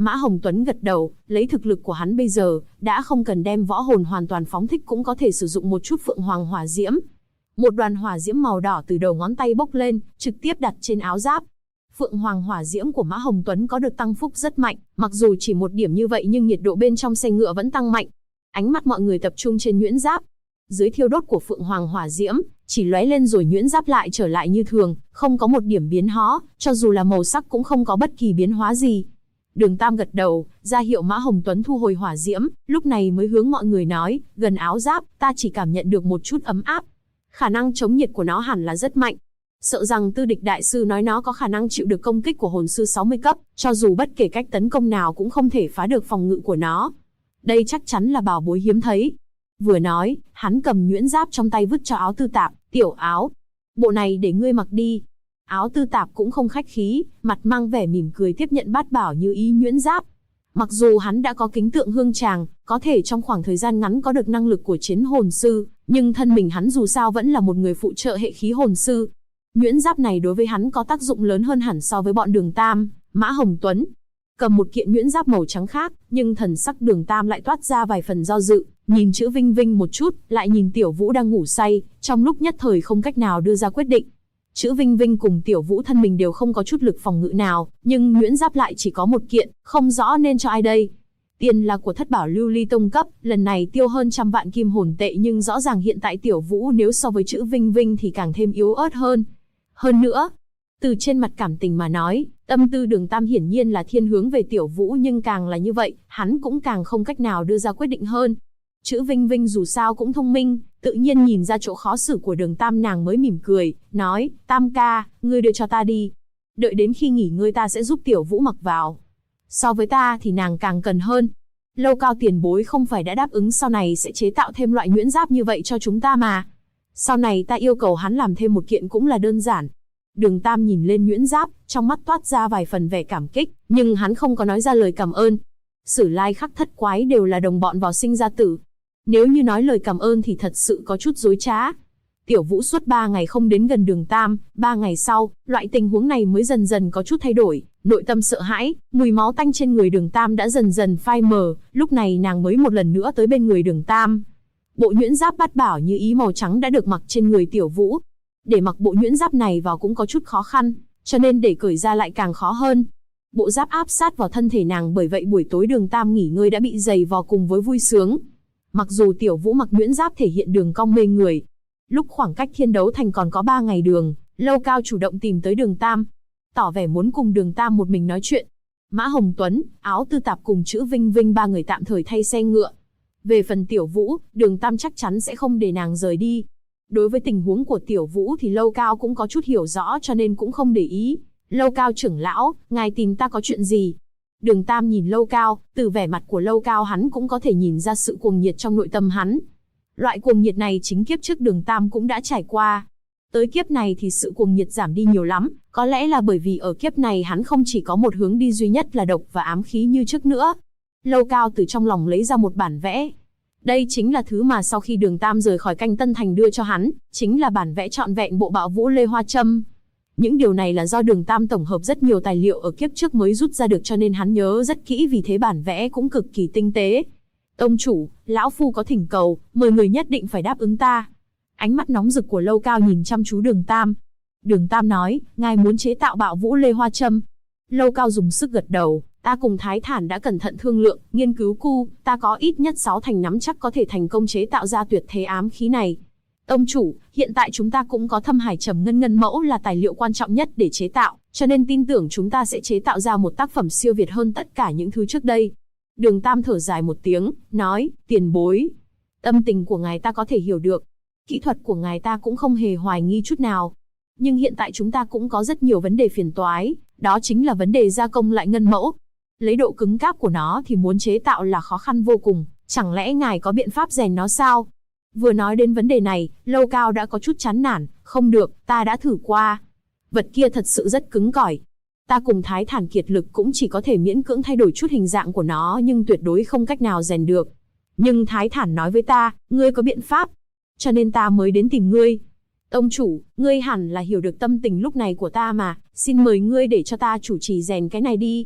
Mã Hồng Tuấn gật đầu, lấy thực lực của hắn bây giờ, đã không cần đem võ hồn hoàn toàn phóng thích cũng có thể sử dụng một chút Phượng Hoàng hỏa diễm. Một đoàn hỏa diễm màu đỏ từ đầu ngón tay bốc lên, trực tiếp đặt trên áo giáp. Phượng Hoàng hỏa diễm của Mã Hồng Tuấn có được tăng phúc rất mạnh, mặc dù chỉ một điểm như vậy nhưng nhiệt độ bên trong xe ngựa vẫn tăng mạnh. Ánh mắt mọi người tập trung trên nhuyễn giáp. Dưới thiêu đốt của Phượng Hoàng hỏa diễm, chỉ lóe lên rồi nhuyễn giáp lại trở lại như thường, không có một điểm biến hóa, cho dù là màu sắc cũng không có bất kỳ biến hóa gì. Đường Tam gật đầu, ra hiệu Mã Hồng Tuấn thu hồi hỏa diễm, lúc này mới hướng mọi người nói, gần áo giáp, ta chỉ cảm nhận được một chút ấm áp. Khả năng chống nhiệt của nó hẳn là rất mạnh. Sợ rằng Tư Địch đại sư nói nó có khả năng chịu được công kích của hồn sư 60 cấp, cho dù bất kể cách tấn công nào cũng không thể phá được phòng ngự của nó. Đây chắc chắn là bảo bối hiếm thấy. Vừa nói, hắn cầm nhuyễn giáp trong tay vứt cho Áo Tư Tạp, tiểu Áo. Bộ này để ngươi mặc đi. Áo Tư Tạp cũng không khách khí, mặt mang vẻ mỉm cười tiếp nhận bát bảo như ý nhuyễn giáp. Mặc dù hắn đã có kính tượng hương tràng, có thể trong khoảng thời gian ngắn có được năng lực của chiến hồn sư, nhưng thân mình hắn dù sao vẫn là một người phụ trợ hệ khí hồn sư. Nhuyễn giáp này đối với hắn có tác dụng lớn hơn hẳn so với bọn Đường Tam, Mã Hồng Tuấn. Cầm một kiện nhuyễn giáp màu trắng khác, nhưng thần sắc Đường Tam lại toát ra vài phần do dự, nhìn chữ Vinh Vinh một chút, lại nhìn Tiểu Vũ đang ngủ say, trong lúc nhất thời không cách nào đưa ra quyết định. Chữ Vinh Vinh cùng Tiểu Vũ thân mình đều không có chút lực phòng ngự nào, nhưng nhuyễn giáp lại chỉ có một kiện, không rõ nên cho ai đây. Tiền là của Thất Bảo Lưu Ly Tông cấp, lần này tiêu hơn 100 vạn kim hồn tệ, nhưng rõ ràng hiện tại Tiểu Vũ nếu so với chữ Vinh Vinh thì càng thêm yếu ớt hơn. Hơn nữa, từ trên mặt cảm tình mà nói, tâm tư Đường Tam hiển nhiên là thiên hướng về Tiểu Vũ, nhưng càng là như vậy, hắn cũng càng không cách nào đưa ra quyết định hơn. Chữ Vinh Vinh dù sao cũng thông minh, tự nhiên nhìn ra chỗ khó xử của Đường Tam, nàng mới mỉm cười, nói, Tam ca, ngươi đưa cho ta đi. Đợi đến khi nghỉ ngơi ta sẽ giúp Tiểu Vũ mặc vào. So với ta thì nàng càng cần hơn. Lâu Cao tiền bối không phải đã đáp ứng sau này sẽ chế tạo thêm loại nhuyễn giáp như vậy cho chúng ta mà. Sau này ta yêu cầu hắn làm thêm một kiện cũng là đơn giản. Đường Tam nhìn lên nhuyễn giáp, trong mắt toát ra vài phần vẻ cảm kích, nhưng hắn không có nói ra lời cảm ơn. Sử Lai Khắc Thất Quái đều là đồng bọn vào sinh ra tử. Nếu như nói lời cảm ơn thì thật sự có chút dối trá. Tiểu Vũ suốt 3 ngày không đến gần Đường Tam, 3 ngày sau, loại tình huống này mới dần dần có chút thay đổi, nội tâm sợ hãi, mùi máu tanh trên người Đường Tam đã dần dần phai mờ, lúc này nàng mới một lần nữa tới bên người Đường Tam. Bộ nhuyễn giáp bát bảo như ý màu trắng đã được mặc trên người Tiểu Vũ. Để mặc bộ nhuyễn giáp này vào cũng có chút khó khăn, cho nên để cởi ra lại càng khó hơn. Bộ giáp áp sát vào thân thể nàng, bởi vậy buổi tối Đường Tam nghỉ ngơi đã bị dày vò cùng với vui sướng. Mặc dù Tiểu Vũ mặc nhuyễn giáp thể hiện đường cong mê người. Lúc khoảng cách Thiên Đấu Thành còn có 3 ngày đường, Lâu Cao chủ động tìm tới Đường Tam, tỏ vẻ muốn cùng Đường Tam một mình nói chuyện. Mã Hồng Tuấn, Áo Tư Tạp cùng chữ Vinh Vinh 3 người tạm thời thay xe ngựa. Về phần Tiểu Vũ, Đường Tam chắc chắn sẽ không để nàng rời đi. Đối với tình huống của Tiểu Vũ thì Lâu Cao cũng có chút hiểu rõ, cho nên cũng không để ý. Lâu Cao trưởng lão, ngài tìm ta có chuyện gì? Đường Tam nhìn Lâu Cao, từ vẻ mặt của Lâu Cao hắn cũng có thể nhìn ra sự cuồng nhiệt trong nội tâm hắn. Loại cuồng nhiệt này chính kiếp trước Đường Tam cũng đã trải qua. Tới kiếp này thì sự cuồng nhiệt giảm đi nhiều lắm, có lẽ là bởi vì ở kiếp này hắn không chỉ có một hướng đi duy nhất là độc và ám khí như trước nữa. Lâu Cao từ trong lòng lấy ra một bản vẽ. Đây chính là thứ mà sau khi Đường Tam rời khỏi Canh Tân Thành đưa cho hắn, chính là bản vẽ trọn vẹn bộ Bạo Vũ Lê Hoa Châm. Những điều này là do Đường Tam tổng hợp rất nhiều tài liệu ở kiếp trước mới rút ra được, cho nên hắn nhớ rất kỹ, vì thế bản vẽ cũng cực kỳ tinh tế. Tông chủ, lão phu có thỉnh cầu, mời người nhất định phải đáp ứng ta. Ánh mắt nóng rực của Lâu Cao nhìn chăm chú Đường Tam. Đường Tam nói, ngài muốn chế tạo Bạo Vũ Lê Hoa Châm. Lâu Cao dùng sức gật đầu, ta cùng Thái Thản đã cẩn thận thương lượng, nghiên cứu ta có ít nhất 6 thành nắm chắc có thể thành công chế tạo ra tuyệt thế ám khí này. Tông chủ, hiện tại chúng ta cũng có Thâm Hải Trầm Ngân Ngân mẫu là tài liệu quan trọng nhất để chế tạo, cho nên tin tưởng chúng ta sẽ chế tạo ra một tác phẩm siêu việt hơn tất cả những thứ trước đây. Đường Tam thở dài một tiếng, nói, tiền bối. Tâm tình của ngài ta có thể hiểu được. Kỹ thuật của ngài ta cũng không hề hoài nghi chút nào. Nhưng hiện tại chúng ta cũng có rất nhiều vấn đề phiền toái, đó chính là vấn đề gia công lại ngân mẫu. Lấy độ cứng cáp của nó thì muốn chế tạo là khó khăn vô cùng, chẳng lẽ ngài có biện pháp rèn nó sao? Vừa nói đến vấn đề này, Lâu Cao đã có chút chán nản, không được, ta đã thử qua. Vật kia thật sự rất cứng cỏi. Ta cùng Thái Thản kiệt lực cũng chỉ có thể miễn cưỡng thay đổi chút hình dạng của nó, nhưng tuyệt đối không cách nào rèn được. Nhưng Thái Thản nói với ta, ngươi có biện pháp, cho nên ta mới đến tìm ngươi. Tông chủ, ngươi hẳn là hiểu được tâm tình lúc này của ta mà, xin mời ngươi để cho ta chủ trì rèn cái này đi.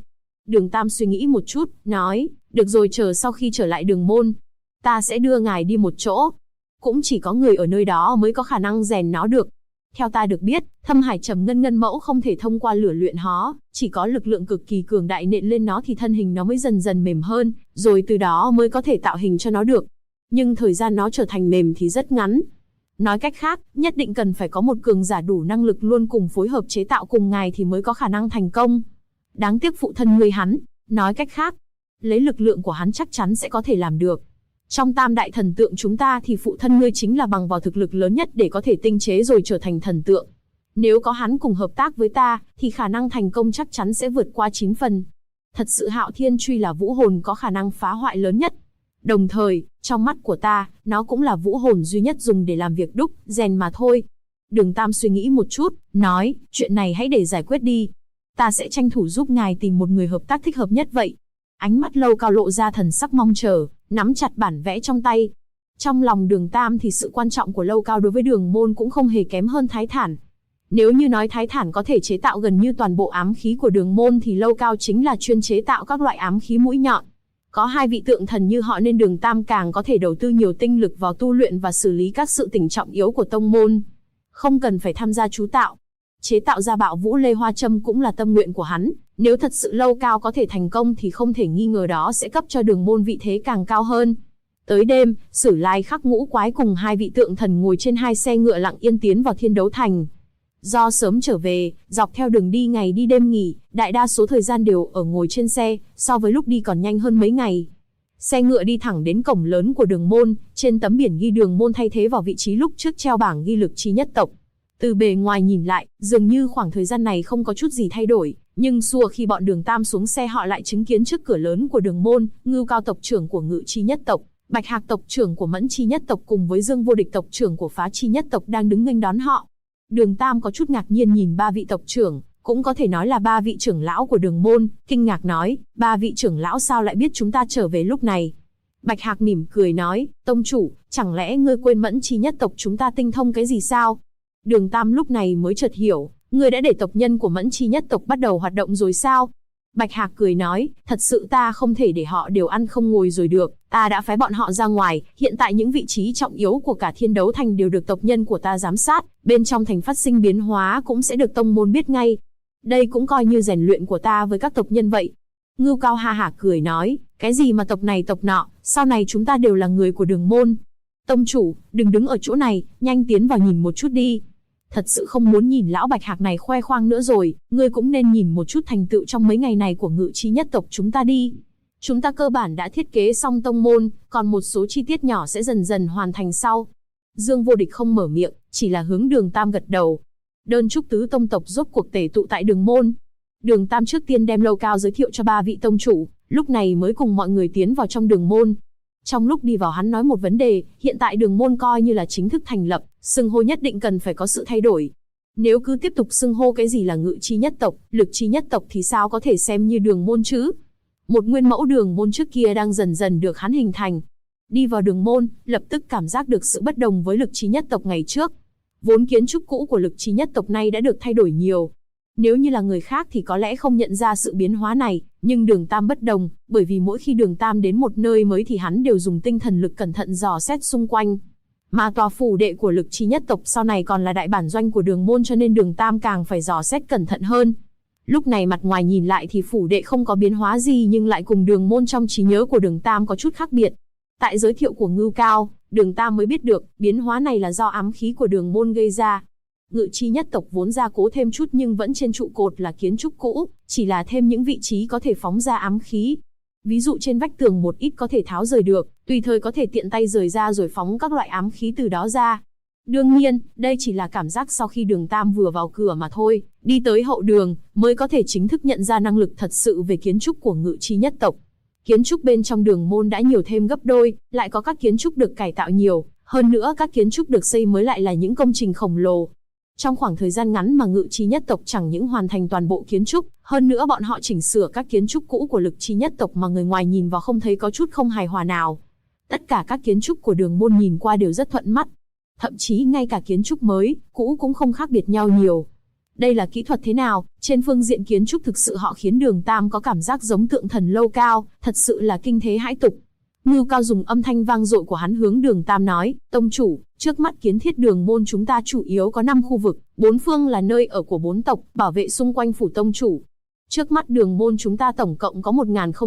Đường Tam suy nghĩ một chút, nói, được rồi, chờ sau khi trở lại Đường Môn, ta sẽ đưa ngài đi một chỗ. Cũng chỉ có người ở nơi đó mới có khả năng rèn nó được. Theo ta được biết, Thâm Hải Trầm Ngân Ngân Mẫu không thể thông qua lửa luyện nó, chỉ có lực lượng cực kỳ cường đại nện lên nó thì thân hình nó mới dần dần mềm hơn, rồi từ đó mới có thể tạo hình cho nó được. Nhưng thời gian nó trở thành mềm thì rất ngắn. Nói cách khác, nhất định cần phải có một cường giả đủ năng lực luôn cùng phối hợp chế tạo cùng ngài thì mới có khả năng thành công. Đáng tiếc phụ thân ngươi hắn, nói cách khác, lấy lực lượng của hắn chắc chắn sẽ có thể làm được. Trong tam đại thần tượng chúng ta thì phụ thân ngươi chính là bằng vào thực lực lớn nhất để có thể tinh chế rồi trở thành thần tượng. Nếu có hắn cùng hợp tác với ta, thì khả năng thành công chắc chắn sẽ vượt qua 9 phần. Thật sự Hạo Thiên Truy là vũ hồn có khả năng phá hoại lớn nhất. Đồng thời, trong mắt của ta, nó cũng là vũ hồn duy nhất dùng để làm việc đúc, rèn mà thôi. Đường Tam suy nghĩ một chút, nói, chuyện này hãy để giải quyết đi. Ta sẽ tranh thủ giúp ngài tìm một người hợp tác thích hợp nhất vậy. Ánh mắt Lâu Cao lộ ra thần sắc mong chờ, nắm chặt bản vẽ trong tay. Trong lòng Đường Tam thì sự quan trọng của Lâu Cao đối với Đường Môn cũng không hề kém hơn Thái Thản. Nếu như nói Thái Thản có thể chế tạo gần như toàn bộ ám khí của Đường Môn thì Lâu Cao chính là chuyên chế tạo các loại ám khí mũi nhọn. Có hai vị tượng thần như họ nên Đường Tam càng có thể đầu tư nhiều tinh lực vào tu luyện và xử lý các sự tình trọng yếu của tông môn. Không cần phải tham gia chú tạo. Chế tạo ra Bạo Vũ Lê Hoa Châm cũng là tâm nguyện của hắn. Nếu thật sự Lâu Cao có thể thành công thì không thể nghi ngờ đó sẽ cấp cho Đường Môn vị thế càng cao hơn. Tới đêm, Sử Lai Khắc Ngũ Quái cùng hai vị tượng thần ngồi trên hai xe ngựa lặng yên tiến vào Thiên Đấu Thành. Do sớm trở về, dọc theo đường đi ngày đi đêm nghỉ, đại đa số thời gian đều ở ngồi trên xe, so với lúc đi còn nhanh hơn mấy ngày. Xe ngựa đi thẳng đến cổng lớn của Đường Môn, trên tấm biển ghi Đường Môn thay thế vào vị trí lúc trước treo bảng ghi Lực Chi Nhất Tộc. Từ bề ngoài nhìn lại, dường như khoảng thời gian này không có chút gì thay đổi, nhưng xua khi bọn Đường Tam xuống xe họ lại chứng kiến trước cửa lớn của Đường Môn, Ngưu Cao tộc trưởng của Ngự Chi Nhất Tộc, Bạch Hạc tộc trưởng của Mẫn Chi Nhất Tộc cùng với Dương Vô Địch tộc trưởng của Phá Chi Nhất Tộc đang đứng nghênh đón họ. Đường Tam có chút ngạc nhiên nhìn ba vị tộc trưởng, cũng có thể nói là ba vị trưởng lão của Đường Môn, kinh ngạc nói, ba vị trưởng lão sao lại biết chúng ta trở về lúc này? Bạch Hạc mỉm cười nói, tông chủ, chẳng lẽ ngươi quên Mẫn Chi Nhất Tộc chúng ta tinh thông cái gì sao? Đường Tam lúc này mới chợt hiểu, ngươi đã để tộc nhân của Mẫn Chi Nhất Tộc bắt đầu hoạt động rồi sao? Bạch Hạc cười nói, thật sự ta không thể để họ đều ăn không ngồi rồi được, ta đã phái bọn họ ra ngoài, hiện tại những vị trí trọng yếu của cả Thiên Đấu Thành đều được tộc nhân của ta giám sát, bên trong thành phát sinh biến hóa cũng sẽ được tông môn biết ngay. Đây cũng coi như rèn luyện của ta với các tộc nhân vậy. Ngưu Cao ha hả cười nói, cái gì mà tộc này tộc nọ, sau này chúng ta đều là người của Đường Môn. Tông chủ, đừng đứng ở chỗ này, nhanh tiến vào nhìn một chút đi. Thật sự không muốn nhìn lão Bạch Hạc này khoe khoang nữa rồi, ngươi cũng nên nhìn một chút thành tựu trong mấy ngày này của Ngự Chi Nhất Tộc chúng ta đi. Chúng ta cơ bản đã thiết kế xong tông môn, còn một số chi tiết nhỏ sẽ dần dần hoàn thành sau. Dương Vô Địch không mở miệng, chỉ là hướng Đường Tam gật đầu. Đơn chúc tứ tông tộc rốt cuộc tề tụ tại Đường Môn. Đường Tam trước tiên đem Lâu Cao giới thiệu cho ba vị tông chủ, lúc này mới cùng mọi người tiến vào trong Đường Môn. Trong lúc đi vào hắn nói một vấn đề, hiện tại Đường Môn coi như là chính thức thành lập, xưng hô nhất định cần phải có sự thay đổi. Nếu cứ tiếp tục xưng hô cái gì là Ngự Chi Nhất Tộc, Lực Chi Nhất Tộc thì sao có thể xem như Đường Môn chứ? Một nguyên mẫu Đường Môn trước kia đang dần dần được hắn hình thành. Đi vào Đường Môn, lập tức cảm giác được sự bất đồng với Lực Chi Nhất Tộc ngày trước. Vốn kiến trúc cũ của Lực Chi Nhất Tộc nay đã được thay đổi nhiều. Nếu như là người khác thì có lẽ không nhận ra sự biến hóa này, nhưng Đường Tam bất đồng, bởi vì mỗi khi Đường Tam đến một nơi mới thì hắn đều dùng tinh thần lực cẩn thận dò xét xung quanh. Mà tòa phủ đệ của Lực Chi Nhất Tộc sau này còn là đại bản doanh của Đường Môn cho nên Đường Tam càng phải dò xét cẩn thận hơn. Lúc này mặt ngoài nhìn lại thì phủ đệ không có biến hóa gì nhưng lại cùng Đường Môn trong trí nhớ của Đường Tam có chút khác biệt. Tại giới thiệu của Ngưu Cao, Đường Tam mới biết được biến hóa này là do ám khí của Đường Môn gây ra. Ngự Chi Nhất Tộc vốn gia cố thêm chút nhưng vẫn trên trụ cột là kiến trúc cũ, chỉ là thêm những vị trí có thể phóng ra ám khí. Ví dụ trên vách tường một ít có thể tháo rời được, tùy thời có thể tiện tay rời ra rồi phóng các loại ám khí từ đó ra. Đương nhiên, đây chỉ là cảm giác sau khi Đường Tam vừa vào cửa mà thôi, đi tới hậu đường, mới có thể chính thức nhận ra năng lực thật sự về kiến trúc của Ngự Chi Nhất Tộc. Kiến trúc bên trong Đường Môn đã nhiều thêm gấp đôi, lại có các kiến trúc được cải tạo nhiều, hơn nữa các kiến trúc được xây mới lại là những công trình khổng lồ. Trong khoảng thời gian ngắn mà Ngự Chi Nhất Tộc chẳng những hoàn thành toàn bộ kiến trúc, hơn nữa bọn họ chỉnh sửa các kiến trúc cũ của Lực Chi Nhất Tộc mà người ngoài nhìn vào không thấy có chút không hài hòa nào. Tất cả các kiến trúc của Đường Môn nhìn qua đều rất thuận mắt. Thậm chí ngay cả kiến trúc mới, cũ cũng không khác biệt nhau nhiều. Đây là kỹ thuật thế nào? Trên phương diện kiến trúc thực sự họ khiến Đường Tam có cảm giác giống tượng thần lâu cao, thật sự là kinh thế hãi tục. Ngưu Cao dùng âm thanh vang dội của hắn hướng Đường Tam nói, tông chủ, trước mắt kiến thiết đường môn chúng ta chủ yếu có 5 khu vực, 4 phương là nơi ở của 4 tộc, bảo vệ xung quanh phủ tông chủ. Trước mắt đường môn chúng ta tổng cộng có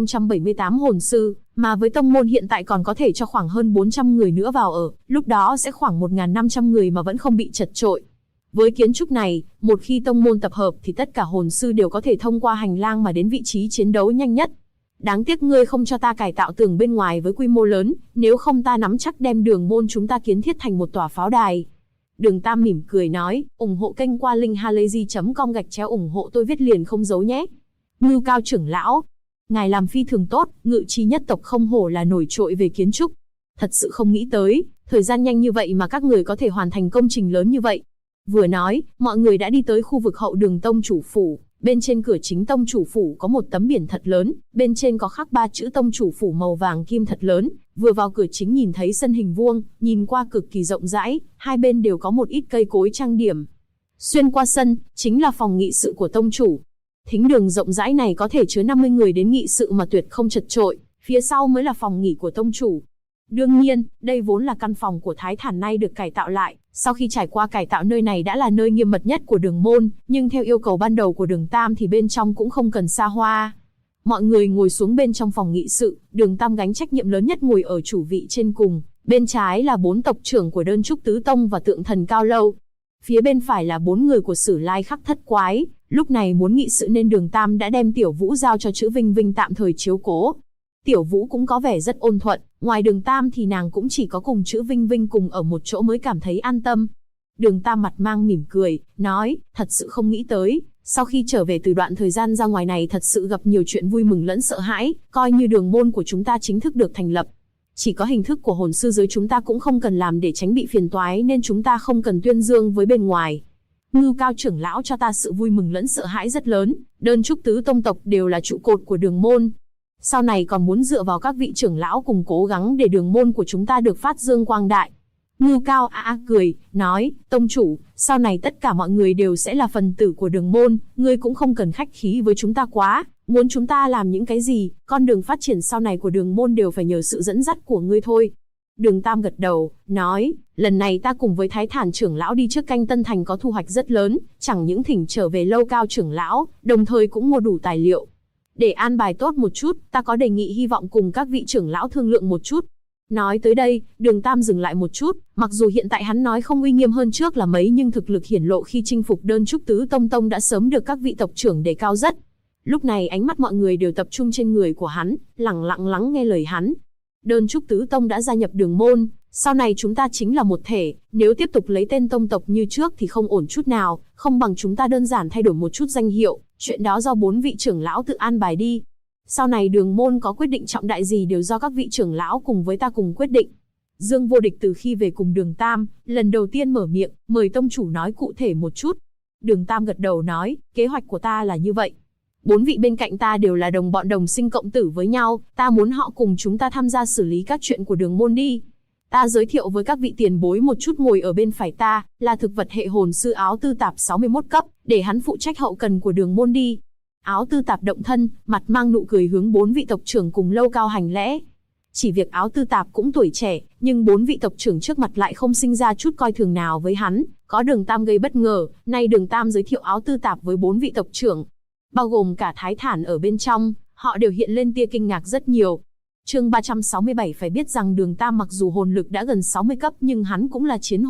1078 hồn sư, mà với tông môn hiện tại còn có thể cho khoảng hơn 400 người nữa vào ở, lúc đó sẽ khoảng 1500 người mà vẫn không bị chật chội. Với kiến trúc này, một khi tông môn tập hợp thì tất cả hồn sư đều có thể thông qua hành lang mà đến vị trí chiến đấu nhanh nhất. Đáng tiếc ngươi không cho ta cải tạo tường bên ngoài với quy mô lớn, nếu không ta nắm chắc đem đường môn chúng ta kiến thiết thành một tòa pháo đài. Đường Tam mỉm cười nói, ủng hộ kênh qua link halayzi.com ủng hộ tôi viết liền không giấu nhé. Ngưu Cao trưởng lão, ngài làm phi thường tốt, Ngự Chi nhất tộc không hổ là nổi trội về kiến trúc. Thật sự không nghĩ tới, thời gian nhanh như vậy mà các người có thể hoàn thành công trình lớn như vậy. Vừa nói, mọi người đã đi tới khu vực hậu đường tông chủ phủ. Bên trên cửa chính tông chủ phủ có một tấm biển thật lớn, bên trên có khắc 3 chữ tông chủ phủ màu vàng kim thật lớn. Vừa vào cửa chính nhìn thấy sân hình vuông, nhìn qua cực kỳ rộng rãi, hai bên đều có một ít cây cối trang điểm. Xuyên qua sân, chính là phòng nghị sự của tông chủ. Thính đường rộng rãi này có thể chứa 50 người đến nghị sự mà tuyệt không chật chội, phía sau mới là phòng nghỉ của tông chủ. Đương nhiên, đây vốn là căn phòng của Thái Thản nay được cải tạo lại, sau khi trải qua cải tạo nơi này đã là nơi nghiêm mật nhất của đường môn, nhưng theo yêu cầu ban đầu của Đường Tam thì bên trong cũng không cần xa hoa. Mọi người ngồi xuống bên trong phòng nghị sự, Đường Tam gánh trách nhiệm lớn nhất ngồi ở chủ vị trên cùng, bên trái là 4 tộc trưởng của Đơn Trúc Tứ Tông và Tượng Thần Cao Lâu. Phía bên phải là 4 người của Sử Lai Khắc Thất Quái, lúc này muốn nghị sự nên Đường Tam đã đem Tiểu Vũ giao cho Chữ Vinh Vinh tạm thời chiếu cố. Tiểu Vũ cũng có vẻ rất ôn thuận, ngoài Đường Tam thì nàng cũng chỉ có cùng Chữ Vinh Vinh cùng ở một chỗ mới cảm thấy an tâm. Đường Tam mặt mang mỉm cười, nói, thật sự không nghĩ tới, sau khi trở về từ đoạn thời gian ra ngoài này thật sự gặp nhiều chuyện vui mừng lẫn sợ hãi, coi như đường môn của chúng ta chính thức được thành lập. Chỉ có hình thức của hồn sư giới chúng ta cũng không cần làm để tránh bị phiền toái nên chúng ta không cần tuyên dương với bên ngoài. Ngưu Cao trưởng lão cho ta sự vui mừng lẫn sợ hãi rất lớn, Đơn Trúc Tứ Tông tộc đều là trụ cột của đường môn. Sau này còn muốn dựa vào các vị trưởng lão cùng cố gắng để đường môn của chúng ta được phát dương quang đại. Ngưu Cao cười, nói, tông chủ, sau này tất cả mọi người đều sẽ là phần tử của đường môn, ngươi cũng không cần khách khí với chúng ta quá, muốn chúng ta làm những cái gì, con đường phát triển sau này của đường môn đều phải nhờ sự dẫn dắt của ngươi thôi. Đường Tam gật đầu, nói, lần này ta cùng với Thái Thản trưởng lão đi trước canh Tân Thành có thu hoạch rất lớn, chẳng những thỉnh trở về Lâu Cao trưởng lão, đồng thời cũng mua đủ tài liệu. Để an bài tốt một chút, ta có đề nghị hy vọng cùng các vị trưởng lão thương lượng một chút. Nói tới đây, Đường Tam dừng lại một chút, mặc dù hiện tại hắn nói không uy nghiêm hơn trước là mấy nhưng thực lực hiển lộ khi chinh phục Đơn Trúc Tứ Tông đã sớm được các vị tộc trưởng đề cao rất. Lúc này ánh mắt mọi người đều tập trung trên người của hắn, lẳng lặng lắng nghe lời hắn. Đơn Trúc Tứ Tông đã gia nhập đường môn, sau này chúng ta chính là một thể, nếu tiếp tục lấy tên tông tộc như trước thì không ổn chút nào, không bằng chúng ta đơn giản thay đổi một chút danh hiệu, chuyện đó do 4 vị trưởng lão tự an bài đi. Sau này đường môn có quyết định trọng đại gì đều do các vị trưởng lão cùng với ta cùng quyết định. Dương Vô Địch từ khi về cùng Đường Tam, lần đầu tiên mở miệng, mời tông chủ nói cụ thể một chút. Đường Tam gật đầu nói, kế hoạch của ta là như vậy. 4 vị bên cạnh ta đều là đồng bọn đồng sinh cộng tử với nhau, ta muốn họ cùng chúng ta tham gia xử lý các chuyện của đường môn đi. Ta giới thiệu với các vị tiền bối một chút, ngồi ở bên phải ta, là thực vật hệ hồn sư Áo Tư Tạp 61 cấp, để hắn phụ trách hậu cần của đường môn đi. Áo Tư Tạp động thân, mặt mang nụ cười hướng 4 vị tộc trưởng cùng Lâu Cao hành lễ. Chỉ việc Áo Tư Tạp cũng tuổi trẻ, nhưng 4 vị tộc trưởng trước mặt lại không sinh ra chút coi thường nào với hắn, có Đường Tam gây bất ngờ, nay Đường Tam giới thiệu Áo Tư Tạp với 4 vị tộc trưởng, bao gồm cả Thái Thản ở bên trong, họ đều hiện lên tia kinh ngạc rất nhiều. Chương 367 phải biết rằng Đường Tam mặc dù hồn lực đã gần 60 cấp nhưng hắn cũng là chiến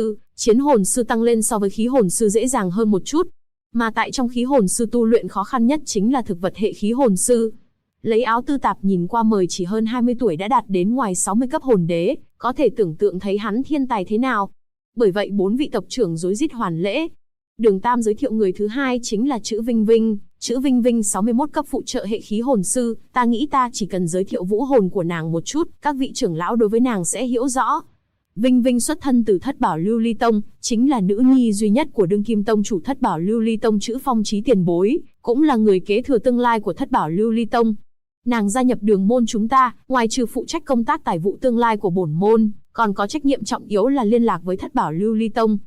hồn sư tăng lên so với khí hồn sư dễ dàng hơn một chút. Mà tại trong khí hồn sư tu luyện khó khăn nhất chính là thực vật hệ khí hồn sư. Lấy Áo Tư Tạp nhìn qua mời chỉ hơn 20 tuổi đã đạt đến ngoài 60 cấp hồn đế, có thể tưởng tượng thấy hắn thiên tài thế nào. Bởi vậy 4 vị tộc trưởng rối rít hoàn lễ. Đường Tam giới thiệu người thứ hai chính là Chữ Vinh Vinh. Chữ Vinh Vinh 61 cấp phụ trợ hệ khí hồn sư, ta nghĩ ta chỉ cần giới thiệu vũ hồn của nàng một chút, các vị trưởng lão đối với nàng sẽ hiểu rõ. Vinh Vinh xuất thân từ Thất Bảo Lưu Ly Tông, chính là nữ nhi duy nhất của đương kim tông chủ Thất Bảo Lưu Ly Tông Chữ Phong Chí tiền bối, cũng là người kế thừa tương lai của Thất Bảo Lưu Ly Tông. Nàng gia nhập đường môn chúng ta, ngoài trừ phụ trách công tác tài vụ tương lai của bổn môn, còn có trách nhiệm trọng yếu là liên lạc với Thất Bảo Lưu Ly Tông.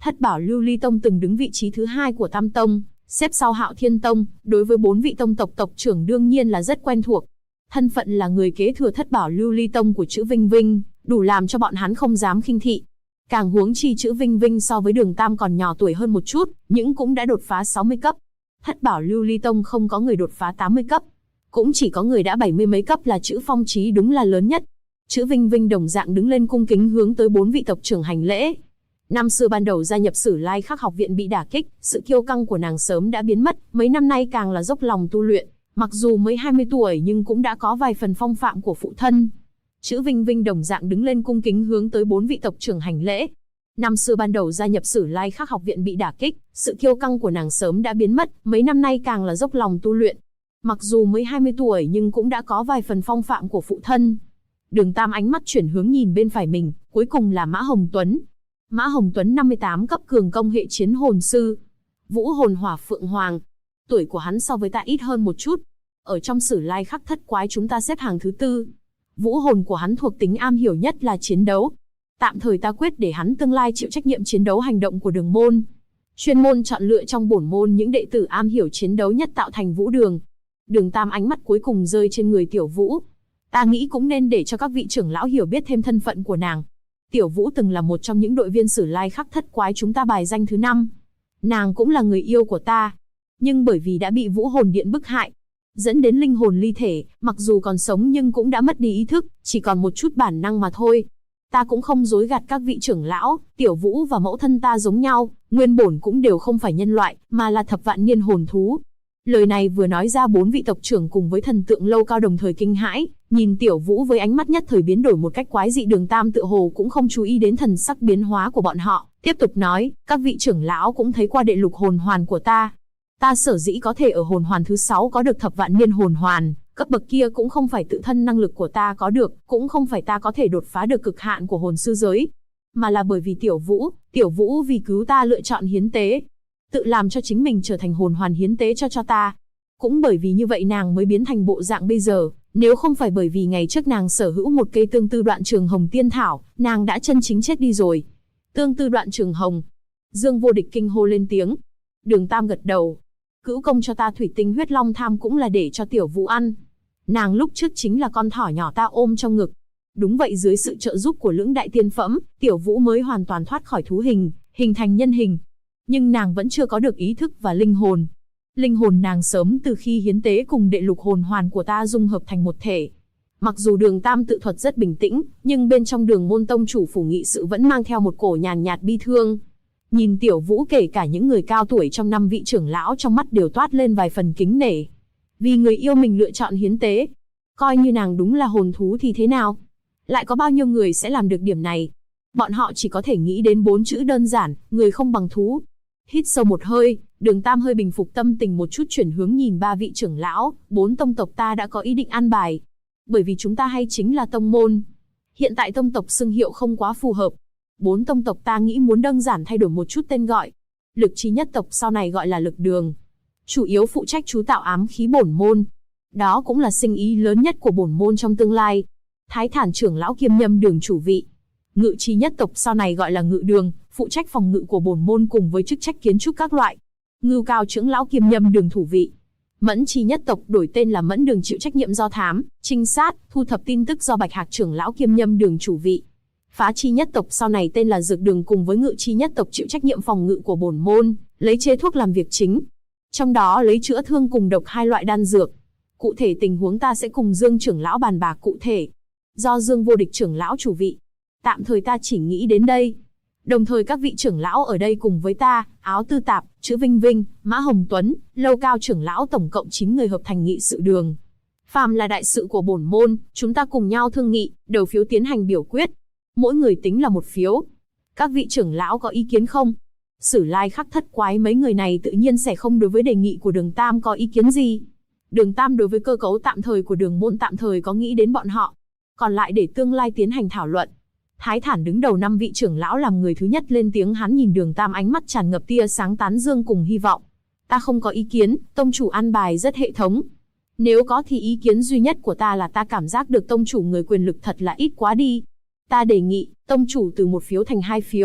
Thất bảo Lưu Ly Tông từng đứng vị trí thứ 2 của Tam Tông, xếp sau Hạo Thiên Tông, đối với 4 vị tông tộc tộc trưởng đương nhiên là rất quen thuộc. Thân phận là người kế thừa Thất bảo Lưu Ly Tông của chữ Vinh Vinh, đủ làm cho bọn hắn không dám khinh thị. Càng huống chi chữ Vinh Vinh so với Đường Tam còn nhỏ tuổi hơn một chút, nhưng cũng đã đột phá 60 cấp. Thất bảo Lưu Ly Tông không có người đột phá 80 cấp, cũng chỉ có người đã 70 mấy cấp là chữ Phong Chí đúng là lớn nhất. Chữ Vinh Vinh đồng dạng đứng lên cung kính hướng tới 4 vị tộc trưởng hành lễ. Năm xưa ban đầu gia nhập Sử Lai Khắc học viện bị đả kích, sự kiêu căng của nàng sớm đã biến mất, mấy năm nay càng là dốc lòng tu luyện, mặc dù mới 20 tuổi nhưng cũng đã có vài phần phong phạm của phụ thân. Chữ Vinh Vinh đồng dạng đứng lên cung kính hướng tới 4 vị tộc trưởng hành lễ. Năm xưa ban đầu gia nhập Sử Lai Khắc học viện bị đả kích, sự kiêu căng của nàng sớm đã biến mất, mấy năm nay càng là dốc lòng tu luyện, mặc dù mới 20 tuổi nhưng cũng đã có vài phần phong phạm của phụ thân. Đường Tam ánh mắt chuyển hướng nhìn bên phải mình, cuối cùng là Mã Hồng Tuấn. Mã Hồng Tuấn 58 cấp cường công hệ chiến hồn sư, vũ hồn hỏa phượng hoàng. Tuổi của hắn so với ta ít hơn một chút. Ở trong Sử Lai Khắc thất quái chúng ta xếp hàng thứ 4. Vũ hồn của hắn thuộc tính am hiểu nhất là chiến đấu. Tạm thời ta quyết để hắn tương lai chịu trách nhiệm chiến đấu hành động của đường môn. Chuyên môn chọn lựa trong bổn môn những đệ tử am hiểu chiến đấu nhất tạo thành vũ đường. Đường Tam ánh mắt cuối cùng rơi trên người Tiểu Vũ. Ta nghĩ cũng nên để cho các vị trưởng lão hiểu biết thêm thân phận của nàng. Tiểu Vũ từng là một trong những đội viên Sử Lai Khắc thất quái chúng ta bài danh thứ 5. Nàng cũng là người yêu của ta. Nhưng bởi vì đã bị Vũ hồn điện bức hại, dẫn đến linh hồn ly thể, mặc dù còn sống nhưng cũng đã mất đi ý thức, chỉ còn một chút bản năng mà thôi. Ta cũng không dối gạt các vị trưởng lão, Tiểu Vũ và mẫu thân ta giống nhau, nguyên bổn cũng đều không phải nhân loại, mà là thập vạn niên hồn thú. Lời này vừa nói ra 4 vị tộc trưởng cùng với thần tượng lâu cao đồng thời kinh hãi, nhìn Tiểu Vũ với ánh mắt nhất thời biến đổi một cách quái dị. Đường Tam tựa hồ cũng không chú ý đến thần sắc biến hóa của bọn họ, tiếp tục nói, các vị trưởng lão cũng thấy qua đệ lục hồn hoàn của ta. Ta sở dĩ có thể ở hồn hoàn thứ 6 có được thập vạn niên hồn hoàn, cấp bậc kia cũng không phải tự thân năng lực của ta có được, cũng không phải ta có thể đột phá được cực hạn của hồn sư giới, mà là bởi vì Tiểu Vũ vì cứu ta lựa chọn hiến tế, tự làm cho chính mình trở thành hồn hoàn hiến tế cho ta. Cũng bởi vì như vậy nàng mới biến thành bộ dạng bây giờ, nếu không phải bởi vì ngày trước nàng sở hữu một cây tương tư đoạn trường hồng tiên thảo, nàng đã chân chính chết đi rồi. Tương tư đoạn trường hồng. Dương Vô Địch kinh hô lên tiếng. Đường Tam gật đầu. Cữu công cho ta thủy tinh huyết long tham cũng là để cho Tiểu Vũ ăn. Nàng lúc trước chính là con thỏ nhỏ ta ôm trong ngực. Đúng vậy, dưới sự trợ giúp của lưỡng đại tiên phẩm, Tiểu Vũ mới hoàn toàn thoát khỏi thú hình, hình thành nhân hình. Nhưng nàng vẫn chưa có được ý thức và linh hồn. Linh hồn nàng sớm từ khi hiến tế cùng đệ lục hồn hoàn của ta dung hợp thành một thể. Mặc dù Đường Tam tự thuật rất bình tĩnh, nhưng bên trong Đường môn tông chủ phủ nghị sự vẫn mang theo một cổ nhàn nhạt bi thương. Nhìn Tiểu Vũ, kể cả những người cao tuổi trong 5 vị trưởng lão trong mắt đều toát lên vài phần kính nể. Vì người yêu mình lựa chọn hiến tế. Coi như nàng đúng là hồn thú thì thế nào? Lại có bao nhiêu người sẽ làm được điểm này? Bọn họ chỉ có thể nghĩ đến 4 chữ đơn giản, người không bằng thú. Hít sâu một hơi, Đường Tam hơi bình phục tâm tình một chút, chuyển hướng nhìn 3 vị trưởng lão. 4 tông tộc ta đã có ý định an bài. Bởi vì chúng ta hay chính là tông môn. Hiện tại tông tộc xưng hiệu không quá phù hợp. 4 tông tộc ta nghĩ muốn đơn giản thay đổi một chút tên gọi. Lực chi nhất tộc sau này gọi là Lực Đường. Chủ yếu phụ trách chú tạo ám khí bổn môn. Đó cũng là sinh ý lớn nhất của bổn môn trong tương lai. Thái Thản trưởng lão kiêm nhâm đường chủ vị. Ngự chi nhất tộc sau này gọi là Ngự Đường, phụ trách phòng ngự của bổn môn cùng với chức trách kiến trúc các loại. Ngưu Cao trưởng lão kiêm nhâm đường thủ vị. Mẫn chi nhất tộc đổi tên là Mẫn Đường, chịu trách nhiệm do thám, trinh sát, thu thập tin tức do Bạch Hạc trưởng lão kiêm nhâm đường chủ vị. Phá chi nhất tộc sau này tên là Dược Đường, cùng với Ngự chi nhất tộc chịu trách nhiệm phòng ngự của bổn môn, lấy chế thuốc làm việc chính. Trong đó lấy chữa thương cùng độc 2 loại đan dược. Cụ thể tình huống ta sẽ cùng Dương trưởng lão bàn bạc cụ thể. Do Dương Vô Địch trưởng lão chủ vị. Tạm thời ta chỉ nghĩ đến đây. Đồng thời các vị trưởng lão ở đây cùng với ta, Áo Tư Tạp, Chữ Vinh Vinh, Mã Hồng Tuấn, Lâu Cao trưởng lão tổng cộng 9 người hợp thành nghị sự đường. Phàm là đại sự của bổn môn, chúng ta cùng nhau thương nghị, đầu phiếu tiến hành biểu quyết. Mỗi người tính là 1 phiếu. Các vị trưởng lão có ý kiến không? Sử Lai Khắc thất quái mấy người này tự nhiên sẽ không đối với đề nghị của Đường Tam có ý kiến gì. Đường Tam đối với cơ cấu tạm thời của đường môn tạm thời có nghĩ đến bọn họ. Còn lại để tương lai tiến hành thảo luận. Thái Thản đứng đầu 5 vị trưởng lão làm người thứ nhất lên tiếng, hắn nhìn Đường Tam ánh mắt tràn ngập tia sáng tán dương cùng hy vọng. Ta không có ý kiến, tông chủ an bài rất hệ thống. Nếu có thì ý kiến duy nhất của ta là ta cảm giác được tông chủ người quyền lực thật là ít quá đi. Ta đề nghị, tông chủ từ 1 phiếu thành 2 phiếu.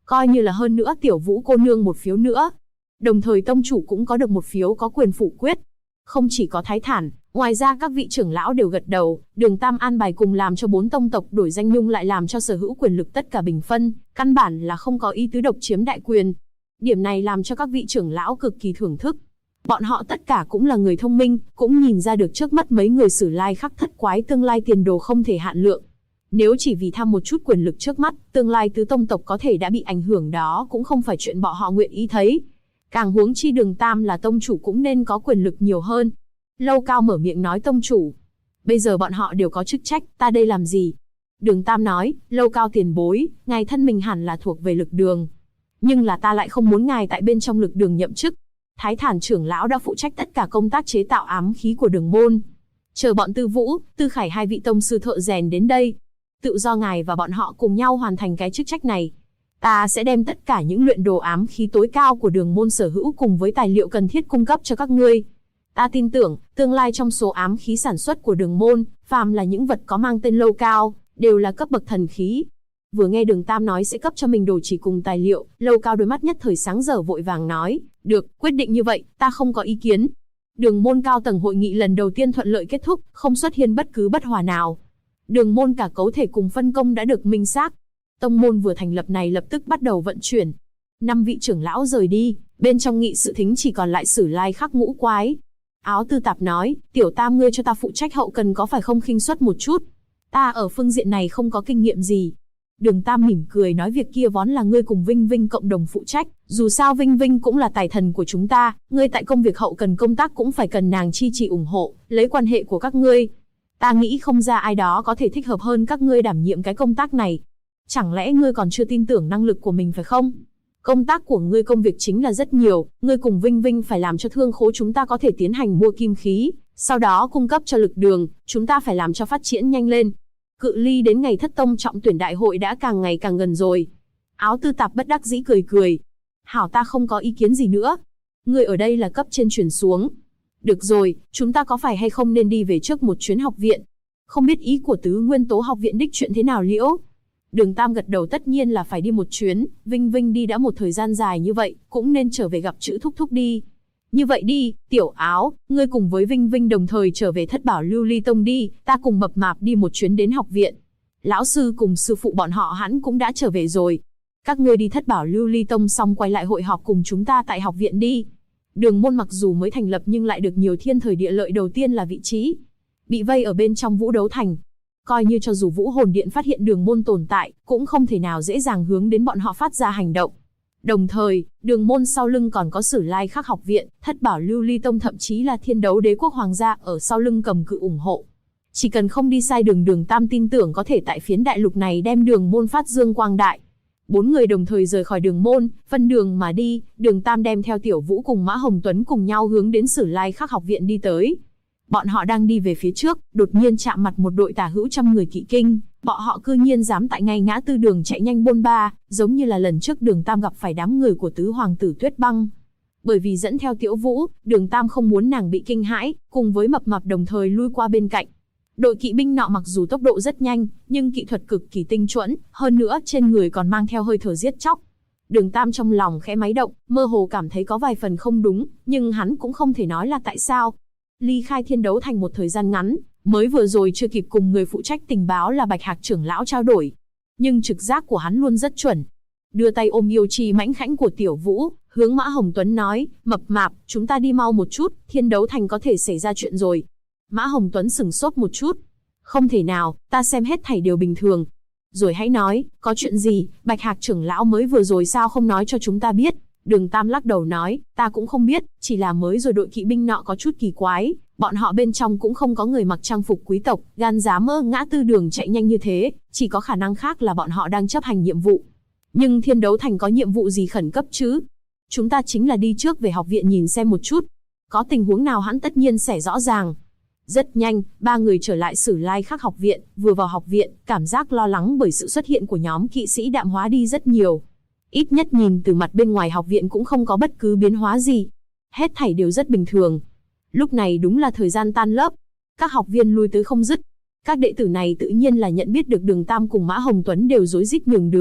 Coi như là hơn nữa Tiểu Vũ cô nương một phiếu nữa. Đồng thời tông chủ cũng có được một phiếu có quyền phủ quyết. Không chỉ có Thái Thản, ngoài ra các vị trưởng lão đều gật đầu, Đường Tam an bài cùng làm cho 4 tông tộc đổi danh nhung lại làm cho sở hữu quyền lực tất cả bình phân, căn bản là không có ý tứ độc chiếm đại quyền. Điểm này làm cho các vị trưởng lão cực kỳ thưởng thức. Bọn họ tất cả cũng là người thông minh, cũng nhìn ra được trước mắt mấy người Sử Lai Khắc thất quái tương lai tiền đồ không thể hạn lượng. Nếu chỉ vì tham một chút quyền lực trước mắt, tương lai tứ tông tộc có thể đã bị ảnh hưởng đó cũng không phải chuyện bọn họ nguyện ý thấy. Càng huống chi Đường Tam là tông chủ cũng nên có quyền lực nhiều hơn. Lâu Cao mở miệng nói tông chủ. Bây giờ bọn họ đều có chức trách, ta đây làm gì? Đường Tam nói, Lâu Cao tiền bối, ngài thân mình hẳn là thuộc về lực đường. Nhưng là ta lại không muốn ngài tại bên trong lực đường nhậm chức. Thái Thản trưởng lão đã phụ trách tất cả công tác chế tạo ám khí của đường môn. Chờ bọn Tư Vũ, Tư Khải hai vị tông sư thợ rèn đến đây. Tự do ngài và bọn họ cùng nhau hoàn thành cái chức trách này. Ta sẽ đem tất cả những luyện đồ ám khí tối cao của đường môn sở hữu cùng với tài liệu cần thiết cung cấp cho các ngươi. Ta tin tưởng, tương lai trong số ám khí sản xuất của đường môn, phàm là những vật có mang tên Lâu Cao, đều là cấp bậc thần khí. Vừa nghe Đường Tam nói sẽ cấp cho mình đồ chỉ cùng tài liệu, Lâu Cao đôi mắt nhất thời sáng dở vội vàng nói, được, quyết định như vậy, ta không có ý kiến. Đường môn cao tầng hội nghị lần đầu tiên thuận lợi kết thúc, không xuất hiện bất cứ bất hòa nào. Đường môn cả cấu thể cùng phân công đã được minh xác. Tông môn vừa thành lập này lập tức bắt đầu vận chuyển. 5 vị trưởng lão rời đi, bên trong nghị sự thính chỉ còn lại Sử Lai Khắc ngũ quái. Áo Tư Tạp nói, Tiểu Tam ngươi cho ta phụ trách hậu cần có phải không khinh suất một chút? Ta ở phương diện này không có kinh nghiệm gì. Đường Tam mỉm cười nói việc kia vốn là ngươi cùng Vinh Vinh cộng đồng phụ trách, dù sao Vinh Vinh cũng là tài thần của chúng ta, ngươi tại công việc hậu cần công tác cũng phải cần nàng chi trì ủng hộ, lấy quan hệ của các ngươi. Ta nghĩ không ra ai đó có thể thích hợp hơn các ngươi đảm nhiệm cái công tác này. Chẳng lẽ ngươi còn chưa tin tưởng năng lực của mình phải không? Công tác của ngươi công việc chính là rất nhiều, ngươi cùng Vinh Vinh phải làm cho thương khố chúng ta có thể tiến hành mua kim khí, sau đó cung cấp cho lực đường, chúng ta phải làm cho phát triển nhanh lên. Cự ly đến ngày thất tông trọng tuyển đại hội đã càng ngày càng gần rồi. Áo Tư Tạp bất đắc dĩ cười cười. Hảo, ta không có ý kiến gì nữa. Ngươi ở đây là cấp trên truyền xuống. Được rồi, chúng ta có phải hay không nên đi về trước một chuyến học viện? Không biết ý của Tứ Nguyên Tố học viện đích chuyện thế nào liễu? Đường Tam gật đầu, tất nhiên là phải đi một chuyến, Vinh Vinh đi đã một thời gian dài như vậy, cũng nên trở về gặp chữ thúc thúc đi. Như vậy đi, Tiểu Áo, ngươi cùng với Vinh Vinh đồng thời trở về Thất Bảo Lưu Ly Tông đi, ta cùng Mập Mạp đi một chuyến đến học viện. Lão sư cùng sư phụ bọn họ hẳn cũng đã trở về rồi. Các ngươi đi Thất Bảo Lưu Ly Tông xong quay lại hội họp cùng chúng ta tại học viện đi. Đường môn mặc dù mới thành lập nhưng lại được nhiều thiên thời địa lợi, đầu tiên là vị trí bị vây ở bên trong Vũ Đấu Thành. Coi như cho dù Vũ Hồn Điện phát hiện đường môn tồn tại, cũng không thể nào dễ dàng hướng đến bọn họ phát ra hành động. Đồng thời, đường môn sau lưng còn có Sử Lai Khắc học viện, Thất Bảo Lưu Ly Tông, thậm chí là Thiên Đấu Đế quốc hoàng gia ở sau lưng cầm cự ủng hộ. Chỉ cần không đi sai đường, Đường Tam tin tưởng có thể tại phiến đại lục này đem đường môn phát dương quang đại. 4 người đồng thời rời khỏi đường môn, phân đường mà đi, Đường Tam đem theo Tiểu Vũ cùng Mã Hồng Tuấn cùng nhau hướng đến Sử Lai Khắc học viện đi tới. Bọn họ đang đi về phía trước, đột nhiên chạm mặt một đội tả hữu trăm người kỵ kinh, bọn họ cư nhiên dám tại ngay ngã tư đường chạy nhanh bôn ba, giống như là lần trước Đường Tam gặp phải đám người của tứ hoàng tử Tuyết Băng. Bởi vì dẫn theo Tiểu Vũ, Đường Tam không muốn nàng bị kinh hãi, cùng với Mập Mạp đồng thời lui qua bên cạnh. Đội kỵ binh nọ mặc dù tốc độ rất nhanh, nhưng kỹ thuật cực kỳ tinh chuẩn, hơn nữa trên người còn mang theo hơi thở giết chóc. Đường Tam trong lòng khẽ máy động, mơ hồ cảm thấy có vài phần không đúng, nhưng hắn cũng không thể nói là tại sao. Ly khai Thiên Đấu Thành một thời gian ngắn, mới vừa rồi chưa kịp cùng người phụ trách tình báo là Bạch Hạc trưởng lão trao đổi, nhưng trực giác của hắn luôn rất chuẩn. Đưa tay ôm yêu chi mãnh khảnh của Tiểu Vũ, hướng Mã Hồng Tuấn nói, Mập Mạp, chúng ta đi mau một chút, Thiên Đấu Thành có thể xảy ra chuyện rồi. Mã Hồng Tuấn sửng sốt một chút. Không thể nào, ta xem hết thảy đều bình thường. Rồi hãy nói, có chuyện gì, Bạch Hạc trưởng lão mới vừa rồi sao không nói cho chúng ta biết? Đường Tam lắc đầu nói, ta cũng không biết, chỉ là mới rồi đội kỵ binh nọ có chút kỳ quái, bọn họ bên trong cũng không có người mặc trang phục quý tộc, gan dám mơ ngã tư đường chạy nhanh như thế, chỉ có khả năng khác là bọn họ đang chấp hành nhiệm vụ. Nhưng Thiên Đấu Thành có nhiệm vụ gì khẩn cấp chứ? Chúng ta chính là đi trước về học viện nhìn xem một chút. Có tình huống nào hắn tất nhiên sẽ rõ ràng. Rất nhanh, 3 người trở lại Sử Lai Khắc học viện, vừa vào học viện, cảm giác lo lắng bởi sự xuất hiện của nhóm kỵ sĩ đạm hóa đi rất nhiều. Ít nhất nhìn từ mặt bên ngoài học viện cũng không có bất cứ biến hóa gì. Hết thảy đều rất bình thường. Lúc này đúng là thời gian tan lớp. Các học viên lui tới không dứt. Các đệ tử này tự nhiên là nhận biết được Đường Tam cùng Mã Hồng Tuấn đều rối rít nhường đường,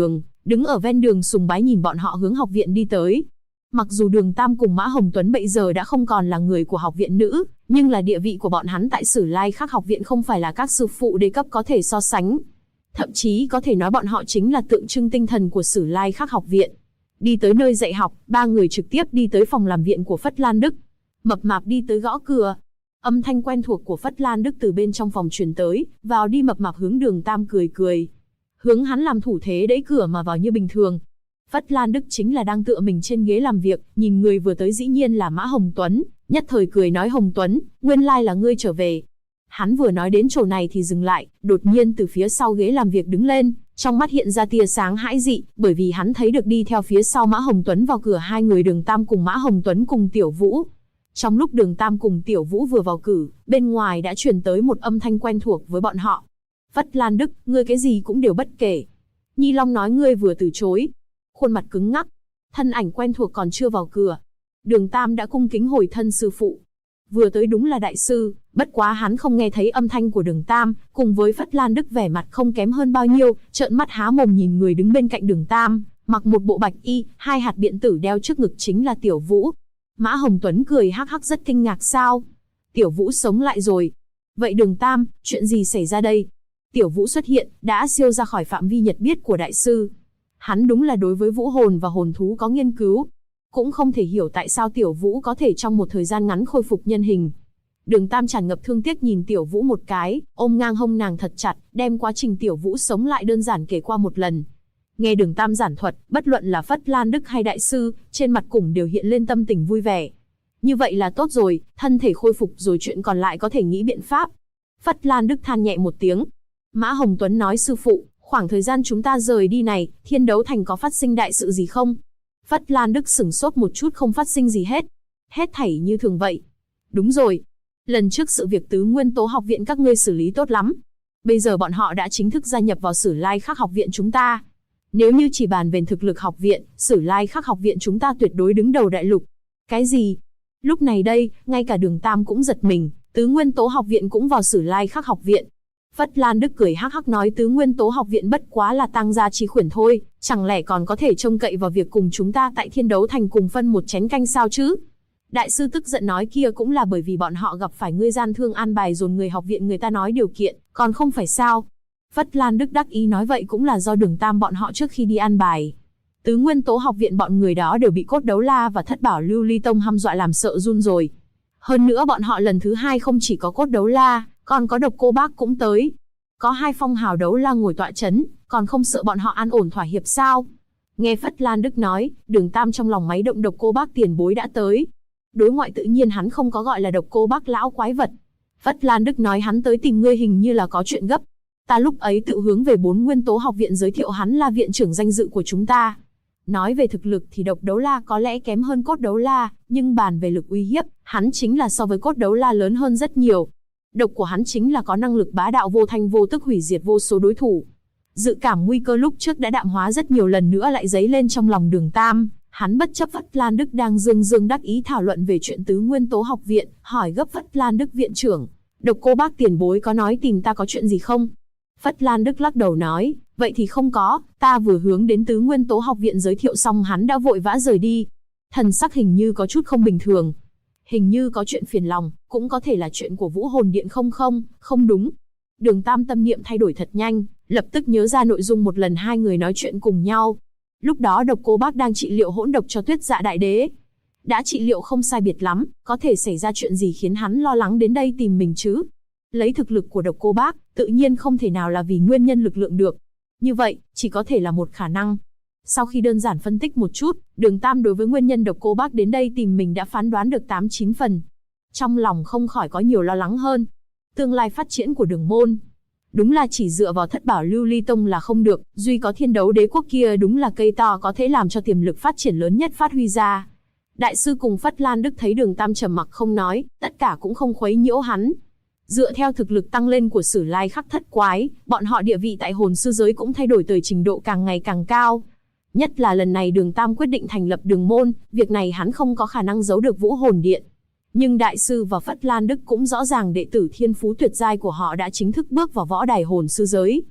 đứng ở ven đường sùng bái nhìn bọn họ hướng học viện đi tới. Mặc dù Đường Tam cùng Mã Hồng Tuấn bây giờ đã không còn là người của học viện nữ, nhưng là địa vị của bọn hắn tại Sử Lai Khắc học viện không phải là các sư phụ đế cấp có thể so sánh. Thậm chí có thể nói bọn họ chính là tượng trưng tinh thần của Sử Lai Khắc học viện. Đi tới nơi dạy học, ba người trực tiếp đi tới phòng làm viện của Phất Lan Đức. Mập mạp đi tới gõ cửa. Âm thanh quen thuộc của Phất Lan Đức từ bên trong phòng truyền tới, vào đi. Mập mạp hướng Đường Tam cười cười, hướng hắn làm thủ thế đẩy cửa mà vào như bình thường. Phất Lan Đức chính là đang tựa mình trên ghế làm việc, nhìn người vừa tới dĩ nhiên là Mã Hồng Tuấn, nhất thời cười nói: Hồng Tuấn, nguyên lai là ngươi trở về. Hắn vừa nói đến chỗ này thì dừng lại, đột nhiên từ phía sau ghế làm việc đứng lên, trong mắt hiện ra tia sáng hãi dị, bởi vì hắn thấy được đi theo phía sau Mã Hồng Tuấn vào cửa hai người Đường Tam cùng Mã Hồng Tuấn cùng Tiểu Vũ. Trong lúc Đường Tam cùng Tiểu Vũ vừa vào cửa, bên ngoài đã truyền tới một âm thanh quen thuộc với bọn họ. Phất Lan Đức, ngươi cái gì cũng đều bất kể. Nhi Long nói ngươi vừa từ chối. Khuôn mặt cứng ngắc, thân ảnh quen thuộc còn chưa vào cửa. Đường Tam đã cung kính hồi thân sư phụ. Vừa tới đúng là đại sư, bất quá hắn không nghe thấy âm thanh của Đường Tam, cùng với Phất Lan Đức vẻ mặt không kém hơn bao nhiêu, trợn mắt há mồm nhìn người đứng bên cạnh Đường Tam, mặc một bộ bạch y, hai hạt biện tử đeo trước ngực chính là Tiểu Vũ. Mã Hồng Tuấn cười hắc hắc rất kinh ngạc sao? Tiểu Vũ sống lại rồi. Vậy Đường Tam, chuyện gì xảy ra đây? Tiểu Vũ xuất hiện, đã siêu ra khỏi phạm vi nhận biết của đại sư. Hắn đúng là đối với vũ hồn và hồn thú có nghiên cứu. Cũng không thể hiểu tại sao Tiểu Vũ có thể trong một thời gian ngắn khôi phục nhân hình. Đường Tam tràn ngập thương tiếc nhìn Tiểu Vũ một cái, ôm ngang hông nàng thật chặt, đem quá trình Tiểu Vũ sống lại đơn giản kể qua một lần. Nghe Đường Tam giảng thuật, bất luận là Phất Lan Đức hay đại sư, trên mặt cũng đều hiện lên tâm tình vui vẻ. Như vậy là tốt rồi, thân thể khôi phục rồi chuyện còn lại có thể nghĩ biện pháp. Phất Lan Đức than nhẹ một tiếng. Mã Hồng Tuấn nói: sư phụ, khoảng thời gian chúng ta rời đi này, Thiên Đấu Thành có phát sinh đại sự gì không? Phất Lan Đức sửng sốt một chút. Không phát sinh gì hết. Hết thảy như thường vậy. Đúng rồi. Lần trước sự việc Tứ Nguyên Tố học viện các ngươi xử lý tốt lắm. Bây giờ bọn họ đã chính thức gia nhập vào Sử Lai Khắc học viện chúng ta. Nếu như chỉ bàn về thực lực học viện, Sử Lai Khắc học viện chúng ta tuyệt đối đứng đầu đại lục. Cái gì? Lúc này đây, ngay cả Đường Tam cũng giật mình. Tứ Nguyên Tố học viện cũng vào Sử Lai Khắc học viện. Phất Lan Đức cười hắc hắc nói: Tứ Nguyên Tố học viện bất quá là tang gia chi khuyển thôi, chẳng lẽ còn có thể trông cậy vào việc cùng chúng ta tại Thiên Đấu Thành cùng phân một chén canh sao chứ? Đại sư tức giận nói: kia cũng là bởi vì bọn họ gặp phải ngươi gian thương an bài dồn người học viện người ta nói điều kiện, còn không phải sao? Phất Lan Đức đắc ý nói: vậy cũng là do Đường Tam bọn họ trước khi đi an bài. Tứ Nguyên Tố học viện bọn người đó đều bị Cốt Đấu La và Thất Bảo Lưu Ly Tông hăm dọa làm sợ run rồi. Hơn nữa bọn họ lần thứ hai không chỉ có Cốt Đấu La, còn có Độc Cô Bác cũng tới. Có hai phong hào đấu la ngồi tọa chấn, còn không sợ bọn họ an ổn thỏa hiệp sao? Nghe Phất Lan Đức nói, Đường Tam trong lòng máy động. Độc Cô Bác tiền bối đã tới. Đối ngoại tự nhiên hắn không có gọi là Độc Cô Bác lão quái vật. Phất Lan Đức nói: hắn tới tìm ngươi hình như là có chuyện gấp. Ta lúc ấy tự hướng về 4 Nguyên Tố học viện giới thiệu hắn là viện trưởng danh dự của chúng ta. Nói về thực lực thì Độc Đấu La có lẽ kém hơn Cốt Đấu La, nhưng bàn về lực uy hiếp, hắn chính là so với Cốt Đấu La lớn hơn rất nhiều. Độc của hắn chính là có năng lực bá đạo vô thanh vô tức hủy diệt vô số đối thủ. Dự cảm nguy cơ lúc trước đã đạm hóa rất nhiều, lần nữa lại dấy lên trong lòng Đường Tam. Hắn bất chấp Phất Lan Đức đang dương dương đắc ý thảo luận về chuyện Tứ Nguyên Tố học viện, hỏi gấp Phất Lan Đức: viện trưởng, Độc Cô Bác tiền bối có nói tìm ta có chuyện gì không? Phất Lan Đức lắc đầu nói: vậy thì không có, ta vừa hướng đến Tứ Nguyên Tố học viện giới thiệu xong hắn đã vội vã rời đi. Thần sắc hình như có chút không bình thường. Hình như có chuyện phiền lòng, cũng có thể là chuyện của Vũ Hồn Điện không đúng. Đường Tam tâm niệm thay đổi thật nhanh, lập tức nhớ ra nội dung một lần hai người nói chuyện cùng nhau. Lúc đó Độc Cô Bác đang trị liệu hỗn độc cho Tuyết Dạ Đại Đế. Đã trị liệu không sai biệt lắm, có thể xảy ra chuyện gì khiến hắn lo lắng đến đây tìm mình chứ? Lấy thực lực của Độc Cô Bác, tự nhiên không thể nào là vì nguyên nhân lực lượng được. Như vậy, chỉ có thể là một khả năng. Sau khi đơn giản phân tích một chút, Đường Tam đối với nguyên nhân Độc Cô Bác đến đây tìm mình đã phán đoán được 8-9 phần. Trong lòng không khỏi có nhiều lo lắng hơn. Tương lai phát triển của Đường môn, đúng là chỉ dựa vào Thất Bảo Lưu Ly Tông là không được, duy có Thiên Đấu Đế quốc kia đúng là cây to có thể làm cho tiềm lực phát triển lớn nhất phát huy ra. Đại sư cùng Phất Lan Đức thấy Đường Tam trầm mặc không nói, tất cả cũng không khuấy nhiễu hắn. Dựa theo thực lực tăng lên của Sử Lai Khắc thất quái, bọn họ địa vị tại hồn sư giới cũng thay đổi tới trình độ càng ngày càng cao. Nhất là lần này Đường Tam quyết định thành lập Đường môn, việc này hắn không có khả năng giấu được Vũ Hồn Điện. Nhưng đại sư và Phất Lan Đức cũng rõ ràng đệ tử thiên phú tuyệt giai của họ đã chính thức bước vào võ đài hồn sư giới.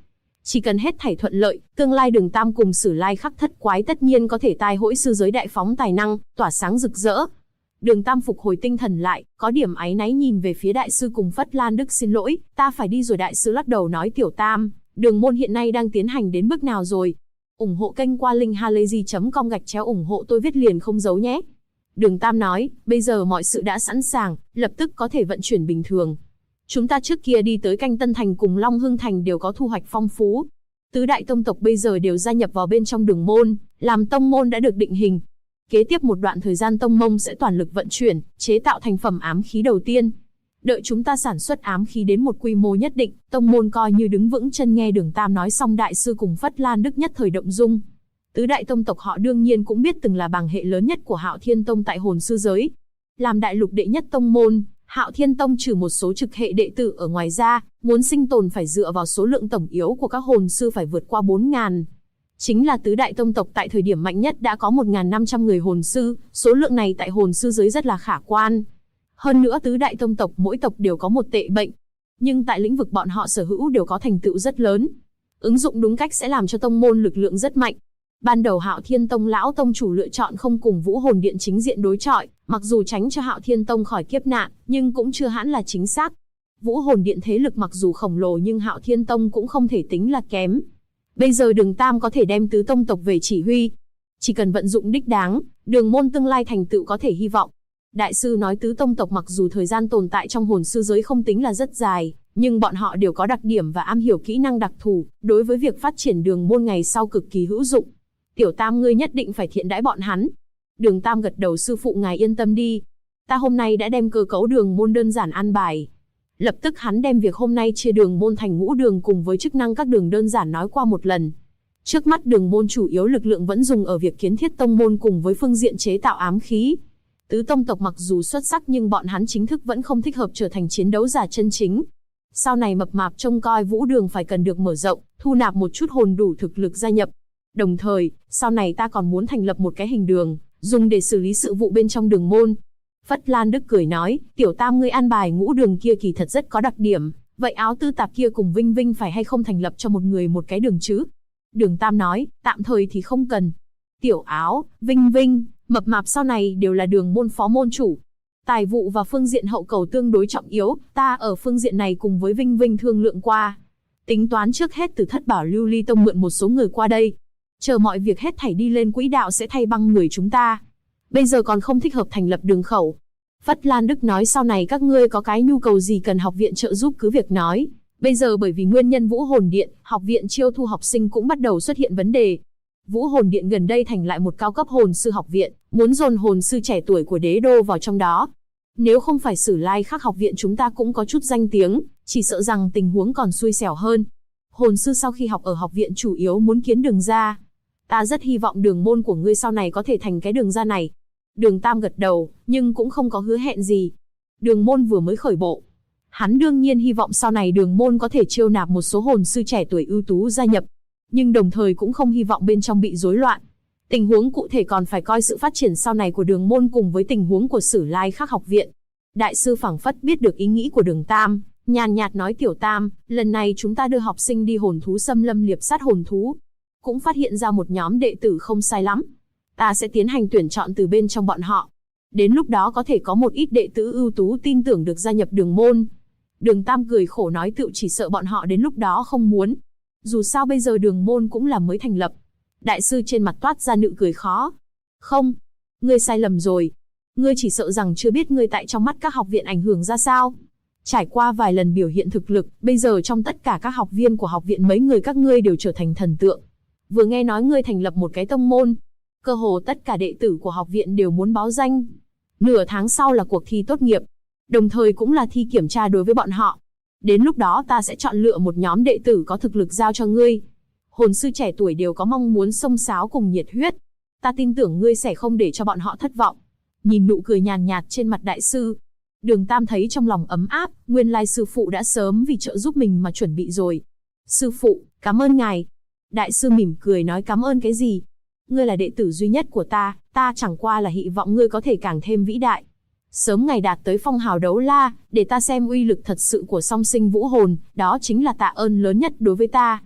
Chỉ cần hết thảy thuận lợi, tương lai Đường Tam cùng Sử Lai Khắc thất quái tất nhiên có thể tai hỗi sư giới đại phóng tài năng, tỏa sáng rực rỡ. Đường Tam phục hồi tinh thần lại, có điểm áy náy nhìn về phía đại sư cùng Phất Lan Đức, xin lỗi, ta phải đi rồi. Đại sư lắc đầu nói, Tiểu Tam, đường môn hiện nay đang tiến hành đến bước nào rồi? Ủng hộ kênh qua link halayzi.com ủng hộ tôi viết liền không giấu nhé. Đường Tam nói, bây giờ mọi sự đã sẵn sàng, lập tức có thể vận chuyển bình thường. Chúng ta trước kia đi tới Canh Tân Thành cùng Long Hưng Thành đều có thu hoạch phong phú. Tứ đại tông tộc bây giờ đều gia nhập vào bên trong đường môn, làm tông môn đã được định hình. Kế tiếp một đoạn thời gian tông môn sẽ toàn lực vận chuyển, chế tạo thành phẩm ám khí đầu tiên. Đợi chúng ta sản xuất ám khí đến một quy mô nhất định, tông môn coi như đứng vững chân. Nghe Đường Tam nói xong, đại sư cùng Phất Lan Đức nhất thời động dung. Tứ đại tông tộc họ đương nhiên cũng biết từng là bàng hệ lớn nhất của Hạo Thiên Tông tại hồn sư giới. Làm đại lục đệ nhất tông môn, Hạo Thiên Tông trừ một số trực hệ đệ tử ở ngoài ra, muốn sinh tồn phải dựa vào số lượng tổng yếu của các hồn sư phải vượt qua 4.000. Chính là tứ đại tông tộc tại thời điểm mạnh nhất đã có 1.500 người hồn sư, số lượng này tại hồn sư giới rất là khả quan. Hơn nữa tứ đại tông tộc mỗi tộc đều có một tệ bệnh, nhưng tại lĩnh vực bọn họ sở hữu đều có thành tựu rất lớn. Ứng dụng đúng cách sẽ làm cho tông môn lực lượng rất mạnh. Ban đầu Hạo Thiên Tông lão tông chủ lựa chọn không cùng Vũ Hồn Điện chính diện đối chọi, mặc dù tránh cho Hạo Thiên Tông khỏi kiếp nạn, nhưng cũng chưa hẳn là chính xác. Vũ Hồn Điện thế lực mặc dù khổng lồ nhưng Hạo Thiên Tông cũng không thể tính là kém. Bây giờ Đường Tam có thể đem tứ tông tộc về chỉ huy, chỉ cần vận dụng đích đáng, đường môn tương lai thành tựu có thể hy vọng. Đại sư nói tứ tông tộc mặc dù thời gian tồn tại trong hồn sư giới không tính là rất dài, nhưng bọn họ đều có đặc điểm và am hiểu kỹ năng đặc thù, đối với việc phát triển đường môn ngày sau cực kỳ hữu dụng. Tiểu Tam ngươi nhất định phải thiện đãi bọn hắn. Đường Tam gật đầu, sư phụ ngài yên tâm đi. Ta hôm nay đã đem cơ cấu đường môn đơn giản an bài. Lập tức hắn đem việc hôm nay chia đường môn thành ngũ đường cùng với chức năng các đường đơn giản nói qua một lần. Trước mắt đường môn chủ yếu lực lượng vẫn dùng ở việc kiến thiết tông môn cùng với phương diện chế tạo ám khí. Tứ tông tộc mặc dù xuất sắc nhưng bọn hắn chính thức vẫn không thích hợp trở thành chiến đấu giả chân chính. Sau này mập mạp trông coi vũ đường phải cần được mở rộng, thu nạp một chút hồn đủ thực lực gia nhập. Đồng thời, sau này ta còn muốn thành lập một cái hình đường, dùng để xử lý sự vụ bên trong đường môn. Phất Lan Đức cười nói, Tiểu Tam ngươi an bài ngũ đường kia kỳ thật rất có đặc điểm, vậy áo tư tạp kia cùng Vinh Vinh phải hay không thành lập cho một người một cái đường chứ? Đường Tam nói, tạm thời thì không cần. Tiểu Áo, Vinh Vinh, mập mạp sau này đều là đường môn phó môn chủ. Tài vụ và phương diện hậu cầu tương đối trọng yếu, ta ở phương diện này cùng với Vinh Vinh thương lượng qua. Tính toán trước hết từ Thất Bảo Lưu Ly Tông mượn một số người qua đây. Chờ mọi việc hết thảy đi lên quỹ đạo sẽ thay băng người chúng ta. Bây giờ còn không thích hợp thành lập đường khẩu. Phất Lan Đức nói sau này các ngươi có cái nhu cầu gì cần học viện trợ giúp cứ việc nói. Bây giờ bởi vì nguyên nhân Vũ Hồn Điện, học viện chiêu thu học sinh cũng bắt đầu xuất hiện vấn đề. Vũ Hồn Điện gần đây thành lại một cao cấp hồn sư học viện, muốn dồn hồn sư trẻ tuổi của đế đô vào trong đó. Nếu không phải Sử Lai Khắc học viện chúng ta cũng có chút danh tiếng, chỉ sợ rằng tình huống còn xui xẻo hơn. Hồn sư sau khi học ở học viện chủ yếu muốn kiến đường ra. Ta rất hy vọng đường môn của ngươi sau này có thể thành cái đường ra này. Đường Tam gật đầu, nhưng cũng không có hứa hẹn gì. Đường môn vừa mới khởi bộ. Hắn đương nhiên hy vọng sau này đường môn có thể chiêu nạp một số hồn sư trẻ tuổi ưu tú gia nhập. Nhưng đồng thời cũng không hy vọng bên trong bị rối loạn. Tình huống cụ thể còn phải coi sự phát triển sau này của đường môn cùng với tình huống của Sử Lai Khắc học viện. Đại sư phảng phất biết được ý nghĩ của Đường Tam, nhàn nhạt nói, Tiểu Tam, lần này chúng ta đưa học sinh đi hồn thú xâm lâm liệp sát hồn thú. Cũng phát hiện ra một nhóm đệ tử không sai lắm. Ta sẽ tiến hành tuyển chọn từ bên trong bọn họ. Đến lúc đó có thể có một ít đệ tử ưu tú tin tưởng được gia nhập đường môn. Đường Tam cười khổ nói, tự chỉ sợ bọn họ đến lúc đó không muốn. Dù sao bây giờ đường môn cũng là mới thành lập. Đại sư trên mặt toát ra nụ cười khó. Không, ngươi sai lầm rồi. Ngươi chỉ sợ rằng chưa biết ngươi tại trong mắt các học viện ảnh hưởng ra sao. Trải qua vài lần biểu hiện thực lực, bây giờ trong tất cả các học viên của học viện mấy người các ngươi đều trở thành thần tượng. Vừa nghe nói ngươi thành lập một cái tông môn, cơ hồ tất cả đệ tử của học viện đều muốn báo danh. Nửa tháng sau là cuộc thi tốt nghiệp, đồng thời cũng là thi kiểm tra đối với bọn họ. Đến lúc đó ta sẽ chọn lựa một nhóm đệ tử có thực lực giao cho ngươi. Hồn sư trẻ tuổi đều có mong muốn xông xáo cùng nhiệt huyết. Ta tin tưởng ngươi sẽ không để cho bọn họ thất vọng. Nhìn nụ cười nhàn nhạt trên mặt đại sư, Đường Tam thấy trong lòng ấm áp, nguyên lai sư phụ đã sớm vì trợ giúp mình mà chuẩn bị rồi. Sư phụ, cảm ơn ngài. Đại sư mỉm cười nói, cảm ơn cái gì? Ngươi là đệ tử duy nhất của ta chẳng qua là hy vọng ngươi có thể càng thêm vĩ đại. Sớm ngày đạt tới phong hào đấu la, để ta xem uy lực thật sự của song sinh vũ hồn, đó chính là tạ ơn lớn nhất đối với ta.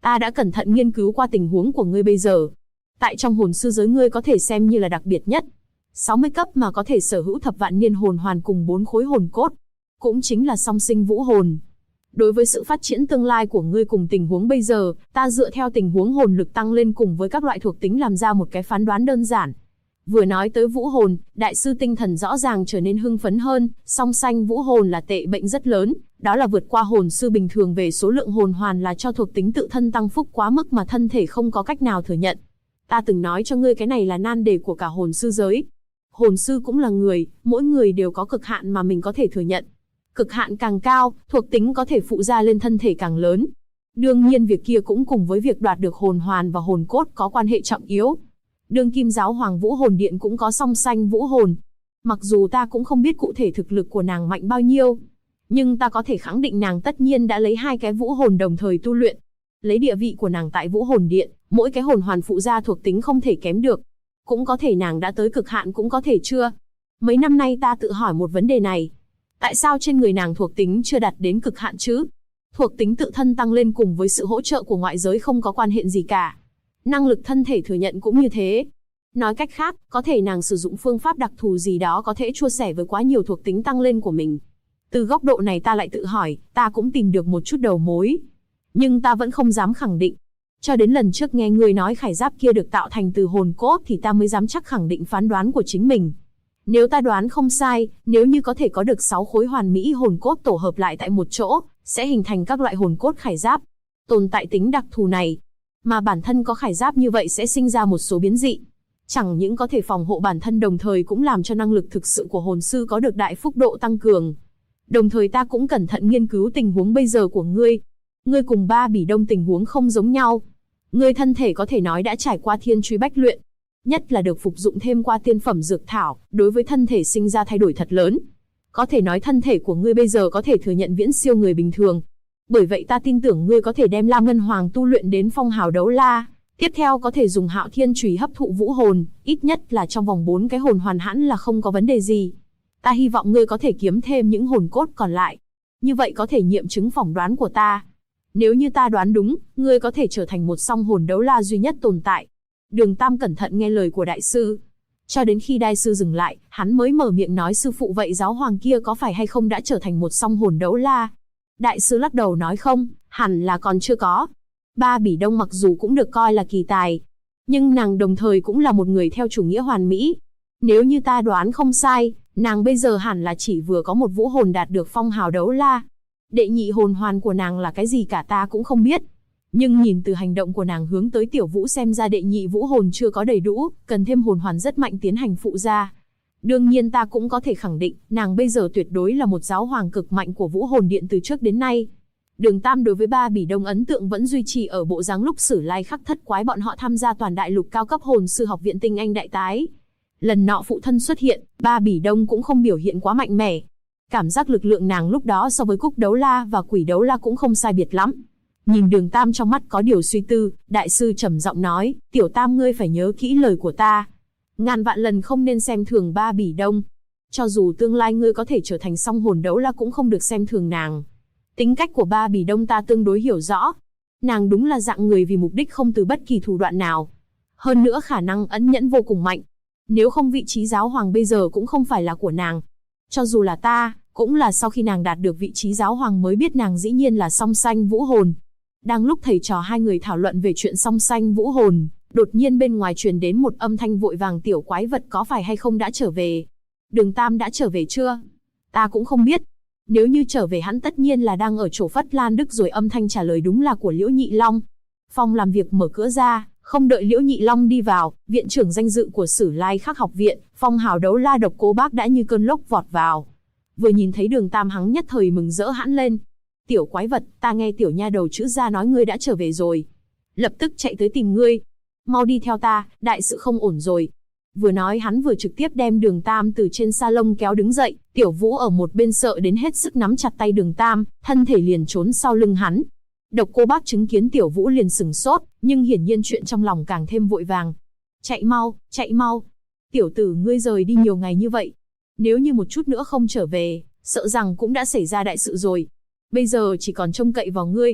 Ta đã cẩn thận nghiên cứu qua tình huống của ngươi bây giờ. Tại trong hồn sư giới ngươi có thể xem như là đặc biệt nhất. 60 cấp mà có thể sở hữu thập vạn niên hồn hoàn cùng 4 khối hồn cốt. Cũng chính là song sinh vũ hồn. Đối với sự phát triển tương lai của ngươi cùng tình huống bây giờ, ta dựa theo tình huống hồn lực tăng lên cùng với các loại thuộc tính làm ra một cái phán đoán đơn giản. Vừa nói tới vũ hồn, đại sư tinh thần rõ ràng trở nên hưng phấn hơn, song sanh vũ hồn là tệ bệnh rất lớn, đó là vượt qua hồn sư bình thường về số lượng hồn hoàn là cho thuộc tính tự thân tăng phúc quá mức mà thân thể không có cách nào thừa nhận. Ta từng nói cho ngươi cái này là nan đề của cả hồn sư giới. Hồn sư cũng là người, mỗi người đều có cực hạn mà mình có thể thừa nhận. Cực hạn càng cao, thuộc tính có thể phụ ra lên thân thể càng lớn. Đương nhiên việc kia cũng cùng với việc đoạt được hồn hoàn và hồn cốt có quan hệ trọng yếu. Đương kim giáo hoàng Vũ Hồn Điện cũng có song sanh vũ hồn. Mặc dù ta cũng không biết cụ thể thực lực của nàng mạnh bao nhiêu, nhưng ta có thể khẳng định nàng tất nhiên đã lấy 2 cái vũ hồn đồng thời tu luyện. Lấy địa vị của nàng tại Vũ Hồn Điện, mỗi cái hồn hoàn phụ ra thuộc tính không thể kém được. Cũng có thể nàng đã tới cực hạn cũng có thể chưa. Mấy năm nay ta tự hỏi một vấn đề này. Tại sao trên người nàng thuộc tính chưa đạt đến cực hạn chứ? Thuộc tính tự thân tăng lên cùng với sự hỗ trợ của ngoại giới không có quan hệ gì cả. Năng lực thân thể thừa nhận cũng như thế. Nói cách khác, có thể nàng sử dụng phương pháp đặc thù gì đó có thể chia sẻ với quá nhiều thuộc tính tăng lên của mình. Từ góc độ này ta lại tự hỏi, ta cũng tìm được một chút đầu mối. Nhưng ta vẫn không dám khẳng định. Cho đến lần trước nghe người nói khải giáp kia được tạo thành từ hồn cốt thì ta mới dám chắc khẳng định phán đoán của chính mình. Nếu ta đoán không sai, nếu như có thể có được 6 khối hoàn mỹ hồn cốt tổ hợp lại tại một chỗ, sẽ hình thành các loại hồn cốt khải giáp. Tồn tại tính đặc thù này, mà bản thân có khải giáp như vậy sẽ sinh ra một số biến dị. Chẳng những có thể phòng hộ bản thân đồng thời cũng làm cho năng lực thực sự của hồn sư có được đại phúc độ tăng cường. Đồng thời ta cũng cẩn thận nghiên cứu tình huống bây giờ của ngươi. Ngươi cùng Ba Bỉ Đông tình huống không giống nhau. Ngươi thân thể có thể nói đã trải qua thiên truy bách luyện. Nhất là được phục dụng thêm qua tiên phẩm dược thảo, đối với thân thể sinh ra thay đổi thật lớn. Có thể nói thân thể của ngươi bây giờ có thể thừa nhận viễn siêu người bình thường. Bởi vậy ta tin tưởng ngươi có thể đem Lam Ngân Hoàng tu luyện đến phong hào đấu la. Tiếp theo có thể dùng Hạo Thiên Chùy hấp thụ vũ hồn, ít nhất là trong vòng 4 cái hồn hoàn hãn là không có vấn đề gì. Ta hy vọng ngươi có thể kiếm thêm những hồn cốt còn lại. Như vậy có thể nghiệm chứng phỏng đoán của ta. Nếu như ta đoán đúng, ngươi có thể trở thành một song hồn đấu la duy nhất tồn tại. Đường Tam cẩn thận nghe lời của đại sư. Cho đến khi đại sư dừng lại, hắn mới mở miệng nói sư phụ vậy giáo hoàng kia có phải hay không đã trở thành một song hồn đấu la. Đại sư lắc đầu nói không, hẳn là còn chưa có. Ba Bỉ Đông mặc dù cũng được coi là kỳ tài, nhưng nàng đồng thời cũng là một người theo chủ nghĩa hoàn mỹ. Nếu như ta đoán không sai, nàng bây giờ hẳn là chỉ vừa có một vũ hồn đạt được phong hào đấu la. Đệ nhị hồn hoàn của nàng là cái gì cả ta cũng không biết. Nhưng nhìn từ hành động của nàng hướng tới Tiểu Vũ xem ra đệ nhị vũ hồn chưa có đầy đủ, cần thêm hồn hoàn rất mạnh tiến hành phụ ra. Đương nhiên ta cũng có thể khẳng định, nàng bây giờ tuyệt đối là một giáo hoàng cực mạnh của Vũ Hồn Điện từ trước đến nay. Đường Tam đối với Ba Bỉ Đông ấn tượng vẫn duy trì ở bộ dáng lúc Sử Lai Khắc Thất Quái bọn họ tham gia toàn đại lục cao cấp hồn sư học viện tinh anh đại tái. Lần nọ phụ thân xuất hiện, Ba Bỉ Đông cũng không biểu hiện quá mạnh mẽ. Cảm giác lực lượng nàng lúc đó so với Cúc Đấu La và Quỷ Đấu La cũng không sai biệt lắm. Nhìn Đường Tam trong mắt có điều suy tư, đại sư trầm giọng nói, Tiểu Tam ngươi phải nhớ kỹ lời của ta. Ngàn vạn lần không nên xem thường Ba Bỉ Đông. Cho dù tương lai ngươi có thể trở thành song hồn đấu la cũng không được xem thường nàng. Tính cách của Ba Bỉ Đông ta tương đối hiểu rõ. Nàng đúng là dạng người vì mục đích không từ bất kỳ thủ đoạn nào. Hơn nữa khả năng ẩn nhẫn vô cùng mạnh. Nếu không vị trí giáo hoàng bây giờ cũng không phải là của nàng. Cho dù là ta, cũng là sau khi nàng đạt được vị trí giáo hoàng mới biết nàng dĩ nhiên là song sanh vũ hồn. Đang lúc thầy trò hai người thảo luận về chuyện song sanh vũ hồn, đột nhiên bên ngoài truyền đến một âm thanh vội vàng Tiểu Quái Vật có phải hay không đã trở về. Đường Tam đã trở về chưa? Ta cũng không biết. Nếu như trở về hắn tất nhiên là đang ở chỗ Phất Lan Đức rồi âm thanh trả lời đúng là của Liễu Nhị Long. Phòng làm việc mở cửa ra, không đợi Liễu Nhị Long đi vào, viện trưởng danh dự của Sử Lai Khắc học viện, phong hào đấu la Độc Cô Bác đã như cơn lốc vọt vào. Vừa nhìn thấy Đường Tam hắn nhất thời mừng rỡ hẳn lên. Tiểu Quái Vật, ta nghe tiểu nha đầu chữ ra nói ngươi đã trở về rồi. Lập tức chạy tới tìm ngươi. Mau đi theo ta, đại sự không ổn rồi. Vừa nói hắn vừa trực tiếp đem Đường Tam từ trên salon kéo đứng dậy, Tiểu Vũ ở một bên sợ đến hết sức nắm chặt tay Đường Tam, thân thể liền trốn sau lưng hắn. Độc Cô Bác chứng kiến Tiểu Vũ liền sừng sốt, nhưng hiển nhiên chuyện trong lòng càng thêm vội vàng. Chạy mau, chạy mau. Tiểu tử ngươi rời đi nhiều ngày như vậy. Nếu như một chút nữa không trở về, sợ rằng cũng đã xảy ra đại sự rồi. Bây giờ chỉ còn trông cậy vào ngươi.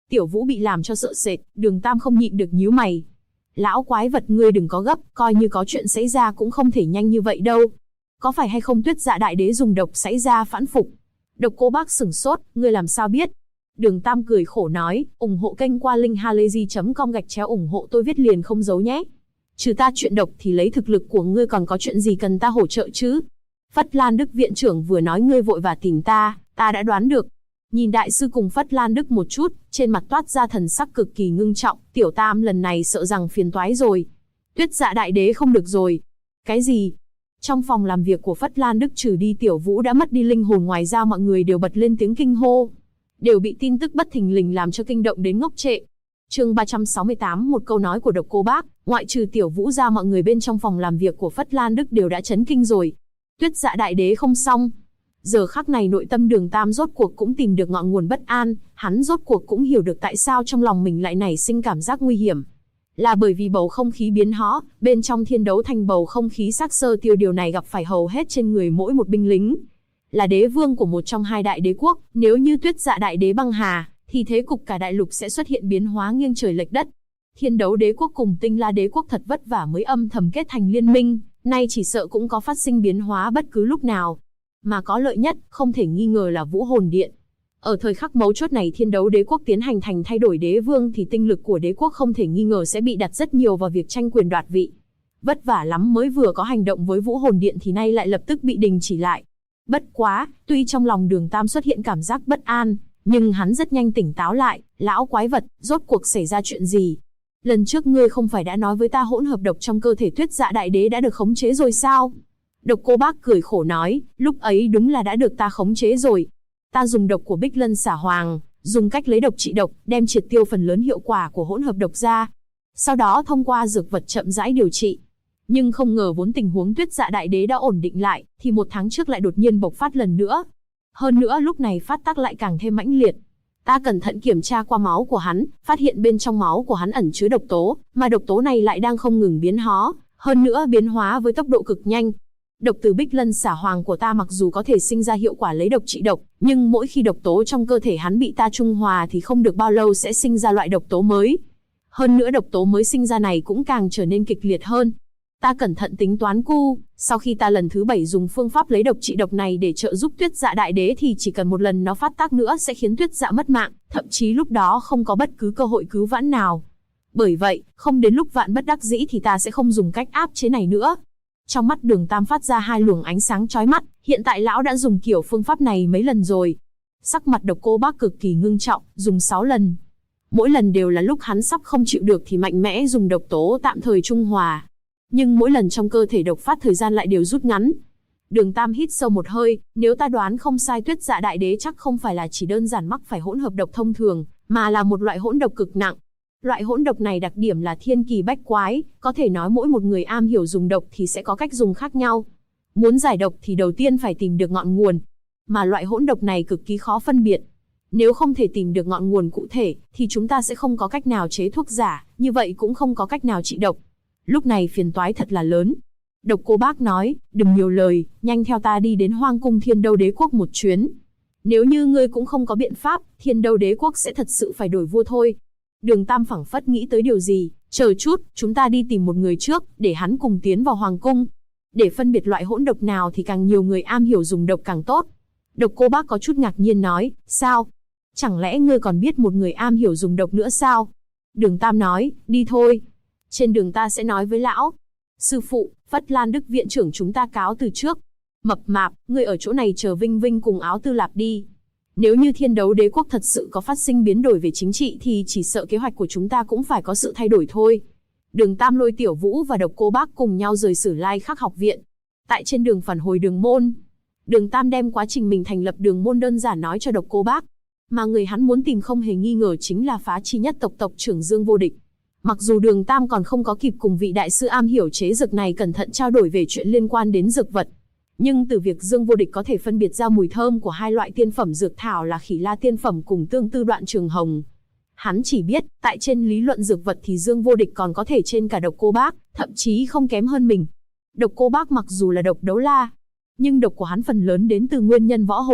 Tiểu Vũ bị làm cho sợ sệt, Đường Tam không nhịn được nhíu mày. Lão quái vật, ngươi đừng có gấp, coi như có chuyện xảy ra cũng không thể nhanh như vậy đâu. Có phải hay không Tuyết Dạ Đại Đế dùng độc xảy ra phản phục? Độc Cô Bác sửng sốt, ngươi làm sao biết? Đường Tam cười khổ nói, ủng hộ kênh qua link halayzi.com/ủng hộ tôi viết liền không giấu nhé. Trừ ta chuyện độc thì lấy thực lực của ngươi còn có chuyện gì cần ta hỗ trợ chứ? Phất Lan Đức viện trưởng vừa nói ngươi vội và tìm ta đã đoán được. Nhìn đại sư cùng Phất Lan Đức một chút, trên mặt toát ra thần sắc cực kỳ ngưng trọng, Tiểu Tam lần này sợ rằng phiền toái rồi. Tuyết Dạ Đại Đế không được rồi. Cái gì? Trong phòng làm việc của Phất Lan Đức trừ đi Tiểu Vũ đã mất đi linh hồn, ngoài ra mọi người đều bật lên tiếng kinh hô. Đều bị tin tức bất thình lình làm cho kinh động đến ngốc trệ. Chương 368, một câu nói của Độc Cô Bác, ngoại trừ Tiểu Vũ ra mọi người bên trong phòng làm việc của Phất Lan Đức đều đã chấn kinh rồi. Tuyết Dạ Đại Đế không xong. Giờ khắc này nội tâm Đường Tam rốt cuộc cũng tìm được ngọn nguồn bất an, hắn rốt cuộc cũng hiểu được tại sao trong lòng mình lại nảy sinh cảm giác nguy hiểm. Là bởi vì bầu không khí biến hóa, bên trong thiên đấu thành bầu không khí sắc sơ tiêu, điều này gặp phải hầu hết trên người mỗi một binh lính. Là đế vương của một trong hai đại đế quốc, nếu như Tuyết Dạ Đại Đế băng hà, thì thế cục cả đại lục sẽ xuất hiện biến hóa nghiêng trời lệch đất. Thiên đấu đế quốc cùng Tinh La đế quốc thật vất vả mới âm thầm kết thành liên minh, nay chỉ sợ cũng có phát sinh biến hóa bất cứ lúc nào. Mà có lợi nhất, không thể nghi ngờ là Vũ Hồn Điện. Ở thời khắc mấu chốt này thiên đấu đế quốc tiến hành thành thay đổi đế vương thì tinh lực của đế quốc không thể nghi ngờ sẽ bị đặt rất nhiều vào việc tranh quyền đoạt vị. Vất vả lắm mới vừa có hành động với Vũ Hồn Điện thì nay lại lập tức bị đình chỉ lại. Bất quá, tuy trong lòng Đường Tam xuất hiện cảm giác bất an, nhưng hắn rất nhanh tỉnh táo lại, lão quái vật, rốt cuộc xảy ra chuyện gì? Lần trước ngươi không phải đã nói với ta hỗn hợp độc trong cơ thể Tuyết Dạ Đại Đế đã được khống chế rồi sao? Độc Cô Bác cười khổ nói, lúc ấy đúng là đã được ta khống chế rồi. Ta dùng độc của Bích Lân Xả Hoàng, dùng cách lấy độc trị độc, đem triệt tiêu phần lớn hiệu quả của hỗn hợp độc ra. Sau đó thông qua dược vật chậm rãi điều trị. Nhưng không ngờ vốn tình huống Tuyết Dạ Đại Đế đã ổn định lại, thì một tháng trước lại đột nhiên bộc phát lần nữa. Hơn nữa lúc này phát tác lại càng thêm mãnh liệt. Ta cẩn thận kiểm tra qua máu của hắn, phát hiện bên trong máu của hắn ẩn chứa độc tố, mà độc tố này lại đang không ngừng biến hóa, hơn nữa biến hóa với tốc độ cực nhanh. Độc từ Bích Lân Xả Hoàng của ta mặc dù có thể sinh ra hiệu quả lấy độc trị độc, nhưng mỗi khi độc tố trong cơ thể hắn bị ta trung hòa thì không được bao lâu sẽ sinh ra loại độc tố mới. Hơn nữa độc tố mới sinh ra này cũng càng trở nên kịch liệt hơn. Ta cẩn thận tính toán sau khi ta lần thứ 7 dùng phương pháp lấy độc trị độc này để trợ giúp Tuyết Dạ Đại Đế thì chỉ cần một lần nó phát tác nữa sẽ khiến Tuyết Dạ mất mạng, thậm chí lúc đó không có bất cứ cơ hội cứu vãn nào. Bởi vậy, không đến lúc vạn bất đắc dĩ thì ta sẽ không dùng cách áp chế này nữa. Trong mắt Đường Tam phát ra hai luồng ánh sáng chói mắt, hiện tại lão đã dùng kiểu phương pháp này mấy lần rồi. Sắc mặt Độc Cô Bác cực kỳ ngưng trọng, dùng 6 lần. Mỗi lần đều là lúc hắn sắp không chịu được thì mạnh mẽ dùng độc tố tạm thời trung hòa. Nhưng mỗi lần trong cơ thể độc phát thời gian lại đều rút ngắn. Đường Tam hít sâu một hơi, nếu ta đoán không sai Tuyết Dạ Đại Đế chắc không phải là chỉ đơn giản mắc phải hỗn hợp độc thông thường, mà là một loại hỗn độc cực nặng. Loại hỗn độc này đặc điểm là thiên kỳ bách quái, có thể nói mỗi một người am hiểu dùng độc thì sẽ có cách dùng khác nhau. Muốn giải độc thì đầu tiên phải tìm được ngọn nguồn, mà loại hỗn độc này cực kỳ khó phân biệt. Nếu không thể tìm được ngọn nguồn cụ thể, thì chúng ta sẽ không có cách nào chế thuốc giả, như vậy cũng không có cách nào trị độc. Lúc này phiền toái thật là lớn. Độc Cô Bác nói, đừng nhiều lời, nhanh theo ta đi đến Hoang Cung Thiên Đâu Đế Quốc một chuyến. Nếu như ngươi cũng không có biện pháp, Thiên Đâu Đế Quốc sẽ thật sự phải đổi vua thôi. Đường Tam phảng phất nghĩ tới điều gì, chờ chút, chúng ta đi tìm một người trước, để hắn cùng tiến vào Hoàng Cung. Để phân biệt loại hỗn độc nào thì càng nhiều người am hiểu dùng độc càng tốt. Độc Cô Bác có chút ngạc nhiên nói, sao? Chẳng lẽ ngươi còn biết một người am hiểu dùng độc nữa sao? Đường Tam nói, đi thôi. Trên đường ta sẽ nói với lão. Sư phụ, Phất Lan Đức viện trưởng chúng ta cáo từ trước. Mập mạp, ngươi ở chỗ này chờ Vinh Vinh cùng Áo Tư Lạp đi. Nếu như Thiên Đấu Đế Quốc thật sự có phát sinh biến đổi về chính trị thì chỉ sợ kế hoạch của chúng ta cũng phải có sự thay đổi thôi. Đường Tam lôi Tiểu Vũ và Độc Cô Bác cùng nhau rời Sử Lai Khắc học viện. Tại trên đường phản hồi Đường Môn, Đường Tam đem quá trình mình thành lập Đường Môn đơn giản nói cho Độc Cô Bác. Mà người hắn muốn tìm không hề nghi ngờ chính là phá chi nhất tộc tộc trưởng Dương Vô Địch. Mặc dù Đường Tam còn không có kịp cùng vị đại sư am hiểu chế dược này cẩn thận trao đổi về chuyện liên quan đến dược vật, nhưng từ việc Dương Vô Địch có thể phân biệt ra mùi thơm của hai loại tiên phẩm dược thảo là Khỉ La tiên phẩm cùng Tương Tư Đoạn Trường Hồng, hắn chỉ biết, tại trên lý luận dược vật thì Dương Vô Địch còn có thể trên cả Độc Cô Bác, thậm chí không kém hơn mình. Độc Cô Bác mặc dù là độc đấu la, nhưng độc của hắn phần lớn đến từ nguyên nhân võ hồn,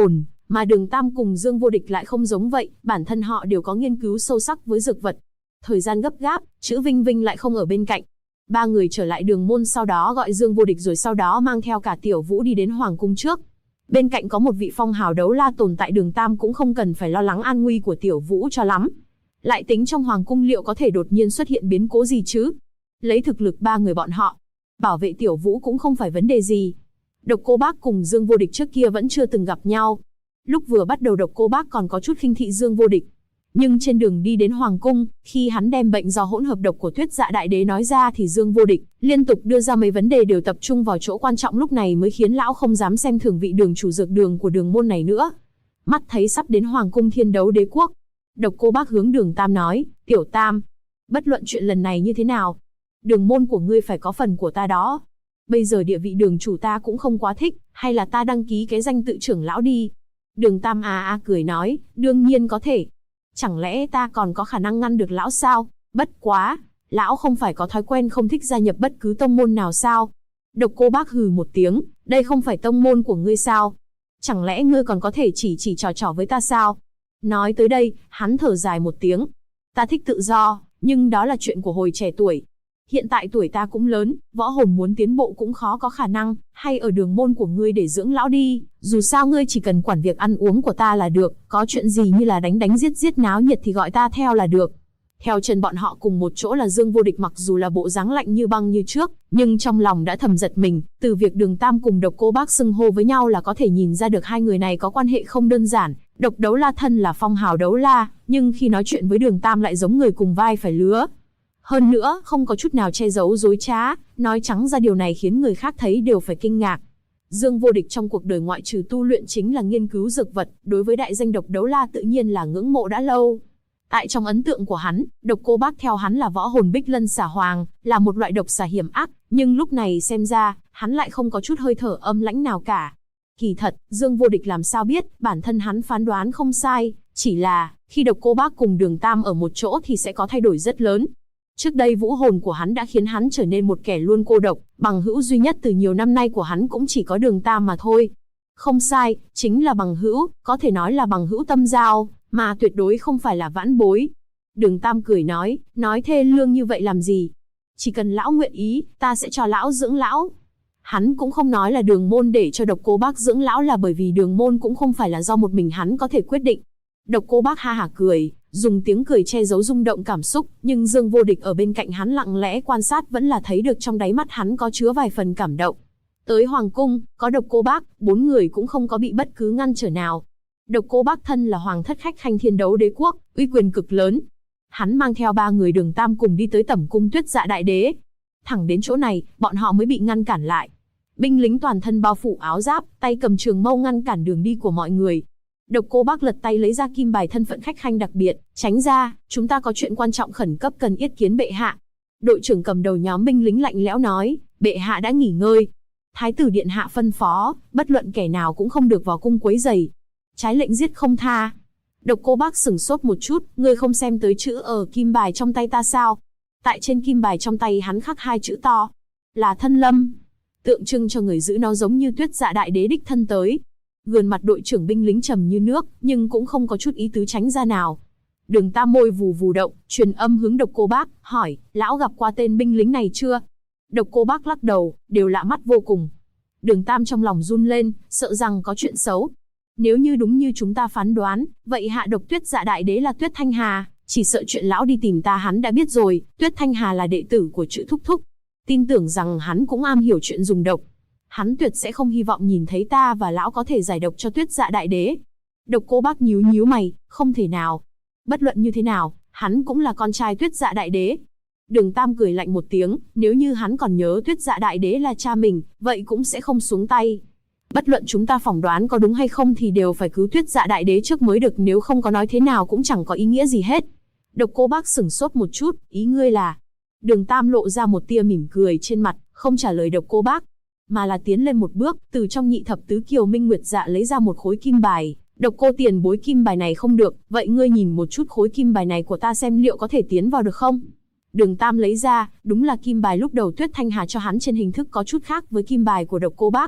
Mà Đường Tam cùng Dương Vô Địch lại không giống vậy, bản thân họ đều có nghiên cứu sâu sắc với dược vật. Thời gian gấp gáp, Chữ Vinh Vinh lại không ở bên cạnh. Ba người trở lại Đường môn, sau đó gọi Dương Vô Địch, rồi sau đó mang theo cả Tiểu Vũ đi đến hoàng cung trước. Bên cạnh có một vị phong hào đấu la tồn tại, Đường Tam cũng không cần phải lo lắng an nguy của Tiểu Vũ cho lắm. Lại tính trong hoàng cung liệu có thể đột nhiên xuất hiện biến cố gì chứ? Lấy thực lực ba người bọn họ, bảo vệ Tiểu Vũ cũng không phải vấn đề gì. Độc Cô Bác cùng Dương Vô Địch trước kia vẫn chưa từng gặp nhau. Lúc vừa bắt đầu Độc Cô Bác còn có chút khinh thị Dương Vô Địch. Nhưng trên đường đi đến hoàng cung, khi hắn đem bệnh do hỗn hợp độc của Tuyết Dạ Đại Đế nói ra thì Dương Vô Địch liên tục đưa ra mấy vấn đề đều tập trung vào chỗ quan trọng, lúc này mới khiến lão không dám xem thường vị đường chủ dược đường của Đường môn này nữa. Mắt thấy sắp đến hoàng cung Thiên Đấu Đế quốc, Độc Cô Bác hướng Đường Tam nói, Tiểu Tam, bất luận chuyện lần này như thế nào, Đường môn của ngươi phải có phần của ta đó. Bây giờ địa vị đường chủ ta cũng không quá thích, hay là ta đăng ký cái danh tự trưởng lão đi. Đường Tam cười nói, đương nhiên có thể. Chẳng lẽ ta còn có khả năng ngăn được lão sao? Bất quá, lão không phải có thói quen không thích gia nhập bất cứ tông môn nào sao? Độc Cô Bác hừ một tiếng, đây không phải tông môn của ngươi sao? Chẳng lẽ ngươi còn có thể chỉ trò với ta sao? Nói tới đây, hắn thở dài một tiếng. Ta thích tự do, nhưng đó là chuyện của hồi trẻ tuổi. Hiện tại tuổi ta cũng lớn, võ hồn muốn tiến bộ cũng khó có khả năng, hay ở Đường môn của ngươi để dưỡng lão đi, dù sao ngươi chỉ cần quản việc ăn uống của ta là được, có chuyện gì như là đánh giết náo nhiệt thì gọi ta theo là được. Theo chân bọn họ cùng một chỗ là Dương Vô Địch, mặc dù là bộ dáng lạnh như băng như trước, nhưng trong lòng đã thầm giật mình, từ việc Đường Tam cùng Độc Cô Bác xưng hô với nhau là có thể nhìn ra được hai người này có quan hệ không đơn giản. Độc Đấu La thân là phong hào đấu la, nhưng khi nói chuyện với Đường Tam lại giống người cùng vai phải lứa. Hơn nữa, không có chút nào che giấu dối trá, nói trắng ra điều này khiến người khác thấy đều phải kinh ngạc. Dương Vô Địch trong cuộc đời ngoại trừ tu luyện chính là nghiên cứu dược vật, đối với đại danh Độc Đấu La tự nhiên là ngưỡng mộ đã lâu. Tại trong ấn tượng của hắn, Độc Cô Bác theo hắn là võ hồn Bích Lân Xà Hoàng, là một loại độc xà hiểm ác, nhưng lúc này xem ra, hắn lại không có chút hơi thở âm lãnh nào cả. Kỳ thật, Dương Vô Địch làm sao biết, bản thân hắn phán đoán không sai, chỉ là, khi Độc Cô Bác cùng Đường Tam ở một chỗ thì sẽ có thay đổi rất lớn. Trước đây vũ hồn của hắn đã khiến hắn trở nên một kẻ luôn cô độc, bằng hữu duy nhất từ nhiều năm nay của hắn cũng chỉ có Đường Tam mà thôi. Không sai, chính là bằng hữu, có thể nói là bằng hữu tâm giao, mà tuyệt đối không phải là vãn bối. Đường Tam cười nói thê lương như vậy làm gì? Chỉ cần lão nguyện ý, ta sẽ cho lão dưỡng lão. Hắn cũng không nói là Đường môn để cho Độc Cô Bác dưỡng lão là bởi vì Đường môn cũng không phải là do một mình hắn có thể quyết định. Độc Cô Bác ha hả cười, dùng tiếng cười che giấu rung động cảm xúc, nhưng Dương Vô Địch ở bên cạnh hắn lặng lẽ quan sát vẫn là thấy được trong đáy mắt hắn có chứa vài phần cảm động. Tới hoàng cung, có Độc Cô Bác, bốn người cũng không có bị bất cứ ngăn trở nào. Độc Cô Bác thân là hoàng thất khách khanh Thiên Đấu Đế quốc, uy quyền cực lớn. Hắn mang theo ba người Đường Tam cùng đi tới tẩm cung Tuyết Dạ Đại Đế. Thẳng đến chỗ này, bọn họ mới bị ngăn cản lại. Binh lính toàn thân bao phủ áo giáp, tay cầm trường mâu ngăn cản đường đi của mọi người. Độc Cô Bác lật tay lấy ra kim bài thân phận khách khanh đặc biệt, tránh ra, chúng ta có chuyện quan trọng khẩn cấp cần yết kiến bệ hạ. Đội trưởng cầm đầu nhóm binh lính lạnh lẽo nói, bệ hạ đã nghỉ ngơi. Thái tử điện hạ phân phó, bất luận kẻ nào cũng không được vào cung quấy rầy. Trái lệnh giết không tha. Độc Cô Bác sửng sốt một chút, ngươi không xem tới chữ ở kim bài trong tay ta sao? Tại trên kim bài trong tay hắn khắc hai chữ to, là Thân Lâm, tượng trưng cho người giữ nó giống như Tuyết Dạ Đại Đế đích thân tới. Gương mặt đội trưởng binh lính trầm như nước, nhưng cũng không có chút ý tứ tránh ra nào. Đường Tam môi vù vù động, truyền âm hướng Độc Cô Bác, hỏi, lão gặp qua tên binh lính này chưa? Độc Cô Bác lắc đầu, đều lạ mắt vô cùng. Đường Tam trong lòng run lên, sợ rằng có chuyện xấu. Nếu như đúng như chúng ta phán đoán, vậy hạ độc Tuyết Dạ Đại Đế là Tuyết Thanh Hà, chỉ sợ chuyện lão đi tìm ta hắn đã biết rồi. Tuyết Thanh Hà là đệ tử của Chữ Thúc Thúc, tin tưởng rằng hắn cũng am hiểu chuyện dùng độc. Hắn tuyệt sẽ không hy vọng nhìn thấy ta và lão có thể giải độc cho Tuyết Dạ Đại Đế. Độc Cô Bác nhíu nhíu mày, không thể nào. Bất luận như thế nào, hắn cũng là con trai Tuyết Dạ Đại Đế. Đường Tam cười lạnh một tiếng, nếu như hắn còn nhớ Tuyết Dạ Đại Đế là cha mình, vậy cũng sẽ không xuống tay. Bất luận chúng ta phỏng đoán có đúng hay không thì đều phải cứu Tuyết Dạ Đại Đế trước mới được, nếu không có nói thế nào cũng chẳng có ý nghĩa gì hết. Độc Cô Bác sửng sốt một chút, ý ngươi là? Đường Tam lộ ra một tia mỉm cười trên mặt, không trả lời Độc Cô Bác, mà là tiến lên một bước, từ trong nhị thập tứ kiều Minh Nguyệt Dạ lấy ra một khối kim bài. Độc Cô tiền bối, kim bài này không được, vậy ngươi nhìn một chút khối kim bài này của ta xem liệu có thể tiến vào được không? Đường Tam lấy ra, đúng là kim bài lúc đầu Tuyết Thanh Hà cho hắn, trên hình thức có chút khác với kim bài của Độc Cô Bác.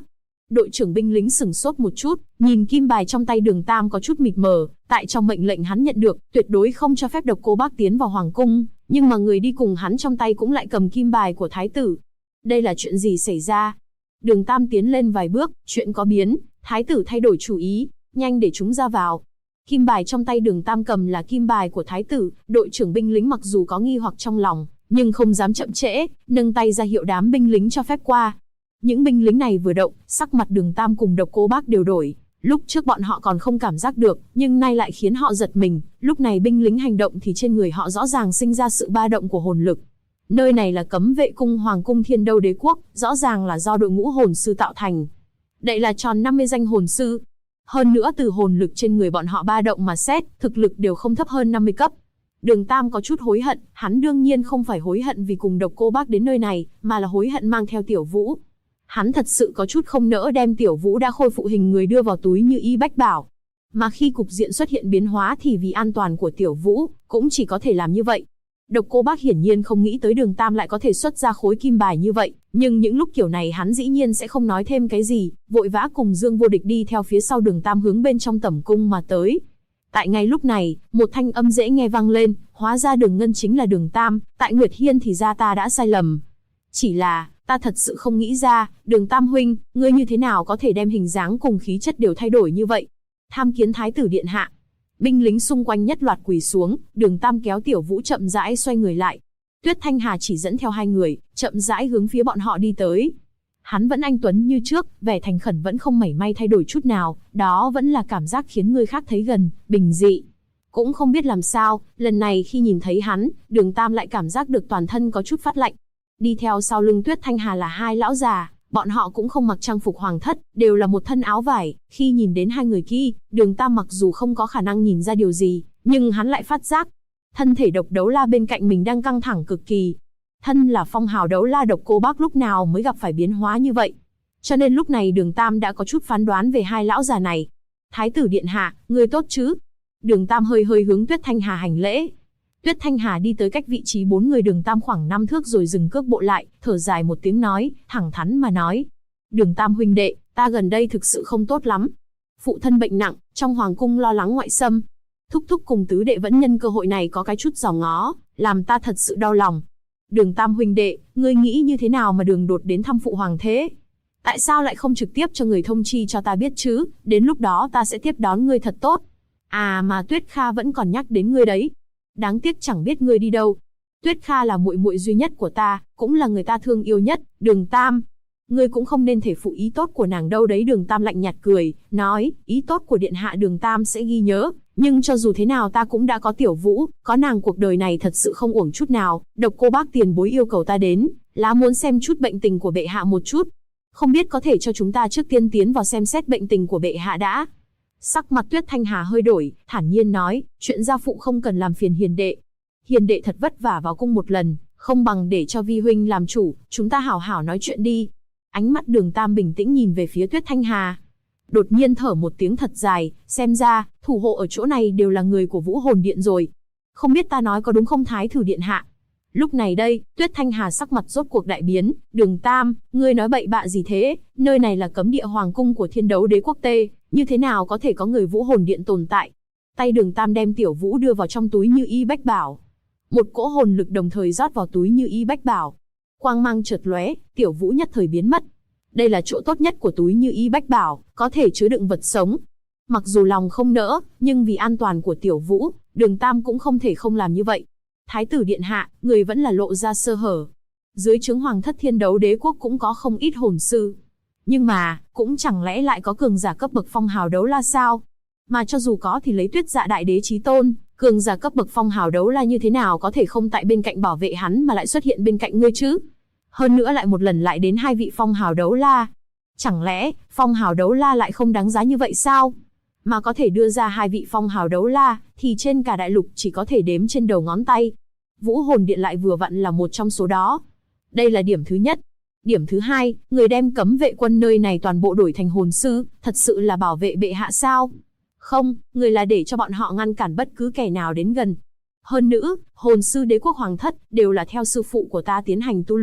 Đội trưởng binh lính sửng sốt một chút, nhìn kim bài trong tay Đường Tam có chút mịt mờ, tại trong mệnh lệnh hắn nhận được, tuyệt đối không cho phép Độc Cô Bác tiến vào hoàng cung, nhưng mà người đi cùng hắn trong tay cũng lại cầm kim bài của thái tử. Đây là chuyện gì xảy ra? Đường Tam tiến lên vài bước, chuyện có biến, thái tử thay đổi chủ ý, nhanh để chúng ra vào. Kim bài trong tay Đường Tam cầm là kim bài của thái tử, đội trưởng binh lính mặc dù có nghi hoặc trong lòng, nhưng không dám chậm trễ, nâng tay ra hiệu đám binh lính cho phép qua. Những binh lính này vừa động, sắc mặt Đường Tam cùng Độc Cô Bác đều đổi. Lúc trước bọn họ còn không cảm giác được, nhưng nay lại khiến họ giật mình. Lúc này binh lính hành động thì trên người họ rõ ràng sinh ra sự ba động của hồn lực. Nơi này là cấm vệ cung Hoàng cung Thiên Đâu Đế quốc, rõ ràng là do đội ngũ hồn sư tạo thành. Đây là tròn 50 danh hồn sư. Hơn nữa từ hồn lực trên người bọn họ ba động mà xét, thực lực đều không thấp hơn 50 cấp. Đường Tam có chút hối hận, hắn đương nhiên không phải hối hận vì cùng Độc Cô Bác đến nơi này, mà là hối hận mang theo Tiểu Vũ. Hắn thật sự có chút không nỡ đem Tiểu Vũ đã khôi phục hình người đưa vào túi Như Ý Bách Bảo. Mà khi cục diện xuất hiện biến hóa thì vì an toàn của Tiểu Vũ, cũng chỉ có thể làm như vậy. Độc Cô Bác hiển nhiên không nghĩ tới Đường Tam lại có thể xuất ra khối kim bài như vậy, nhưng những lúc kiểu này hắn dĩ nhiên sẽ không nói thêm cái gì, vội vã cùng Dương Vô Địch đi theo phía sau Đường Tam hướng bên trong tẩm cung mà tới. Tại ngay lúc này, một thanh âm dễ nghe vang lên, hóa ra Đường Ngân chính là Đường Tam, tại Nguyệt Hiên thì ra ta đã sai lầm. Chỉ là, ta thật sự không nghĩ ra, Đường Tam huynh, ngươi như thế nào có thể đem hình dáng cùng khí chất đều thay đổi như vậy? Tham kiến thái tử điện hạ. Binh lính xung quanh nhất loạt quỳ xuống, Đường Tam kéo Tiểu Vũ chậm rãi xoay người lại. Tuyết Thanh Hà chỉ dẫn theo hai người, chậm rãi hướng phía bọn họ đi tới. Hắn vẫn anh tuấn như trước, vẻ thành khẩn vẫn không mảy may thay đổi chút nào, đó vẫn là cảm giác khiến người khác thấy gần, bình dị. Cũng không biết làm sao, lần này khi nhìn thấy hắn, Đường Tam lại cảm giác được toàn thân có chút phát lạnh. Đi theo sau lưng Tuyết Thanh Hà là hai lão già, bọn họ cũng không mặc trang phục hoàng thất, đều là một thân áo vải. Khi nhìn đến hai người kia, Đường Tam mặc dù không có khả năng nhìn ra điều gì, nhưng hắn lại phát giác. Thân thể Độc Đấu La bên cạnh mình đang căng thẳng cực kỳ. Thân là phong hào đấu la Độc Cô Bác lúc nào mới gặp phải biến hóa như vậy. Cho nên lúc này Đường Tam đã có chút phán đoán về hai lão già này. Thái tử điện hạ, người tốt chứ? Đường Tam hơi hướng Tuyết Thanh Hà hành lễ. Tuyết Thanh Hà đi tới cách vị trí bốn người Đường Tam khoảng 5 thước rồi dừng cước bộ lại, thở dài một tiếng nói, thẳng thắn mà nói. Đường Tam huynh đệ, ta gần đây thực sự không tốt lắm. Phụ thân bệnh nặng, trong hoàng cung lo lắng ngoại xâm. Thúc thúc cùng tứ đệ vẫn nhân cơ hội này có cái chút giỏ ngó, làm ta thật sự đau lòng. Đường Tam huynh đệ, ngươi nghĩ như thế nào mà Đường đột đến thăm phụ hoàng thế? Tại sao lại không trực tiếp cho người thông chi cho ta biết chứ, đến lúc đó ta sẽ tiếp đón ngươi thật tốt. À mà Tuyết Kha vẫn còn nhắc đến ngươi đấy. Đáng tiếc chẳng biết ngươi đi đâu. Tuyết Kha là muội muội duy nhất của ta, cũng là người ta thương yêu nhất, Đường Tam. Ngươi cũng không nên thể phụ ý tốt của nàng đâu đấy. Đường Tam lạnh nhạt cười, nói, ý tốt của điện hạ Đường Tam sẽ ghi nhớ, nhưng cho dù thế nào ta cũng đã có Tiểu Vũ, có nàng cuộc đời này thật sự không uổng chút nào. Độc Cô Bác tiền bối yêu cầu ta đến, là muốn xem chút bệnh tình của bệ hạ một chút. Không biết có thể cho chúng ta trước tiên tiến vào xem xét bệnh tình của bệ hạ đã. Sắc mặt Tuyết Thanh Hà hơi đổi, thản nhiên nói, chuyện gia phụ không cần làm phiền hiền đệ. Hiền đệ thật vất vả vào cung một lần, không bằng để cho vi huynh làm chủ, chúng ta hảo hảo nói chuyện đi. Ánh mắt Đường Tam bình tĩnh nhìn về phía Tuyết Thanh Hà. Đột nhiên thở một tiếng thật dài, xem ra, thủ hộ ở chỗ này đều là người của Vũ Hồn Điện rồi. Không biết ta nói có đúng không thái tử điện hạ? Lúc này đây, Tuyết Thanh Hà sắc mặt rốt cuộc đại biến, Đường Tam, ngươi nói bậy bạ gì thế, nơi này là cấm địa hoàng cung của Thiên Đấu Đế quốc Tê, như thế nào có thể có người Vũ Hồn Điện tồn tại? Tay Đường Tam đem Tiểu Vũ đưa vào trong túi Như Ý Bách Bảo. Một cỗ hồn lực đồng thời rót vào túi Như Ý Bách Bảo. Quang mang chợt lóe, Tiểu Vũ nhất thời biến mất. Đây là chỗ tốt nhất của túi Như Ý Bách Bảo, có thể chứa đựng vật sống. Mặc dù lòng không nỡ, nhưng vì an toàn của Tiểu Vũ, Đường Tam cũng không thể không làm như vậy. Thái tử điện hạ, người vẫn là lộ ra sơ hở. Dưới trướng hoàng thất Thiên Đấu Đế quốc cũng có không ít hồn sư. Nhưng mà, cũng chẳng lẽ lại có cường giả cấp bậc phong hào đấu la sao? Mà cho dù có thì lấy Tuyết Dạ Đại Đế chí tôn, cường giả cấp bậc phong hào đấu la như thế nào có thể không tại bên cạnh bảo vệ hắn mà lại xuất hiện bên cạnh ngươi chứ? Hơn nữa lại một lần lại đến hai vị phong hào đấu la. Chẳng lẽ, phong hào đấu la lại không đáng giá như vậy sao? Mà có thể đưa ra hai vị phong hào đấu la, thì trên cả đại lục chỉ có thể đếm trên đầu ngón tay. Vũ Hồn Điện lại vừa vặn là một trong số đó. Đây là điểm thứ nhất. Điểm thứ hai, người đem cấm vệ quân nơi này toàn bộ đổi thành hồn sư, thật sự là bảo vệ bệ hạ sao? Không, người là để cho bọn họ ngăn cản bất cứ kẻ nào đến gần. Hơn nữa, hồn sư đế quốc hoàng thất đều là theo sư phụ của ta tiến hành tu luyện.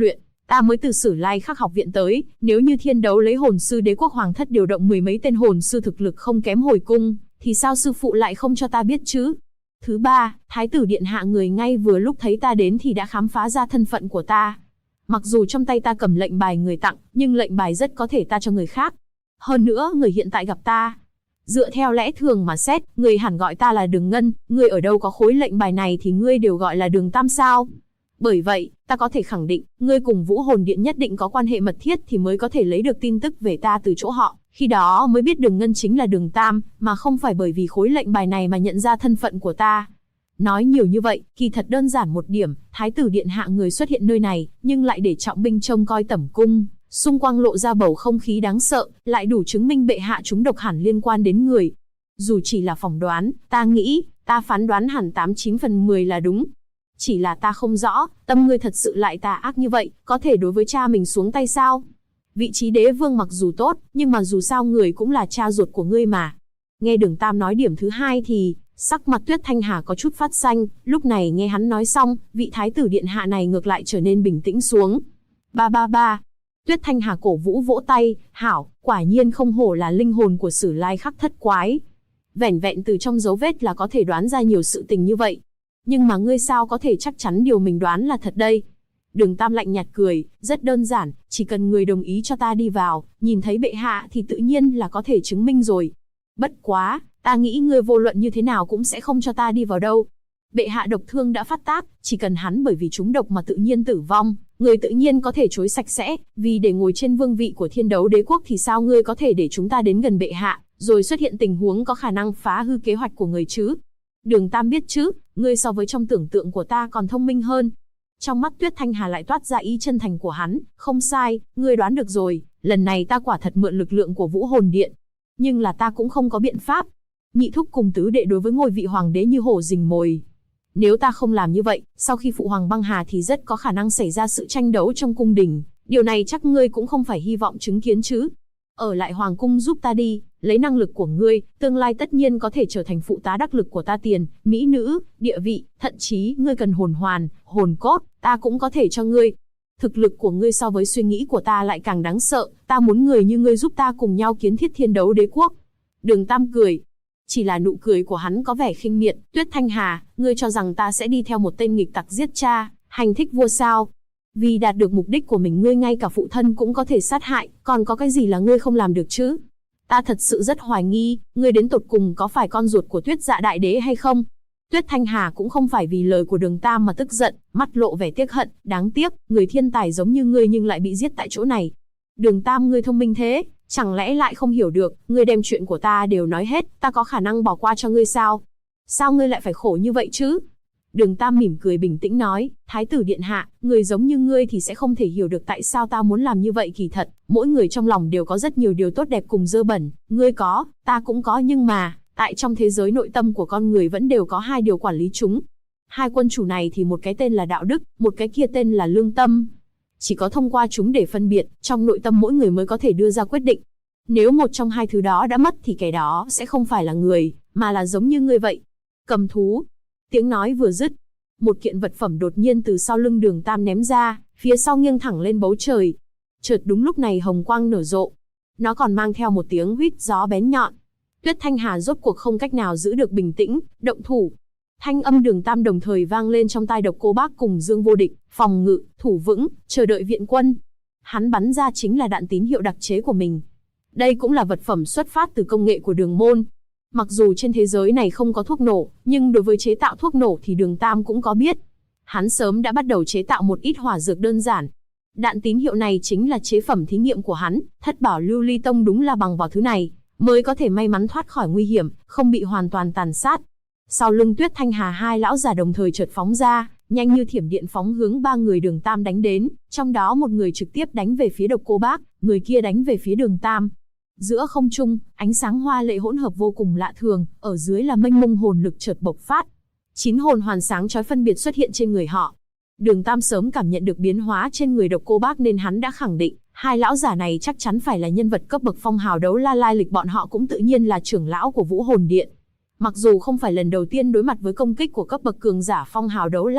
Ta mới từ Sử Lai Khắc học viện tới, nếu như thiên đấu lấy hồn sư đế quốc hoàng thất điều động 10 mấy tên hồn sư thực lực không kém hồi cung, thì sao sư phụ lại không cho ta biết chứ? Thứ ba, thái tử điện hạ người ngay vừa lúc thấy ta đến thì đã khám phá ra thân phận của ta. Mặc dù trong tay ta cầm lệnh bài người tặng, nhưng lệnh bài rất có thể ta cho người khác. Hơn nữa, người hiện tại gặp ta, dựa theo lẽ thường mà xét, người hẳn gọi ta là Đường Ngân, người ở đâu có khối lệnh bài này thì ngươi đều gọi là Đường Tam sao? Bởi vậy, ta có thể khẳng định, ngươi cùng Vũ Hồn Điện nhất định có quan hệ mật thiết thì mới có thể lấy được tin tức về ta từ chỗ họ. Khi đó mới biết Đường Ngân chính là Đường Tam, mà không phải bởi vì khối lệnh bài này mà nhận ra thân phận của ta. Nói nhiều như vậy, kỳ thật đơn giản một điểm, thái tử điện hạ người xuất hiện nơi này, nhưng lại để trọng binh trông coi tẩm cung, xung quanh lộ ra bầu không khí đáng sợ, lại đủ chứng minh bệ hạ chúng độc hẳn liên quan đến người. Dù chỉ là phỏng đoán, ta nghĩ, ta phán đoán hẳn 89 phần 10 là đúng. Chỉ là ta không rõ, tâm ngươi thật sự lại tà ác như vậy, có thể đối với cha mình xuống tay sao? Vị trí đế vương mặc dù tốt, nhưng mà dù sao người cũng là cha ruột của ngươi mà. Nghe Đường Tam nói điểm thứ hai thì, sắc mặt Tuyết Thanh Hà có chút phát xanh, lúc này nghe hắn nói xong, vị thái tử điện hạ này ngược lại trở nên bình tĩnh xuống. Ba ba ba. Tuyết Thanh Hà cổ vũ vỗ tay, hảo, quả nhiên không hổ là linh hồn của Sử Lai Khắc thất quái. Vẻn vẹn từ trong dấu vết là có thể đoán ra nhiều sự tình như vậy. Nhưng mà ngươi sao có thể chắc chắn điều mình đoán là thật đây? Đường Tam lạnh nhạt cười, rất đơn giản, chỉ cần người đồng ý cho ta đi vào, nhìn thấy bệ hạ thì tự nhiên là có thể chứng minh rồi. Bất quá, ta nghĩ ngươi vô luận như thế nào cũng sẽ không cho ta đi vào đâu. Bệ hạ độc thương đã phát tác, chỉ cần hắn bởi vì trúng độc mà tự nhiên tử vong, người tự nhiên có thể chối sạch sẽ, vì để ngồi trên vương vị của thiên đấu đế quốc thì sao ngươi có thể để chúng ta đến gần bệ hạ, rồi xuất hiện tình huống có khả năng phá hư kế hoạch của người chứ? Đường Tam biết chứ, ngươi so với trong tưởng tượng của ta còn thông minh hơn. Trong mắt Tuyết Thanh Hà lại toát ra ý chân thành của hắn, không sai, ngươi đoán được rồi, lần này ta quả thật mượn lực lượng của Vũ Hồn Điện. Nhưng là ta cũng không có biện pháp. Nhị thúc cùng tứ đệ đối với ngôi vị hoàng đế như hổ rình mồi. Nếu ta không làm như vậy, sau khi phụ hoàng băng hà thì rất có khả năng xảy ra sự tranh đấu trong cung đình. Điều này chắc ngươi cũng không phải hy vọng chứng kiến chứ. Ở lại hoàng cung giúp ta đi, lấy năng lực của ngươi, tương lai tất nhiên có thể trở thành phụ tá đắc lực của ta tiền, mỹ nữ, địa vị, thậm chí ngươi cần hồn hoàn, hồn cốt, ta cũng có thể cho ngươi. Thực lực của ngươi so với suy nghĩ của ta lại càng đáng sợ, ta muốn người như ngươi giúp ta cùng nhau kiến thiết thiên đấu đế quốc. Đường Tam cười. Chỉ là nụ cười của hắn có vẻ khinh miệt, Tuyết Thanh Hà, ngươi cho rằng ta sẽ đi theo một tên nghịch tặc giết cha, hành thích vua sao? Vì đạt được mục đích của mình ngươi ngay cả phụ thân cũng có thể sát hại, còn có cái gì là ngươi không làm được chứ? Ta thật sự rất hoài nghi, ngươi đến tột cùng có phải con ruột của Tuyết Dạ đại đế hay không? Tuyết Thanh Hà cũng không phải vì lời của Đường Tam mà tức giận, mắt lộ vẻ tiếc hận, đáng tiếc, người thiên tài giống như ngươi nhưng lại bị giết tại chỗ này. Đường Tam ngươi thông minh thế, chẳng lẽ lại không hiểu được, ngươi đem chuyện của ta đều nói hết, ta có khả năng bỏ qua cho ngươi sao? Sao ngươi lại phải khổ như vậy chứ? Đường Tam mỉm cười bình tĩnh nói, Thái tử điện hạ, người giống như ngươi thì sẽ không thể hiểu được tại sao ta muốn làm như vậy. Kỳ thật, mỗi người trong lòng đều có rất nhiều điều tốt đẹp cùng dơ bẩn, ngươi có, ta cũng có, nhưng mà, tại trong thế giới nội tâm của con người vẫn đều có hai điều quản lý chúng. Hai quân chủ này thì một cái tên là đạo đức, một cái kia tên là lương tâm. Chỉ có thông qua chúng để phân biệt, trong nội tâm mỗi người mới có thể đưa ra quyết định. Nếu một trong hai thứ đó đã mất thì kẻ đó sẽ không phải là người, mà là giống như ngươi vậy. Cầm thú. Tiếng nói vừa dứt, một kiện vật phẩm đột nhiên từ sau lưng Đường Tam ném ra, phía sau nghiêng thẳng lên bầu trời. Chợt đúng lúc này hồng quang nở rộ. Nó còn mang theo một tiếng huýt gió bén nhọn. Tuyết Thanh Hà rốt cuộc không cách nào giữ được bình tĩnh, động thủ. Thanh âm Đường Tam đồng thời vang lên trong tai Độc Cô Bác cùng Dương Vô Địch, phòng ngự, thủ vững, chờ đợi viện quân. Hắn bắn ra chính là đạn tín hiệu đặc chế của mình. Đây cũng là vật phẩm xuất phát từ công nghệ của Đường môn. Mặc dù trên thế giới này không có thuốc nổ, nhưng đối với chế tạo thuốc nổ thì Đường Tam cũng có biết. Hắn sớm đã bắt đầu chế tạo một ít hỏa dược đơn giản. Đạn tín hiệu này chính là chế phẩm thí nghiệm của hắn, Thất Bảo Lưu Ly Tông đúng là bằng vào thứ này, mới có thể may mắn thoát khỏi nguy hiểm, không bị hoàn toàn tàn sát. Sau lưng Tuyết Thanh Hà hai lão già đồng thời chợt phóng ra, nhanh như thiểm điện phóng hướng ba người Đường Tam đánh đến, trong đó một người trực tiếp đánh về phía Độc Cô Bác, người kia đánh về phía Đường Tam. Giữa không trung, ánh sáng hoa lệ hỗn hợp vô cùng lạ thường, ở dưới là mênh mông hồn lực chợt bộc phát. 9 hồn hoàn sáng chói phân biệt xuất hiện trên người họ. Đường Tam sớm cảm nhận được biến hóa trên người Độc Cô Bác nên hắn đã khẳng định, hai lão giả này chắc chắn phải là nhân vật cấp bậc phong hào đấu la, lai lịch bọn họ cũng tự nhiên là trưởng lão của Vũ Hồn Điện. Mặc dù không phải lần đầu tiên đối mặt với công kích của cấp bậc cường giả phong hào đấu la,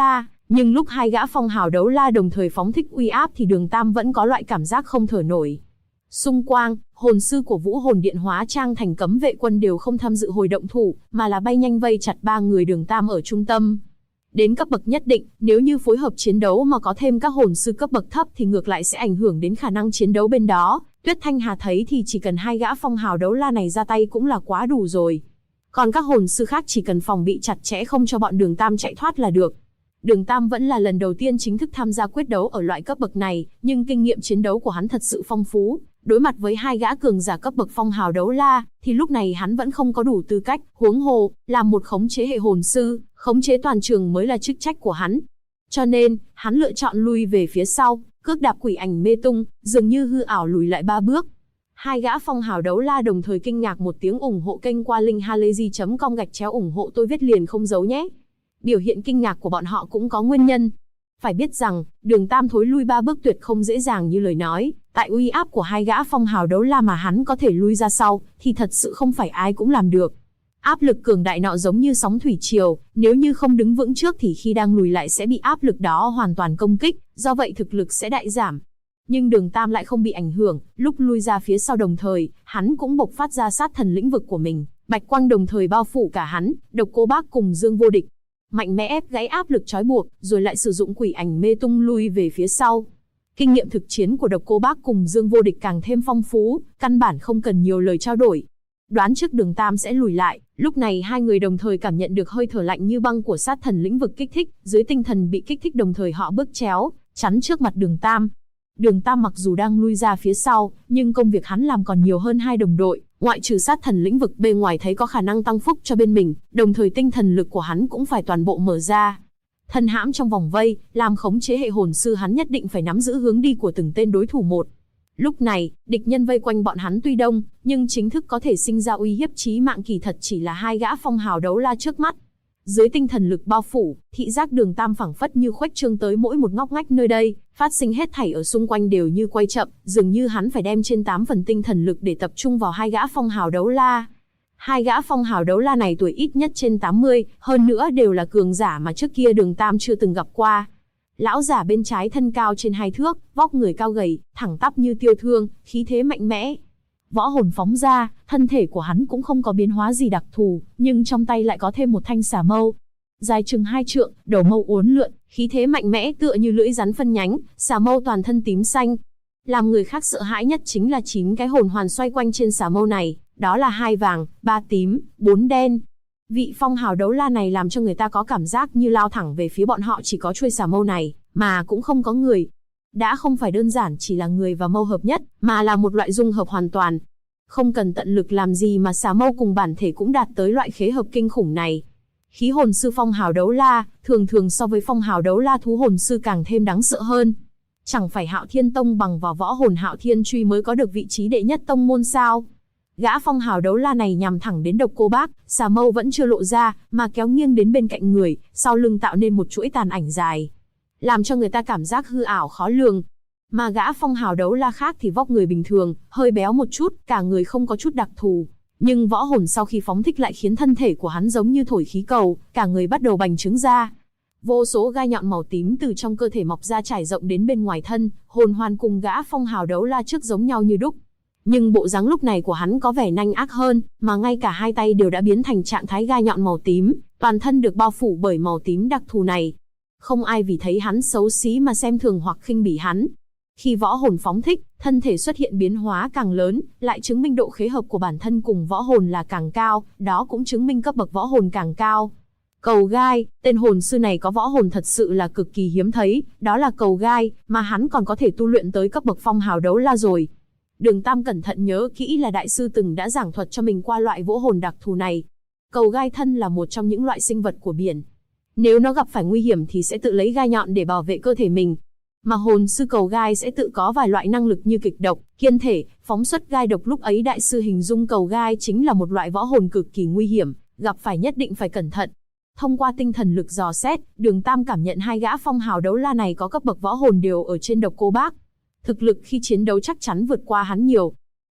Nhưng lúc hai gã phong hào đấu la đồng thời phóng thích uy áp thì Đường Tam vẫn có loại cảm giác không thở nổi. Xung quanh, hồn sư của Vũ Hồn Điện hóa trang thành cấm vệ quân đều không tham dự hồi động thủ, mà là bay nhanh vây chặt ba người Đường Tam ở trung tâm. Đến cấp bậc nhất định, nếu như phối hợp chiến đấu mà có thêm các hồn sư cấp bậc thấp thì ngược lại sẽ ảnh hưởng đến khả năng chiến đấu bên đó. Tuyết Thanh Hà thấy thì chỉ cần hai gã phong hào đấu la này ra tay cũng là quá đủ rồi. Còn các hồn sư khác chỉ cần phòng bị chặt chẽ không cho bọn Đường Tam chạy thoát là được. Đường Tam vẫn là lần đầu tiên chính thức tham gia quyết đấu ở loại cấp bậc này, nhưng kinh nghiệm chiến đấu của hắn thật sự phong phú. Đối mặt với hai gã cường giả cấp bậc phong hào đấu la, thì lúc này hắn vẫn không có đủ tư cách, huống hồ, làm một khống chế hệ hồn sư, khống chế toàn trường mới là chức trách của hắn. Cho nên, hắn lựa chọn lui về phía sau, cước đạp quỷ ảnh mê tung, dường như hư ảo lùi lại 3 bước. Hai gã phong hào đấu la đồng thời kinh ngạc một tiếng ủng hộ kênh qua link halayzi.com /ủng hộ tôi viết liền không giấu nhé. Biểu hiện kinh ngạc của bọn họ cũng có nguyên nhân. Phải biết rằng, Đường Tam thối lui 3 bước tuyệt không dễ dàng như lời nói, tại uy áp của hai gã phong hào đấu la mà hắn có thể lui ra sau, thì thật sự không phải ai cũng làm được. Áp lực cường đại nọ giống như sóng thủy triều, nếu như không đứng vững trước thì khi đang lùi lại sẽ bị áp lực đó hoàn toàn công kích, do vậy thực lực sẽ đại giảm. Nhưng Đường Tam lại không bị ảnh hưởng, lúc lui ra phía sau đồng thời, hắn cũng bộc phát ra sát thần lĩnh vực của mình, bạch quang đồng thời bao phủ cả hắn, Độc Cô Bác cùng Dương Vô Địch. Mạnh mẽ ép gãy áp lực trói buộc, rồi lại sử dụng quỷ ảnh mê tung lui về phía sau. Kinh nghiệm thực chiến của Độc Cô Bác cùng Dương Vô Địch càng thêm phong phú, căn bản không cần nhiều lời trao đổi. Đoán trước Đường Tam sẽ lùi lại, lúc này hai người đồng thời cảm nhận được hơi thở lạnh như băng của sát thần lĩnh vực kích thích, dưới tinh thần bị kích thích đồng thời họ bước chéo, chắn trước mặt Đường Tam. Đường Tam mặc dù đang lui ra phía sau, nhưng công việc hắn làm còn nhiều hơn hai đồng đội, ngoại trừ sát thần lĩnh vực bề ngoài thấy có khả năng tăng phúc cho bên mình, đồng thời tinh thần lực của hắn cũng phải toàn bộ mở ra. Thân hãm trong vòng vây, làm khống chế hệ hồn sư hắn nhất định phải nắm giữ hướng đi của từng tên đối thủ một. Lúc này, địch nhân vây quanh bọn hắn tuy đông, nhưng chính thức có thể sinh ra uy hiếp chí mạng kỳ thật chỉ là hai gã phong hào đấu la trước mắt. Dưới tinh thần lực bao phủ, thị giác Đường Tam phảng phất như khuếch trương tới mỗi một ngóc ngách nơi đây, phát sinh hết thảy ở xung quanh đều như quay chậm, dường như hắn phải đem trên 8 phần tinh thần lực để tập trung vào hai gã phong hào đấu la. Hai gã phong hào đấu la này tuổi ít nhất trên 80, hơn nữa đều là cường giả mà trước kia Đường Tam chưa từng gặp qua. Lão giả bên trái thân cao trên 2 thước, vóc người cao gầy, thẳng tắp như tiêu thương, khí thế mạnh mẽ. Võ hồn phóng ra, thân thể của hắn cũng không có biến hóa gì đặc thù, nhưng trong tay lại có thêm một thanh xà mâu. Dài chừng 2 trượng, đầu mâu uốn lượn, khí thế mạnh mẽ tựa như lưỡi rắn phân nhánh, xà mâu toàn thân tím xanh. Làm người khác sợ hãi nhất chính là 9 cái hồn hoàn xoay quanh trên xà mâu này, đó là 2 vàng, 3 tím, 4 đen. Vị phong hào đấu la này làm cho người ta có cảm giác như lao thẳng về phía bọn họ chỉ có chuôi xà mâu này, mà cũng không có người. Đã không phải đơn giản chỉ là người và mâu hợp nhất, mà là một loại dung hợp hoàn toàn. Không cần tận lực làm gì mà xà mâu cùng bản thể cũng đạt tới loại khế hợp kinh khủng này. Khí hồn sư phong hào đấu la, thường thường so với phong hào đấu la thú hồn sư càng thêm đáng sợ hơn. Chẳng phải Hạo Thiên Tông bằng vào võ hồn Hạo Thiên Truy mới có được vị trí đệ nhất tông môn sao? Gã phong hào đấu la này nhằm thẳng đến Độc Cô Bác, xà mâu vẫn chưa lộ ra, mà kéo nghiêng đến bên cạnh người, sau lưng tạo nên một chuỗi tàn ảnh dài, làm cho người ta cảm giác hư ảo khó lường. Mà gã phong hào đấu la khác thì vóc người bình thường, hơi béo một chút, cả người không có chút đặc thù. Nhưng võ hồn sau khi phóng thích lại khiến thân thể của hắn giống như thổi khí cầu, cả người bắt đầu bành trướng ra. Vô số gai nhọn màu tím từ trong cơ thể mọc ra trải rộng đến bên ngoài thân, hồn hoàn cùng gã phong hào đấu la trước giống nhau như đúc. Nhưng bộ dáng lúc này của hắn có vẻ nhanh ác hơn, mà ngay cả hai tay đều đã biến thành trạng thái gai nhọn màu tím, toàn thân được bao phủ bởi màu tím đặc thù này. Không ai vì thấy hắn xấu xí mà xem thường hoặc khinh bỉ hắn. Khi võ hồn phóng thích, thân thể xuất hiện biến hóa càng lớn, lại chứng minh độ khế hợp của bản thân cùng võ hồn là càng cao, đó cũng chứng minh cấp bậc võ hồn càng cao. Cầu gai, tên hồn sư này có võ hồn thật sự là cực kỳ hiếm thấy, đó là cầu gai, mà hắn còn có thể tu luyện tới cấp bậc phong hào đấu la rồi. Đường Tam cẩn thận nhớ kỹ là đại sư từng đã giảng thuật cho mình qua loại võ hồn đặc thù này. Cầu gai thân là một trong những loại sinh vật của biển. Nếu nó gặp phải nguy hiểm thì sẽ tự lấy gai nhọn để bảo vệ cơ thể mình. Mà hồn sư cầu gai sẽ tự có vài loại năng lực như kịch độc, kiên thể, phóng xuất gai độc. Lúc ấy đại sư hình dung cầu gai chính là một loại võ hồn cực kỳ nguy hiểm, gặp phải nhất định phải cẩn thận. Thông qua tinh thần lực dò xét, Đường Tam cảm nhận hai gã phong hào đấu la này có cấp bậc võ hồn đều ở trên Độc Cô Bác. Thực lực khi chiến đấu chắc chắn vượt qua hắn nhiều.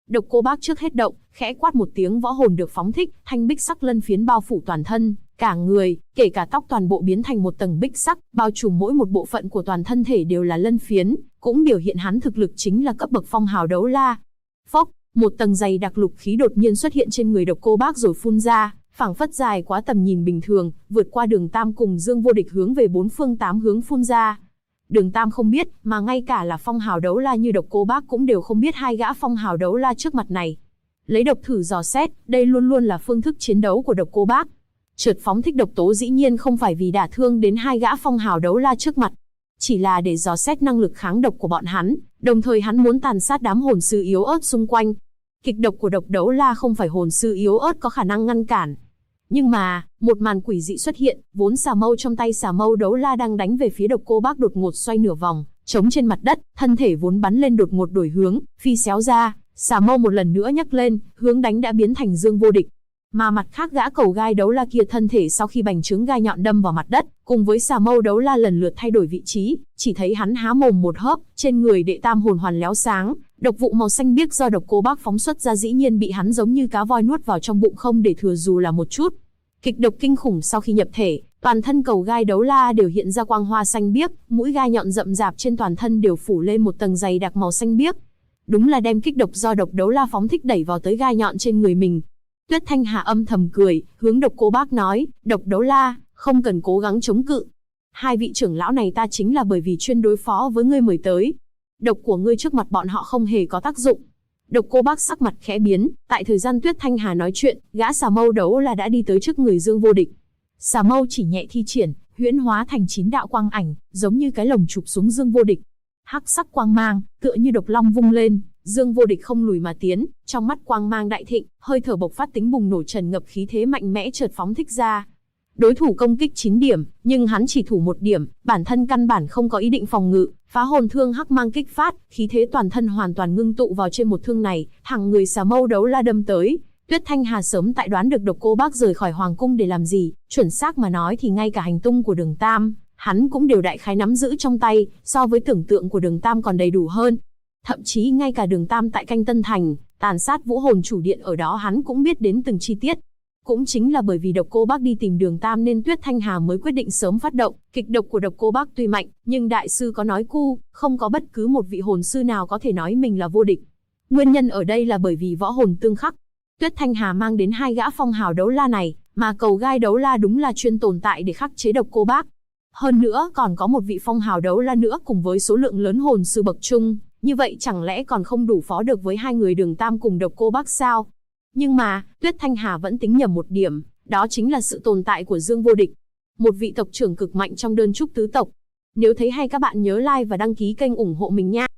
Độc Cô Bác trước hết động, khẽ quát một tiếng, võ hồn được phóng thích, thanh bích sắc lân phiến bao phủ toàn thân, cả người, kể cả tóc toàn bộ biến thành một tầng bích sắc, bao trùm mỗi một bộ phận của toàn thân thể đều là lân phiến, cũng biểu hiện hắn thực lực chính là cấp bậc phong hào đấu la. Phốc, một tầng dày đặc lục khí đột nhiên xuất hiện trên người Độc Cô Bác rồi phun ra, phảng phất dài quá tầm nhìn bình thường, vượt qua Đường Tam cùng Dương Vô Địch hướng về bốn phương tám hướng phun ra. Đường Tam không biết, mà ngay cả là phong hào đấu la như Độc Cô Bác cũng đều không biết hai gã phong hào đấu la trước mặt này. Lấy độc thử dò xét, đây luôn luôn là phương thức chiến đấu của Độc Cô Bác. Chợt phóng thích độc tố dĩ nhiên không phải vì đả thương đến hai gã phong hào đấu la trước mặt, chỉ là để dò xét năng lực kháng độc của bọn hắn, đồng thời hắn muốn tàn sát đám hồn sư yếu ớt xung quanh. Kịch độc của độc đấu la không phải hồn sư yếu ớt có khả năng ngăn cản. Nhưng mà, một màn quỷ dị xuất hiện, vốn xà mâu trong tay xà mâu đấu la đang đánh về phía Độc Cô Bác đột ngột xoay nửa vòng, chống trên mặt đất, thân thể vốn bắn lên đột ngột đổi hướng, phi xéo ra, xà mâu một lần nữa nhấc lên, hướng đánh đã biến thành Dương Vô Địch. Mà mặt khác gã cầu gai đấu la kia thân thể sau khi bành trướng gai nhọn đâm vào mặt đất, cùng với xà mâu đấu la lần lượt thay đổi vị trí, chỉ thấy hắn há mồm một hớp, trên người đệ tam hồn hoàn léo sáng, độc vụ màu xanh biếc do Độc Cô Bác phóng xuất ra dĩ nhiên bị hắn giống như cá voi nuốt vào trong bụng không để thừa dù là một chút. Kịch độc kinh khủng sau khi nhập thể, toàn thân cầu gai đấu la đều hiện ra quang hoa xanh biếc, mũi gai nhọn rậm rạp trên toàn thân đều phủ lên một tầng dày đặc màu xanh biếc. Đúng là đem kích độc do độc đấu la phóng thích đẩy vào tới gai nhọn trên người mình. Tuyết Thanh Hà âm thầm cười, hướng Độc Cô Bác nói, Độc đấu la, không cần cố gắng chống cự. Hai vị trưởng lão này ta chính là bởi vì chuyên đối phó với ngươi mời tới. Độc của ngươi trước mặt bọn họ không hề có tác dụng. Độc Cô Bác sắc mặt khẽ biến, tại thời gian Tuyết Thanh Hà nói chuyện, gã xà mâu đấu la đã đi tới trước người Dương Vô Địch. Xà mâu chỉ nhẹ thi triển, huyễn hóa thành 9 đạo quang ảnh, giống như cái lồng chụp xuống Dương Vô Địch. Hắc sắc quang mang, tựa như độc long vung lên, Dương Vô Địch không lùi mà tiến, trong mắt quang mang đại thịnh, hơi thở bộc phát tính bùng nổ tràn ngập khí thế mạnh mẽ chợt phóng thích ra. Đối thủ công kích 9 điểm, nhưng hắn chỉ thủ 1 điểm, bản thân căn bản không có ý định phòng ngự, phá hồn thương hắc mang kích phát, khí thế toàn thân hoàn toàn ngưng tụ vào trên một thương này, thẳng người xà mâu đấu la đâm tới. Tuyết Thanh Hà sớm tại đoán được Độc Cô Bác rời khỏi hoàng cung để làm gì, chuẩn xác mà nói thì ngay cả hành tung của Đường Tam, hắn cũng đều đại khái nắm giữ trong tay, so với tưởng tượng của Đường Tam còn đầy đủ hơn. Thậm chí ngay cả Đường Tam tại Canh Tân Thành, tàn sát vũ hồn chủ điện ở đó hắn cũng biết đến từng chi tiết. Cũng chính là bởi vì Độc Cô Bác đi tìm Đường Tam nên Tuyết Thanh Hà mới quyết định sớm phát động. Kịch độc của Độc Cô Bác tuy mạnh, nhưng đại sư có nói cu, không có bất cứ một vị hồn sư nào có thể nói mình là vô địch. Nguyên nhân ở đây là bởi vì võ hồn tương khắc. Tuyết Thanh Hà mang đến hai gã phong hào đấu la này, mà cầu gai đấu la đúng là chuyên tồn tại để khắc chế Độc Cô Bác. Hơn nữa còn có một vị phong hào đấu la nữa cùng với số lượng lớn hồn sư bậc trung, như vậy chẳng lẽ còn không đủ phó được với hai người Đường Tam cùng Độc Cô Bác sao? Nhưng mà, Tuyết Thanh Hà vẫn tính nhầm một điểm, đó chính là sự tồn tại của Dương Vô Địch, một vị tộc trưởng cực mạnh trong đơn trúc tứ tộc. Nếu thấy hay các bạn nhớ like và đăng ký kênh ủng hộ mình nha.